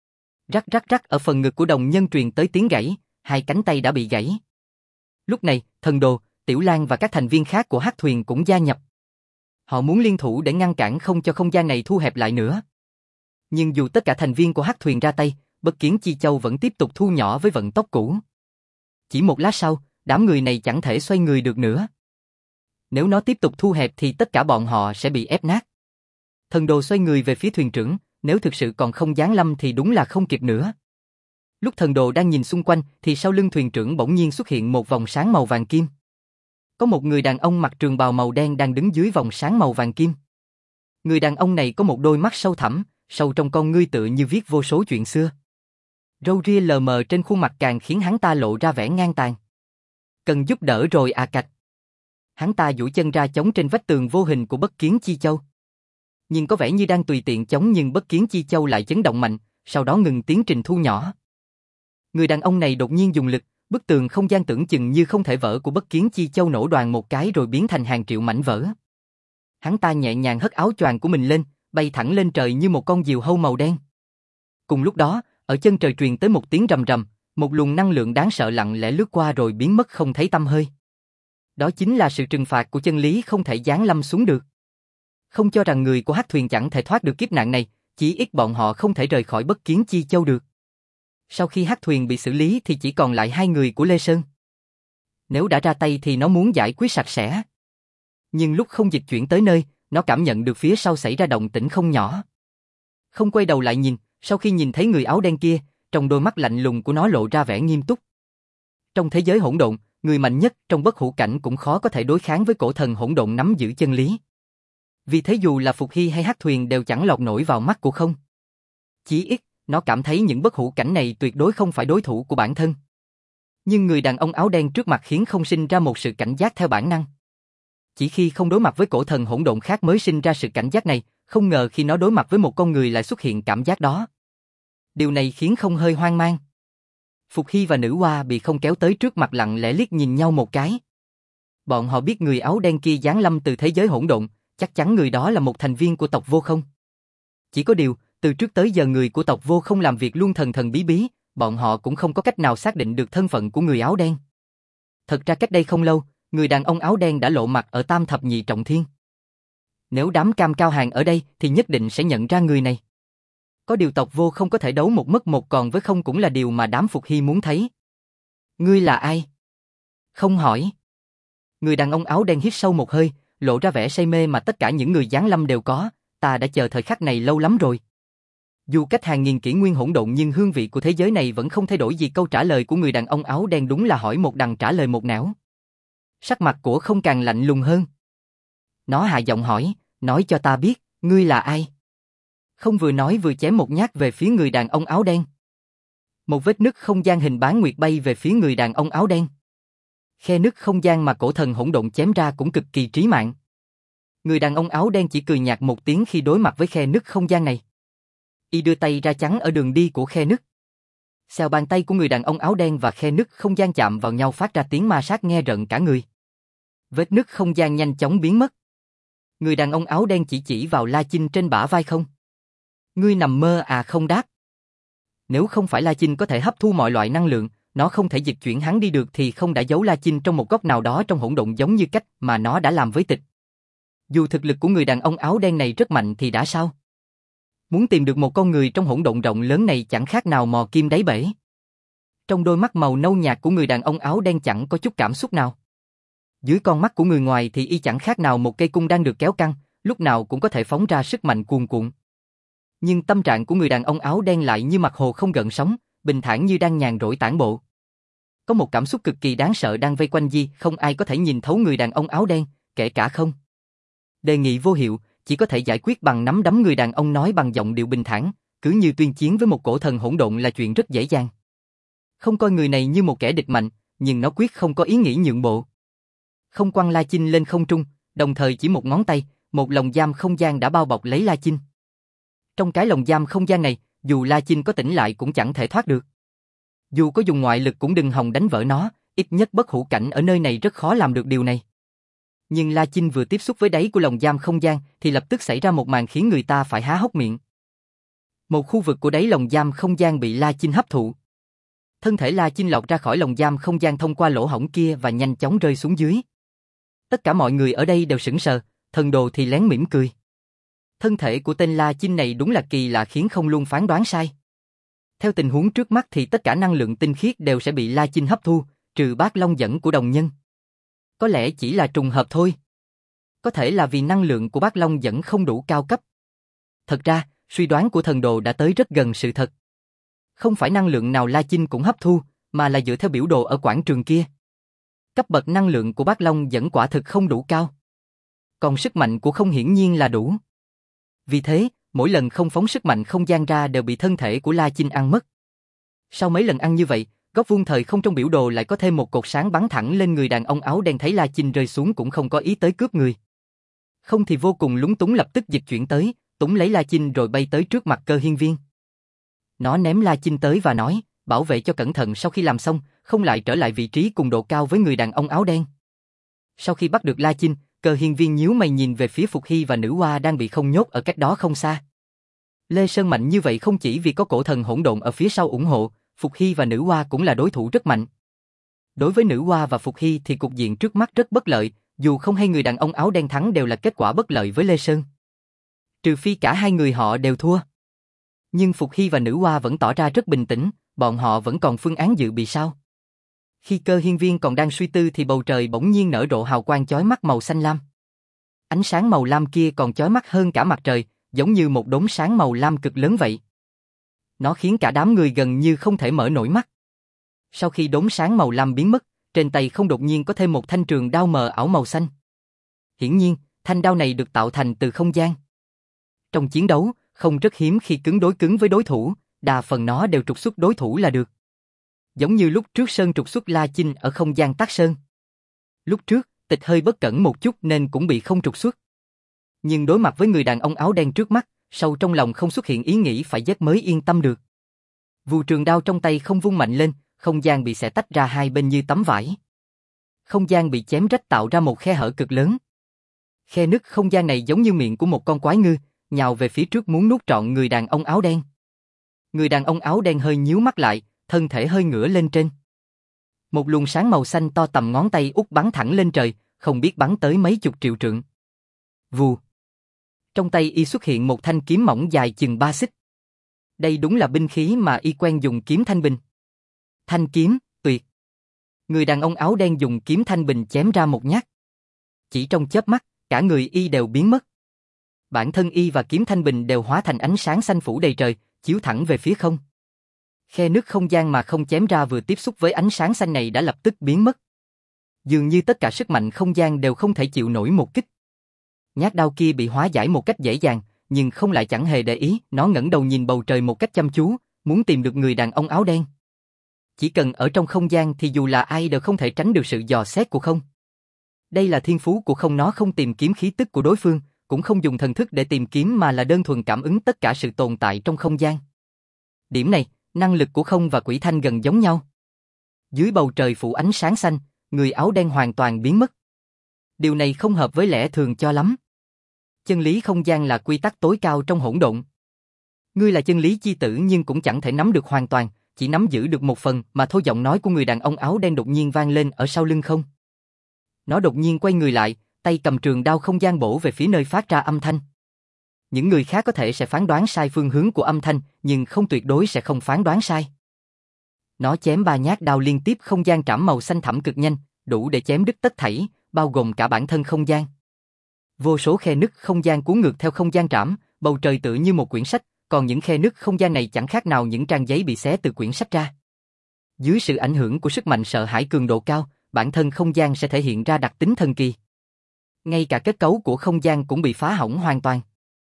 Rắc rắc rắc, ở phần ngực của đồng nhân truyền tới tiếng gãy, hai cánh tay đã bị gãy. Lúc này, thần đồ, Tiểu Lang và các thành viên khác của hắc thuyền cũng gia nhập. Họ muốn liên thủ để ngăn cản không cho không gian này thu hẹp lại nữa. Nhưng dù tất cả thành viên của hắc thuyền ra tay, Bất Kiến Chi Châu vẫn tiếp tục thu nhỏ với vận tốc cũ. Chỉ một lát sau, đám người này chẳng thể xoay người được nữa. Nếu nó tiếp tục thu hẹp thì tất cả bọn họ sẽ bị ép nát. Thần đồ xoay người về phía thuyền trưởng, nếu thực sự còn không giáng lâm thì đúng là không kịp nữa. Lúc thần đồ đang nhìn xung quanh thì sau lưng thuyền trưởng bỗng nhiên xuất hiện một vòng sáng màu vàng kim. Có một người đàn ông mặc trường bào màu đen đang đứng dưới vòng sáng màu vàng kim. Người đàn ông này có một đôi mắt sâu thẳm, sâu trong con ngươi tựa như viết vô số chuyện xưa. Râu ria lờ mờ trên khuôn mặt càng khiến hắn ta lộ ra vẻ ngang tàn. Cần giúp đỡ rồi à cạch. Hắn ta duỗi chân ra chống trên vách tường vô hình của Bất Kiến Chi Châu. Nhưng có vẻ như đang tùy tiện chống nhưng Bất Kiến Chi Châu lại chấn động mạnh, sau đó ngừng tiến trình thu nhỏ. Người đàn ông này đột nhiên dùng lực, bức tường không gian tưởng chừng như không thể vỡ của Bất Kiến Chi Châu nổ đoàng một cái rồi biến thành hàng triệu mảnh vỡ. Hắn ta nhẹ nhàng hất áo choàng của mình lên, bay thẳng lên trời như một con diều hâu màu đen. Cùng lúc đó, ở chân trời truyền tới một tiếng rầm rầm, một luồng năng lượng đáng sợ lặng lẽ lướt qua rồi biến mất không thấy tăm hơi. Đó chính là sự trừng phạt của chân lý không thể giáng lâm xuống được. Không cho rằng người của hắc thuyền chẳng thể thoát được kiếp nạn này, chỉ ít bọn họ không thể rời khỏi Bất Kiến Chi Châu được. Sau khi hắc thuyền bị xử lý thì chỉ còn lại 2 người của Lê Sơn. Nếu đã ra tay thì nó muốn giải quyết sạch sẽ. Nhưng lúc không dịch chuyển tới nơi, nó cảm nhận được phía sau xảy ra động tĩnh không nhỏ. Không quay đầu lại nhìn, sau khi nhìn thấy người áo đen kia, trong đôi mắt lạnh lùng của nó lộ ra vẻ nghiêm túc. Trong thế giới hỗn độn, người mạnh nhất trong bất hủ cảnh cũng khó có thể đối kháng với cổ thần hỗn độn nắm giữ chân lý. Vì thế dù là Phục Hy hay hắc thuyền đều chẳng lọt nổi vào mắt của không. Chí ít, nó cảm thấy những bất hủ cảnh này tuyệt đối không phải đối thủ của bản thân. Nhưng người đàn ông áo đen trước mặt khiến không sinh ra một sự cảnh giác theo bản năng. Chỉ khi không đối mặt với cổ thần hỗn độn khác mới sinh ra sự cảnh giác này, không ngờ khi nó đối mặt với một con người lại xuất hiện cảm giác đó. Điều này khiến không hơi hoang mang. Phục Hy và nữ hoa bị không kéo tới trước mặt lặng lẽ liếc nhìn nhau một cái. Bọn họ biết người áo đen kia giáng lâm từ thế giới hỗn độn, chắc chắn người đó là một thành viên của tộc Vô Không. Chỉ có điều, từ trước tới giờ người của tộc Vô Không làm việc luôn thần thần bí bí, bọn họ cũng không có cách nào xác định được thân phận của người áo đen. Thật ra cách đây không lâu, người đàn ông áo đen đã lộ mặt ở Tam Thập Nhị Trọng Thiên. Nếu đám cam cao hàng ở đây thì nhất định sẽ nhận ra người này. Có điều tộc Vô không có thể đấu một mất một còn với không cũng là điều mà đám Phục Hy muốn thấy. Ngươi là ai? Không hỏi. Người đàn ông áo đen hít sâu một hơi, lộ ra vẻ say mê mà tất cả những người giáng lâm đều có, ta đã chờ thời khắc này lâu lắm rồi. Dù cách hàng nghìn kỷ nguyên hỗn độn nhưng hương vị của thế giới này vẫn không thay đổi gì. Câu trả lời của người đàn ông áo đen đúng là hỏi một đằng trả lời một nẻo. Sắc mặt của không càng lạnh lùng hơn. Nó hạ giọng hỏi, nói cho ta biết, ngươi là ai? Không vừa nói vừa chém một nhát về phía người đàn ông áo đen. Một vết nứt không gian hình bán nguyệt bay về phía người đàn ông áo đen. Khe nứt không gian mà cổ thần hỗn độn chém ra cũng cực kỳ trí mạng. Người đàn ông áo đen chỉ cười nhạt một tiếng khi đối mặt với khe nứt không gian này. Y đưa tay ra chắn ở đường đi của khe nứt. Xèo bàn tay của người đàn ông áo đen và khe nứt không gian chạm vào nhau phát ra tiếng ma sát nghe rợn cả người. Vết nứt không gian nhanh chóng biến mất. Người đàn ông áo đen chỉ vào La Chinh trên bả vai không. Ngươi nằm mơ à, không đáp. Nếu không phải La Chinh có thể hấp thu mọi loại năng lượng, nó không thể dịch chuyển hắn đi được thì không đã giấu La Chinh trong một góc nào đó trong hỗn độn giống như cách mà nó đã làm với Tịch. Dù thực lực của người đàn ông áo đen này rất mạnh thì đã sao? Muốn tìm được một con người trong hỗn độn rộng lớn này chẳng khác nào mò kim đáy bể. Trong đôi mắt màu nâu nhạt của người đàn ông áo đen chẳng có chút cảm xúc nào. Dưới con mắt của người ngoài thì y chẳng khác nào một cây cung đang được kéo căng, lúc nào cũng có thể phóng ra sức mạnh cuồn cuộn. Nhưng tâm trạng của người đàn ông áo đen lại như mặt hồ không gợn sóng, bình thản như đang nhàn rỗi tản bộ. Có một cảm xúc cực kỳ đáng sợ đang vây quanh Di, không ai có thể nhìn thấu người đàn ông áo đen, kể cả không. Đề nghị vô hiệu, chỉ có thể giải quyết bằng nắm đấm. Người đàn ông nói bằng giọng điệu bình thản, cứ như tuyên chiến với một cổ thần hỗn độn là chuyện rất dễ dàng. Không coi người này như một kẻ địch mạnh, nhưng nó quyết không có ý nghĩ nhượng bộ. Không quăng La Chinh lên không trung, đồng thời chỉ một ngón tay, một lồng giam không gian đã bao bọc lấy La Chinh. Trong cái lồng giam không gian này, dù La Chinh có tỉnh lại cũng chẳng thể thoát được. Dù có dùng ngoại lực cũng đừng hòng đánh vỡ nó, ít nhất bất hủ cảnh ở nơi này rất khó làm được điều này. Nhưng La Chinh vừa tiếp xúc với đáy của lồng giam không gian thì lập tức xảy ra một màn khiến người ta phải há hốc miệng. Một khu vực của đáy lồng giam không gian bị La Chinh hấp thụ. Thân thể La Chinh lọt ra khỏi lồng giam không gian thông qua lỗ hổng kia và nhanh chóng rơi xuống dưới. Tất cả mọi người ở đây đều sững sờ, thần đồ thì lén mỉm cười. Thân thể của tên La Chinh này đúng là kỳ lạ khiến không luôn phán đoán sai. Theo tình huống trước mắt thì tất cả năng lượng tinh khiết đều sẽ bị La Chinh hấp thu, trừ Bát Long dẫn của đồng nhân. Có lẽ chỉ là trùng hợp thôi. Có thể là vì năng lượng của Bát Long dẫn không đủ cao cấp. Thật ra, suy đoán của thần đồ đã tới rất gần sự thật. Không phải năng lượng nào La Chinh cũng hấp thu, mà là dựa theo biểu đồ ở quảng trường kia. Cấp bậc năng lượng của Bát Long dẫn quả thực không đủ cao. Còn sức mạnh của không hiển nhiên là đủ. Vì thế, mỗi lần không phóng sức mạnh không gian ra đều bị thân thể của La Chinh ăn mất. Sau mấy lần ăn như vậy, góc vuông thời không trong biểu đồ lại có thêm một cột sáng bắn thẳng lên người đàn ông áo đen. Thấy La Chinh rơi xuống cũng không có ý tới cướp người. Không thì vô cùng lúng túng, lập tức dịch chuyển tới, túm lấy La Chinh rồi bay tới trước mặt Cơ Hiên Viên. Nó ném La Chinh tới và nói, bảo vệ cho cẩn thận, sau khi làm xong, không lại trở lại vị trí cùng độ cao với người đàn ông áo đen. Sau khi bắt được La Chinh, Cơ Hiên Viên nhíu mày nhìn về phía Phục Hy và nữ hoa đang bị không nhốt ở cách đó không xa. Lê Sơn mạnh như vậy không chỉ vì có cổ thần hỗn độn ở phía sau ủng hộ, Phục Hy và nữ hoa cũng là đối thủ rất mạnh. Đối với nữ hoa và Phục Hy thì cục diện trước mắt rất bất lợi, dù không hay người đàn ông áo đen thắng đều là kết quả bất lợi với Lê Sơn. Trừ phi cả hai người họ đều thua. Nhưng Phục Hy và nữ hoa vẫn tỏ ra rất bình tĩnh, bọn họ vẫn còn phương án dự bị sao. Khi Cơ Hiên Viên còn đang suy tư thì bầu trời bỗng nhiên nở rộ hào quang chói mắt màu xanh lam. Ánh sáng màu lam kia còn chói mắt hơn cả mặt trời, giống như một đốm sáng màu lam cực lớn vậy. Nó khiến cả đám người gần như không thể mở nổi mắt. Sau khi đốm sáng màu lam biến mất, trên tay không đột nhiên có thêm một thanh trường đao mờ ảo màu xanh. Hiển nhiên, thanh đao này được tạo thành từ không gian. Trong chiến đấu, không rất hiếm khi cứng đối cứng với đối thủ, đa phần nó đều trục xuất đối thủ là được. Giống như lúc trước Sơn trục xuất La Chinh ở không gian Tắc Sơn. Lúc trước, Tịch hơi bất cẩn một chút nên cũng bị không trục xuất. Nhưng đối mặt với người đàn ông áo đen trước mắt, sâu trong lòng không xuất hiện ý nghĩ phải giết mới yên tâm được. Vù trường đao trong tay không vung mạnh lên, không gian bị xẻ tách ra hai bên như tấm vải. Không gian bị chém rách tạo ra một khe hở cực lớn. Khe nứt không gian này giống như miệng của một con quái ngư, nhào về phía trước muốn nuốt trọn người đàn ông áo đen. Người đàn ông áo đen hơi nhíu mắt lại, thân thể hơi ngửa lên trên. Một luồng sáng màu xanh to tầm ngón tay út bắn thẳng lên trời, không biết bắn tới mấy chục triệu trượng. Vù. Trong tay y xuất hiện một thanh kiếm mỏng dài chừng 3 xích. Đây đúng là binh khí mà y quen dùng, kiếm thanh bình. Thanh kiếm, tuyệt. Người đàn ông áo đen dùng kiếm thanh bình chém ra một nhát. Chỉ trong chớp mắt, cả người y đều biến mất. Bản thân y và kiếm thanh bình đều hóa thành ánh sáng xanh phủ đầy trời, chiếu thẳng về phía không. Khe nứt không gian mà không chém ra vừa tiếp xúc với ánh sáng xanh này đã lập tức biến mất. Dường như tất cả sức mạnh không gian đều không thể chịu nổi một kích. Nhát đao kia bị hóa giải một cách dễ dàng, nhưng không lại chẳng hề để ý, nó ngẩng đầu nhìn bầu trời một cách chăm chú, muốn tìm được người đàn ông áo đen. Chỉ cần ở trong không gian thì dù là ai đều không thể tránh được sự dò xét của không. Đây là thiên phú của không, nó không tìm kiếm khí tức của đối phương, cũng không dùng thần thức để tìm kiếm mà là đơn thuần cảm ứng tất cả sự tồn tại trong không gian. Điểm này, năng lực của không và Quỷ Thanh gần giống nhau. Dưới bầu trời phủ ánh sáng xanh, người áo đen hoàn toàn biến mất. Điều này không hợp với lẽ thường cho lắm. Chân lý không gian là quy tắc tối cao trong hỗn độn. Ngươi là chân lý chi tử nhưng cũng chẳng thể nắm được hoàn toàn, chỉ nắm giữ được một phần mà thôi. Giọng nói của người đàn ông áo đen đột nhiên vang lên ở sau lưng không. Nó đột nhiên quay người lại, tay cầm trường đao không gian bổ về phía nơi phát ra âm thanh. Những người khác có thể sẽ phán đoán sai phương hướng của âm thanh, nhưng không tuyệt đối sẽ không phán đoán sai. Nó chém 3 nhát đao liên tiếp không gian trảm màu xanh thẳm cực nhanh, đủ để chém đứt tất thảy, bao gồm cả bản thân không gian. Vô số khe nứt không gian cuốn ngược theo không gian trảm, bầu trời tựa như một quyển sách, còn những khe nứt không gian này chẳng khác nào những trang giấy bị xé từ quyển sách ra. Dưới sự ảnh hưởng của sức mạnh sợ hãi cường độ cao, bản thân không gian sẽ thể hiện ra đặc tính thần kỳ. Ngay cả kết cấu của không gian cũng bị phá hỏng hoàn toàn.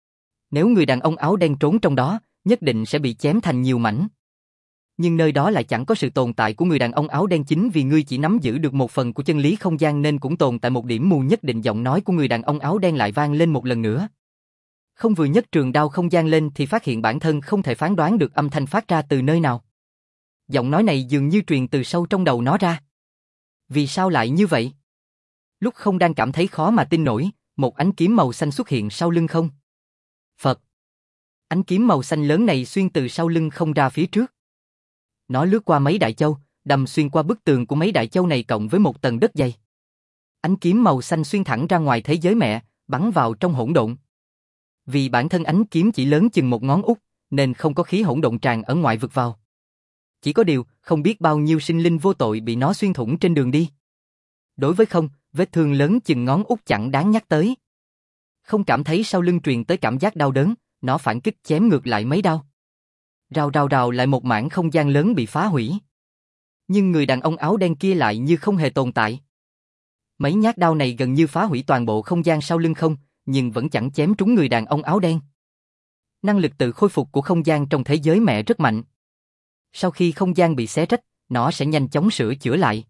Nếu người đàn ông áo đen trốn trong đó, nhất định sẽ bị chém thành nhiều mảnh. Nhưng nơi đó lại chẳng có sự tồn tại của người đàn ông áo đen, chính vì ngươi chỉ nắm giữ được một phần của chân lý không gian nên cũng tồn tại một điểm mù nhất định. Giọng nói của người đàn ông áo đen lại vang lên một lần nữa. Không vừa nhấc trường đao không gian lên thì phát hiện bản thân không thể phán đoán được âm thanh phát ra từ nơi nào. Giọng nói này dường như truyền từ sâu trong đầu nó ra. Vì sao lại như vậy? Lúc không đang cảm thấy khó mà tin nổi, một ánh kiếm màu xanh xuất hiện sau lưng không. Phật. Ánh kiếm màu xanh lớn này xuyên từ sau lưng không ra phía trước. Nó lướt qua mấy đại châu, đâm xuyên qua bức tường của mấy đại châu này cộng với một tầng đất dày. Ánh kiếm màu xanh xuyên thẳng ra ngoài thế giới mẹ, bắn vào trong hỗn độn. Vì bản thân ánh kiếm chỉ lớn chừng một ngón út, nên không có khí hỗn độn tràn ở ngoài vực vào. Chỉ có điều, không biết bao nhiêu sinh linh vô tội bị nó xuyên thủng trên đường đi. Đối với không, vết thương lớn chừng ngón út chẳng đáng nhắc tới. Không cảm thấy sau lưng truyền tới cảm giác đau đớn, nó phản kích chém ngược lại mấy đao. Rào rào rào lại một mảng không gian lớn bị phá hủy. Nhưng người đàn ông áo đen kia lại như không hề tồn tại. Mấy nhát đao này gần như phá hủy toàn bộ không gian sau lưng không, nhưng vẫn chẳng chém trúng người đàn ông áo đen. Năng lực tự khôi phục của không gian trong thế giới mẹ rất mạnh. Sau khi không gian bị xé rách, nó sẽ nhanh chóng sửa chữa lại.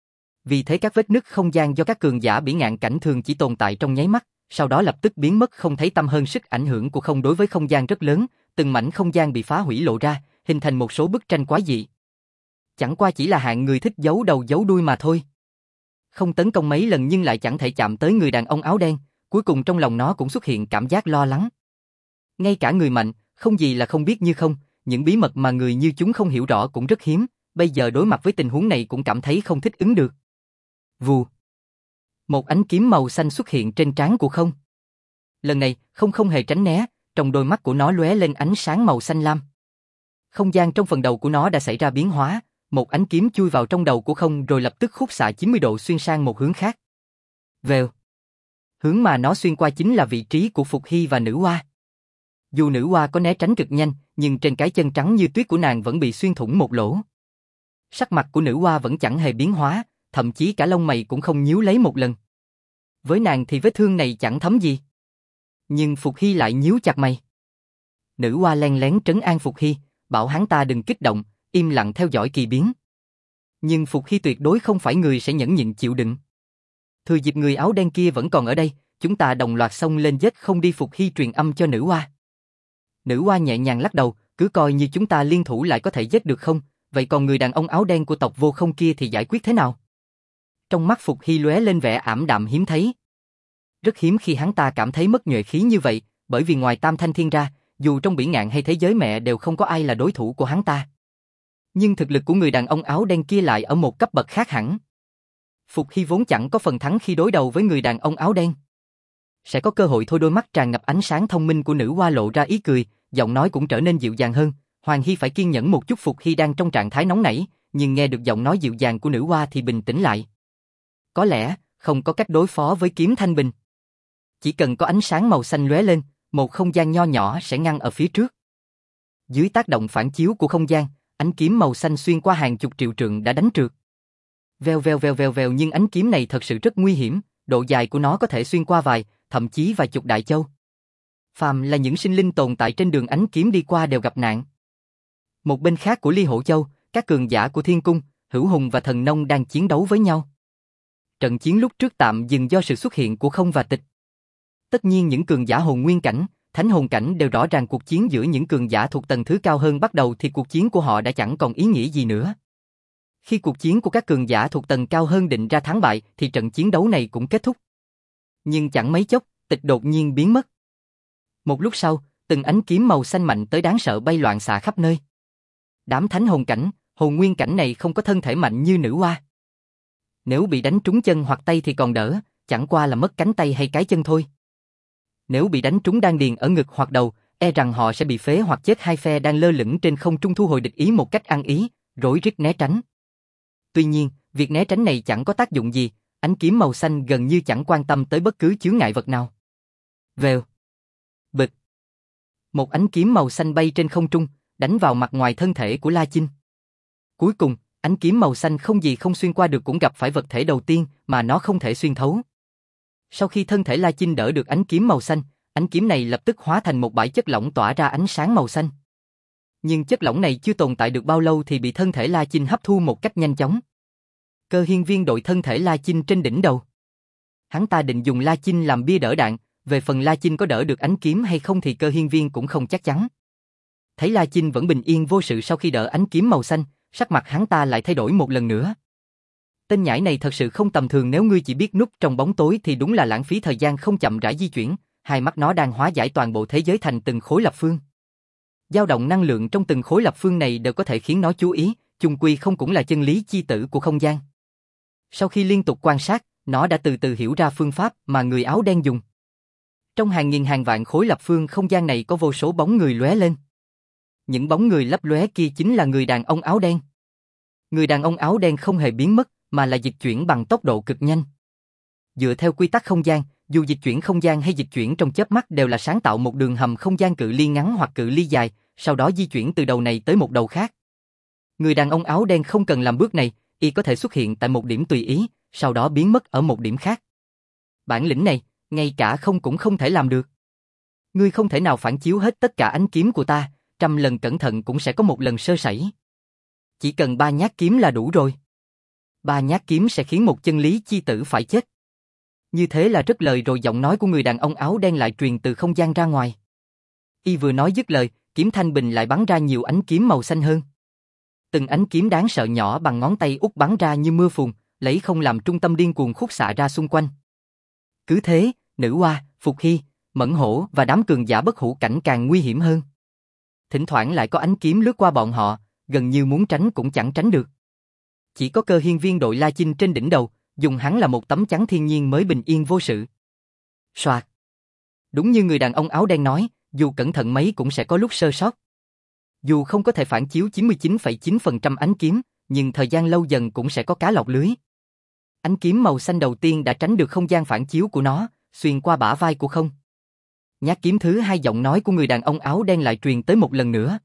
Vì thế các vết nứt không gian do các cường giả bỉ ngạn cảnh thường chỉ tồn tại trong nháy mắt, sau đó lập tức biến mất không thấy tăm hơn. Sức ảnh hưởng của không đối với không gian rất lớn, từng mảnh không gian bị phá hủy lộ ra, hình thành một số bức tranh quái dị. Chẳng qua chỉ là hạng người thích giấu đầu giấu đuôi mà thôi. Không tấn công mấy lần nhưng lại chẳng thể chạm tới người đàn ông áo đen, cuối cùng trong lòng nó cũng xuất hiện cảm giác lo lắng. Ngay cả người mạnh, không gì là không biết như không, những bí mật mà người như chúng không hiểu rõ cũng rất hiếm, bây giờ đối mặt với tình huống này cũng cảm thấy không thích ứng được. Vù. Một ánh kiếm màu xanh xuất hiện trên trán của không. Lần này, không hề tránh né, trong đôi mắt của nó lóe lên ánh sáng màu xanh lam. Không gian trong phần đầu của nó đã xảy ra biến hóa, một ánh kiếm chui vào trong đầu của không rồi lập tức khúc xạ 90 độ xuyên sang một hướng khác. Vèo. Hướng mà nó xuyên qua chính là vị trí của Phục Hy và Nữ Hoa. Dù Nữ Hoa có né tránh cực nhanh, nhưng trên cái chân trắng như tuyết của nàng vẫn bị xuyên thủng một lỗ. Sắc mặt của Nữ Hoa vẫn chẳng hề biến hóa, thậm chí cả lông mày cũng không nhíu lấy một lần. Với nàng thì vết thương này chẳng thấm gì. Nhưng Phục Hy lại nhíu chặt mày. Nữ oa len lén trấn an Phục Hy, bảo hắn ta đừng kích động, im lặng theo dõi kỳ biến. Nhưng Phục Hy tuyệt đối không phải người sẽ nhẫn nhịn chịu đựng. Thừa dịp người áo đen kia vẫn còn ở đây, chúng ta đồng loạt xông lên giết không đi. Phục Hy truyền âm cho nữ oa. Nữ oa nhẹ nhàng lắc đầu, cứ coi như chúng ta liên thủ lại có thể giết được không, vậy còn người đàn ông áo đen của tộc Vô Không kia thì giải quyết thế nào? Trong mắt Phục Hy lóe lên vẻ ảm đạm hiếm thấy. Rất hiếm khi hắn ta cảm thấy mất nhuệ khí như vậy, bởi vì ngoài Tam Thanh Thiên ra, dù trong Bỉ Ngạn hay thế giới mẹ đều không có ai là đối thủ của hắn ta. Nhưng thực lực của người đàn ông áo đen kia lại ở một cấp bậc khác hẳn. Phục Hy vốn chẳng có phần thắng khi đối đầu với người đàn ông áo đen. Sẽ có cơ hội thôi. Đôi mắt tràn ngập ánh sáng thông minh của nữ oa lộ ra ý cười, giọng nói cũng trở nên dịu dàng hơn. Hoàng Hy phải kiên nhẫn một chút. Phục Hy đang trong trạng thái nóng nảy, nhưng nghe được giọng nói dịu dàng của nữ oa thì bình tĩnh lại. Có lẽ, không có cách đối phó với kiếm thanh bình. Chỉ cần có ánh sáng màu xanh lóe lên, một không gian nho nhỏ sẽ ngăn ở phía trước. Dưới tác động phản chiếu của không gian, ánh kiếm màu xanh xuyên qua hàng chục triệu trượng đã đánh trượt. Vèo vèo vèo vèo vèo, nhưng ánh kiếm này thật sự rất nguy hiểm, độ dài của nó có thể xuyên qua vài, thậm chí vài chục đại châu. Phàm là những sinh linh tồn tại trên đường ánh kiếm đi qua đều gặp nạn. Một bên khác của Ly Hổ Châu, các cường giả của Thiên Cung, Hữu Hùng và Thần Nông đang chiến đấu với nhau. Trận chiến lúc trước tạm dừng do sự xuất hiện của Không và Tịch. Tất nhiên những cường giả hồn nguyên cảnh, thánh hồn cảnh đều rõ ràng cuộc chiến giữa những cường giả thuộc tầng thứ cao hơn bắt đầu thì cuộc chiến của họ đã chẳng còn ý nghĩa gì nữa. Khi cuộc chiến của các cường giả thuộc tầng cao hơn định ra thắng bại thì trận chiến đấu này cũng kết thúc. Nhưng chẳng mấy chốc, Tịch đột nhiên biến mất. Một lúc sau, từng ánh kiếm màu xanh mạnh tới đáng sợ bay loạn xạ khắp nơi. Đám thánh hồn cảnh, hồn nguyên cảnh này không có thân thể mạnh như nữ oa. Nếu bị đánh trúng chân hoặc tay thì còn đỡ, chẳng qua là mất cánh tay hay cái chân thôi. Nếu bị đánh trúng đan điền ở ngực hoặc đầu, e rằng họ sẽ bị phế hoặc chết. Hai phe đang lơ lửng trên không trung thu hồi địch ý một cách ăn ý, rối rít né tránh. Tuy nhiên, việc né tránh này chẳng có tác dụng gì, ánh kiếm màu xanh gần như chẳng quan tâm tới bất cứ chướng ngại vật nào. Vèo, bịch. Một ánh kiếm màu xanh bay trên không trung, đánh vào mặt ngoài thân thể của La Chinh. Cuối cùng, ánh kiếm màu xanh không gì không xuyên qua được cũng gặp phải vật thể đầu tiên mà nó không thể xuyên thấu. Sau khi thân thể La Chinh đỡ được ánh kiếm màu xanh, ánh kiếm này lập tức hóa thành một bãi chất lỏng tỏa ra ánh sáng màu xanh. Nhưng chất lỏng này chưa tồn tại được bao lâu thì bị thân thể La Chinh hấp thu một cách nhanh chóng. Cơ Hiên Viên đội thân thể La Chinh trên đỉnh đầu. Hắn ta định dùng La Chinh làm bia đỡ đạn, về phần La Chinh có đỡ được ánh kiếm hay không thì Cơ Hiên Viên cũng không chắc chắn. Thấy La Chinh vẫn bình yên vô sự sau khi đỡ ánh kiếm màu xanh, sắc mặt hắn ta lại thay đổi một lần nữa. Tên nhãi này thật sự không tầm thường, nếu ngươi chỉ biết núp trong bóng tối thì đúng là lãng phí thời gian không chậm rãi di chuyển. Hai mắt nó đang hóa giải toàn bộ thế giới thành từng khối lập phương. Dao động năng lượng trong từng khối lập phương này đều có thể khiến nó chú ý, chung quy không cũng là chân lý chi tử của không gian. Sau khi liên tục quan sát, nó đã từ từ hiểu ra phương pháp mà người áo đen dùng. Trong hàng nghìn hàng vạn khối lập phương không gian này có vô số bóng người lóe lên. Những bóng người lấp lóe kia chính là người đàn ông áo đen. Người đàn ông áo đen không hề biến mất, mà là dịch chuyển bằng tốc độ cực nhanh. Dựa theo quy tắc không gian, dù dịch chuyển không gian hay dịch chuyển trong chớp mắt đều là sáng tạo một đường hầm không gian cự ly ngắn hoặc cự ly dài, sau đó di chuyển từ đầu này tới một đầu khác. Người đàn ông áo đen không cần làm bước này, y có thể xuất hiện tại một điểm tùy ý, sau đó biến mất ở một điểm khác. Bản lĩnh này, ngay cả không cũng không thể làm được. Ngươi không thể nào phản chiếu hết tất cả ánh kiếm của ta, 100 lần cẩn thận cũng sẽ có một lần sơ sẩy. Chỉ cần 3 nhát kiếm là đủ rồi. 3 nhát kiếm sẽ khiến một chân lý chi tử phải chết. Như thế là rất lời rồi. Giọng nói của người đàn ông áo đen lại truyền từ không gian ra ngoài. Y vừa nói dứt lời, kiếm thanh bình lại bắn ra nhiều ánh kiếm màu xanh hơn. Từng ánh kiếm đáng sợ nhỏ bằng ngón tay út bắn ra như mưa phùn, lấy không làm trung tâm điên cuồng khúc xạ ra xung quanh. Cứ thế, nữ oa, Phục Hy, Mẫn Hổ và đám cường giả bất hủ cảnh càng nguy hiểm hơn. Thỉnh thoảng lại có ánh kiếm lướt qua bọn họ, gần như muốn tránh cũng chẳng tránh được. Chỉ có Cơ Hiên Viên đội La Chinh trên đỉnh đầu, dùng hắn là một tấm chắn thiên nhiên mới bình yên vô sự. Soạt. Đúng như người đàn ông áo đen nói, dù cẩn thận mấy cũng sẽ có lúc sơ sót. Dù không có thể phản chiếu 99,9% ánh kiếm, nhưng thời gian lâu dần cũng sẽ có cá lọt lưới. Ánh kiếm màu xanh đầu tiên đã tránh được không gian phản chiếu của nó, xuyên qua bả vai của không. Nhát kiếm thứ hai, giọng nói của người đàn ông áo đen lại truyền tới một lần nữa.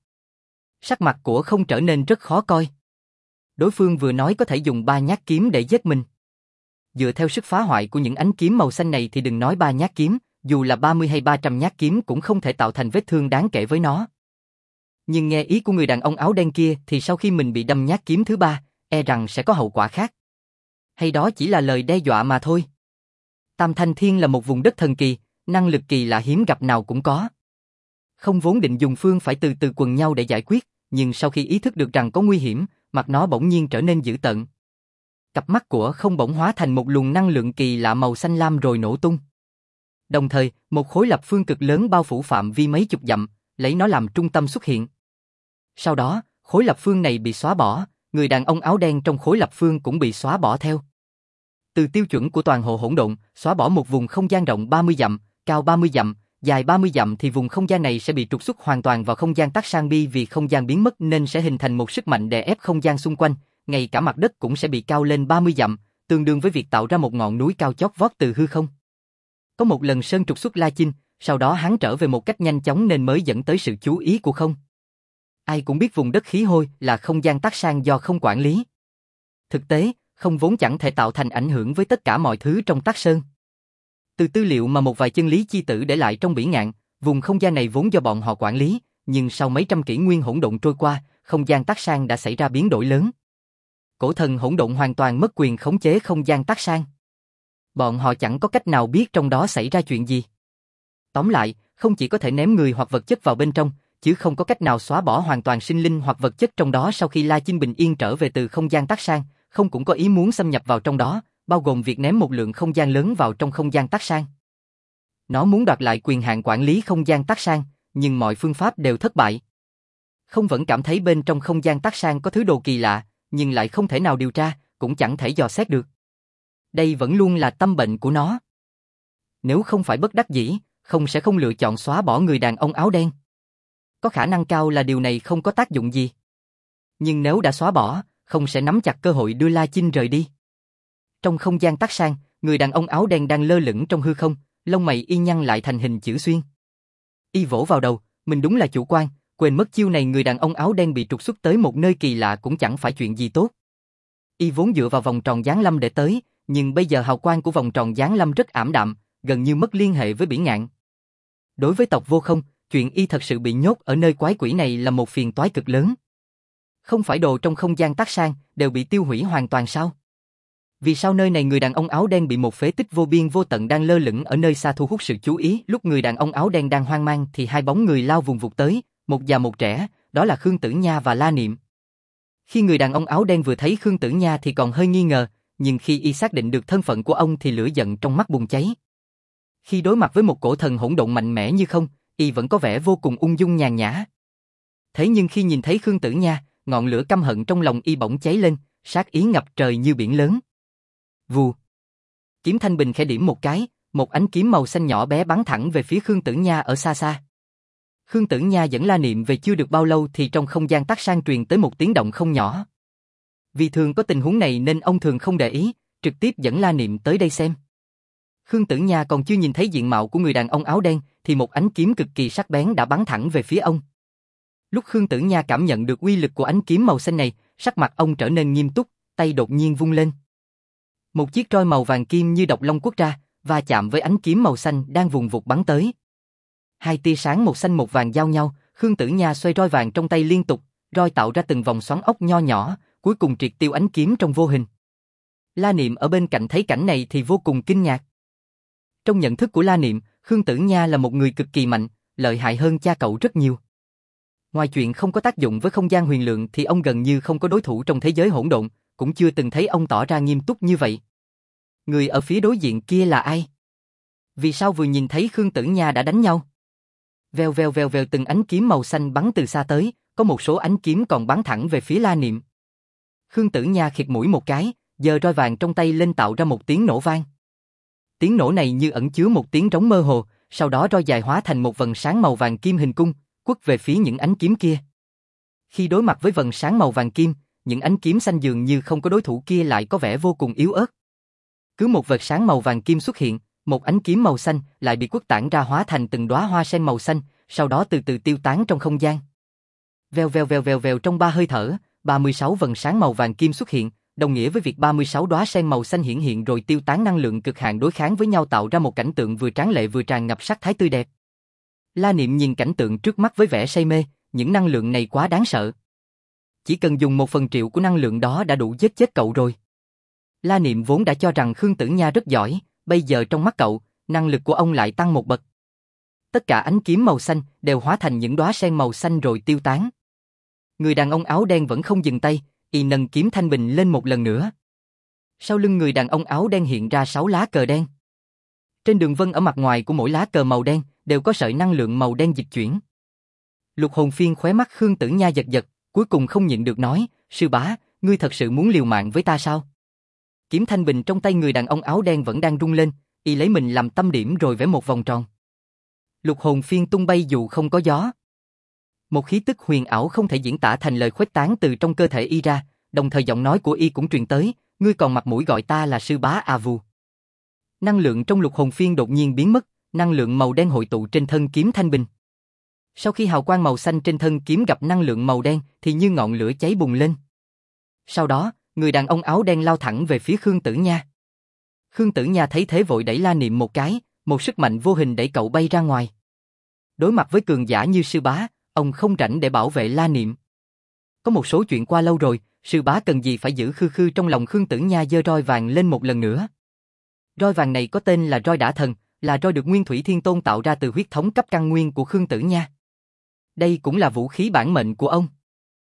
Sắc mặt của không trở nên rất khó coi. Đối phương vừa nói có thể dùng 3 nhát kiếm để giết mình. Dựa theo sức phá hoại của những ánh kiếm màu xanh này thì đừng nói 3 nhát kiếm, dù là 30 hay 300 nhát kiếm cũng không thể tạo thành vết thương đáng kể với nó. Nhưng nghe ý của người đàn ông áo đen kia thì sau khi mình bị đâm nhát kiếm thứ 3, e rằng sẽ có hậu quả khác. Hay đó chỉ là lời đe dọa mà thôi. Tam Thanh Thiên là một vùng đất thần kỳ, năng lực kỳ lạ hiếm gặp nào cũng có. Không vốn định dùng phương phải từ từ quần nhau để giải quyết, nhưng sau khi ý thức được rằng có nguy hiểm, mặt nó bỗng nhiên trở nên dữ tợn. Cặp mắt của không bỗng hóa thành một luồng năng lượng kỳ lạ màu xanh lam rồi nổ tung. Đồng thời, một khối lập phương cực lớn bao phủ phạm vi mấy chục dặm, lấy nó làm trung tâm xuất hiện. Sau đó, khối lập phương này bị xóa bỏ, người đàn ông áo đen trong khối lập phương cũng bị xóa bỏ theo. Từ tiêu chuẩn của toàn hộ hỗn độn, xóa bỏ một vùng không gian rộng 30 dặm, cao 30 dặm, dài 30 dặm thì vùng không gian này sẽ bị trục xuất hoàn toàn vào không gian tắc sang bi vì không gian biến mất nên sẽ hình thành một sức mạnh đè ép không gian xung quanh, ngay cả mặt đất cũng sẽ bị cao lên 30 dặm, tương đương với việc tạo ra một ngọn núi cao chót vót từ hư không. Có một lần Sơn trục xuất La Chinh, sau đó hắn trở về một cách nhanh chóng nên mới dẫn tới sự chú ý của không. Ai cũng biết vùng đất khí hôi là không gian tắc sang do không quản lý. Thực tế, không vốn chẳng thể tạo thành ảnh hưởng với tất cả mọi thứ trong Tắc Sơn. Từ tư liệu mà một vài chân lý chi tử để lại trong Bỉ Ngạn, vùng không gian này vốn do bọn họ quản lý, nhưng sau mấy trăm kỷ nguyên hỗn độn trôi qua, không gian Tắc Sang đã xảy ra biến đổi lớn. Cổ thần hỗn độn hoàn toàn mất quyền khống chế không gian Tắc Sang. Bọn họ chẳng có cách nào biết trong đó xảy ra chuyện gì. Tóm lại, không chỉ có thể ném người hoặc vật chất vào bên trong, chứ không có cách nào xóa bỏ hoàn toàn sinh linh hoặc vật chất trong đó sau khi La Chinh bình yên trở về từ không gian Tắc Sang, không cũng có ý muốn xâm nhập vào trong đó, bao gồm việc ném một lượng không gian lớn vào trong không gian Tắc Sang. Nó muốn đoạt lại quyền hạn quản lý không gian Tắc Sang, nhưng mọi phương pháp đều thất bại. Không vẫn cảm thấy bên trong không gian Tắc Sang có thứ đồ kỳ lạ, nhưng lại không thể nào điều tra, cũng chẳng thể dò xét được. Đây vẫn luôn là tâm bệnh của nó. Nếu không phải bất đắc dĩ, không sẽ không lựa chọn xóa bỏ người đàn ông áo đen. Có khả năng cao là điều này không có tác dụng gì. Nhưng nếu đã xóa bỏ, không sẽ nắm chặt cơ hội đưa La Chinh rời đi. Trong không gian Tắc Sang, người đàn ông áo đen đang lơ lửng trong hư không, lông mày y nhăn lại thành hình chữ xuyên. Y vỗ vào đầu, mình đúng là chủ quan, quên mất chiêu này người đàn ông áo đen bị trục xuất tới một nơi kỳ lạ cũng chẳng phải chuyện gì tốt. Y vốn dựa vào vòng tròn giáng lâm để tới, nhưng bây giờ hào quang của vòng tròn giáng lâm rất ảm đạm, gần như mất liên hệ với Bỉ Ngạn. Đối với tộc Vô Không, chuyện y thật sự bị nhốt ở nơi quái quỷ này là một phiền toái cực lớn. Không phải đồ trong không gian Tắc Sang đều bị tiêu hủy hoàn toàn sao? Vì sao nơi này người đàn ông áo đen bị một phế tích vô biên vô tận đang lơ lửng ở nơi xa thu hút sự chú ý? Lúc người đàn ông áo đen đang hoang mang thì hai bóng người lao vùng vụt tới, một già một trẻ, đó là Khương Tử Nha và La Niệm. Khi người đàn ông áo đen vừa thấy Khương Tử Nha thì còn hơi nghi ngờ, nhưng khi y xác định được thân phận của ông thì lửa giận trong mắt bùng cháy. Khi đối mặt với một cổ thần hỗn độn mạnh mẽ như không, y vẫn có vẻ vô cùng ung dung nhàn nhã. Thế nhưng khi nhìn thấy Khương Tử Nha, ngọn lửa căm hận trong lòng y bỗng cháy lên, sát ý ngập trời như biển lớn. Vù. Kiếm thanh bình khẽ điểm một cái, một ánh kiếm màu xanh nhỏ bé bắn thẳng về phía Khương Tử Nha ở xa xa. Khương Tử Nha dẫn La Niệm về chưa được bao lâu thì trong không gian Tắc Sang truyền tới một tiếng động không nhỏ. Vì thường có tình huống này nên ông thường không để ý, trực tiếp dẫn La Niệm tới đây xem. Khương Tử Nha còn chưa nhìn thấy diện mạo của người đàn ông áo đen thì một ánh kiếm cực kỳ sắc bén đã bắn thẳng về phía ông. Lúc Khương Tử Nha cảm nhận được uy lực của ánh kiếm màu xanh này, sắc mặt ông trở nên nghiêm túc, tay đột nhiên vung lên. Một chiếc roi màu vàng kim như độc long quất ra, va chạm với ánh kiếm màu xanh đang vùng vụt bắn tới. Hai tia sáng một xanh một vàng giao nhau, Khương Tử Nha xoay roi vàng trong tay liên tục, roi tạo ra từng vòng xoắn ốc nho nhỏ, cuối cùng triệt tiêu ánh kiếm trong vô hình. La Niệm ở bên cạnh thấy cảnh này thì vô cùng kinh ngạc. Trong nhận thức của La Niệm, Khương Tử Nha là một người cực kỳ mạnh, lợi hại hơn cha cậu rất nhiều. Ngoài chuyện không có tác dụng với không gian huyền lượng thì ông gần như không có đối thủ trong thế giới hỗn độn, cũng chưa từng thấy ông tỏ ra nghiêm túc như vậy. Người ở phía đối diện kia là ai? Vì sao vừa nhìn thấy Khương Tử Nha đã đánh nhau? Vèo vèo vèo vèo từng ánh kiếm màu xanh bắn từ xa tới, có một số ánh kiếm còn bắn thẳng về phía La Niệm. Khương Tử Nha khịt mũi một cái, giơ roi vàng trong tay lên tạo ra một tiếng nổ vang. Tiếng nổ này như ẩn chứa một tiếng trống mơ hồ, sau đó roi dài hóa thành một vầng sáng màu vàng kim hình cung, quất về phía những ánh kiếm kia. Khi đối mặt với vầng sáng màu vàng kim, những ánh kiếm xanh dường như không có đối thủ kia lại có vẻ vô cùng yếu ớt. Cứ một vệt sáng màu vàng kim xuất hiện, một ánh kiếm màu xanh lại bị quất tản ra hóa thành từng đóa hoa sen màu xanh, sau đó từ từ tiêu tán trong không gian. Vèo vèo vèo vèo vèo trong 3 hơi thở, 36 vầng sáng màu vàng kim xuất hiện, đồng nghĩa với việc 36 đóa sen màu xanh hiển hiện rồi tiêu tán năng lượng cực hạn đối kháng với nhau tạo ra một cảnh tượng vừa tráng lệ vừa tràn ngập sắc thái tươi đẹp. La Niệm nhìn cảnh tượng trước mắt với vẻ say mê, những năng lượng này quá đáng sợ. Chỉ cần dùng 1/1.000.000 của năng lượng đó đã đủ giết chết cậu rồi. La Niệm vốn đã cho rằng Khương Tử Nha rất giỏi, bây giờ trong mắt cậu, năng lực của ông lại tăng một bậc. Tất cả ánh kiếm màu xanh đều hóa thành những đóa sen màu xanh rồi tiêu tán. Người đàn ông áo đen vẫn không dừng tay, y nâng kiếm thanh bình lên một lần nữa. Sau lưng người đàn ông áo đen hiện ra 6 lá cờ đen. Trên đường vân ở mặt ngoài của mỗi lá cờ màu đen đều có sợi năng lượng màu đen dịch chuyển. Lục Hồn Phiên khóe mắt Khương Tử Nha giật giật, cuối cùng không nhịn được nói, sư bá, ngươi thật sự muốn liều mạng với ta sao? Kiếm thanh bình trong tay người đàn ông áo đen vẫn đang rung lên, y lấy mình làm tâm điểm rồi vẽ một vòng tròn. Lục Hồn Phiên tung bay dù không có gió. Một khí tức huyền ảo không thể diễn tả thành lời khuếch tán từ trong cơ thể y ra, đồng thời giọng nói của y cũng truyền tới, ngươi còn mặt mũi gọi ta là sư bá à vù. Năng lượng trong Lục Hồn Phiên đột nhiên biến mất, năng lượng màu đen hội tụ trên thân kiếm thanh bình. Sau khi hào quang màu xanh trên thân kiếm gặp năng lượng màu đen thì như ngọn lửa cháy bùng lên. Sau đó, người đàn ông áo đen lao thẳng về phía Khương Tử Nha. Khương Tử Nha thấy thế vội đẩy La Niệm một cái, một sức mạnh vô hình đẩy cậu bay ra ngoài. Đối mặt với cường giả như sư bá, ông không rảnh để bảo vệ La Niệm. Có một số chuyện qua lâu rồi, sư bá cần gì phải giữ khư khư trong lòng. Khương Tử Nha giơ roi vàng lên một lần nữa. Roi vàng này có tên là roi Đả Thần, là roi được Nguyên Thủy Thiên Tôn tạo ra từ huyết thống cấp căn nguyên của Khương Tử Nha. Đây cũng là vũ khí bản mệnh của ông.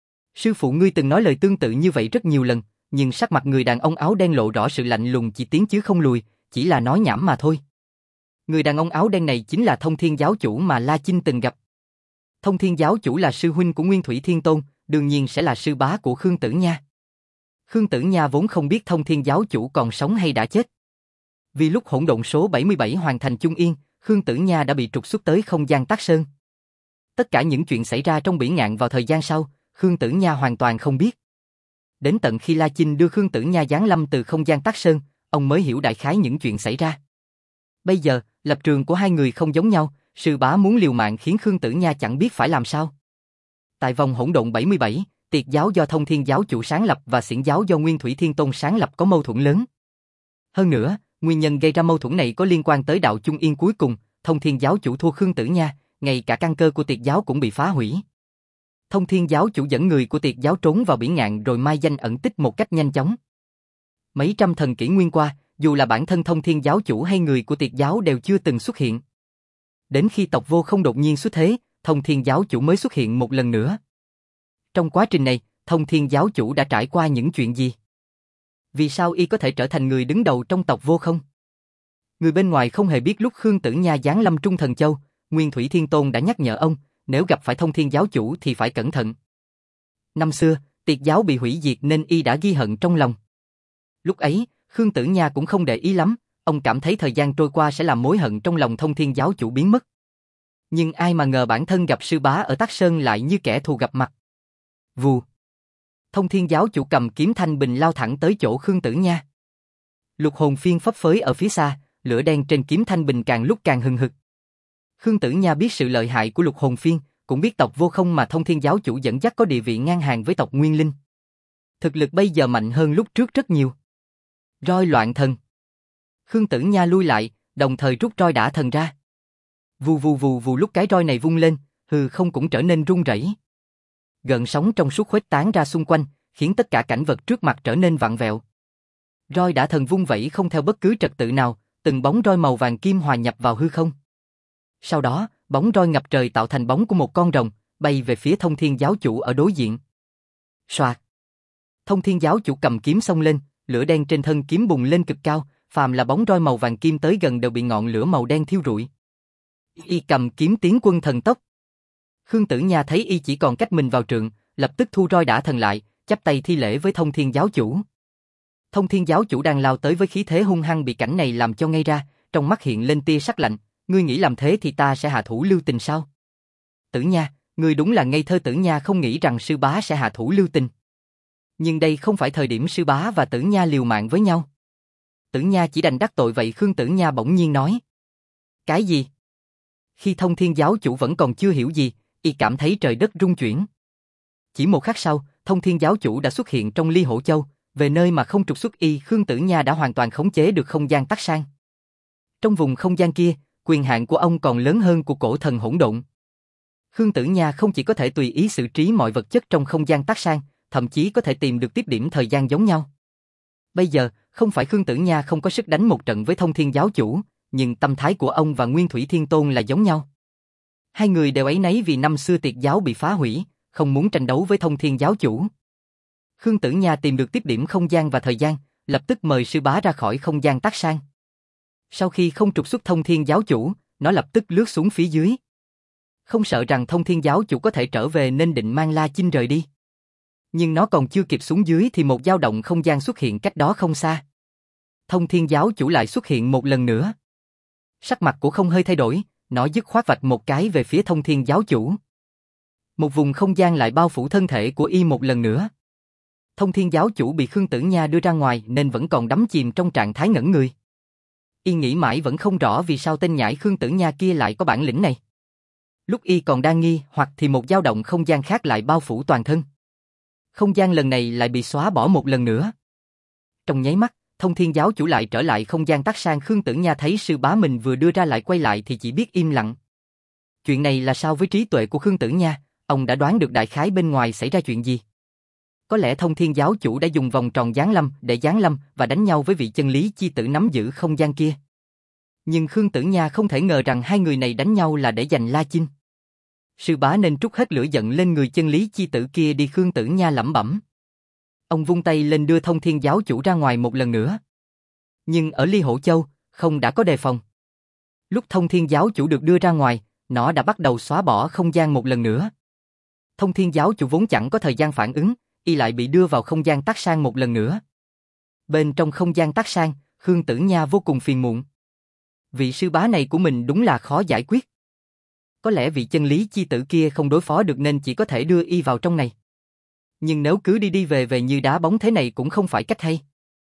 Sư phụ ngươi từng nói lời tương tự như vậy rất nhiều lần, nhưng sắc mặt người đàn ông áo đen lộ rõ sự lạnh lùng, chỉ tiến chứ không lùi, chỉ là nói nhảm mà thôi. Người đàn ông áo đen này chính là Thông Thiên giáo chủ mà La Chinh từng gặp. Thông Thiên giáo chủ là sư huynh của Nguyên Thủy Thiên Tôn, đương nhiên sẽ là sư bá của Khương Tử Nha. Khương Tử Nha vốn không biết Thông Thiên giáo chủ còn sống hay đã chết. Vì lúc hỗn độn số 77 hoàn thành chung yên, Khương Tử Nha đã bị trục xuất tới không gian Tắc Sơn. Tất cả những chuyện xảy ra trong Bỉ Ngạn vào thời gian sau, Khương Tử Nha hoàn toàn không biết. Đến tận khi La Chinh đưa Khương Tử Nha giáng lâm từ không gian Tắc Sơn, ông mới hiểu đại khái những chuyện xảy ra. Bây giờ, lập trường của hai người không giống nhau, sư bá muốn liều mạng khiến Khương Tử Nha chẳng biết phải làm sao. Tại vòng hỗn độn 77, Tiệt giáo do Thông Thiên giáo chủ sáng lập và Xiển giáo do Nguyên Thủy Thiên Tôn sáng lập có mâu thuẫn lớn. Hơn nữa, nguyên nhân gây ra mâu thuẫn này có liên quan tới đạo chung yên cuối cùng, Thông Thiên giáo chủ thua Khương Tử Nha, ngay cả căn cơ của Tiệt giáo cũng bị phá hủy. Thông Thiên giáo chủ dẫn người của Tiệt giáo trốn vào Bỉ Ngạn rồi mai danh ẩn tích một cách nhanh chóng. Mấy trăm thần kỷ nguyên qua, dù là bản thân Thông Thiên giáo chủ hay người của Tiệt giáo đều chưa từng xuất hiện. Đến khi tộc Vô Không đột nhiên xuất thế, Thông Thiên giáo chủ mới xuất hiện một lần nữa. Trong quá trình này, Thông Thiên giáo chủ đã trải qua những chuyện gì? Vì sao y có thể trở thành người đứng đầu trong tộc Vô Không? Người bên ngoài không hề biết lúc Khương Tử Nha giáng lâm Trung Thần Châu, Nguyên Thủy Thiên Tôn đã nhắc nhở ông, nếu gặp phải Thông Thiên giáo chủ thì phải cẩn thận. Năm xưa, Tiệt giáo bị hủy diệt nên y đã ghi hận trong lòng. Lúc ấy, Khương Tử Nha cũng không để ý lắm, ông cảm thấy thời gian trôi qua sẽ làm mối hận trong lòng Thông Thiên giáo chủ biến mất. Nhưng ai mà ngờ bản thân gặp sư bá ở Tắc Sơn lại như kẻ thù gặp mặt. Vù. Thông Thiên giáo chủ cầm kiếm thanh bình lao thẳng tới chỗ Khương Tử Nha. Lục Hồn Phiên phấp phới ở phía xa, lửa đen trên kiếm thanh bình càng lúc càng hừng hực. Khương Tử Nha biết sự lợi hại của Lục Hồn Phiên, cũng biết tộc Vô Không mà Thông Thiên giáo chủ dẫn dắt có địa vị ngang hàng với tộc Nguyên Linh. Thực lực bây giờ mạnh hơn lúc trước rất nhiều. Roi Loạn Thần. Khương Tử Nha lui lại, đồng thời rút roi Đả Thần ra. Vù vù vù vù, lúc cái roi này vung lên, hư không cũng trở nên rung rẩy. Gợn sóng trong suốt khuếch tán ra xung quanh, khiến tất cả cảnh vật trước mặt trở nên vặn vẹo. Roi Đả Thần vung vẩy không theo bất cứ trật tự nào, từng bóng roi màu vàng kim hòa nhập vào hư không. Sau đó, bóng roi ngập trời tạo thành bóng của một con rồng, bay về phía Thông Thiên giáo chủ ở đối diện. Soạt. Thông Thiên giáo chủ cầm kiếm xông lên, lửa đen trên thân kiếm bùng lên cực cao, phàm là bóng roi màu vàng kim tới gần đều bị ngọn lửa màu đen thiêu rụi. Y cầm kiếm tiến quân thần tốc. Khương Tử Nha thấy y chỉ còn cách mình vào trượng, lập tức thu roi Đả Thần lại, chắp tay thi lễ với Thông Thiên giáo chủ. Thông Thiên giáo chủ đang lao tới với khí thế hung hăng bị cảnh này làm cho ngây ra, trong mắt hiện lên tia sắc lạnh, ngươi nghĩ làm thế thì ta sẽ hạ thủ lưu tình sao? Tử Nha, ngươi đúng là ngây thơ. Tử Nha không nghĩ rằng sư bá sẽ hạ thủ lưu tình. Nhưng đây không phải thời điểm sư bá và Tử Nha liều mạng với nhau. Tử Nha chỉ đành đắc tội vậy. Khương Tử Nha bỗng nhiên nói. Cái gì? Khi Thông Thiên giáo chủ vẫn còn chưa hiểu gì, y cảm thấy trời đất rung chuyển. Chỉ một khắc sau, Thông Thiên giáo chủ đã xuất hiện trong Ly Hổ Châu, Về nơi mà không trục xuất y, Khương Tử Nha đã hoàn toàn khống chế được không gian tắc sang. Trong vùng không gian kia, quyền hạn của ông còn lớn hơn của cổ thần hỗn độn. Khương Tử Nha không chỉ có thể tùy ý xử trí mọi vật chất trong không gian tắc sang, thậm chí có thể tìm được tiếp điểm thời gian giống nhau. Bây giờ, không phải Khương Tử Nha không có sức đánh một trận với Thông Thiên giáo chủ, nhưng tâm thái của ông và Nguyên Thủy Thiên Tôn là giống nhau. Hai người đều áy náy vì năm xưa tiệt giáo bị phá hủy, không muốn tranh đấu với Thông Thiên giáo chủ. Khương Tử Nha tìm được tiếp điểm không gian và thời gian, lập tức mời sư bá ra khỏi không gian tắc sang. Sau khi không trục xuất Thông Thiên giáo chủ, nó lập tức lướt xuống phía dưới. Không sợ rằng Thông Thiên giáo chủ có thể trở về nên định mang La Chinh rời đi. Nhưng nó còn chưa kịp xuống dưới thì một dao động không gian xuất hiện cách đó không xa. Thông Thiên giáo chủ lại xuất hiện một lần nữa. Sắc mặt của không hơi thay đổi, nó dứt khoát vạch một cái về phía Thông Thiên giáo chủ. Một vùng không gian lại bao phủ thân thể của y một lần nữa. Thông Thiên giáo chủ bị Khương Tử Nha đưa ra ngoài nên vẫn còn đắm chìm trong trạng thái ngẩn người. Y nghĩ mãi vẫn không rõ vì sao tên nhãi Khương Tử Nha kia lại có bản lĩnh này. Lúc y còn đang nghi hoặc thì một dao động không gian khác lại bao phủ toàn thân. Không gian lần này lại bị xóa bỏ một lần nữa. Trong nháy mắt, Thông Thiên giáo chủ lại trở lại không gian tắc sang. Khương Tử Nha thấy sư bá mình vừa đưa ra lại quay lại thì chỉ biết im lặng. Chuyện này là sao với trí tuệ của Khương Tử Nha, ông đã đoán được đại khái bên ngoài xảy ra chuyện gì. Có lẽ Thông Thiên giáo chủ đã dùng vòng tròn giáng lâm để giáng lâm và đánh nhau với vị chân lý chi tử nắm giữ không gian kia. Nhưng Khương Tử Nha không thể ngờ rằng hai người này đánh nhau là để giành La Chinh. Sư bá nên trút hết lửa giận lên người chân lý chi tử kia đi. Khương Tử Nha lẩm bẩm. Ông vung tay lên đưa Thông Thiên giáo chủ ra ngoài một lần nữa. Nhưng ở Ly Hổ Châu, không đã có đề phòng. Lúc Thông Thiên giáo chủ được đưa ra ngoài, nó đã bắt đầu xóa bỏ không gian một lần nữa. Thông Thiên giáo chủ vốn chẳng có thời gian phản ứng, y lại bị đưa vào không gian tắc sang một lần nữa. Bên trong không gian tắc sang, Khương Tử Nha vô cùng phiền muộn. Vị sư bá này của mình đúng là khó giải quyết. Có lẽ vị chân lý chi tử kia không đối phó được nên chỉ có thể đưa y vào trong này. Nhưng nếu cứ đi đi về về như đá bóng thế này cũng không phải cách hay.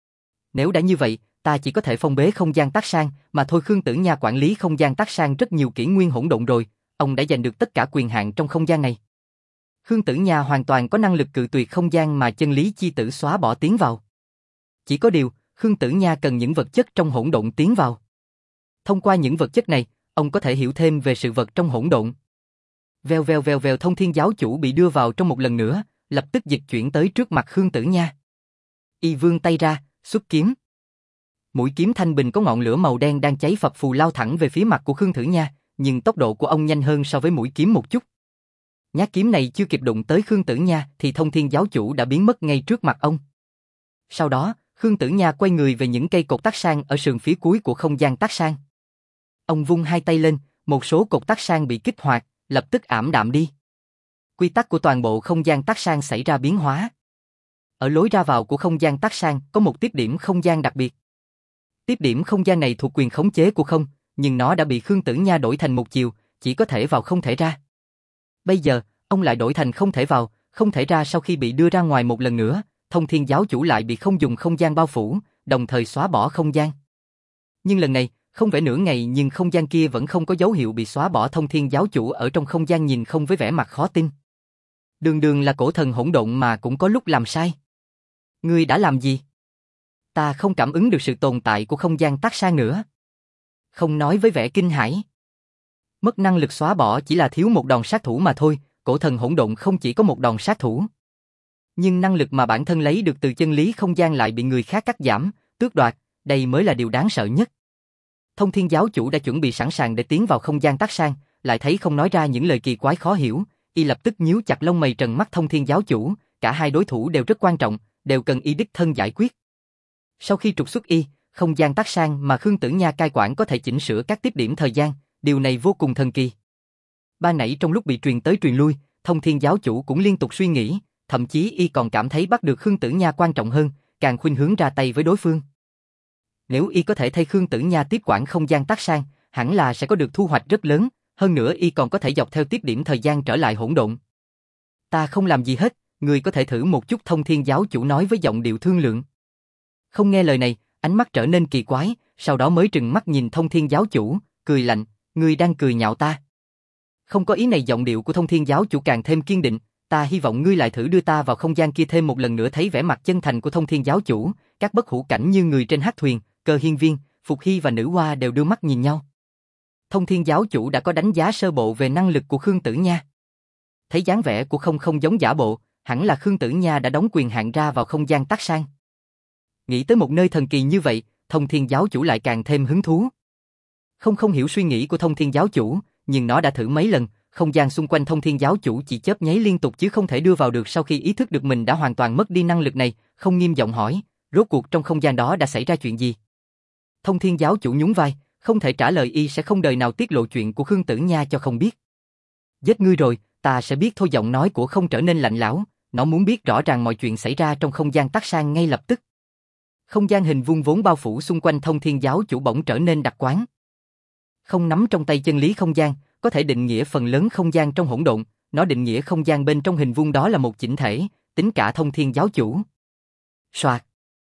Nếu đã như vậy, ta chỉ có thể phong bế không gian tắc sang mà thôi. Khương Tử Nha quản lý không gian tắc sang rất nhiều kỷ nguyên hỗn độn rồi, ông đã giành được tất cả quyền hạn trong không gian này. Khương Tử Nha hoàn toàn có năng lực cự tuyệt không gian mà chân lý chi tử xóa bỏ tiến vào. Chỉ có điều, Khương Tử Nha cần những vật chất trong hỗn độn tiến vào. Thông qua những vật chất này, ông có thể hiểu thêm về sự vật trong hỗn độn. Vèo vèo vèo vèo, Thông Thiên giáo chủ bị đưa vào trong một lần nữa, lập tức dịch chuyển tới trước mặt Khương Tử Nha. Y vươn tay ra, xuất kiếm. Mũi kiếm thanh bình có ngọn lửa màu đen đang cháy phập phù lao thẳng về phía mặt của Khương Tử Nha, nhưng tốc độ của ông nhanh hơn so với mũi kiếm một chút. Nhát kiếm này chưa kịp đụng tới Khương Tử Nha thì Thông Thiên giáo chủ đã biến mất ngay trước mặt ông. Sau đó, Khương Tử Nha quay người về những cây cột tắc sang ở sườn phía cuối của không gian tắc sang. Ông vung hai tay lên, một số cột tắc sang bị kích hoạt, lập tức ảm đạm đi. Quy tắc của toàn bộ không gian tắc sang xảy ra biến hóa. Ở lối ra vào của không gian tắc sang có một tiếp điểm không gian đặc biệt. Tiếp điểm không gian này thuộc quyền khống chế của không, nhưng nó đã bị Khương Tử Nha đổi thành một chiều, chỉ có thể vào không thể ra. Bây giờ, ông lại đổi thành không thể vào, không thể ra. Sau khi bị đưa ra ngoài một lần nữa, Thông Thiên giáo chủ lại bị không dùng không gian bao phủ, đồng thời xóa bỏ không gian. Nhưng lần này, không vẽ nửa ngày nhưng không gian kia vẫn không có dấu hiệu bị xóa bỏ. Thông Thiên giáo chủ ở trong không gian nhìn không với vẻ mặt khó tin. Đường đường là cổ thần hỗn độn mà cũng có lúc làm sai. Ngươi đã làm gì? Ta không cảm ứng được sự tồn tại của không gian tắc sang nữa. Không nói với vẻ kinh hãi. Mất năng lực xóa bỏ chỉ là thiếu một đòn sát thủ mà thôi, cổ thần hỗn độn không chỉ có một đòn sát thủ. Nhưng năng lực mà bản thân lấy được từ chân lý không gian lại bị người khác cắt giảm, tước đoạt, đây mới là điều đáng sợ nhất. Thông Thiên giáo chủ đã chuẩn bị sẵn sàng để tiến vào không gian tắc sang, lại thấy không nói ra những lời kỳ quái khó hiểu, y lập tức nhíu chặt lông mày trừng mắt Thông Thiên giáo chủ, cả hai đối thủ đều rất quan trọng, đều cần y đích thân giải quyết. Sau khi trục xuất y, không gian tắc sang mà Khương Tử Nha cai quản có thể chỉnh sửa các tiếp điểm thời gian, điều này vô cùng thần kỳ. Ban nãy trong lúc bị truyền tới truyền lui, Thông Thiên giáo chủ cũng liên tục suy nghĩ, thậm chí y còn cảm thấy bắt được Khương Tử Nha quan trọng hơn, càng khuynh hướng ra tay với đối phương. Nếu y có thể thay Khương Tử Nha tiếp quản không gian tắc sang, hẳn là sẽ có được thu hoạch rất lớn, hơn nữa y còn có thể dọc theo tiếp điểm thời gian trở lại hỗn độn. Ta không làm gì hết, người có thể thử một chút. Thông Thiên giáo chủ nói với giọng điệu thương lượng. Không nghe lời này, ánh mắt trở nên kỳ quái, sau đó mới trừng mắt nhìn Thông Thiên giáo chủ, cười lạnh, ngươi đang cười nhạo ta. Không có ý này. Giọng điệu của Thông Thiên giáo chủ càng thêm kiên định, ta hy vọng ngươi lại thử đưa ta vào không gian kia thêm một lần nữa. Thấy vẻ mặt chân thành của Thông Thiên giáo chủ, các bất hủ cảnh như người trên hắc thuyền, Cơ Hiên Viên, Phục Hy và Nữ Hoa đều đưa mắt nhìn nhau. Thông Thiên giáo chủ đã có đánh giá sơ bộ về năng lực của Khương Tử Nha. Thấy dáng vẻ của không giống giả bộ, hẳn là Khương Tử Nha đã đóng quyền hạn ra vào không gian Tắc Sang. Nghĩ tới một nơi thần kỳ như vậy, Thông Thiên giáo chủ lại càng thêm hứng thú. Không hiểu suy nghĩ của Thông Thiên giáo chủ, nhưng nó đã thử mấy lần, không gian xung quanh Thông Thiên giáo chủ chỉ chớp nháy liên tục chứ không thể đưa vào được. Sau khi ý thức được mình đã hoàn toàn mất đi năng lực này, không nghiêm giọng hỏi, rốt cuộc trong không gian đó đã xảy ra chuyện gì? Thông Thiên giáo chủ nhún vai, không thể trả lời, y sẽ không đời nào tiết lộ chuyện của Khương Tử Nha cho không biết. Giết ngươi rồi, ta sẽ biết thôi. Giọng nói của không trở nên lạnh lẽo, nó muốn biết rõ ràng mọi chuyện xảy ra trong không gian Tắc Sang ngay lập tức. Không gian hình vuông vốn bao phủ xung quanh Thông Thiên giáo chủ bỗng trở nên đặc quán. Không nắm trong tay chân lý không gian, có thể định nghĩa phần lớn không gian trong hỗn độn, nó định nghĩa không gian bên trong hình vuông đó là một chỉnh thể, tính cả Thông Thiên giáo chủ. Soạt.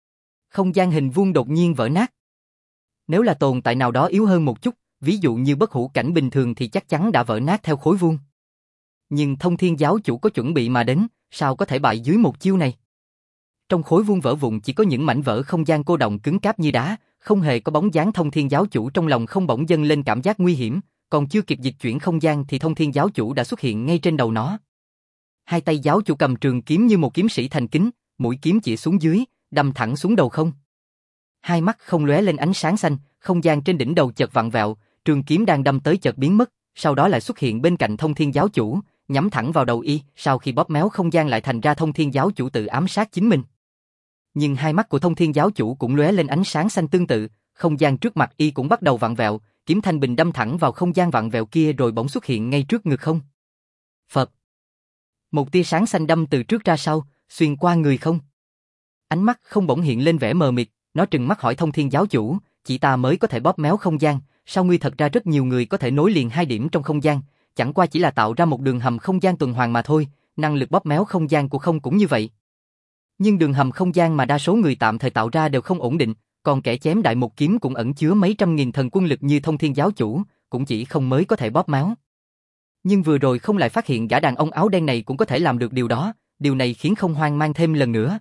Không gian hình vuông đột nhiên vỡ nát. Nếu là tồn tại nào đó yếu hơn một chút, ví dụ như bất hủ cảnh bình thường thì chắc chắn đã vỡ nát theo khối vuông. Nhưng Thông Thiên giáo chủ có chuẩn bị mà đến, sao có thể bại dưới một chiêu này? Trong khối vuông vỡ vụn chỉ có những mảnh vỡ không gian cô đọng cứng cáp như đá, không hề có bóng dáng Thông Thiên giáo chủ. Trong lòng không bỗng dâng lên cảm giác nguy hiểm, còn chưa kịp dịch chuyển không gian thì Thông Thiên giáo chủ đã xuất hiện ngay trên đầu nó. Hai tay giáo chủ cầm trường kiếm như một kiếm sĩ thành kính, mũi kiếm chĩa xuống dưới, đâm thẳng xuống đầu không. Hai mắt không lóe lên ánh sáng xanh, không gian trên đỉnh đầu chợt vặn vẹo, trường kiếm đang đâm tới chợt biến mất, sau đó lại xuất hiện bên cạnh Thông Thiên giáo chủ, nhắm thẳng vào đầu y. Sau khi bóp méo không gian lại thành ra Thông Thiên giáo chủ tự ám sát chính mình. Nhưng hai mắt của Thông Thiên giáo chủ cũng lóe lên ánh sáng xanh tương tự, không gian trước mặt y cũng bắt đầu vặn vẹo, kiếm thanh bình đâm thẳng vào không gian vặn vẹo kia rồi bỗng xuất hiện ngay trước ngực không. Phật. Một tia sáng xanh đâm từ trước ra sau, xuyên qua người không. Ánh mắt không bỗng hiện lên vẻ mờ mịt, nó trừng mắt hỏi Thông Thiên giáo chủ, chỉ ta mới có thể bóp méo không gian, sao ngươi? Thật ra rất nhiều người có thể nối liền hai điểm trong không gian, chẳng qua chỉ là tạo ra một đường hầm không gian tuần hoàn mà thôi, năng lực bóp méo không gian của không cũng như vậy. Nhưng đường hầm không gian mà đa số người tạm thời tạo ra đều không ổn định, còn kẻ chém đại một kiếm cũng ẩn chứa mấy trăm nghìn thần quân lực như Thông Thiên giáo chủ, cũng chỉ không mới có thể bóp méo. Nhưng vừa rồi không lại phát hiện gã đàn ông áo đen này cũng có thể làm được điều đó, điều này khiến không hoang mang thêm lần nữa.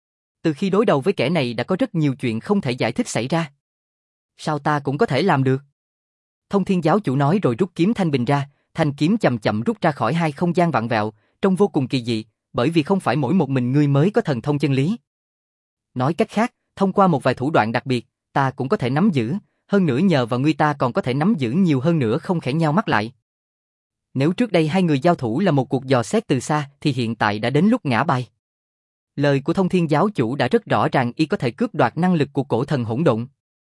Từ khi đối đầu với kẻ này đã có rất nhiều chuyện không thể giải thích xảy ra. Sao ta cũng có thể làm được? Thông Thiên giáo chủ nói rồi rút kiếm thanh bình ra, thanh kiếm chậm chậm rút ra khỏi hai không gian vặn vẹo, trông vô cùng kỳ dị, bởi vì không phải mỗi một mình ngươi mới có thần thông chân lý. Nói cách khác, thông qua một vài thủ đoạn đặc biệt, ta cũng có thể nắm giữ, hơn nữa nhờ vào ngươi ta còn có thể nắm giữ nhiều hơn nữa. Không khẽ nheo mắt lại. Nếu trước đây hai người giao thủ là một cuộc dò xét từ xa thì hiện tại đã đến lúc ngã bài. Lời của Thông Thiên giáo chủ đã rất rõ ràng, y có thể cướp đoạt năng lực của cổ thần hỗn độn.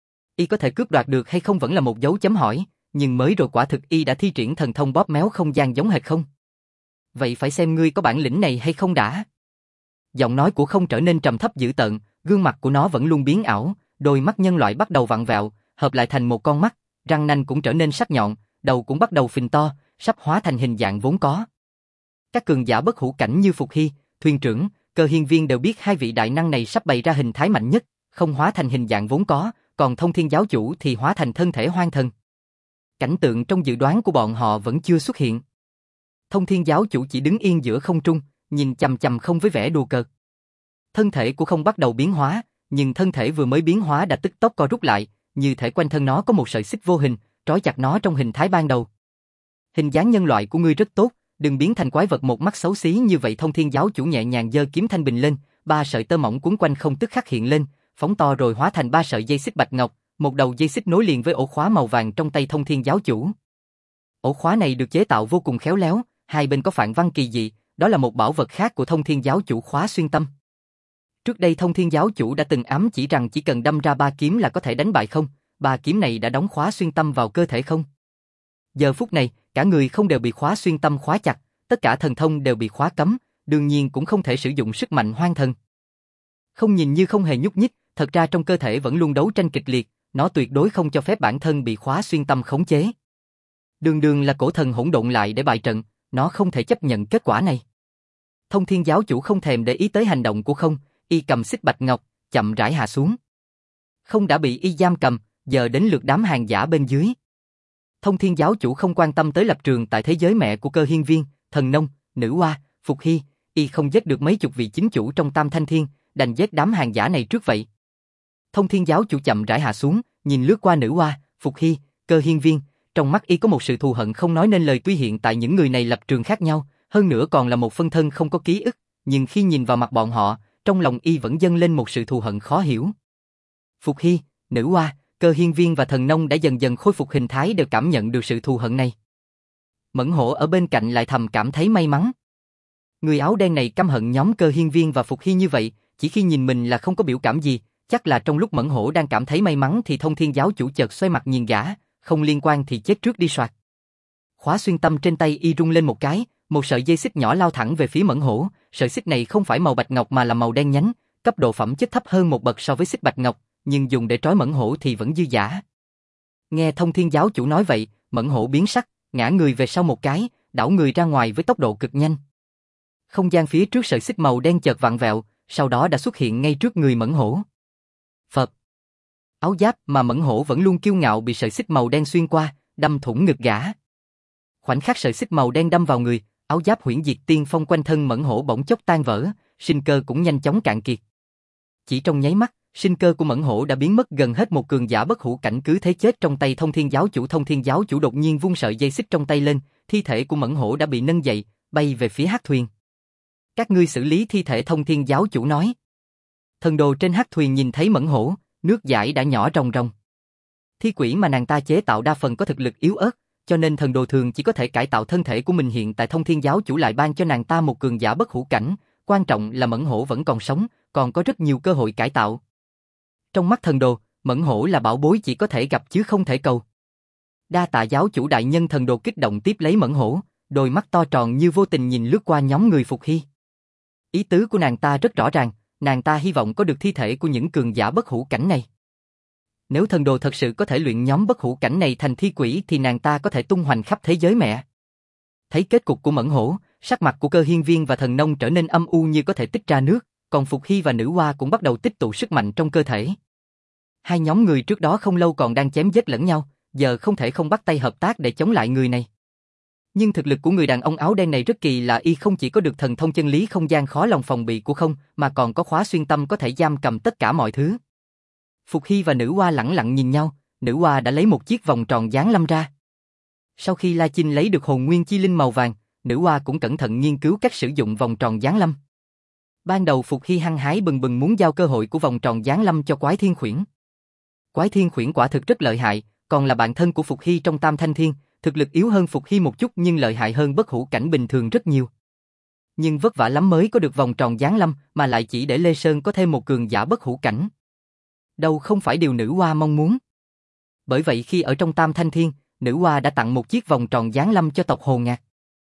Y có thể cướp đoạt được hay không vẫn là một dấu chấm hỏi, nhưng mới rồi quả thực y đã thi triển thần thông bóp méo không gian giống hệt không. Vậy phải xem ngươi có bản lĩnh này hay không đã. Giọng nói của không trở nên trầm thấp dữ tợn, gương mặt của nó vẫn luôn biến ảo, đôi mắt nhân loại bắt đầu vặn vẹo, hợp lại thành một con mắt, răng nanh cũng trở nên sắc nhọn, đầu cũng bắt đầu phình to, sắp hóa thành hình dạng vốn có. Các cường giả bất hủ cảnh như Phục Hy, Thuyền trưởng, Cơ Hiên Viên đều biết hai vị đại năng này sắp bày ra hình thái mạnh nhất, không hóa thành hình dạng vốn có, còn Thông Thiên giáo chủ thì hóa thành thân thể hoang thần. Cảnh tượng trong dự đoán của bọn họ vẫn chưa xuất hiện. Thông Thiên giáo chủ chỉ đứng yên giữa không trung, nhìn chằm chằm không với vẻ đùa cợt. Thân thể của không bắt đầu biến hóa, nhưng thân thể vừa mới biến hóa đã tức tốc co rút lại, như thể quanh thân nó có một sợi xích vô hình, trói chặt nó trong hình thái ban đầu. Hình dáng nhân loại của ngươi rất tốt, đừng biến thành quái vật một mắt xấu xí như vậy. Thông Thiên giáo chủ nhẹ nhàng giơ kiếm thanh bình lên, ba sợi tơ mỏng quấn quanh không tức khắc hiện lên, phóng to rồi hóa thành ba sợi dây xích bạch ngọc, một đầu dây xích nối liền với ổ khóa màu vàng trong tay Thông Thiên giáo chủ. Ổ khóa này được chế tạo vô cùng khéo léo, hai bên có phản văn kỳ dị, đó là một bảo vật khác của Thông Thiên giáo chủ, khóa xuyên tâm. Trước đây Thông Thiên giáo chủ đã từng ám chỉ rằng chỉ cần đâm ra ba kiếm là có thể đánh bại không, ba kiếm này đã đóng khóa xuyên tâm vào cơ thể không. Giờ phút này, cả người không đều bị khóa xuyên tâm khóa chặt, tất cả thần thông đều bị khóa cấm, đương nhiên cũng không thể sử dụng sức mạnh hoang thần. Không nhìn như không hề nhúc nhích, thật ra trong cơ thể vẫn luôn đấu tranh kịch liệt, nó tuyệt đối không cho phép bản thân bị khóa xuyên tâm khống chế. Đường đường là cổ thần hỗn độn lại để bại trận, nó không thể chấp nhận kết quả này. Thông Thiên giáo chủ không thèm để ý tới hành động của không, y cầm xích bạch ngọc, chậm rãi hạ xuống. Không đã bị y giam cầm, giờ đến lượt đám hàng giả bên dưới. Thông Thiên giáo chủ không quan tâm tới lập trường tại thế giới mẹ của Cơ Hiên Viên, Thần Nông, Nữ Hoa, Phục Hy, y không giết được mấy chục vị chính chủ trong Tam Thanh Thiên, đành giết đám hàng giả này trước vậy. Thông Thiên giáo chủ chậm rãi hạ xuống, nhìn lướt qua Nữ Hoa, Phục Hy, Cơ Hiên Viên, trong mắt y có một sự thù hận không nói nên lời. Tuy hiện tại những người này lập trường khác nhau, hơn nữa còn là một phân thân không có ký ức, nhưng khi nhìn vào mặt bọn họ, trong lòng y vẫn dâng lên một sự thù hận khó hiểu. Phục Hy, Nữ Hoa, Cơ Hiên Viên và Thần Nông đã dần dần khôi phục hình thái đều cảm nhận được sự thù hận này. Mẫn Hổ ở bên cạnh lại thầm cảm thấy may mắn. Người áo đen này căm hận nhóm Cơ Hiên Viên và Phục Hy như vậy, chỉ khi nhìn mình là không có biểu cảm gì, chắc là trong lúc Mẫn Hổ đang cảm thấy may mắn thì Thông Thiên giáo chủ chợt xoay mặt nhìn gã, không liên quan thì chết trước đi soạt. Khóa xuyên tâm trên tay y rung lên một cái, một sợi dây xích nhỏ lao thẳng về phía Mẫn Hổ, sợi xích này không phải màu bạch ngọc mà là màu đen nhánh, cấp độ phẩm chất thấp hơn một bậc so với xích bạch ngọc, nhưng dùng để trói Mẫn Hổ thì vẫn dư dả. Nghe Thông Thiên giáo chủ nói vậy, Mẫn Hổ biến sắc, ngã người về sau một cái, đảo người ra ngoài với tốc độ cực nhanh. Không gian phía trước sợi xích màu đen chợt vặn vẹo, sau đó đã xuất hiện ngay trước người Mẫn Hổ. Phật. Áo giáp mà Mẫn Hổ vẫn luôn kiêu ngạo bị sợi xích màu đen xuyên qua, đâm thủng ngực gã. Khoảnh khắc sợi xích màu đen đâm vào người, áo giáp Huyễn Diệt Tiên Phong quanh thân Mẫn Hổ bỗng chốc tan vỡ, sinh cơ cũng nhanh chóng cạn kiệt. Chỉ trong nháy mắt, sinh cơ của Mẫn Hổ đã biến mất gần hết. Một cường giả bất hủ cảnh cứ thế chết trong tay Thông Thiên giáo chủ. Thông Thiên giáo chủ đột nhiên vung sợi dây xích trong tay lên, thi thể của Mẫn Hổ đã bị nâng dậy, bay về phía hắc thuyền. Các ngươi xử lý thi thể. Thông Thiên giáo chủ nói. Thần đồ trên hắc thuyền nhìn thấy Mẫn Hổ, nước dãi đã nhỏ ròng ròng. Thi quỷ mà nàng ta chế tạo đa phần có thực lực yếu ớt, cho nên thần đồ thường chỉ có thể cải tạo thân thể của mình. Hiện tại Thông Thiên giáo chủ lại ban cho nàng ta một cường giả bất hủ cảnh, quan trọng là Mẫn Hổ vẫn còn sống, còn có rất nhiều cơ hội cải tạo. Trong mắt thần đồ, Mẫn Hổ là bảo bối chỉ có thể gặp chứ không thể cầu. Đa tạ giáo chủ đại nhân. Thần đồ kích động tiếp lấy Mẫn Hổ, đôi mắt to tròn như vô tình nhìn lướt qua nhóm người Phục Hy. Ý tứ của nàng ta rất rõ ràng, nàng ta hy vọng có được thi thể của những cường giả bất hủ cảnh này. Nếu thần đồ thật sự có thể luyện nhóm bất hủ cảnh này thành thi quỷ thì nàng ta có thể tung hoành khắp thế giới mẹ. Thấy kết cục của Mẫn Hổ, sắc mặt của Cơ Hiên Viên và Thần Nông trở nên âm u như có thể tích ra nước, còn Phục Hy và Nữ Hoa cũng bắt đầu tích tụ sức mạnh trong cơ thể. Hai nhóm người trước đó không lâu còn đang chém giết lẫn nhau, giờ không thể không bắt tay hợp tác để chống lại người này. Nhưng thực lực của người đàn ông áo đen này rất kỳ lạ, y không chỉ có được thần thông chân lý không gian khó lòng phòng bị của không, mà còn có khóa xuyên tâm có thể giam cầm tất cả mọi thứ. Phục Hy và Nữ Hoa lẳng lặng nhìn nhau, Nữ Hoa đã lấy một chiếc vòng tròn giáng lâm ra. Sau khi La Chinh lấy được hồn nguyên chi linh màu vàng, Nữ Hoa cũng cẩn thận nghiên cứu cách sử dụng vòng tròn giáng lâm. Ban đầu Phục Hy hăng hái bừng bừng muốn giao cơ hội của vòng tròn giáng lâm cho Quái Thiên Khuyển. Quái Thiên Khuyển quả thực rất lợi hại, còn là bạn thân của Phục Hy trong Tam Thanh Thiên, thực lực yếu hơn Phục Hy một chút nhưng lợi hại hơn bất hủ cảnh bình thường rất nhiều. Nhưng vất vả lắm mới có được vòng tròn giáng lâm, mà lại chỉ để Lê Sơn có thêm một cường giả bất hủ cảnh. Đâu không phải điều Nữ Hoa mong muốn. Bởi vậy khi ở trong Tam Thanh Thiên, Nữ Hoa đã tặng một chiếc vòng tròn giáng lâm cho tộc Hồ Ngạc.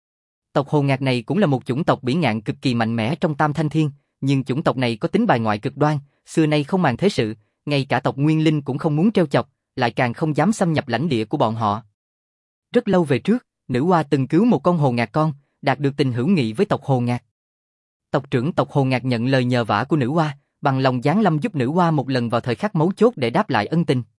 Tộc Hồ Ngạc này cũng là một chủng tộc bỉ ngạn cực kỳ mạnh mẽ trong Tam Thanh Thiên, nhưng chủng tộc này có tính bài ngoại cực đoan, xưa nay không màng thế sự, ngay cả tộc Nguyên Linh cũng không muốn trêu chọc, lại càng không dám xâm nhập lãnh địa của bọn họ. Rất lâu về trước, Nữ Hoa từng cứu một con hồ ngạc con, đạt được tình hữu nghị với tộc Hồ Ngạc. Tộc trưởng tộc Hồ Ngạc nhận lời nhờ vả của Nữ Hoa, bằng lòng giáng lâm giúp Nữ Hoa một lần vào thời khắc mấu chốt để đáp lại ân tình.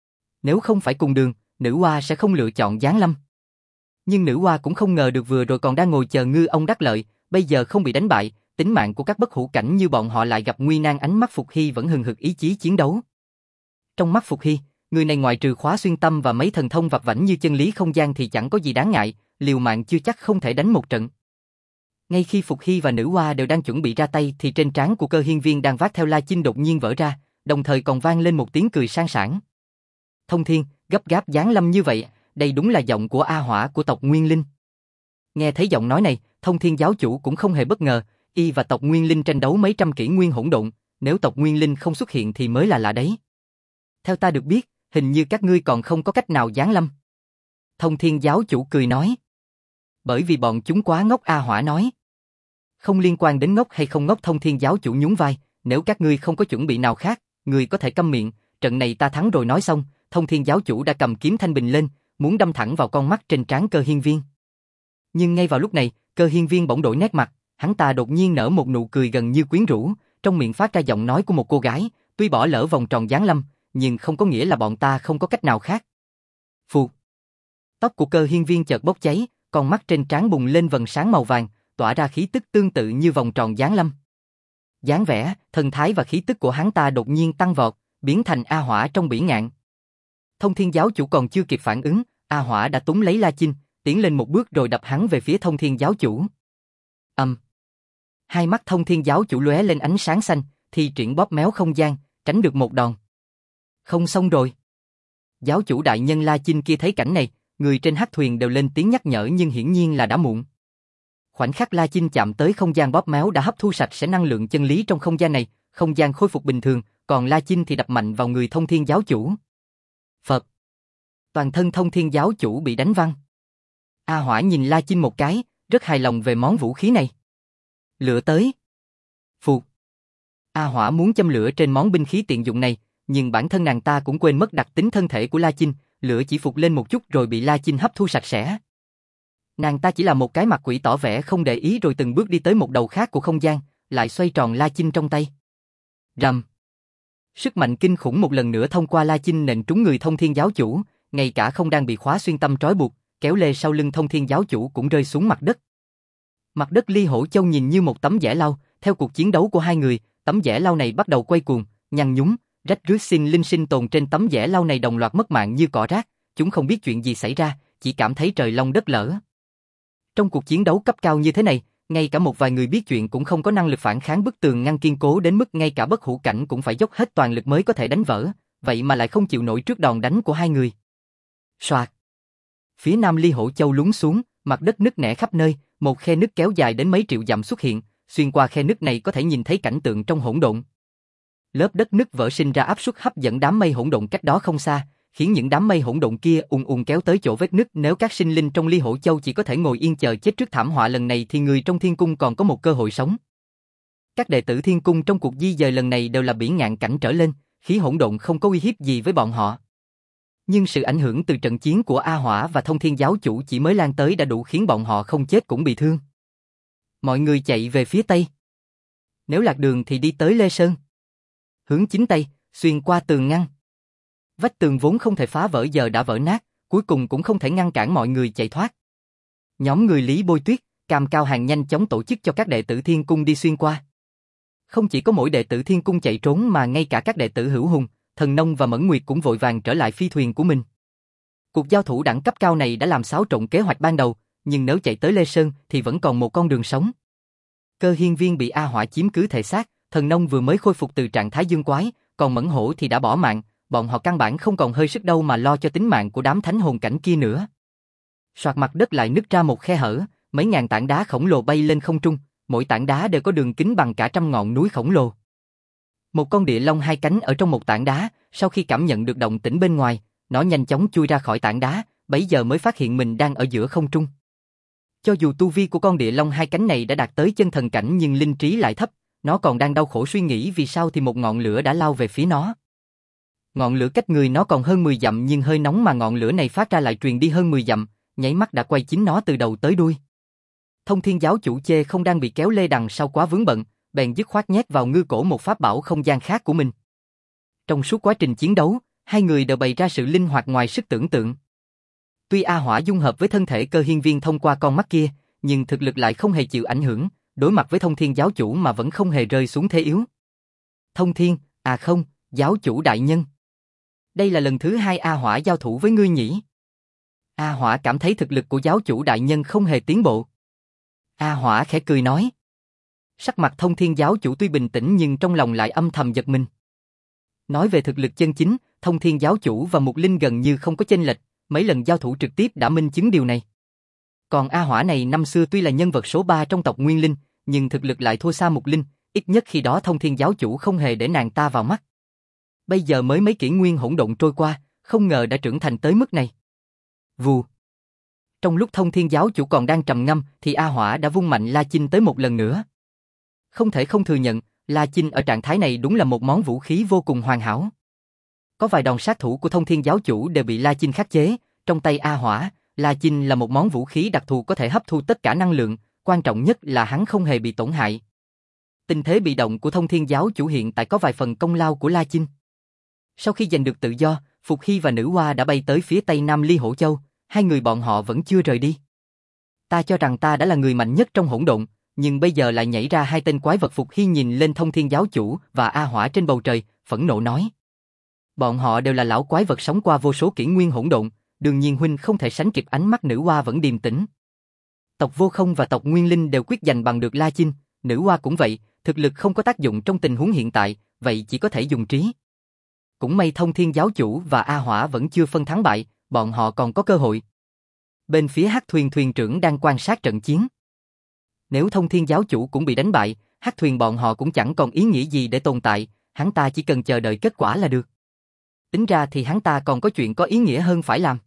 Nếu không phải cùng đường, Nữ Hoa sẽ không lựa chọn giáng lâm. Nhưng Nữ Hoa cũng không ngờ được vừa rồi còn đang ngồi chờ ngư ông đắc lợi, bây giờ không bị đánh bại, tính mạng của các bất hủ cảnh như bọn họ lại gặp nguy nan. Ánh mắt Phục Hy vẫn hừng hực ý chí chiến đấu. Trong mắt Phục Hy, người này ngoại trừ khóa xuyên tâm và mấy thần thông vặt vãnh như chân lý không gian thì chẳng có gì đáng ngại, liều mạng chưa chắc không thể đánh một trận. Ngay khi Phục Hy và Nữ Hoa đều đang chuẩn bị ra tay thì trên trán của Cơ Hiên Viên đang vác theo La Chinh đột nhiên vỡ ra, đồng thời còn vang lên một tiếng cười sang sảng. Thông Thiên, gấp gáp giáng lâm như vậy, đây đúng là giọng của A Hỏa của tộc Nguyên Linh. Nghe thấy giọng nói này, Thông Thiên giáo chủ cũng không hề bất ngờ, y và tộc Nguyên Linh tranh đấu mấy trăm kỷ nguyên hỗn độn, nếu tộc Nguyên Linh không xuất hiện thì mới là lạ đấy. Theo ta được biết, hình như các ngươi còn không có cách nào giáng lâm. Thông Thiên giáo chủ cười nói. Bởi vì bọn chúng quá ngốc. A Hỏa nói. Không liên quan đến ngốc hay không ngốc. Thông Thiên giáo chủ nhún vai, nếu các ngươi không có chuẩn bị nào khác, ngươi có thể câm miệng, trận này ta thắng rồi. Nói xong, Thông Thiên giáo chủ đã cầm kiếm thanh bình lên, muốn đâm thẳng vào con mắt trên trán Cơ Hiên Viên. Nhưng ngay vào lúc này, Cơ Hiên Viên bỗng đổi nét mặt, hắn ta đột nhiên nở một nụ cười gần như quyến rũ, trong miệng phát ra giọng nói của một cô gái, tuy bỏ lỡ vòng tròn giáng lâm, nhưng không có nghĩa là bọn ta không có cách nào khác. Phù. Tóc của Cơ Hiên Viên chợt bốc cháy, con mắt trên trán bùng lên vầng sáng màu vàng, tỏa ra khí tức tương tự như vòng tròn giáng lâm. Dáng vẻ, thần thái và khí tức của hắn ta đột nhiên tăng vọt, biến thành A Hỏa trong bỉ ngạn. Thông Thiên giáo chủ còn chưa kịp phản ứng, A Hỏa đã túm lấy La Chinh, tiến lên một bước rồi đập hắn về phía Thông Thiên giáo chủ. Hai mắt Thông Thiên giáo chủ lóe lên ánh sáng xanh, thi triển bóp méo không gian, tránh được một đòn. Không xong rồi. Giáo chủ đại nhân La Chinh kia thấy cảnh này, người trên hắc thuyền đều lên tiếng nhắc nhở nhưng hiển nhiên là đã muộn. Khoảnh khắc La Chinh chạm tới không gian bóp méo đã hấp thu sạch sẽ năng lượng chân lý trong không gian này, không gian khôi phục bình thường, còn La Chinh thì đập mạnh vào người Thông Thiên giáo chủ. Phật. Toàn thân Thông Thiên giáo chủ bị đánh văng. A Hỏa nhìn La Chinh một cái, rất hài lòng về món vũ khí này. Lửa tới. Phụt. A Hỏa muốn châm lửa trên món binh khí tiện dụng này, nhưng bản thân nàng ta cũng quên mất đặc tính thân thể của La Chinh, lửa chỉ phụt lên một chút rồi bị La Chinh hấp thu sạch sẽ. Nàng ta chỉ là một cái mặt quỷ tỏ vẻ không để ý rồi từng bước đi tới một đầu khác của không gian, lại xoay tròn La Chinh trong tay. Rầm. Sức mạnh kinh khủng một lần nữa thông qua La Chinh nện trúng người Thông Thiên giáo chủ, ngay cả không đang bị khóa xuyên tâm trói buộc, kéo lê sau lưng Thông Thiên giáo chủ cũng rơi xuống mặt đất. Mặt đất Ly Hổ Châu nhìn như một tấm giẻ lau, theo cuộc chiến đấu của hai người, tấm giẻ lau này bắt đầu quay cuồng, nhăn nhúm, rách rưới linh sinh tồn trên tấm giẻ lau này đồng loạt mất mạng như cỏ rác, chúng không biết chuyện gì xảy ra, chỉ cảm thấy trời long đất lở. Trong cuộc chiến đấu cấp cao như thế này, ngay cả một vài người biết chuyện cũng không có năng lực phản kháng bức tường ngăn kiên cố đến mức ngay cả bất hủ cảnh cũng phải dốc hết toàn lực mới có thể đánh vỡ, vậy mà lại không chịu nổi trước đòn đánh của hai người. Soạt. Phía nam Ly Hổ Châu lún xuống, mặt đất nứt nẻ khắp nơi, một khe nứt kéo dài đến mấy triệu dặm xuất hiện, xuyên qua khe nứt này có thể nhìn thấy cảnh tượng trong hỗn độn. Lớp đất nứt vỡ sinh ra áp suất hấp dẫn đám mây hỗn độn cách đó không xa, khiến những đám mây hỗn độn kia ùn ùn kéo tới chỗ vết nứt. Nếu các sinh linh trong Ly Hổ Châu chỉ có thể ngồi yên chờ chết trước thảm họa lần này thì người trong Thiên Cung còn có một cơ hội sống. Các đệ tử Thiên Cung trong cuộc di dời lần này đều là bỉ ngạn cảnh trở lên, khí hỗn độn không có uy hiếp gì với bọn họ. Nhưng sự ảnh hưởng từ trận chiến của A Hỏa và Thông Thiên giáo chủ chỉ mới lan tới đã đủ khiến bọn họ không chết cũng bị thương. Mọi người chạy về phía tây. Nếu lạc đường thì đi tới Lê Sơn. Hướng chính tây, xuyên qua tường ngăn. Vách tường vốn không thể phá vỡ giờ đã vỡ nát, cuối cùng cũng không thể ngăn cản mọi người chạy thoát. Nhóm người Lý Bôi Tuyết, Cam Cao Hàng nhanh chóng tổ chức cho các đệ tử Thiên Cung đi xuyên qua. Không chỉ có mỗi đệ tử Thiên Cung chạy trốn mà ngay cả các đệ tử Hữu Hùng, Thần Nông và Mẫn Nguyệt cũng vội vàng trở lại phi thuyền của mình. Cuộc giao thủ đẳng cấp cao này đã làm xáo trộn kế hoạch ban đầu, nhưng nếu chạy tới Lê Sơn thì vẫn còn một con đường sống. Cơ Hiên Viên bị A Hỏa chiếm cứ thể xác, Thần Nông vừa mới khôi phục từ trạng thái dương quái, còn Mẫn Hổ thì đã bỏ mạng, bọn họ căn bản không còn hơi sức đâu mà lo cho tính mạng của đám thánh hồn cảnh kia nữa. Soạt, mặt đất lại nứt ra một khe hở, mấy ngàn tảng đá khổng lồ bay lên không trung, mỗi tảng đá đều có đường kính bằng cả trăm ngọn núi khổng lồ. Một con địa long hai cánh ở trong một tảng đá, sau khi cảm nhận được động tĩnh bên ngoài, nó nhanh chóng chui ra khỏi tảng đá, bấy giờ mới phát hiện mình đang ở giữa không trung. Cho dù tu vi của con địa long hai cánh này đã đạt tới chân thần cảnh nhưng linh trí lại thấp, nó còn đang đau khổ suy nghĩ vì sao thì một ngọn lửa đã lao về phía nó. Ngọn lửa cách người nó còn hơn 10 dặm nhưng hơi nóng mà ngọn lửa này phát ra lại truyền đi hơn 10 dặm, nháy mắt đã quay chính nó từ đầu tới đuôi. Thông Thiên giáo chủ chê không đang bị kéo lê đằng sau quá vướng bận, bèn dứt khoát nhét vào ngư cổ một pháp bảo không gian khác của mình. Trong suốt quá trình chiến đấu, hai người đều bày ra sự linh hoạt ngoài sức tưởng tượng. Tuy A Hỏa dung hợp với thân thể Cơ Hiên Viên thông qua con mắt kia, nhưng thực lực lại không hề chịu ảnh hưởng, đối mặt với Thông Thiên giáo chủ mà vẫn không hề rơi xuống thế yếu. Thông Thiên, à không, giáo chủ đại nhân. Đây là lần thứ hai A Hỏa giao thủ với ngươi nhỉ? A Hỏa cảm thấy thực lực của giáo chủ đại nhân không hề tiến bộ. A Hỏa khẽ cười nói. Sắc mặt Thông Thiên giáo chủ tuy bình tĩnh nhưng trong lòng lại âm thầm giật mình. Nói về thực lực chân chính, Thông Thiên giáo chủ và Mục Linh gần như không có chênh lệch, mấy lần giao thủ trực tiếp đã minh chứng điều này. Còn A Hỏa này năm xưa tuy là nhân vật số 3 trong tộc Nguyên Linh, nhưng thực lực lại thua xa Mục Linh, ít nhất khi đó Thông Thiên giáo chủ không hề để nàng ta vào mắt. Bây giờ mới mấy kỷ nguyên hỗn độn trôi qua, không ngờ đã trưởng thành tới mức này. Vù. Trong lúc Thông Thiên giáo chủ còn đang trầm ngâm thì A Hỏa đã vung mạnh La Chinh tới một lần nữa. Không thể không thừa nhận, La Chinh ở trạng thái này đúng là một món vũ khí vô cùng hoàn hảo. Có vài đòn sát thủ của Thông Thiên giáo chủ đều bị La Chinh khắc chế, trong tay A Hỏa, La Chinh là một món vũ khí đặc thù có thể hấp thu tất cả năng lượng, quan trọng nhất là hắn không hề bị tổn hại. Tình thế bị động của Thông Thiên giáo chủ hiện tại có vài phần công lao của La Chinh. Sau khi giành được tự do, Phục Hy và Nữ Hoa đã bay tới phía tây nam Ly Hổ Châu, hai người bọn họ vẫn chưa rời đi. Ta cho rằng ta đã là người mạnh nhất trong hỗn độn, nhưng bây giờ lại nhảy ra hai tên quái vật Phục Hy nhìn lên Thông Thiên giáo chủ và A Hỏa trên bầu trời, phẫn nộ nói. Bọn họ đều là lão quái vật sống qua vô số kỷ nguyên hỗn độn, đương nhiên huynh không thể sánh kịp ánh mắt nữ hoa vẫn điềm tĩnh. Tộc Vô Không và tộc Nguyên Linh đều quyết giành bằng được La Chinh, nữ hoa cũng vậy, thực lực không có tác dụng trong tình huống hiện tại, vậy chỉ có thể dùng trí. Cũng may Thông Thiên giáo chủ và A Hỏa vẫn chưa phân thắng bại, bọn họ còn có cơ hội. Bên phía Hắc Thuyền thuyền trưởng đang quan sát trận chiến. Nếu Thông Thiên giáo chủ cũng bị đánh bại, Hắc Thuyền bọn họ cũng chẳng còn ý nghĩa gì để tồn tại, hắn ta chỉ cần chờ đợi kết quả là được. Tính ra thì hắn ta còn có chuyện có ý nghĩa hơn phải làm.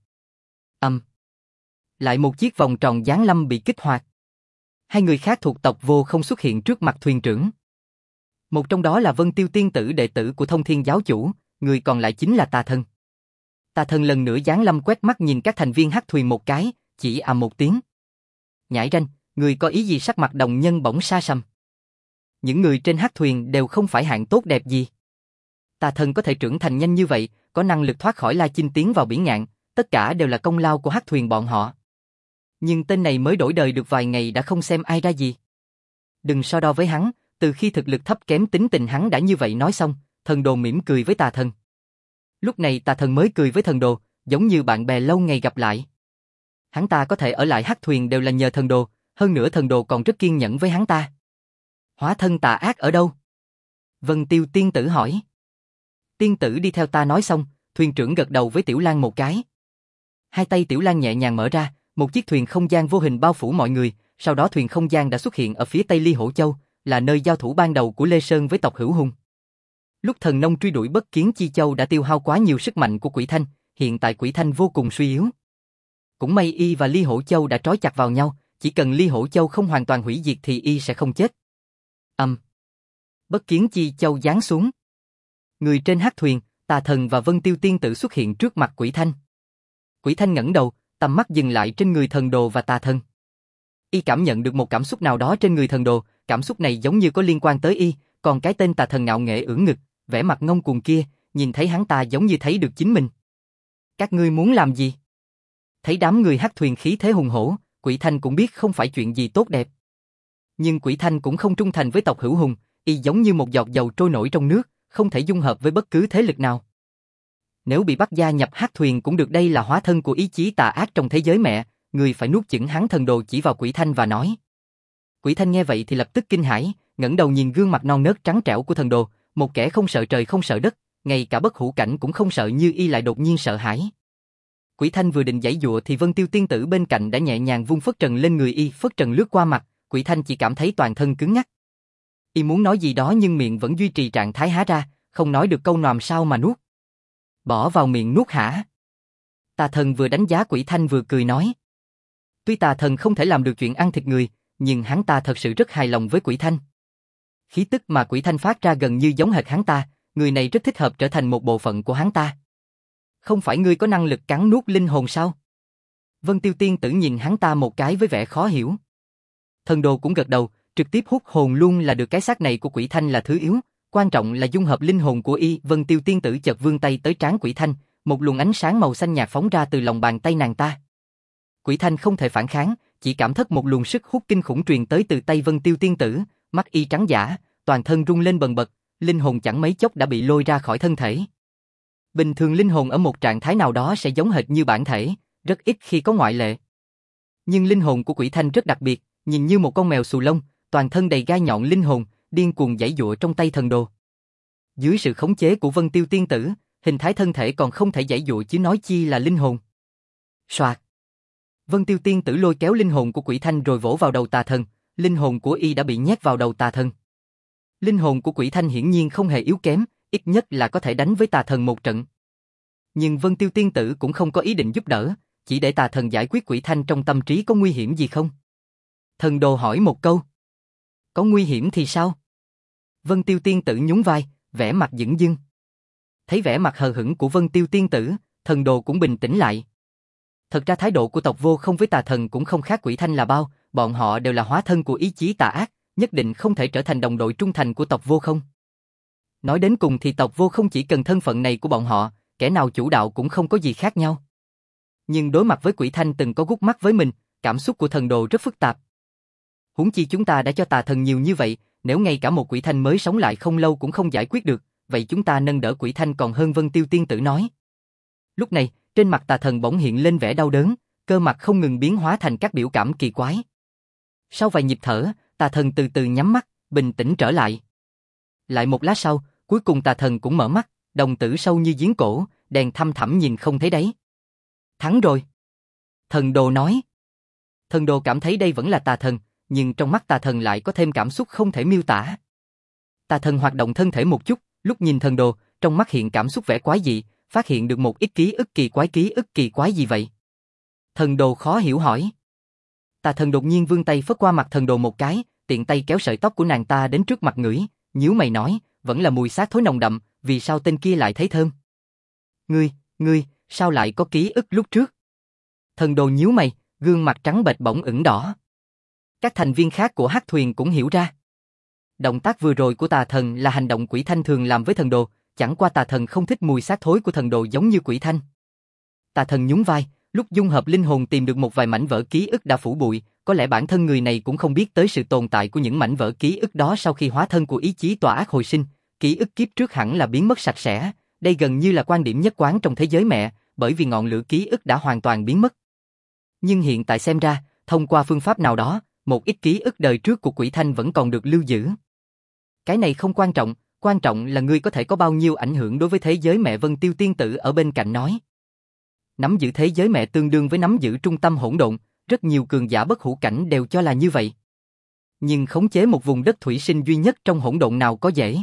Lại một chiếc vòng tròn giáng lâm bị kích hoạt. Hai người khác thuộc tộc Vô Không xuất hiện trước mặt thuyền trưởng. Một trong đó là Vân Tiêu tiên tử đệ tử của Thông Thiên giáo chủ, người còn lại chính là Tà Thần. Tà Thần lần nữa giáng lâm quét mắt nhìn các thành viên Hắc Thuyền một cái, chỉ một tiếng. Nhãi ranh, người có ý gì? Sắc mặt đồng nhân bỗng sa sầm. Những người trên Hắc Thuyền đều không phải hạng tốt đẹp gì. Tà Thần có thể trưởng thành nhanh như vậy, có năng lực thoát khỏi La Chinh tiến vào biển ngạn, tất cả đều là công lao của Hắc Thuyền bọn họ. Nhưng tên này mới đổi đời được vài ngày đã không xem ai ra gì. Đừng so đo với hắn, từ khi thực lực thấp kém tính tình hắn đã như vậy. Nói xong, Thần Đồ mỉm cười với Tà Thần. Lúc này Tà Thần mới cười với Thần Đồ, giống như bạn bè lâu ngày gặp lại. Hắn ta có thể ở lại Hắc Thuyền đều là nhờ Thần Đồ, hơn nữa Thần Đồ còn rất kiên nhẫn với hắn ta. Hóa thân tà ác ở đâu? Vân Tiêu tiên tử hỏi. Tiên tử đi theo ta. Nói xong, thuyền trưởng gật đầu với Tiểu Lan một cái. Hai tay Tiểu Lan nhẹ nhàng mở ra, một chiếc thuyền không gian vô hình bao phủ mọi người, sau đó thuyền không gian đã xuất hiện ở phía tây Ly Hổ Châu, là nơi giao thủ ban đầu của Lê Sơn với tộc Hữu Hùng. Lúc thần nông truy đuổi Bất Kiến Chi Châu đã tiêu hao quá nhiều sức mạnh của Quỷ Thanh, hiện tại Quỷ Thanh vô cùng suy yếu. Cũng may y và Ly Hổ Châu đã trói chặt vào nhau, chỉ cần Ly Hổ Châu không hoàn toàn hủy diệt thì y sẽ không chết. Bất Kiến Chi Châu giáng xuống. Người trên Hắc Thuyền, Tà Thần và Vân Tiêu tiên tử xuất hiện trước mặt Quỷ Thanh. Quỷ Thanh ngẩng đầu, tầm mắt dừng lại trên người Thần Đồ và Tà Thần. Y cảm nhận được một cảm xúc nào đó trên người Thần Đồ, cảm xúc này giống như có liên quan tới y, còn cái tên Tà Thần ngạo nghễ ưỡn ngực, vẻ mặt ngông cuồng kia, nhìn thấy hắn ta giống như thấy được chính mình. Các ngươi muốn làm gì? Thấy đám người Hắc Thuyền khí thế hùng hổ, Quỷ Thanh cũng biết không phải chuyện gì tốt đẹp. Nhưng Quỷ Thanh cũng không trung thành với tộc Hữu Hùng, y giống như một giọt dầu trôi nổi trong nước, không thể dung hợp với bất cứ thế lực nào. Nếu bị bắt gia nhập Hắc Thuyền cũng được, đây là hóa thân của ý chí tà ác trong thế giới mẹ, người phải nuốt chửng hắn. Thần Đồ chỉ vào Quỷ Thanh và nói. Quỷ Thanh nghe vậy thì lập tức kinh hãi, ngẩng đầu nhìn gương mặt non nớt trắng trẻo của Thần Đồ, một kẻ không sợ trời không sợ đất, ngay cả bất hủ cảnh cũng không sợ như y lại đột nhiên sợ hãi. Quỷ Thanh vừa định giãy giụa thì Vân Tiêu tiên tử bên cạnh đã nhẹ nhàng vung phất trần lên người y, phất trần lướt qua mặt, Quỷ Thanh chỉ cảm thấy toàn thân cứng ngắc. Y muốn nói gì đó nhưng miệng vẫn duy trì trạng thái há ra, không nói được câu làm sao mà nuốt. Bỏ vào miệng nuốt hả? Tà Thần vừa đánh giá Quỷ Thanh vừa cười nói. Tuy Tà Thần không thể làm được chuyện ăn thịt người, nhưng hắn ta thật sự rất hài lòng với Quỷ Thanh. Khí tức mà Quỷ Thanh phát ra gần như giống hệt hắn ta, người này rất thích hợp trở thành một bộ phận của hắn ta. Không phải ngươi có năng lực cắn nuốt linh hồn sao? Vân Tiêu tiên tử nhìn hắn ta một cái với vẻ khó hiểu. Thần Đồ cũng gật đầu, trực tiếp hút hồn luôn là được. Cái xác này của Quỷ Thanh là thứ yếu, quan trọng là dung hợp linh hồn của y. Vân Tiêu tiên tử chợt vươn tay tới trán Quỷ Thanh, một luồng ánh sáng màu xanh nhạt phóng ra từ lòng bàn tay nàng ta. Quỷ Thanh không thể phản kháng, chỉ cảm thấy một luồng sức hút kinh khủng truyền tới từ tay Vân Tiêu tiên tử, mắt y trắng dã, toàn thân rung lên bần bật, linh hồn chẳng mấy chốc đã bị lôi ra khỏi thân thể. Bình thường linh hồn ở một trạng thái nào đó sẽ giống hệt như bản thể, rất ít khi có ngoại lệ. Nhưng linh hồn của Quỷ Thanh rất đặc biệt, nhìn như một con mèo xù lông, toàn thân đầy gai nhọn linh hồn, điên cuồng giãy giụa trong tay Thần Đồ. Dưới sự khống chế của Vân Tiêu tiên tử, hình thái thân thể còn không thể giãy giụa chứ nói chi là linh hồn. Soạt. Vân Tiêu tiên tử lôi kéo linh hồn của Quỷ Thanh rồi vỗ vào đầu Tà Thần, linh hồn của y đã bị nhét vào đầu Tà Thần. Linh hồn của Quỷ Thanh hiển nhiên không hề yếu kém, ít nhất là có thể đánh với Tà Thần một trận. Nhưng Vân Tiêu tiên tử cũng không có ý định giúp đỡ, chỉ để Tà Thần giải quyết Quỷ Thanh. Trong tâm trí có nguy hiểm gì không? Thần Đồ hỏi một câu. Có nguy hiểm thì sao? Vân Tiêu tiên tử nhún vai, vẻ mặt dửng dưng. Thấy vẻ mặt hờ hững của Vân Tiêu tiên tử, Thần Đồ cũng bình tĩnh lại. Thật ra thái độ của tộc Vô Không với Tà Thần cũng không khác Quỷ Thanh là bao, bọn họ đều là hóa thân của ý chí tà ác, nhất định không thể trở thành đồng đội trung thành của tộc Vô Không. Nói đến cùng thì tộc Vô Không chỉ cần thân phận này của bọn họ, kẻ nào chủ đạo cũng không có gì khác nhau. Nhưng đối mặt với Quỷ Thanh từng có gút mắt với mình, cảm xúc của thần đồ rất phức tạp. Huống chi chúng ta đã cho tà thần nhiều như vậy, nếu ngay cả một quỷ thanh mới sống lại không lâu cũng không giải quyết được, vậy chúng ta nâng đỡ quỷ thanh còn hơn Vân Tiêu tiên tử nói. Lúc này, trên mặt tà thần bỗng hiện lên vẻ đau đớn, cơ mặt không ngừng biến hóa thành các biểu cảm kỳ quái. Sau vài nhịp thở, tà thần từ từ nhắm mắt, bình tĩnh trở lại. Lại một lát sau, cuối cùng tà thần cũng mở mắt, đồng tử sâu như giếng cổ, đèn thăm thẳm nhìn không thấy đáy. Thắng rồi. Thần đồ nói. Thần đồ cảm thấy đây vẫn là tà thần, nhưng trong mắt tà thần lại có thêm cảm xúc không thể miêu tả. Tà thần hoạt động thân thể một chút, lúc nhìn thần đồ, trong mắt hiện cảm xúc vẻ quái dị, phát hiện được một ít ký ức kỳ quái gì vậy? Thần đồ khó hiểu hỏi. Tà thần đột nhiên vươn tay phất qua mặt thần đồ một cái, tiện tay kéo sợi tóc của nàng ta đến trước mặt ngửi, nhíu mày nói, vẫn là mùi xác thối nồng đậm, vì sao tên kia lại thấy thơm? Ngươi, sao lại có ký ức lúc trước? Thần đồ nhíu mày, gương mặt trắng bệch bỗng ửng đỏ. Các thành viên khác của Hắc Thuyền cũng hiểu ra. Động tác vừa rồi của tà thần là hành động quỷ thanh thường làm với thần đồ, chẳng qua tà thần không thích mùi xác thối của thần đồ giống như quỷ thanh. Tà thần nhún vai, lúc dung hợp linh hồn tìm được một vài mảnh vỡ ký ức đã phủ bụi, có lẽ bản thân người này cũng không biết tới sự tồn tại của những mảnh vỡ ký ức đó sau khi hóa thân của ý chí tà ác hồi sinh, ký ức kiếp trước hẳn là biến mất sạch sẽ, đây gần như là quan điểm nhất quán trong thế giới mẹ, bởi vì ngọn lửa ký ức đã hoàn toàn biến mất. Nhưng hiện tại xem ra, thông qua phương pháp nào đó, một ít ký ức đời trước của quỷ thanh vẫn còn được lưu giữ. Cái này không quan trọng là ngươi có thể có bao nhiêu ảnh hưởng đối với thế giới mẹ. Vân Tiêu tiên tử ở bên cạnh nói. Nắm giữ thế giới mẹ tương đương với nắm giữ trung tâm hỗn độn, rất nhiều cường giả bất hủ cảnh đều cho là như vậy. Nhưng khống chế một vùng đất thủy sinh duy nhất trong hỗn độn nào có dễ.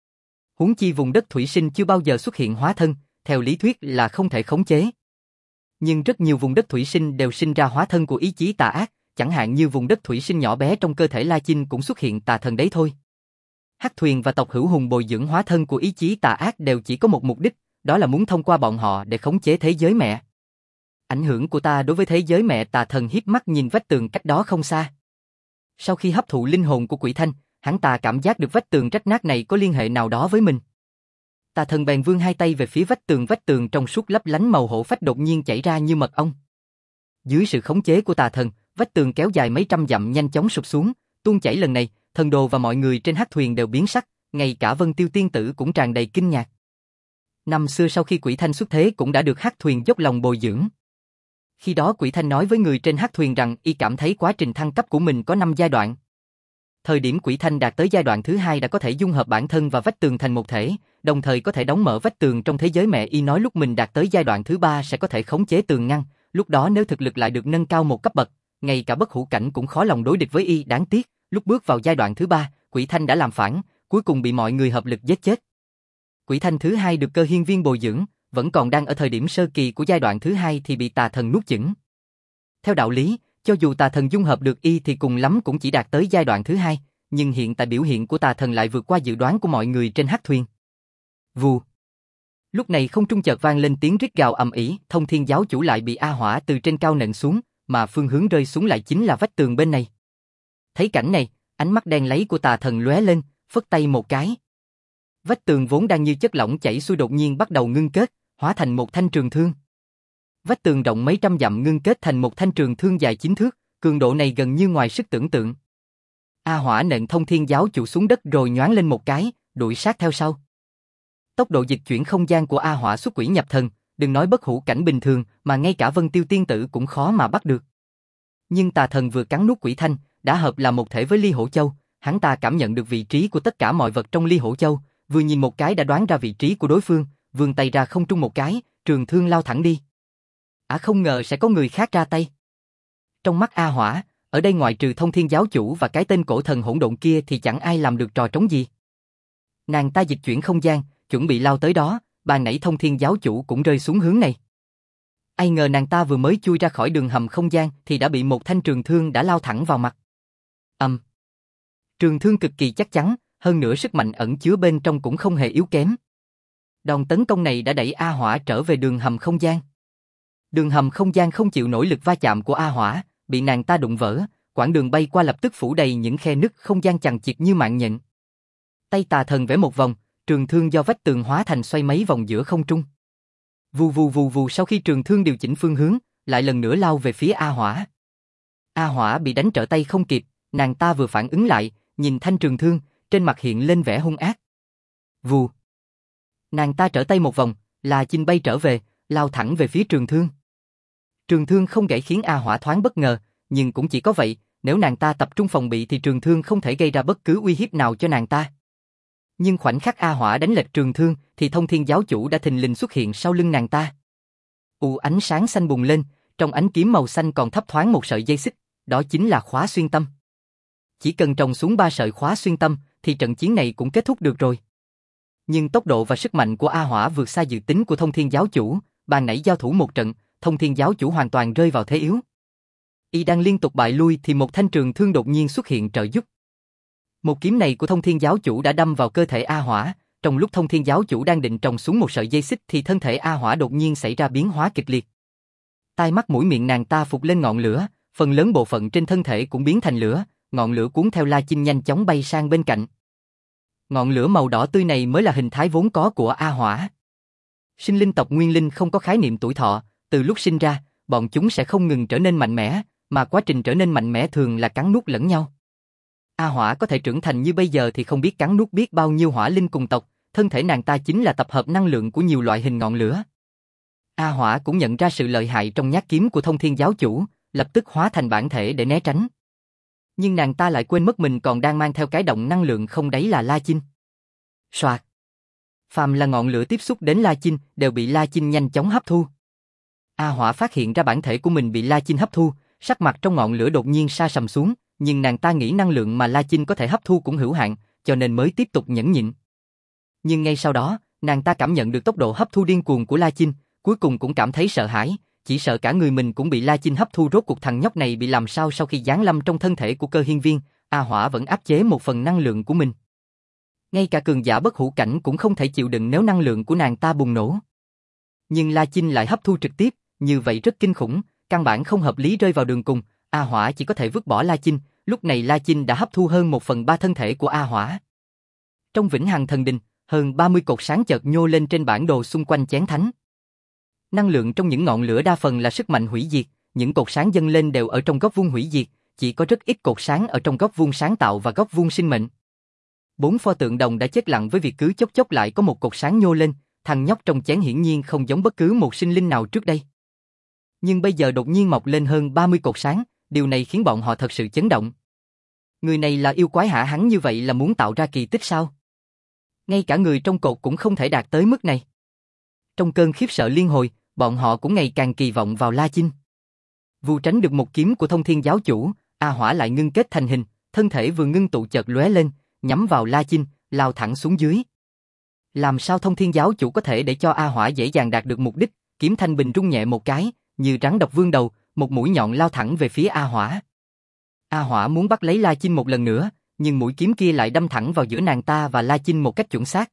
Huống chi vùng đất thủy sinh chưa bao giờ xuất hiện hóa thân, theo lý thuyết là không thể khống chế. Nhưng rất nhiều vùng đất thủy sinh đều sinh ra hóa thân của ý chí tà ác, chẳng hạn như vùng đất thủy sinh nhỏ bé trong cơ thể La Chinh cũng xuất hiện tà thần đấy thôi. Hắc Thuyền và tộc Hữu Hùng bồi dưỡng hóa thân của ý chí tà ác đều chỉ có một mục đích, đó là muốn thông qua bọn họ để khống chế thế giới mẹ. Ảnh hưởng của ta đối với thế giới mẹ. Tà thần hiếp mắt nhìn vách tường cách đó không xa. Sau khi hấp thụ linh hồn của quỷ thanh, hắn ta cảm giác được vách tường rách nát này có liên hệ nào đó với mình. Tà thần bèn vươn hai tay về phía vách tường trong suốt lấp lánh màu hổ phách đột nhiên chảy ra như mật ong. Dưới sự khống chế của tà thần, vách tường kéo dài mấy trăm dặm nhanh chóng sụp xuống, tuôn chảy lần này, thần đồ và mọi người trên Hắc Thuyền đều biến sắc, ngay cả Vân Tiêu tiên tử cũng tràn đầy kinh ngạc. Năm xưa sau khi quỷ thanh xuất thế cũng đã được Hắc Thuyền dốc lòng bồi dưỡng. Khi đó quỷ thanh nói với người trên Hắc Thuyền rằng y cảm thấy quá trình thăng cấp của mình có 5 giai đoạn. Thời điểm quỷ thanh đạt tới giai đoạn thứ 2 đã có thể dung hợp bản thân và vách tường thành một thể, đồng thời có thể đóng mở vách tường trong thế giới mẹ. Y nói lúc mình đạt tới giai đoạn thứ 3 sẽ có thể khống chế tường ngăn, lúc đó nếu thực lực lại được nâng cao một cấp bậc, ngay cả bất hủ cảnh cũng khó lòng đối địch với y. Đáng tiếc, lúc bước vào giai đoạn thứ 3, quỷ thanh đã làm phản, cuối cùng bị mọi người hợp lực giết chết. Quỷ thanh thứ 2 được Cơ Hiên Viên bồi dưỡng, vẫn còn đang ở thời điểm sơ kỳ của giai đoạn thứ 2 thì bị tà thần nuốt chửng. Theo đạo lý, cho dù tà thần dung hợp được y thì cùng lắm cũng chỉ đạt tới giai đoạn thứ 2, nhưng hiện tại biểu hiện của tà thần lại vượt qua dự đoán của mọi người trên Hắc Thuyền. Vù. Lúc này không trung chợt vang lên tiếng rít gào ầm ĩ, Thông Thiên giáo chủ lại bị A Hỏa từ trên cao nện xuống, mà phương hướng rơi xuống lại chính là vách tường bên này. Thấy cảnh này, ánh mắt đen láy của tà thần lóe lên, phất tay một cái. Vách tường vốn đang như chất lỏng chảy xuôi đột nhiên bắt đầu ngưng kết, hóa thành một thanh trường thương. Vách tường rộng mấy trăm dặm ngưng kết thành một thanh trường thương dài 9 thước, cường độ này gần như ngoài sức tưởng tượng. A Hỏa nện Thông Thiên giáo chủ xuống đất rồi nhoáng lên một cái, đuổi sát theo sau. Tốc độ dịch chuyển không gian của A Hỏa xuất quỷ nhập thần, đừng nói bất hủ cảnh bình thường, mà ngay cả Vân Tiêu tiên tử cũng khó mà bắt được. Nhưng tà thần vừa cắn nuốt quỷ thanh, đã hợp là một thể với Ly Hổ Châu, hắn ta cảm nhận được vị trí của tất cả mọi vật trong Ly Hổ Châu, vừa nhìn một cái đã đoán ra vị trí của đối phương, vươn tay ra không trung một cái, trường thương lao thẳng đi. Không ngờ sẽ có người khác ra tay. Trong mắt A Hỏa, ở đây ngoại trừ Thông Thiên giáo chủ và cái tên cổ thần hỗn độn kia thì chẳng ai làm được trò trống gì. Nàng ta dịch chuyển không gian, chuẩn bị lao tới đó, ban nãy Thông Thiên giáo chủ cũng rơi xuống hướng này. Ai ngờ nàng ta vừa mới chui ra khỏi đường hầm không gian thì đã bị một thanh trường thương đã lao thẳng vào mặt. Trường thương cực kỳ chắc chắn, hơn nữa sức mạnh ẩn chứa bên trong cũng không hề yếu kém. Đòn tấn công này đã đẩy A Hỏa trở về đường hầm không gian. Đường hầm không gian không chịu nổi lực va chạm của A Hỏa, bị nàng ta đụng vỡ, quãng đường bay qua lập tức phủ đầy những khe nứt không gian chằng chịt như mạng nhện. Tay tà thần vẽ một vòng, trường thương do vách tường hóa thành xoay mấy vòng giữa không trung. Vù vù vù vù, sau khi trường thương điều chỉnh phương hướng, lại lần nữa lao về phía A Hỏa. A Hỏa bị đánh trở tay không kịp, nàng ta vừa phản ứng lại, nhìn thanh trường thương, trên mặt hiện lên vẻ hung ác. Vù. Nàng ta trở tay một vòng, La Chinh bay trở về, lao thẳng về phía trường thương. Trường thương không gãy khiến A Hỏa thoáng bất ngờ, nhưng cũng chỉ có vậy, nếu nàng ta tập trung phòng bị thì trường thương không thể gây ra bất cứ uy hiếp nào cho nàng ta. Nhưng khoảnh khắc A Hỏa đánh lệch trường thương thì Thông Thiên giáo chủ đã thình lình xuất hiện sau lưng nàng ta. Ánh sáng xanh bùng lên, trong ánh kiếm màu xanh còn thấp thoáng một sợi dây xích, đó chính là khóa xuyên tâm. Chỉ cần trồng xuống 3 sợi khóa xuyên tâm thì trận chiến này cũng kết thúc được rồi. Nhưng tốc độ và sức mạnh của A Hỏa vượt xa dự tính của Thông Thiên giáo chủ, ban nãy giao thủ một trận, Thông Thiên giáo chủ hoàn toàn rơi vào thế yếu. Y đang liên tục bại lui thì một thanh trường thương đột nhiên xuất hiện trợ giúp. Một kiếm này của Thông Thiên giáo chủ đã đâm vào cơ thể A Hỏa, trong lúc Thông Thiên giáo chủ đang định trồng xuống một sợi dây xích thì thân thể A Hỏa đột nhiên xảy ra biến hóa kịch liệt. Tai mắt mũi miệng nàng ta phụt lên ngọn lửa, phần lớn bộ phận trên thân thể cũng biến thành lửa, ngọn lửa cuốn theo La Chinh nhanh chóng bay sang bên cạnh. Ngọn lửa màu đỏ tươi này mới là hình thái vốn có của A Hỏa. Sinh linh tộc Nguyên Linh không có khái niệm tuổi thọ, từ lúc sinh ra, bọn chúng sẽ không ngừng trở nên mạnh mẽ, mà quá trình trở nên mạnh mẽ thường là cắn nuốt lẫn nhau. A Hỏa có thể trưởng thành như bây giờ thì không biết cắn nuốt biết bao nhiêu hỏa linh cùng tộc, thân thể nàng ta chính là tập hợp năng lượng của nhiều loại hình ngọn lửa. A Hỏa cũng nhận ra sự lợi hại trong nhát kiếm của Thông Thiên giáo chủ, lập tức hóa thành bản thể để né tránh. Nhưng nàng ta lại quên mất mình còn đang mang theo cái động năng lượng không đáy là La Chinh. Soạt. Phàm là ngọn lửa tiếp xúc đến La Chinh đều bị La Chinh nhanh chóng hấp thu. A Hỏa phát hiện ra bản thể của mình bị La Chinh hấp thu, sắc mặt trong ngọn lửa đột nhiên sa sầm xuống, nhưng nàng ta nghĩ năng lượng mà La Chinh có thể hấp thu cũng hữu hạn, cho nên mới tiếp tục nhẫn nhịn. Nhưng ngay sau đó, nàng ta cảm nhận được tốc độ hấp thu điên cuồng của La Chinh, cuối cùng cũng cảm thấy sợ hãi, chỉ sợ cả người mình cũng bị La Chinh hấp thu. Rốt cuộc thằng nhóc này bị làm sao sau khi giáng lâm trong thân thể của Cơ Hiên Viên, A Hỏa vẫn áp chế một phần năng lượng của mình. Ngay cả cường giả bất hủ cảnh cũng không thể chịu đựng nếu năng lượng của nàng ta bùng nổ. Nhưng La Chinh lại hấp thu trực tiếp, như vậy rất kinh khủng, căn bản không hợp lý. Rơi vào đường cùng, A Hỏa chỉ có thể vứt bỏ La Chinh, lúc này La Chinh đã hấp thu hơn 1/3 thân thể của A Hỏa. Trong Vĩnh Hằng Thần Đình, hơn 30 cột sáng chợt nhô lên trên bản đồ xung quanh chén thánh. Năng lượng trong những ngọn lửa đa phần là sức mạnh hủy diệt, những cột sáng dâng lên đều ở trong góc vuông hủy diệt, chỉ có rất ít cột sáng ở trong góc vuông sáng tạo và góc vuông sinh mệnh. 4 pho tượng đồng đã chết lặng với việc cứ chốc chốc lại có một cột sáng nhô lên, thằng nhóc trong chén hiển nhiên không giống bất cứ một sinh linh nào trước đây. Nhưng bây giờ đột nhiên mọc lên hơn 30 cột sáng, điều này khiến bọn họ thật sự chấn động. Người này là yêu quái hả? Hắn như vậy là muốn tạo ra kỳ tích sao? Ngay cả người trong cột cũng không thể đạt tới mức này. Trong cơn khiếp sợ liên hồi, bọn họ cũng ngày càng kỳ vọng vào La Chinh. Vù tránh được một kiếm của Thông Thiên giáo chủ, A Hỏa lại ngưng kết thành hình, thân thể vừa ngưng tụ chợt lóe lên, nhắm vào La Chinh, lao thẳng xuống dưới. Làm sao Thông Thiên giáo chủ có thể để cho A Hỏa dễ dàng đạt được mục đích? Kiếm thanh bình rung nhẹ một cái, như rắn độc vươn đầu, một mũi nhọn lao thẳng về phía A Hỏa. A Hỏa muốn bắt lấy La Chinh một lần nữa, nhưng mũi kiếm kia lại đâm thẳng vào giữa nàng ta và La Chinh một cách chuẩn xác.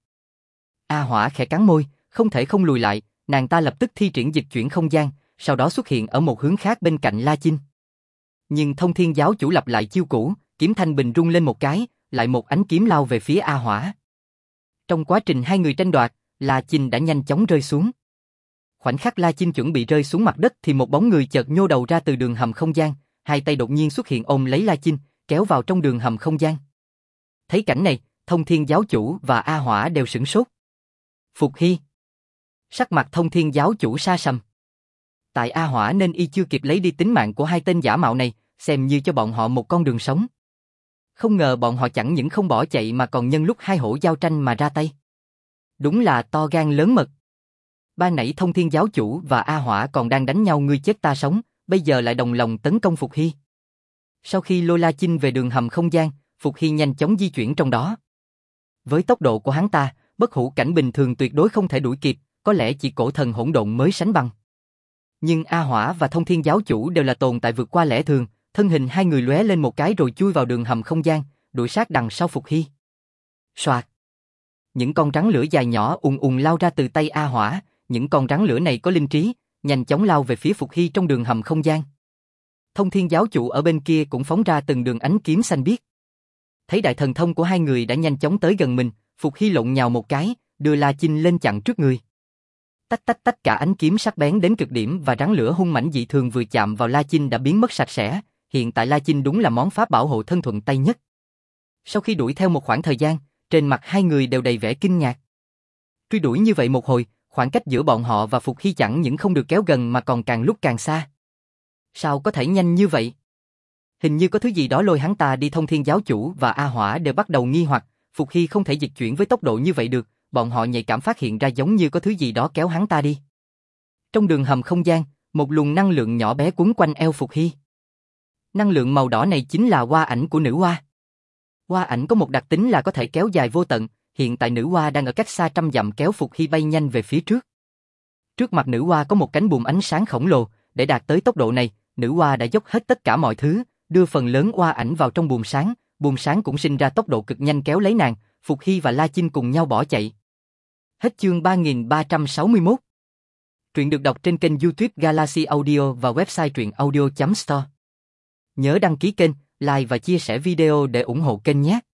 A Hỏa khẽ cắn môi, không thể không lùi lại, nàng ta lập tức thi triển dịch chuyển không gian, sau đó xuất hiện ở một hướng khác bên cạnh La Chinh. Nhưng Thông Thiên giáo chủ lặp lại chiêu cũ, kiếm thanh bình rung lên một cái, lại một ánh kiếm lao về phía A Hỏa. Trong quá trình hai người tranh đoạt, La Chinh đã nhanh chóng rơi xuống. Khoảnh khắc La Chinh chuẩn bị rơi xuống mặt đất thì một bóng người chợt nhô đầu ra từ đường hầm không gian, hai tay đột nhiên xuất hiện ôm lấy La Chinh, kéo vào trong đường hầm không gian. Thấy cảnh này, Thông Thiên giáo chủ và A Hỏa đều sửng sốt. Phục Hy. Sắc mặt Thông Thiên giáo chủ sa sầm. Tại A Hỏa nên y chưa kịp lấy đi tính mạng của hai tên giả mạo này, xem như cho bọn họ một con đường sống. Không ngờ bọn họ chẳng những không bỏ chạy mà còn nhân lúc hai hổ giao tranh mà ra tay. Đúng là to gan lớn mật. Ban nãy Thông Thiên giáo chủ và A Hỏa còn đang đánh nhau ngươi chết ta sống, bây giờ lại đồng lòng tấn công Phục Hy. Sau khi lôi La Chinh về đường hầm không gian, Phục Hy nhanh chóng di chuyển trong đó. Với tốc độ của hắn ta, bất hủ cảnh bình thường tuyệt đối không thể đuổi kịp, có lẽ chỉ cổ thần hỗn độn mới sánh bằng. Nhưng A Hỏa và Thông Thiên giáo chủ đều là tồn tại vượt qua lẽ thường, thân hình hai người lóe lên một cái rồi chui vào đường hầm không gian, đuổi sát đằng sau Phục Hy. Soạt. Những con rắn lửa dài nhỏ ùn ùn lao ra từ tay A Hỏa, những con rắn lửa này có linh trí, nhanh chóng lao về phía Phục Hy trong đường hầm không gian. Thông Thiên giáo chủ ở bên kia cũng phóng ra từng đường ánh kiếm xanh biếc. Thấy đại thần thông của hai người đã nhanh chóng tới gần mình, Phục Hy lộn nhào một cái, đưa La Chinh lên chặn trước người. Tách tách tách, cả ánh kiếm sắc bén đến cực điểm và rắn lửa hung mãnh dị thường vừa chạm vào La Chinh đã biến mất sạch sẽ, hiện tại La Chinh đúng là món pháp bảo hộ thân thuận tay nhất. Sau khi đuổi theo một khoảng thời gian, trên mặt hai người đều đầy vẻ kinh ngạc. Truy đuổi như vậy một hồi, khoảng cách giữa bọn họ và Phục Hy chẳng những không được kéo gần mà còn càng lúc càng xa. Sao có thể nhanh như vậy? Hình như có thứ gì đó lôi hắn ta đi. Thông Thiên giáo chủ và A Hỏa đều bắt đầu nghi hoặc, Phục Hy không thể dịch chuyển với tốc độ như vậy được, bọn họ nhạy cảm phát hiện ra giống như có thứ gì đó kéo hắn ta đi. Trong đường hầm không gian, một luồng năng lượng nhỏ bé quấn quanh eo Phục Hy. Năng lượng màu đỏ này chính là hoa ảnh của nữ hoa. Hoa ảnh có một đặc tính là có thể kéo dài vô tận, hiện tại nữ hoa đang ở cách xa trăm dặm kéo Phục Hy bay nhanh về phía trước. Trước mặt nữ hoa có một cánh buồm ánh sáng khổng lồ, để đạt tới tốc độ này, nữ hoa đã dốc hết tất cả mọi thứ, đưa phần lớn hoa ảnh vào trong buồm sáng cũng sinh ra tốc độ cực nhanh kéo lấy nàng, Phục Hy và La Chinh cùng nhau bỏ chạy. Hết chương 3361. Truyện được đọc trên kênh YouTube Galaxy Audio và website truyệnaudio.store. Nhớ đăng ký kênh, like và chia sẻ video để ủng hộ kênh nhé.